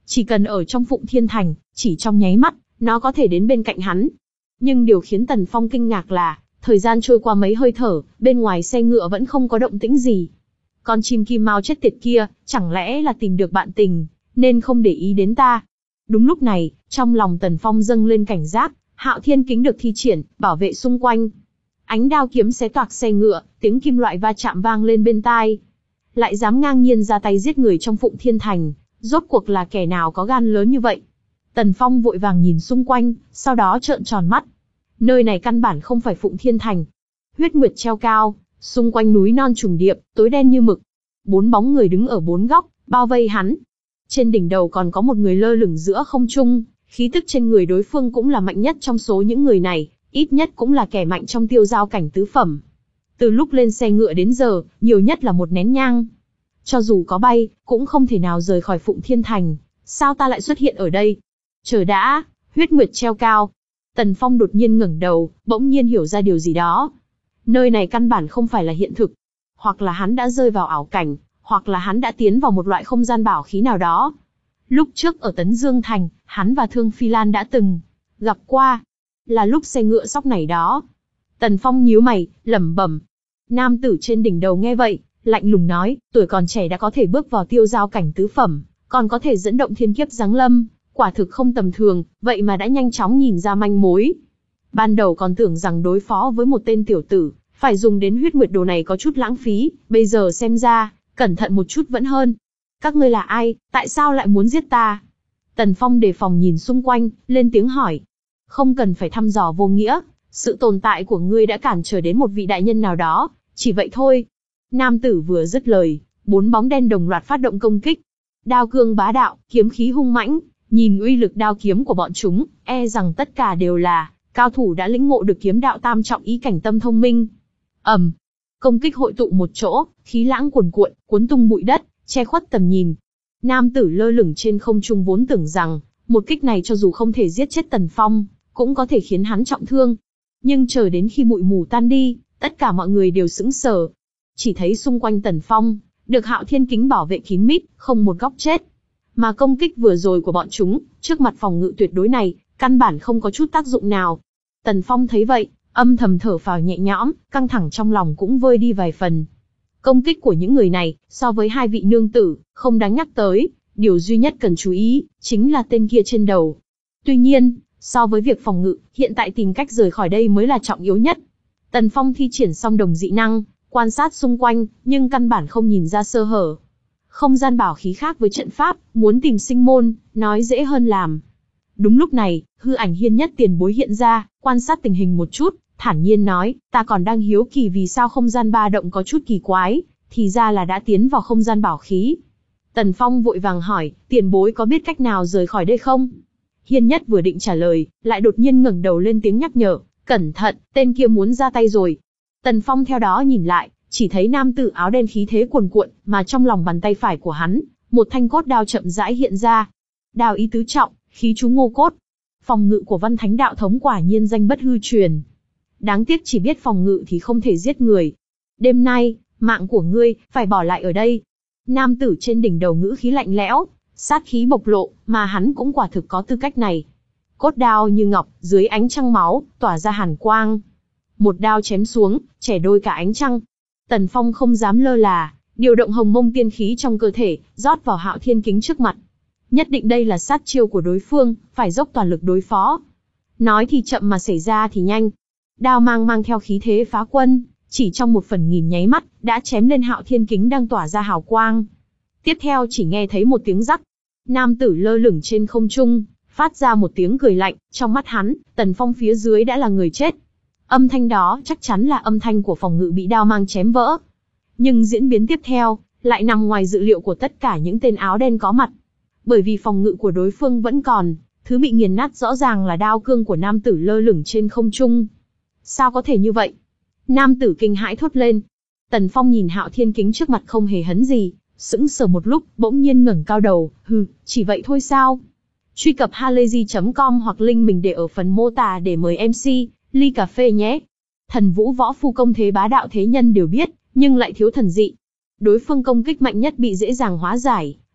Chỉ cần ở trong Phụng Thiên Thành, chỉ trong nháy mắt, nó có thể đến bên cạnh hắn. Nhưng điều khiến Tần Phong kinh ngạc là, thời gian trôi qua mấy hơi thở, bên ngoài xe ngựa vẫn không có động tĩnh gì. Con chim kim mao chết tiệt kia, chẳng lẽ là tìm được bạn tình, nên không để ý đến ta. Đúng lúc này, trong lòng Tần Phong dâng lên cảnh giác, Hạo Thiên Kính được thi triển, bảo vệ xung quanh. Ánh đao kiếm xé toạc xe ngựa, tiếng kim loại va chạm vang lên bên tai. Lại dám ngang nhiên ra tay giết người trong Phụng Thiên Thành, rốt cuộc là kẻ nào có gan lớn như vậy? Tần Phong vội vàng nhìn xung quanh, sau đó trợn tròn mắt. Nơi này căn bản không phải Phụng Thiên Thành. Huyết nguyệt treo cao, xung quanh núi non trùng điệp, tối đen như mực. Bốn bóng người đứng ở bốn góc, bao vây hắn. Trên đỉnh đầu còn có một người lơ lửng giữa không trung, khí tức trên người đối phương cũng là mạnh nhất trong số những người này, ít nhất cũng là kẻ mạnh trong tiêu giao cảnh tứ phẩm. Từ lúc lên xe ngựa đến giờ, nhiều nhất là một nén nhang. Cho dù có bay, cũng không thể nào rời khỏi Phụng Thiên Thành. Sao ta lại xuất hiện ở đây? Chờ đã, huyết nguyệt treo cao. Tần Phong đột nhiên ngẩng đầu, bỗng nhiên hiểu ra điều gì đó. Nơi này căn bản không phải là hiện thực. Hoặc là hắn đã rơi vào ảo cảnh, hoặc là hắn đã tiến vào một loại không gian bảo khí nào đó. Lúc trước ở Tấn Dương Thành, hắn và Thương Phi Lan đã từng gặp qua. Là lúc xe ngựa sóc này đó. Tần Phong nhíu mày, lẩm bẩm. Nam tử trên đỉnh đầu nghe vậy, lạnh lùng nói, tuổi còn trẻ đã có thể bước vào tiêu giao cảnh tứ phẩm, còn có thể dẫn động thiên kiếp giáng lâm, quả thực không tầm thường, vậy mà đã nhanh chóng nhìn ra manh mối. Ban đầu còn tưởng rằng đối phó với một tên tiểu tử, phải dùng đến huyết nguyệt đồ này có chút lãng phí, bây giờ xem ra, cẩn thận một chút vẫn hơn. Các ngươi là ai, tại sao lại muốn giết ta? Tần Phong đề phòng nhìn xung quanh, lên tiếng hỏi. Không cần phải thăm dò vô nghĩa, sự tồn tại của ngươi đã cản trở đến một vị đại nhân nào đó, chỉ vậy thôi. Nam tử vừa dứt lời, bốn bóng đen đồng loạt phát động công kích. Đao cương bá đạo, kiếm khí hung mãnh, nhìn uy lực đao kiếm của bọn chúng, e rằng tất cả đều là cao thủ đã lĩnh ngộ được kiếm đạo tam trọng ý cảnh tâm thông minh. Ầm, công kích hội tụ một chỗ, khí lãng cuồn cuộn, cuốn tung bụi đất, che khuất tầm nhìn. Nam tử lơ lửng trên không trung vốn tưởng rằng, một kích này cho dù không thể giết chết Tần Phong, cũng có thể khiến hắn trọng thương. Nhưng chờ đến khi bụi mù tan đi, tất cả mọi người đều sững sờ. Chỉ thấy xung quanh Tần Phong, được Hạo Thiên Kính bảo vệ kín mít, không một góc chết. Mà công kích vừa rồi của bọn chúng, trước mặt phòng ngự tuyệt đối này, căn bản không có chút tác dụng nào. Tần Phong thấy vậy, âm thầm thở phào nhẹ nhõm, căng thẳng trong lòng cũng vơi đi vài phần. Công kích của những người này, so với hai vị nương tử, không đáng nhắc tới, điều duy nhất cần chú ý, chính là tên kia trên đầu. Tuy nhiên, so với việc phòng ngự, hiện tại tìm cách rời khỏi đây mới là trọng yếu nhất. Tần Phong thi triển xong đồng dị năng, quan sát xung quanh, nhưng căn bản không nhìn ra sơ hở. Không gian bảo khí khác với trận pháp, muốn tìm sinh môn, nói dễ hơn làm. Đúng lúc này, hư ảnh Hiên Nhất tiền bối hiện ra, quan sát tình hình một chút, thản nhiên nói, ta còn đang hiếu kỳ vì sao không gian ba động có chút kỳ quái, thì ra là đã tiến vào không gian bảo khí. Tần Phong vội vàng hỏi, tiền bối có biết cách nào rời khỏi đây không? Hiên Nhất vừa định trả lời, lại đột nhiên ngẩng đầu lên tiếng nhắc nhở, cẩn thận, tên kia muốn ra tay rồi. Tần Phong theo đó nhìn lại, chỉ thấy nam tử áo đen khí thế cuồn cuộn, mà trong lòng bàn tay phải của hắn, một thanh cốt đao chậm rãi hiện ra. Đao ý tứ trọng, khí chú ngô cốt. Phòng ngự của Văn Thánh đạo thống quả nhiên danh bất hư truyền. Đáng tiếc chỉ biết phòng ngự thì không thể giết người. Đêm nay, mạng của ngươi, phải bỏ lại ở đây. Nam tử trên đỉnh đầu ngữ khí lạnh lẽo, sát khí bộc lộ, mà hắn cũng quả thực có tư cách này. Cốt đao như ngọc, dưới ánh trăng máu, tỏa ra hàn quang. Một đao chém xuống, chẻ đôi cả ánh trăng. Tần Phong không dám lơ là, điều động hồng mông tiên khí trong cơ thể, rót vào Hạo Thiên Kính trước mặt. Nhất định đây là sát chiêu của đối phương, phải dốc toàn lực đối phó. Nói thì chậm mà xảy ra thì nhanh. Đao mang mang theo khí thế phá quân, chỉ trong một phần nghìn nháy mắt, đã chém lên Hạo Thiên Kính đang tỏa ra hào quang. Tiếp theo chỉ nghe thấy một tiếng rắc. Nam tử lơ lửng trên không trung, phát ra một tiếng cười lạnh, trong mắt hắn, Tần Phong phía dưới đã là người chết. Âm thanh đó chắc chắn là âm thanh của phòng ngự bị đao mang chém vỡ. Nhưng diễn biến tiếp theo, lại nằm ngoài dự liệu của tất cả những tên áo đen có mặt. Bởi vì phòng ngự của đối phương vẫn còn, thứ bị nghiền nát rõ ràng là đao cương của nam tử lơ lửng trên không trung. Sao có thể như vậy? Nam tử kinh hãi thốt lên. Tần Phong nhìn Hạo Thiên Kính trước mặt không hề hấn gì, sững sờ một lúc, bỗng nhiên ngẩng cao đầu, hừ, chỉ vậy thôi sao? Truy cập halayzi chấm com hoặc link mình để ở phần mô tả để mời em xê, ly cà phê nhé. Thần vũ võ phu công thế bá đạo thế nhân đều biết, nhưng lại thiếu thần dị. Đối phương công kích mạnh nhất bị dễ dàng hóa giải,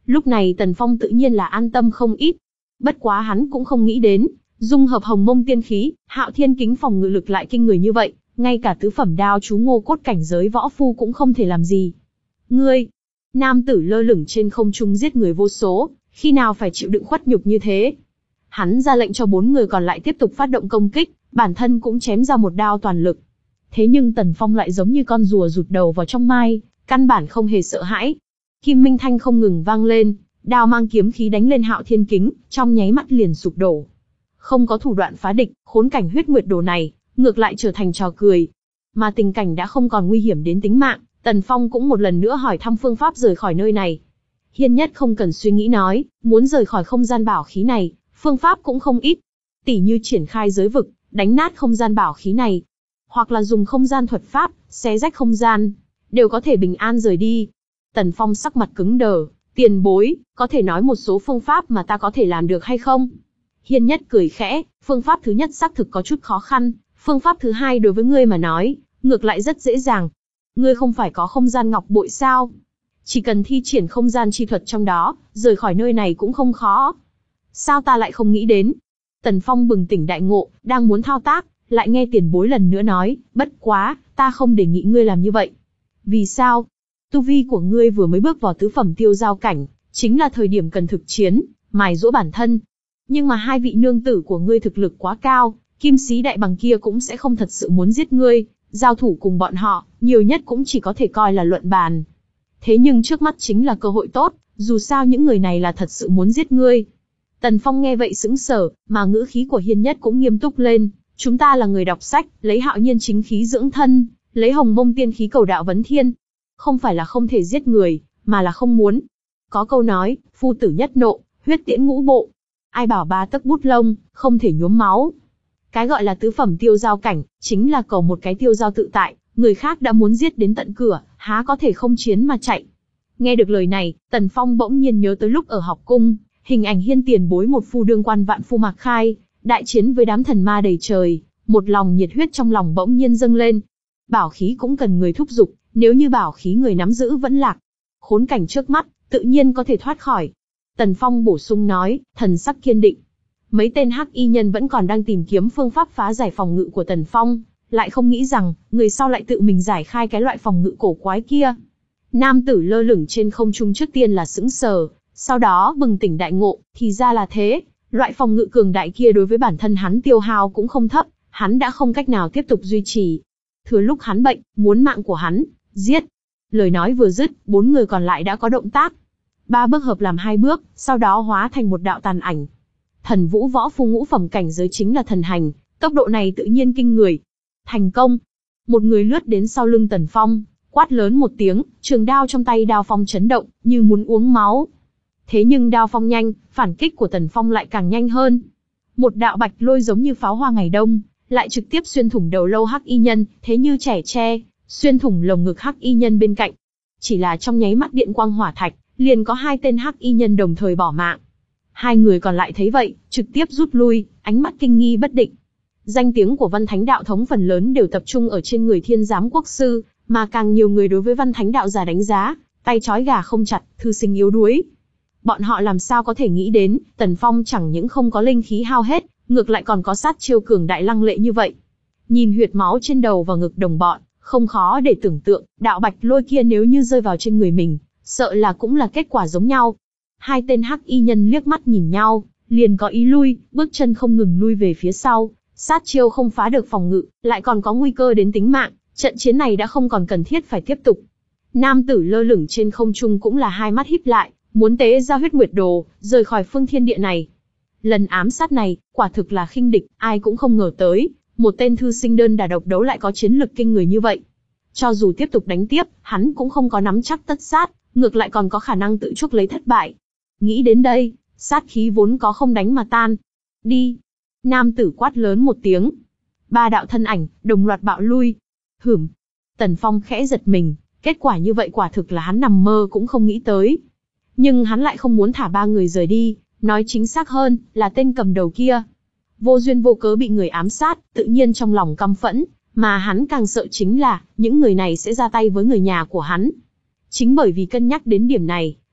Lúc này Tần Phong tự nhiên là an tâm không ít. Bất quá hắn cũng không nghĩ đến, dung hợp hồng mông tiên khí, Hạo Thiên Kính phòng ngự lực lại kinh người như vậy, ngay cả tứ phẩm đao chú ngô cốt cảnh giới võ phu cũng không thể làm gì. Ngươi, nam tử lơ lửng trên không trung giết người vô số, khi nào phải chịu đựng khuất nhục như thế? Hắn ra lệnh cho bốn người còn lại tiếp tục phát động công kích, bản thân cũng chém ra một đao toàn lực. Thế nhưng Tần Phong lại giống như con rùa rụt đầu vào trong mai, căn bản không hề sợ hãi. Kim minh thanh không ngừng vang lên, đao mang kiếm khí đánh lên Hạo Thiên Kính, trong nháy mắt liền sụp đổ. Không có thủ đoạn phá địch, khốn cảnh huyết nguyệt đồ này, ngược lại trở thành trò cười. Mà tình cảnh đã không còn nguy hiểm đến tính mạng, Tần Phong cũng một lần nữa hỏi thăm phương pháp rời khỏi nơi này. Hiên Nhất không cần suy nghĩ nói, muốn rời khỏi không gian bảo khí này, phương pháp cũng không ít. Tỉ như triển khai giới vực, đánh nát không gian bảo khí này, hoặc là dùng không gian thuật pháp, xé rách không gian, đều có thể bình an rời đi. Tần Phong sắc mặt cứng đờ, tiền bối, có thể nói một số phương pháp mà ta có thể làm được hay không? Hiên Nhất cười khẽ, phương pháp thứ nhất xác thực có chút khó khăn, phương pháp thứ hai đối với ngươi mà nói, ngược lại rất dễ dàng. Ngươi không phải có không gian ngọc bội sao? Chỉ cần thi triển không gian chi thuật trong đó, rời khỏi nơi này cũng không khó. Sao ta lại không nghĩ đến? Tần Phong bừng tỉnh đại ngộ, đang muốn thao tác, lại nghe tiền bối lần nữa nói, bất quá, ta không đề nghị ngươi làm như vậy. Vì sao? Tu vi của ngươi vừa mới bước vào tứ phẩm tiêu giao cảnh, chính là thời điểm cần thực chiến, mài giũa bản thân. Nhưng mà hai vị nương tử của ngươi thực lực quá cao, kim sĩ đại bằng kia cũng sẽ không thật sự muốn giết ngươi, giao thủ cùng bọn họ, nhiều nhất cũng chỉ có thể coi là luận bàn. Thế nhưng trước mắt chính là cơ hội tốt, dù sao những người này là thật sự muốn giết ngươi. Tần Phong nghe vậy sững sờ, mà ngữ khí của Hiên Nhất cũng nghiêm túc lên. Chúng ta là người đọc sách, lấy hạo nhiên chính khí dưỡng thân, lấy hồng mông tiên khí cầu đạo vấn thiên. Không phải là không thể giết người, mà là không muốn. Có câu nói, phu tử nhất nộ, huyết tiễn ngũ bộ. Ai bảo ba tấc bút lông, không thể nhuốm máu. Cái gọi là tứ phẩm tiêu giao cảnh, chính là cầu một cái tiêu giao tự tại, người khác đã muốn giết đến tận cửa, há có thể không chiến mà chạy. Nghe được lời này, Tần Phong bỗng nhiên nhớ tới lúc ở học cung, hình ảnh Hiên tiền bối một phu đương quan vạn phu Mạc Khai, đại chiến với đám thần ma đầy trời, một lòng nhiệt huyết trong lòng bỗng nhiên dâng lên. Bảo khí cũng cần người thúc giục, nếu như bảo khí người nắm giữ vẫn lạc, khốn cảnh trước mắt, tự nhiên có thể thoát khỏi. Tần Phong bổ sung nói, thần sắc kiên định. Mấy tên hắc y nhân vẫn còn đang tìm kiếm phương pháp phá giải phòng ngự của Tần Phong, lại không nghĩ rằng, người sau lại tự mình giải khai cái loại phòng ngự cổ quái kia. Nam tử lơ lửng trên không trung trước tiên là sững sờ, sau đó bừng tỉnh đại ngộ, thì ra là thế, loại phòng ngự cường đại kia đối với bản thân hắn tiêu hao cũng không thấp, hắn đã không cách nào tiếp tục duy trì. Thừa lúc hắn bệnh, muốn mạng của hắn, giết. Lời nói vừa dứt, bốn người còn lại đã có động tác. Ba bước hợp làm hai bước, sau đó hóa thành một đạo tàn ảnh. Thần vũ võ phu ngũ phẩm cảnh giới chính là thần hành, tốc độ này tự nhiên kinh người. Thành công. Một người lướt đến sau lưng Tần Phong, quát lớn một tiếng, trường đao trong tay đao phong chấn động, như muốn uống máu. Thế nhưng đao phong nhanh, phản kích của Tần Phong lại càng nhanh hơn. Một đạo bạch lôi giống như pháo hoa ngày đông, lại trực tiếp xuyên thủng đầu lâu hắc y nhân, thế như trẻ tre, xuyên thủng lồng ngực hắc y nhân bên cạnh. Chỉ là trong nháy mắt điện quang hỏa thạch, liền có hai tên hắc y nhân đồng thời bỏ mạng. Hai người còn lại thấy vậy, trực tiếp rút lui, ánh mắt kinh nghi bất định. Danh tiếng của Văn Thánh đạo thống phần lớn đều tập trung ở trên người Thiên Giám Quốc sư, mà càng nhiều người đối với Văn Thánh đạo giả đánh giá, tay trói gà không chặt, thư sinh yếu đuối. Bọn họ làm sao có thể nghĩ đến, Tần Phong chẳng những không có linh khí hao hết, ngược lại còn có sát chiêu cường đại lăng lệ như vậy. Nhìn huyệt máu trên đầu và ngực đồng bọn, không khó để tưởng tượng, đạo bạch lôi kia nếu như rơi vào trên người mình, sợ là cũng là kết quả giống nhau. Hai tên hắc y nhân liếc mắt nhìn nhau, liền có ý lui, bước chân không ngừng lui về phía sau, sát chiêu không phá được phòng ngự, lại còn có nguy cơ đến tính mạng, trận chiến này đã không còn cần thiết phải tiếp tục. Nam tử lơ lửng trên không trung cũng là hai mắt híp lại, muốn tế ra huyết nguyệt đồ, rời khỏi phương thiên địa này. Lần ám sát này, quả thực là khinh địch, ai cũng không ngờ tới, một tên thư sinh đơn đả độc đấu lại có chiến lực kinh người như vậy. Cho dù tiếp tục đánh tiếp, hắn cũng không có nắm chắc tất sát, ngược lại còn có khả năng tự chuốc lấy thất bại. Nghĩ đến đây, sát khí vốn có không đánh mà tan. Đi! Nam tử quát lớn một tiếng. Ba đạo thân ảnh, đồng loạt bạo lui. Hửm! Tần Phong khẽ giật mình, kết quả như vậy quả thực là hắn nằm mơ cũng không nghĩ tới. Nhưng hắn lại không muốn thả ba người rời đi, nói chính xác hơn, là tên cầm đầu kia. Vô duyên vô cớ bị người ám sát, tự nhiên trong lòng căm phẫn, mà hắn càng sợ chính là, những người này sẽ ra tay với người nhà của hắn. Chính bởi vì cân nhắc đến điểm này,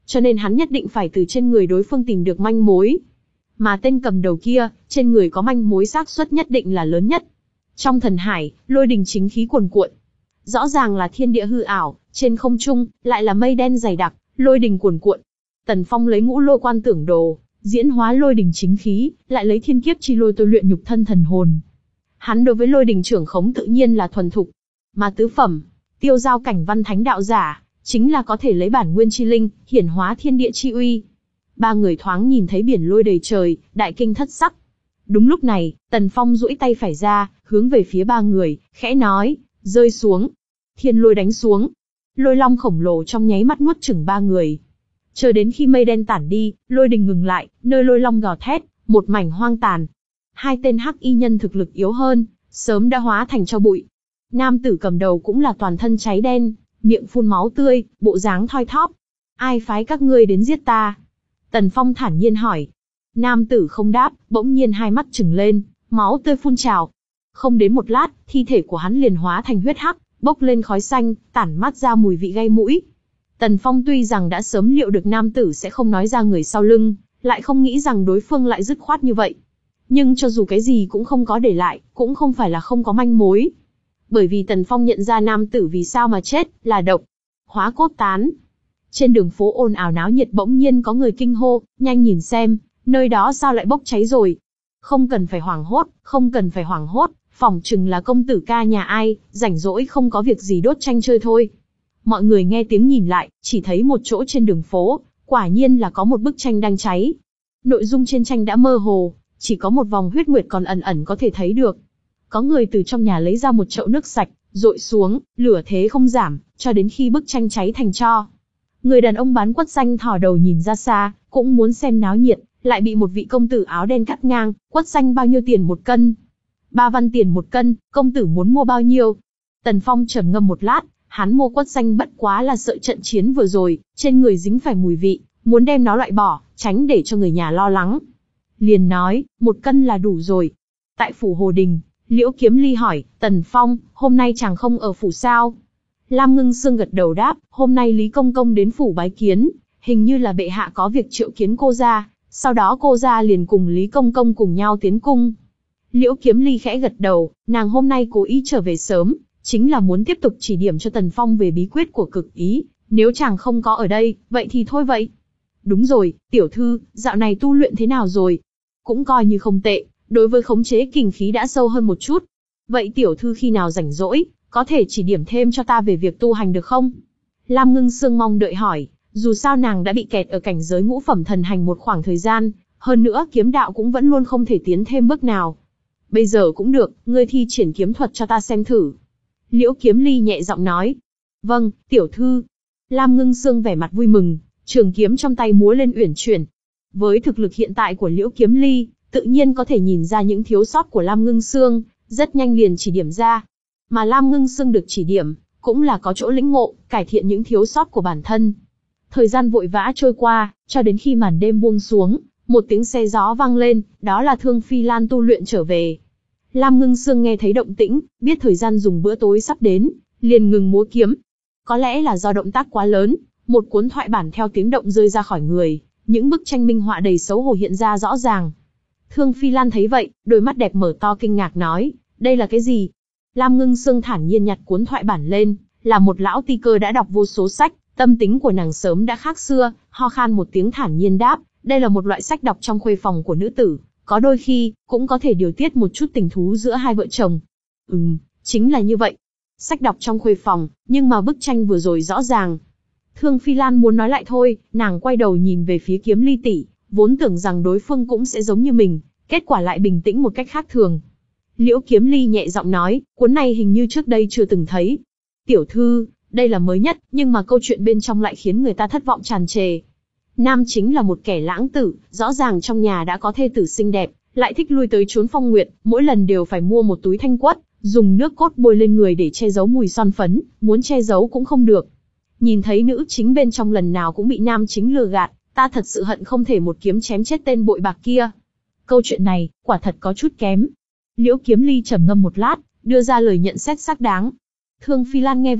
cho nên hắn nhất định phải từ trên người đối phương tìm được manh mối. Mà tên cầm đầu kia, trên người có manh mối xác suất nhất định là lớn nhất. Trong thần hải, lôi đình chính khí cuồn cuộn. Rõ ràng là thiên địa hư ảo, trên không trung, lại là mây đen dày đặc, lôi đình cuồn cuộn. Tần Phong lấy ngũ lôi quan tưởng đồ, diễn hóa lôi đình chính khí, lại lấy thiên kiếp chi lôi tôi luyện nhục thân thần hồn. Hắn đối với lôi đình trưởng khống tự nhiên là thuần thục. Mà tứ phẩm, tiêu giao cảnh văn thánh đạo giả, chính là có thể lấy bản nguyên chi linh, hiển hóa thiên địa chi uy. Ba người thoáng nhìn thấy biển lôi đầy trời, đại kinh thất sắc. Đúng lúc này, Tần Phong duỗi tay phải ra, hướng về phía ba người, khẽ nói, rơi xuống. Thiên lôi đánh xuống. Lôi long khổng lồ trong nháy mắt nuốt chửng ba người. Chờ đến khi mây đen tản đi, lôi đình ngừng lại, nơi lôi long gào thét, một mảnh hoang tàn. Hai tên hắc y nhân thực lực yếu hơn, sớm đã hóa thành tro bụi. Nam tử cầm đầu cũng là toàn thân cháy đen, miệng phun máu tươi, bộ dáng thoi thóp. Ai phái các ngươi đến giết ta? Tần Phong thản nhiên hỏi. Nam tử không đáp, bỗng nhiên hai mắt trừng lên, máu tươi phun trào. Không đến một lát, thi thể của hắn liền hóa thành huyết hắc, bốc lên khói xanh, tản mát ra mùi vị gây mũi. Tần Phong tuy rằng đã sớm liệu được nam tử sẽ không nói ra người sau lưng, lại không nghĩ rằng đối phương lại dứt khoát như vậy. Nhưng cho dù cái gì cũng không có để lại, cũng không phải là không có manh mối. Bởi vì Tần Phong nhận ra nam tử vì sao mà chết, là độc. Hóa cốt tán. Trên đường phố ồn ào náo nhiệt bỗng nhiên có người kinh hô, nhanh nhìn xem, nơi đó sao lại bốc cháy rồi. Không cần phải hoảng hốt, không cần phải hoảng hốt, phỏng chừng là công tử ca nhà ai, rảnh rỗi không có việc gì đốt tranh chơi thôi. Mọi người nghe tiếng nhìn lại, chỉ thấy một chỗ trên đường phố, quả nhiên là có một bức tranh đang cháy. Nội dung trên tranh đã mơ hồ, chỉ có một vòng huyết nguyệt còn ẩn ẩn có thể thấy được. Có người từ trong nhà lấy ra một chậu nước sạch, dội xuống, lửa thế không giảm, cho đến khi bức tranh cháy thành tro. Người đàn ông bán quất xanh thò đầu nhìn ra xa, cũng muốn xem náo nhiệt, lại bị một vị công tử áo đen cắt ngang, quất xanh bao nhiêu tiền một cân? Ba văn tiền một cân, công tử muốn mua bao nhiêu? Tần Phong trầm ngâm một lát, hắn mua quất xanh bất quá là sợ trận chiến vừa rồi, trên người dính phải mùi vị, muốn đem nó loại bỏ, tránh để cho người nhà lo lắng. Liền nói, một cân là đủ rồi. Tại phủ Hồ Đình, Liễu Kiếm Ly hỏi, Tần Phong, hôm nay chàng không ở phủ sao? Lam Ngưng Sương gật đầu đáp, hôm nay Lý Công Công đến phủ bái kiến, hình như là bệ hạ có việc triệu kiến cô ra, sau đó cô ra liền cùng Lý Công Công cùng nhau tiến cung. Liễu Kiếm Ly khẽ gật đầu, nàng hôm nay cố ý trở về sớm, chính là muốn tiếp tục chỉ điểm cho Tần Phong về bí quyết của cực ý, nếu chàng không có ở đây, vậy thì thôi vậy. Đúng rồi, tiểu thư, dạo này tu luyện thế nào rồi? Cũng coi như không tệ, đối với khống chế kình khí đã sâu hơn một chút. Vậy tiểu thư khi nào rảnh rỗi, có thể chỉ điểm thêm cho ta về việc tu hành được không? Lam Ngưng Sương mong đợi hỏi, dù sao nàng đã bị kẹt ở cảnh giới ngũ phẩm thần hành một khoảng thời gian, hơn nữa kiếm đạo cũng vẫn luôn không thể tiến thêm bước nào. Bây giờ cũng được, ngươi thi triển kiếm thuật cho ta xem thử. Liễu Kiếm Ly nhẹ giọng nói. Vâng, tiểu thư. Lam Ngưng Sương vẻ mặt vui mừng, trường kiếm trong tay múa lên uyển chuyển. Với thực lực hiện tại của Liễu Kiếm Ly, tự nhiên có thể nhìn ra những thiếu sót của Lam Ngưng Sương, rất nhanh liền chỉ điểm ra. Mà Lam Ngưng Sương được chỉ điểm, cũng là có chỗ lĩnh ngộ, cải thiện những thiếu sót của bản thân. Thời gian vội vã trôi qua, cho đến khi màn đêm buông xuống, một tiếng xe gió vang lên, đó là Thương Phi Lan tu luyện trở về. Lam Ngưng Sương nghe thấy động tĩnh, biết thời gian dùng bữa tối sắp đến, liền ngừng múa kiếm. Có lẽ là do động tác quá lớn, một cuốn thoại bản theo tiếng động rơi ra khỏi người, những bức tranh minh họa đầy xấu hổ hiện ra rõ ràng. Thương Phi Lan thấy vậy, đôi mắt đẹp mở to kinh ngạc nói, đây là cái gì? Lam Ngưng Sương thản nhiên nhặt cuốn thoại bản lên, là một lão ti cơ đã đọc vô số sách, tâm tính của nàng sớm đã khác xưa, ho khan một tiếng thản nhiên đáp, đây là một loại sách đọc trong khuê phòng của nữ tử, có đôi khi, cũng có thể điều tiết một chút tình thú giữa hai vợ chồng. Ừm, chính là như vậy. Sách đọc trong khuê phòng, nhưng mà bức tranh vừa rồi rõ ràng. Thương Phi Lan muốn nói lại thôi, nàng quay đầu nhìn về phía Kiếm Ly tỷ, vốn tưởng rằng đối phương cũng sẽ giống như mình, kết quả lại bình tĩnh một cách khác thường. Liễu Kiếm Ly nhẹ giọng nói, cuốn này hình như trước đây chưa từng thấy. Tiểu thư, đây là mới nhất, nhưng mà câu chuyện bên trong lại khiến người ta thất vọng tràn trề. Nam chính là một kẻ lãng tử, rõ ràng trong nhà đã có thê tử xinh đẹp, lại thích lui tới trốn phong nguyệt, mỗi lần đều phải mua một túi thanh quất, dùng nước cốt bôi lên người để che giấu mùi son phấn, muốn che giấu cũng không được. Nhìn thấy nữ chính bên trong lần nào cũng bị nam chính lừa gạt, ta thật sự hận không thể một kiếm chém chết tên bội bạc kia. Câu chuyện này, quả thật có chút kém. Liễu Kiếm Ly trầm ngâm một lát, đưa ra lời nhận xét xác đáng. Thương Phi Lan nghe vậy,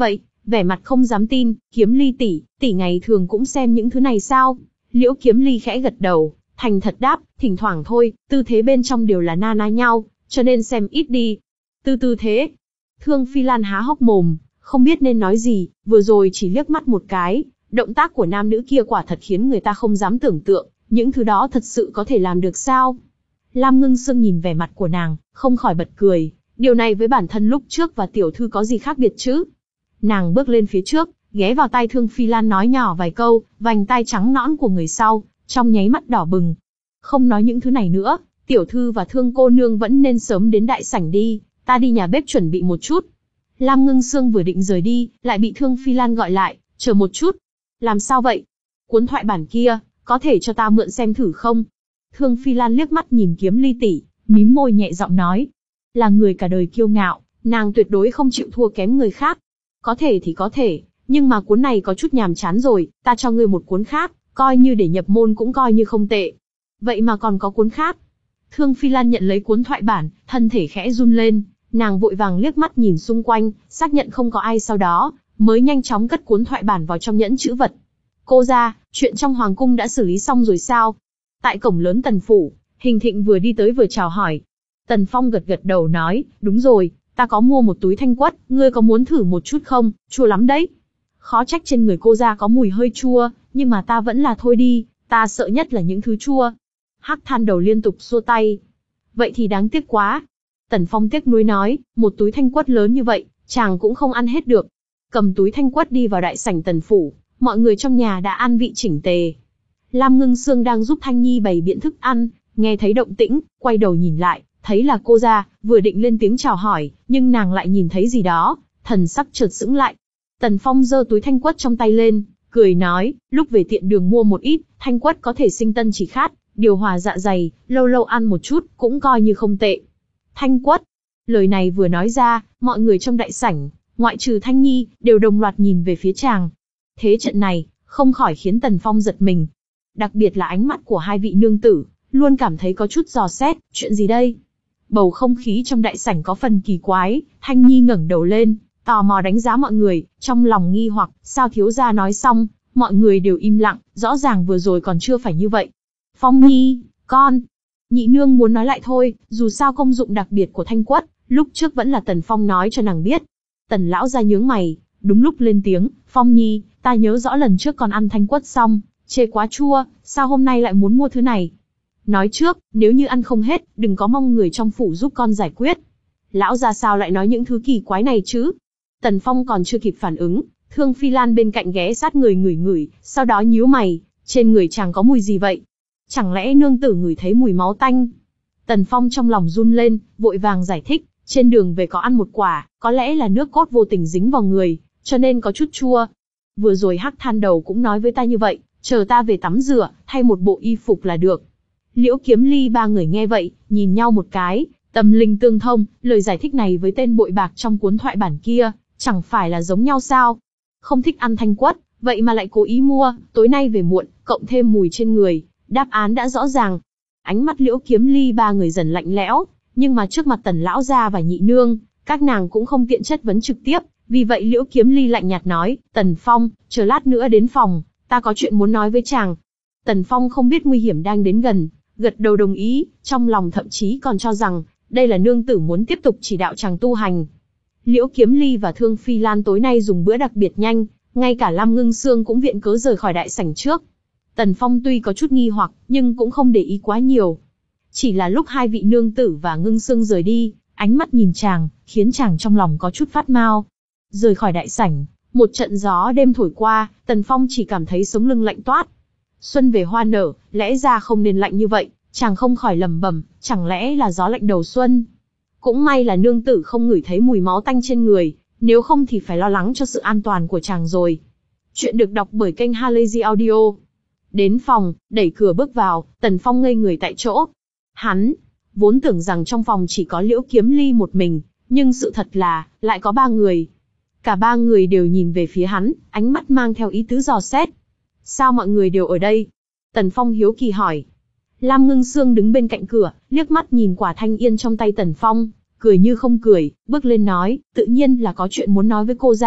vẻ mặt không dám tin, Kiếm Ly tỷ, tỷ ngày thường cũng xem những thứ này sao? Liễu Kiếm Ly khẽ gật đầu, thành thật đáp, thỉnh thoảng thôi, tư thế bên trong đều là na ná nhau, cho nên xem ít đi. Tư tư thế. Thương Phi Lan há hốc mồm, không biết nên nói gì, vừa rồi chỉ liếc mắt một cái, động tác của nam nữ kia quả thật khiến người ta không dám tưởng tượng, những thứ đó thật sự có thể làm được sao? Lam Ngưng Sương nhìn vẻ mặt của nàng, không khỏi bật cười, điều này với bản thân lúc trước và tiểu thư có gì khác biệt chứ? Nàng bước lên phía trước, ghé vào tai Thương Phi Lan nói nhỏ vài câu, vành tai trắng nõn của người sau, trong nháy mắt đỏ bừng. Không nói những thứ này nữa, tiểu thư và Thương cô nương vẫn nên sớm đến đại sảnh đi, ta đi nhà bếp chuẩn bị một chút. Lam Ngưng Sương vừa định rời đi, lại bị Thương Phi Lan gọi lại, chờ một chút. Làm sao vậy? Cuốn thoại bản kia, có thể cho ta mượn xem thử không? Thương Phi Lan liếc mắt nhìn Kiếm Ly tỷ, mím môi nhẹ giọng nói. Là người cả đời kiêu ngạo, nàng tuyệt đối không chịu thua kém người khác. Có thể thì có thể, nhưng mà cuốn này có chút nhàm chán rồi, ta cho ngươi một cuốn khác, coi như để nhập môn cũng coi như không tệ. Vậy mà còn có cuốn khác. Thương Phi Lan nhận lấy cuốn thoại bản, thân thể khẽ run lên, nàng vội vàng liếc mắt nhìn xung quanh, xác nhận không có ai sau đó, mới nhanh chóng cất cuốn thoại bản vào trong nhẫn chữ vật. Cô ra, chuyện trong hoàng cung đã xử lý xong rồi sao? Tại cổng lớn Tần phủ, Hình Thịnh vừa đi tới vừa chào hỏi. Tần Phong gật gật đầu nói, đúng rồi, ta có mua một túi thanh quất, ngươi có muốn thử một chút không? Chua lắm đấy. Khó trách trên người cô ra có mùi hơi chua, nhưng mà ta vẫn là thôi đi, ta sợ nhất là những thứ chua. Hắc Than Đầu liên tục xua tay. Vậy thì đáng tiếc quá. Tần Phong tiếc nuối nói, một túi thanh quất lớn như vậy, chàng cũng không ăn hết được. Cầm túi thanh quất đi vào đại sảnh Tần phủ, mọi người trong nhà đã ăn vị chỉnh tề. Lam Ngưng Sương đang giúp Thanh Nhi bày biện thức ăn, nghe thấy động tĩnh, quay đầu nhìn lại, thấy là cô ra, vừa định lên tiếng chào hỏi, nhưng nàng lại nhìn thấy gì đó, thần sắc chợt sững lại. Tần Phong giơ túi thanh quất trong tay lên, cười nói, lúc về tiện đường mua một ít, thanh quất có thể sinh tân chỉ khát, điều hòa dạ dày, lâu lâu ăn một chút, cũng coi như không tệ. Thanh quất. Lời này vừa nói ra, mọi người trong đại sảnh, ngoại trừ Thanh Nhi, đều đồng loạt nhìn về phía chàng. Thế trận này, không khỏi khiến Tần Phong giật mình. Đặc biệt là ánh mắt của hai vị nương tử, luôn cảm thấy có chút dò xét, chuyện gì đây? Bầu không khí trong đại sảnh có phần kỳ quái, Thanh Nhi ngẩng đầu lên, tò mò đánh giá mọi người, trong lòng nghi hoặc, sao thiếu gia nói xong, mọi người đều im lặng, rõ ràng vừa rồi còn chưa phải như vậy. Phong Nhi, con. Nhị nương muốn nói lại thôi, dù sao công dụng đặc biệt của thanh quất, lúc trước vẫn là Tần Phong nói cho nàng biết. Tần lão ra nhướng mày, đúng lúc lên tiếng, Phong Nhi, ta nhớ rõ lần trước còn ăn thanh quất xong, chê quá chua, sao hôm nay lại muốn mua thứ này? Nói trước, nếu như ăn không hết, đừng có mong người trong phủ giúp con giải quyết. Lão ra sao lại nói những thứ kỳ quái này chứ? Tần Phong còn chưa kịp phản ứng, Thương Phi Lan bên cạnh ghé sát người ngửi ngửi, sau đó nhíu mày, trên người chàng có mùi gì vậy? Chẳng lẽ nương tử ngửi thấy mùi máu tanh? Tần Phong trong lòng run lên, vội vàng giải thích, trên đường về có ăn một quả, có lẽ là nước cốt vô tình dính vào người, cho nên có chút chua. Vừa rồi Hắc Than Đầu cũng nói với ta như vậy, chờ ta về tắm rửa, thay một bộ y phục là được. Liễu Kiếm Ly ba người nghe vậy, nhìn nhau một cái, tâm linh tương thông, lời giải thích này với tên bội bạc trong cuốn thoại bản kia, chẳng phải là giống nhau sao? Không thích ăn thanh quất, vậy mà lại cố ý mua, tối nay về muộn, cộng thêm mùi trên người, đáp án đã rõ ràng. Ánh mắt Liễu Kiếm Ly ba người dần lạnh lẽo, nhưng mà trước mặt Tần lão gia và nhị nương, các nàng cũng không tiện chất vấn trực tiếp, vì vậy Liễu Kiếm Ly lạnh nhạt nói, Tần Phong, chờ lát nữa đến phòng, ta có chuyện muốn nói với chàng. Tần Phong không biết nguy hiểm đang đến gần, gật đầu đồng ý, trong lòng thậm chí còn cho rằng, đây là nương tử muốn tiếp tục chỉ đạo chàng tu hành. Liễu Kiếm Ly và Thương Phi Lan tối nay dùng bữa đặc biệt nhanh, ngay cả Lam Ngưng Sương cũng viện cớ rời khỏi đại sảnh trước. Tần Phong tuy có chút nghi hoặc, nhưng cũng không để ý quá nhiều. Chỉ là lúc hai vị nương tử và Ngưng Sương rời đi, ánh mắt nhìn chàng, khiến chàng trong lòng có chút phát mao. Rời khỏi đại sảnh, một trận gió đêm thổi qua, Tần Phong chỉ cảm thấy sống lưng lạnh toát. Xuân về hoa nở, lẽ ra không nên lạnh như vậy, chàng không khỏi lẩm bẩm, chẳng lẽ là gió lạnh đầu xuân. Cũng may là nương tử không ngửi thấy mùi máu tanh trên người, nếu không thì phải lo lắng cho sự an toàn của chàng rồi. Chuyện được đọc bởi kênh Halazy Audio. Đến phòng, đẩy cửa bước vào, Tần Phong ngây người tại chỗ. Hắn, vốn tưởng rằng trong phòng chỉ có Liễu Kiếm Ly một mình, nhưng sự thật là, lại có ba người. Cả ba người đều nhìn về phía hắn, ánh mắt mang theo ý tứ dò xét. Sao mọi người đều ở đây? Tần Phong hiếu kỳ hỏi. Lam Ngưng Sương đứng bên cạnh cửa, liếc mắt nhìn quả thanh yên trong tay Tần Phong, cười như không cười, bước lên nói, tự nhiên là có chuyện muốn nói với cô ra,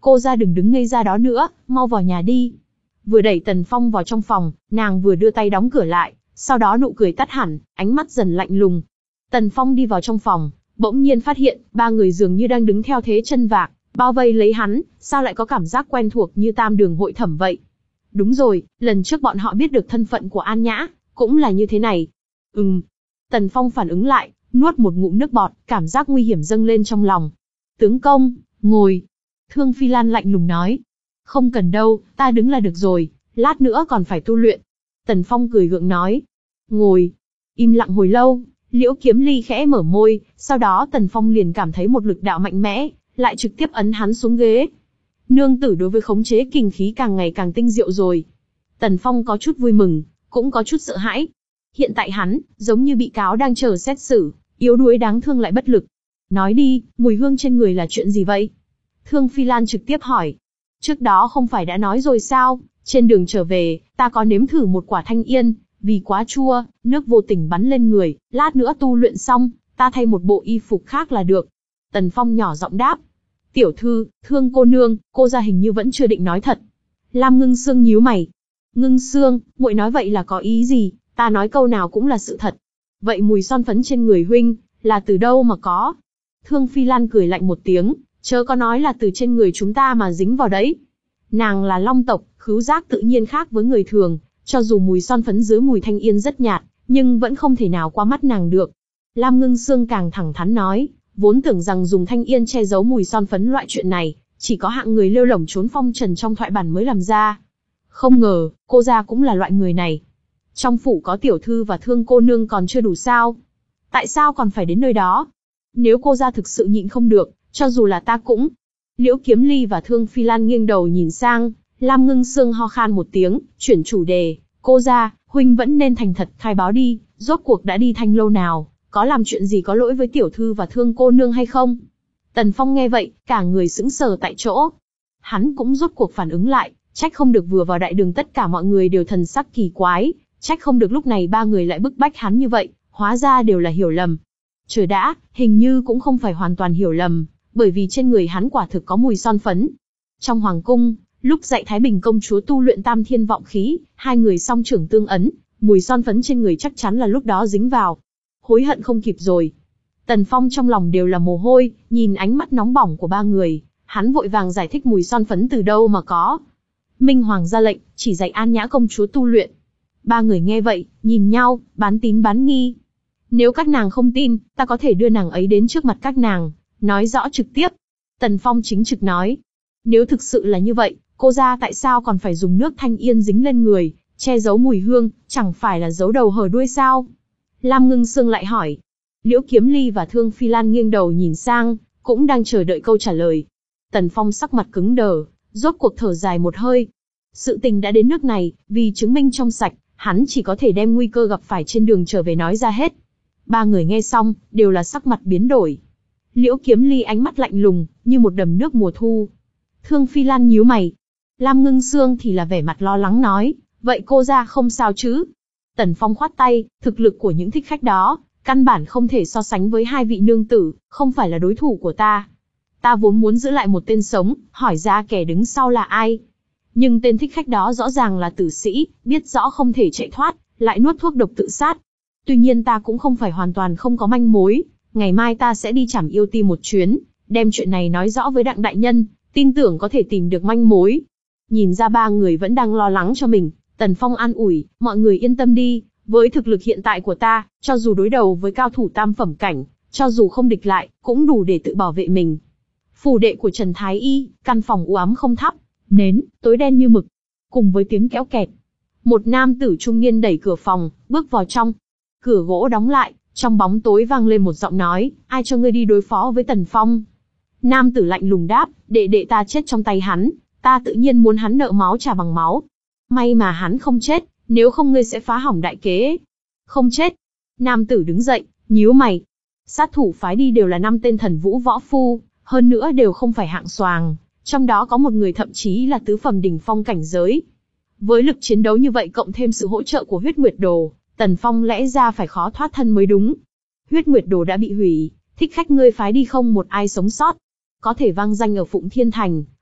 cô ra đừng đứng ngây ra đó nữa, mau vào nhà đi. Vừa đẩy Tần Phong vào trong phòng, nàng vừa đưa tay đóng cửa lại, sau đó nụ cười tắt hẳn, ánh mắt dần lạnh lùng. Tần Phong đi vào trong phòng, bỗng nhiên phát hiện, ba người dường như đang đứng theo thế chân vạc, bao vây lấy hắn, sao lại có cảm giác quen thuộc như tam đường hội thẩm vậy. Đúng rồi, lần trước bọn họ biết được thân phận của An Nhã, cũng là như thế này. Ừm. Tần Phong phản ứng lại, nuốt một ngụm nước bọt, cảm giác nguy hiểm dâng lên trong lòng. Tướng công, ngồi. Thương Phi Lan lạnh lùng nói. Không cần đâu, ta đứng là được rồi, lát nữa còn phải tu luyện. Tần Phong cười gượng nói. Ngồi. Im lặng hồi lâu, Liễu Kiếm Ly khẽ mở môi, sau đó Tần Phong liền cảm thấy một lực đạo mạnh mẽ, lại trực tiếp ấn hắn xuống ghế. Nương tử đối với khống chế kinh khí càng ngày càng tinh diệu rồi. Tần Phong có chút vui mừng, cũng có chút sợ hãi. Hiện tại hắn, giống như bị cáo đang chờ xét xử, yếu đuối đáng thương lại bất lực. Nói đi, mùi hương trên người là chuyện gì vậy? Thương Phi Lan trực tiếp hỏi. Trước đó không phải đã nói rồi sao, trên đường trở về, ta có nếm thử một quả thanh yên, vì quá chua, nước vô tình bắn lên người, lát nữa tu luyện xong, ta thay một bộ y phục khác là được. Tần Phong nhỏ giọng đáp. Tiểu thư, Thương cô nương, cô ra hình như vẫn chưa định nói thật. Lam Ngưng Sương nhíu mày. Ngưng Sương, muội nói vậy là có ý gì? Ta nói câu nào cũng là sự thật. Vậy mùi son phấn trên người huynh, là từ đâu mà có? Thương Phi Lan cười lạnh một tiếng, chớ có nói là từ trên người chúng ta mà dính vào đấy. Nàng là long tộc, khứu giác tự nhiên khác với người thường, cho dù mùi son phấn dưới mùi thanh yên rất nhạt, nhưng vẫn không thể nào qua mắt nàng được. Lam Ngưng Sương càng thẳng thắn nói, vốn tưởng rằng dùng thanh yên che giấu mùi son phấn loại chuyện này, chỉ có hạng người lêu lổng trốn phong trần trong thoại bản mới làm ra. Không ngờ, cô gia cũng là loại người này. Trong phủ có tiểu thư và Thương cô nương còn chưa đủ sao? Tại sao còn phải đến nơi đó? Nếu cô gia thực sự nhịn không được, cho dù là ta cũng... Liễu Kiếm Ly và Thương Phi Lan nghiêng đầu nhìn sang, Lam Ngưng Sương ho khan một tiếng, chuyển chủ đề. Cô gia, huynh vẫn nên thành thật khai báo đi, rốt cuộc đã đi Thanh lâu nào, có làm chuyện gì có lỗi với tiểu thư và Thương cô nương hay không? Tần Phong nghe vậy, cả người sững sờ tại chỗ. Hắn cũng rốt cuộc phản ứng lại, trách không được vừa vào đại đường tất cả mọi người đều thần sắc kỳ quái, trách không được lúc này ba người lại bức bách hắn như vậy, hóa ra đều là hiểu lầm. Chờ đã, hình như cũng không phải hoàn toàn hiểu lầm, bởi vì trên người hắn quả thực có mùi son phấn. Trong hoàng cung, lúc dạy Thái Bình công chúa tu luyện Tam Thiên Vọng Khí, hai người song trưởng tương ấn, mùi son phấn trên người chắc chắn là lúc đó dính vào. Hối hận không kịp rồi. Tần Phong trong lòng đều là mồ hôi, nhìn ánh mắt nóng bỏng của ba người, hắn vội vàng giải thích mùi son phấn từ đâu mà có. Minh Hoàng ra lệnh, chỉ dạy An Nhã công chúa tu luyện. Ba người nghe vậy, nhìn nhau, bán tín bán nghi. Nếu các nàng không tin, ta có thể đưa nàng ấy đến trước mặt các nàng, nói rõ trực tiếp. Tần Phong chính trực nói. Nếu thực sự là như vậy, cô gia tại sao còn phải dùng nước thanh yên dính lên người, che giấu mùi hương, chẳng phải là giấu đầu hở đuôi sao? Lam Ngưng Sương lại hỏi. Liễu Kiếm Ly và Thương Phi Lan nghiêng đầu nhìn sang, cũng đang chờ đợi câu trả lời. Tần Phong sắc mặt cứng đờ, rốt cuộc thở dài một hơi. Sự tình đã đến nước này, vì chứng minh trong sạch, hắn chỉ có thể đem nguy cơ gặp phải trên đường trở về nói ra hết. Ba người nghe xong, đều là sắc mặt biến đổi. Liễu Kiếm Ly ánh mắt lạnh lùng, như một đầm nước mùa thu. Thương Phi Lan nhíu mày. Lam Ngưng Sương thì là vẻ mặt lo lắng nói, vậy cô gia không sao chứ? Tần Phong khoát tay, thực lực của những thích khách đó, căn bản không thể so sánh với hai vị nương tử, không phải là đối thủ của ta. Ta vốn muốn giữ lại một tên sống, hỏi ra kẻ đứng sau là ai. Nhưng tên thích khách đó rõ ràng là tử sĩ, biết rõ không thể chạy thoát, lại nuốt thuốc độc tự sát. Tuy nhiên ta cũng không phải hoàn toàn không có manh mối, ngày mai ta sẽ đi Trảm Yêu Ti một chuyến, đem chuyện này nói rõ với Đặng đại nhân, tin tưởng có thể tìm được manh mối. Nhìn ra ba người vẫn đang lo lắng cho mình, Tần Phong an ủi, mọi người yên tâm đi, với thực lực hiện tại của ta, cho dù đối đầu với cao thủ tam phẩm cảnh, cho dù không địch lại, cũng đủ để tự bảo vệ mình. Phủ đệ của Trần Thái Y, căn phòng u ám không thắp, nến, tối đen như mực. Cùng với tiếng kéo kẹt, một nam tử trung niên đẩy cửa phòng, bước vào trong. Cửa gỗ đóng lại, trong bóng tối vang lên một giọng nói, ai cho ngươi đi đối phó với Tần Phong? Nam tử lạnh lùng đáp, đệ đệ ta chết trong tay hắn, ta tự nhiên muốn hắn nợ máu trả bằng máu. May mà hắn không chết, nếu không ngươi sẽ phá hỏng đại kế. Không chết. Nam tử đứng dậy, nhíu mày. Sát thủ phái đi đều là năm tên thần vũ võ phu, hơn nữa đều không phải hạng xoàng, trong đó có một người thậm chí là tứ phẩm đỉnh phong cảnh giới. Với lực chiến đấu như vậy cộng thêm sự hỗ trợ của huyết nguyệt đồ, Tần Phong lẽ ra phải khó thoát thân mới đúng. Huyết nguyệt đồ đã bị hủy, thích khách ngươi phái đi không một ai sống sót. Có thể vang danh ở Phụng Thiên Thành,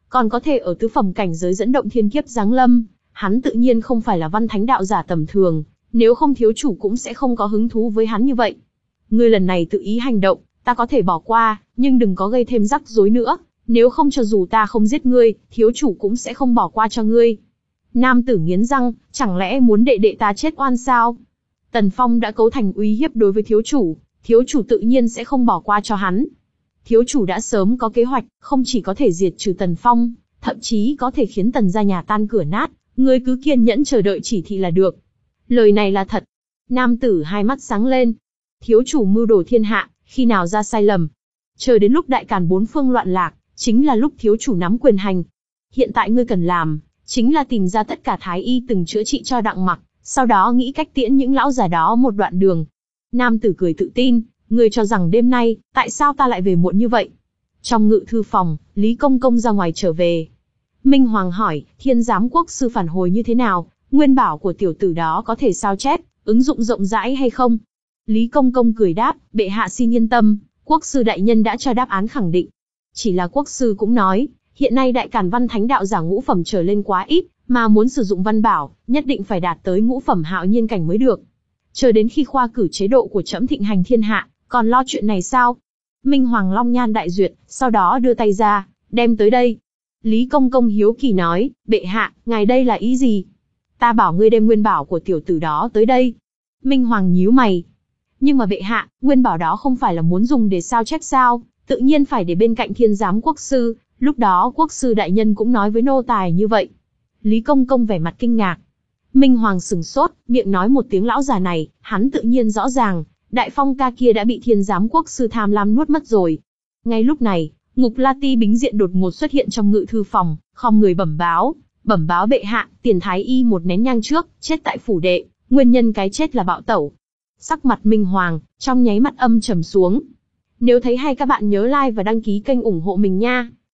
còn có thể ở tứ phẩm cảnh giới dẫn động thiên kiếp giáng lâm, hắn tự nhiên không phải là văn thánh đạo giả tầm thường, nếu không thiếu chủ cũng sẽ không có hứng thú với hắn như vậy. Ngươi lần này tự ý hành động, ta có thể bỏ qua, nhưng đừng có gây thêm rắc rối nữa, nếu không cho dù ta không giết ngươi, thiếu chủ cũng sẽ không bỏ qua cho ngươi. Nam tử nghiến răng, chẳng lẽ muốn đệ đệ ta chết oan sao? Tần Phong đã cấu thành uy hiếp đối với thiếu chủ, thiếu chủ tự nhiên sẽ không bỏ qua cho hắn. Thiếu chủ đã sớm có kế hoạch, không chỉ có thể diệt trừ Tần Phong, thậm chí có thể khiến Tần gia nhà tan cửa nát, ngươi cứ kiên nhẫn chờ đợi chỉ thị là được. Lời này là thật. Nam tử hai mắt sáng lên. Thiếu chủ mưu đồ thiên hạ, khi nào ra sai lầm? Chờ đến lúc đại càn bốn phương loạn lạc, chính là lúc thiếu chủ nắm quyền hành. Hiện tại ngươi cần làm, chính là tìm ra tất cả thái y từng chữa trị cho Đặng Mặc, sau đó nghĩ cách tiễn những lão già đó một đoạn đường. Nam tử cười tự tin, ngươi cho rằng đêm nay, tại sao ta lại về muộn như vậy? Trong ngự thư phòng, Lý Công Công ra ngoài trở về. Minh Hoàng hỏi, Thiên Giám Quốc sư phản hồi như thế nào, nguyên bảo của tiểu tử đó có thể sao chép, ứng dụng rộng rãi hay không? Lý Công Công cười đáp, bệ hạ xin yên tâm, quốc sư đại nhân đã cho đáp án khẳng định. Chỉ là quốc sư cũng nói, hiện nay đại càn văn thánh đạo giả ngũ phẩm trở lên quá ít, mà muốn sử dụng văn bảo, nhất định phải đạt tới ngũ phẩm hạo nhiên cảnh mới được. Chờ đến khi khoa cử chế độ của trẫm thịnh hành thiên hạ, còn lo chuyện này sao? Minh Hoàng long nhan đại duyệt, sau đó đưa tay ra, đem tới đây. Lý Công Công hiếu kỳ nói, bệ hạ, ngài đây là ý gì? Ta bảo ngươi đem nguyên bảo của tiểu tử đó tới đây. Minh Hoàng nhíu mày. Nhưng mà bệ hạ, nguyên bảo đó không phải là muốn dùng để sao chép sao, tự nhiên phải để bên cạnh Thiên Giám Quốc sư, lúc đó quốc sư đại nhân cũng nói với nô tài như vậy. Lý Công Công vẻ mặt kinh ngạc. Minh Hoàng sừng sốt, miệng nói một tiếng lão già này, hắn tự nhiên rõ ràng, Đại Phong ca kia đã bị Thiên Giám Quốc sư tham lam nuốt mất rồi. Ngay lúc này, Ngục La Ti Bính Diện đột ngột xuất hiện trong ngự thư phòng, khom người bẩm báo, bẩm báo bệ hạ, tiền thái y một nén nhang trước, chết tại phủ đệ, nguyên nhân cái chết là bạo tẩu. Sắc mặt Minh Hoàng, trong nháy mắt âm trầm xuống. Nếu thấy hay các bạn nhớ like và đăng ký kênh ủng hộ mình nha.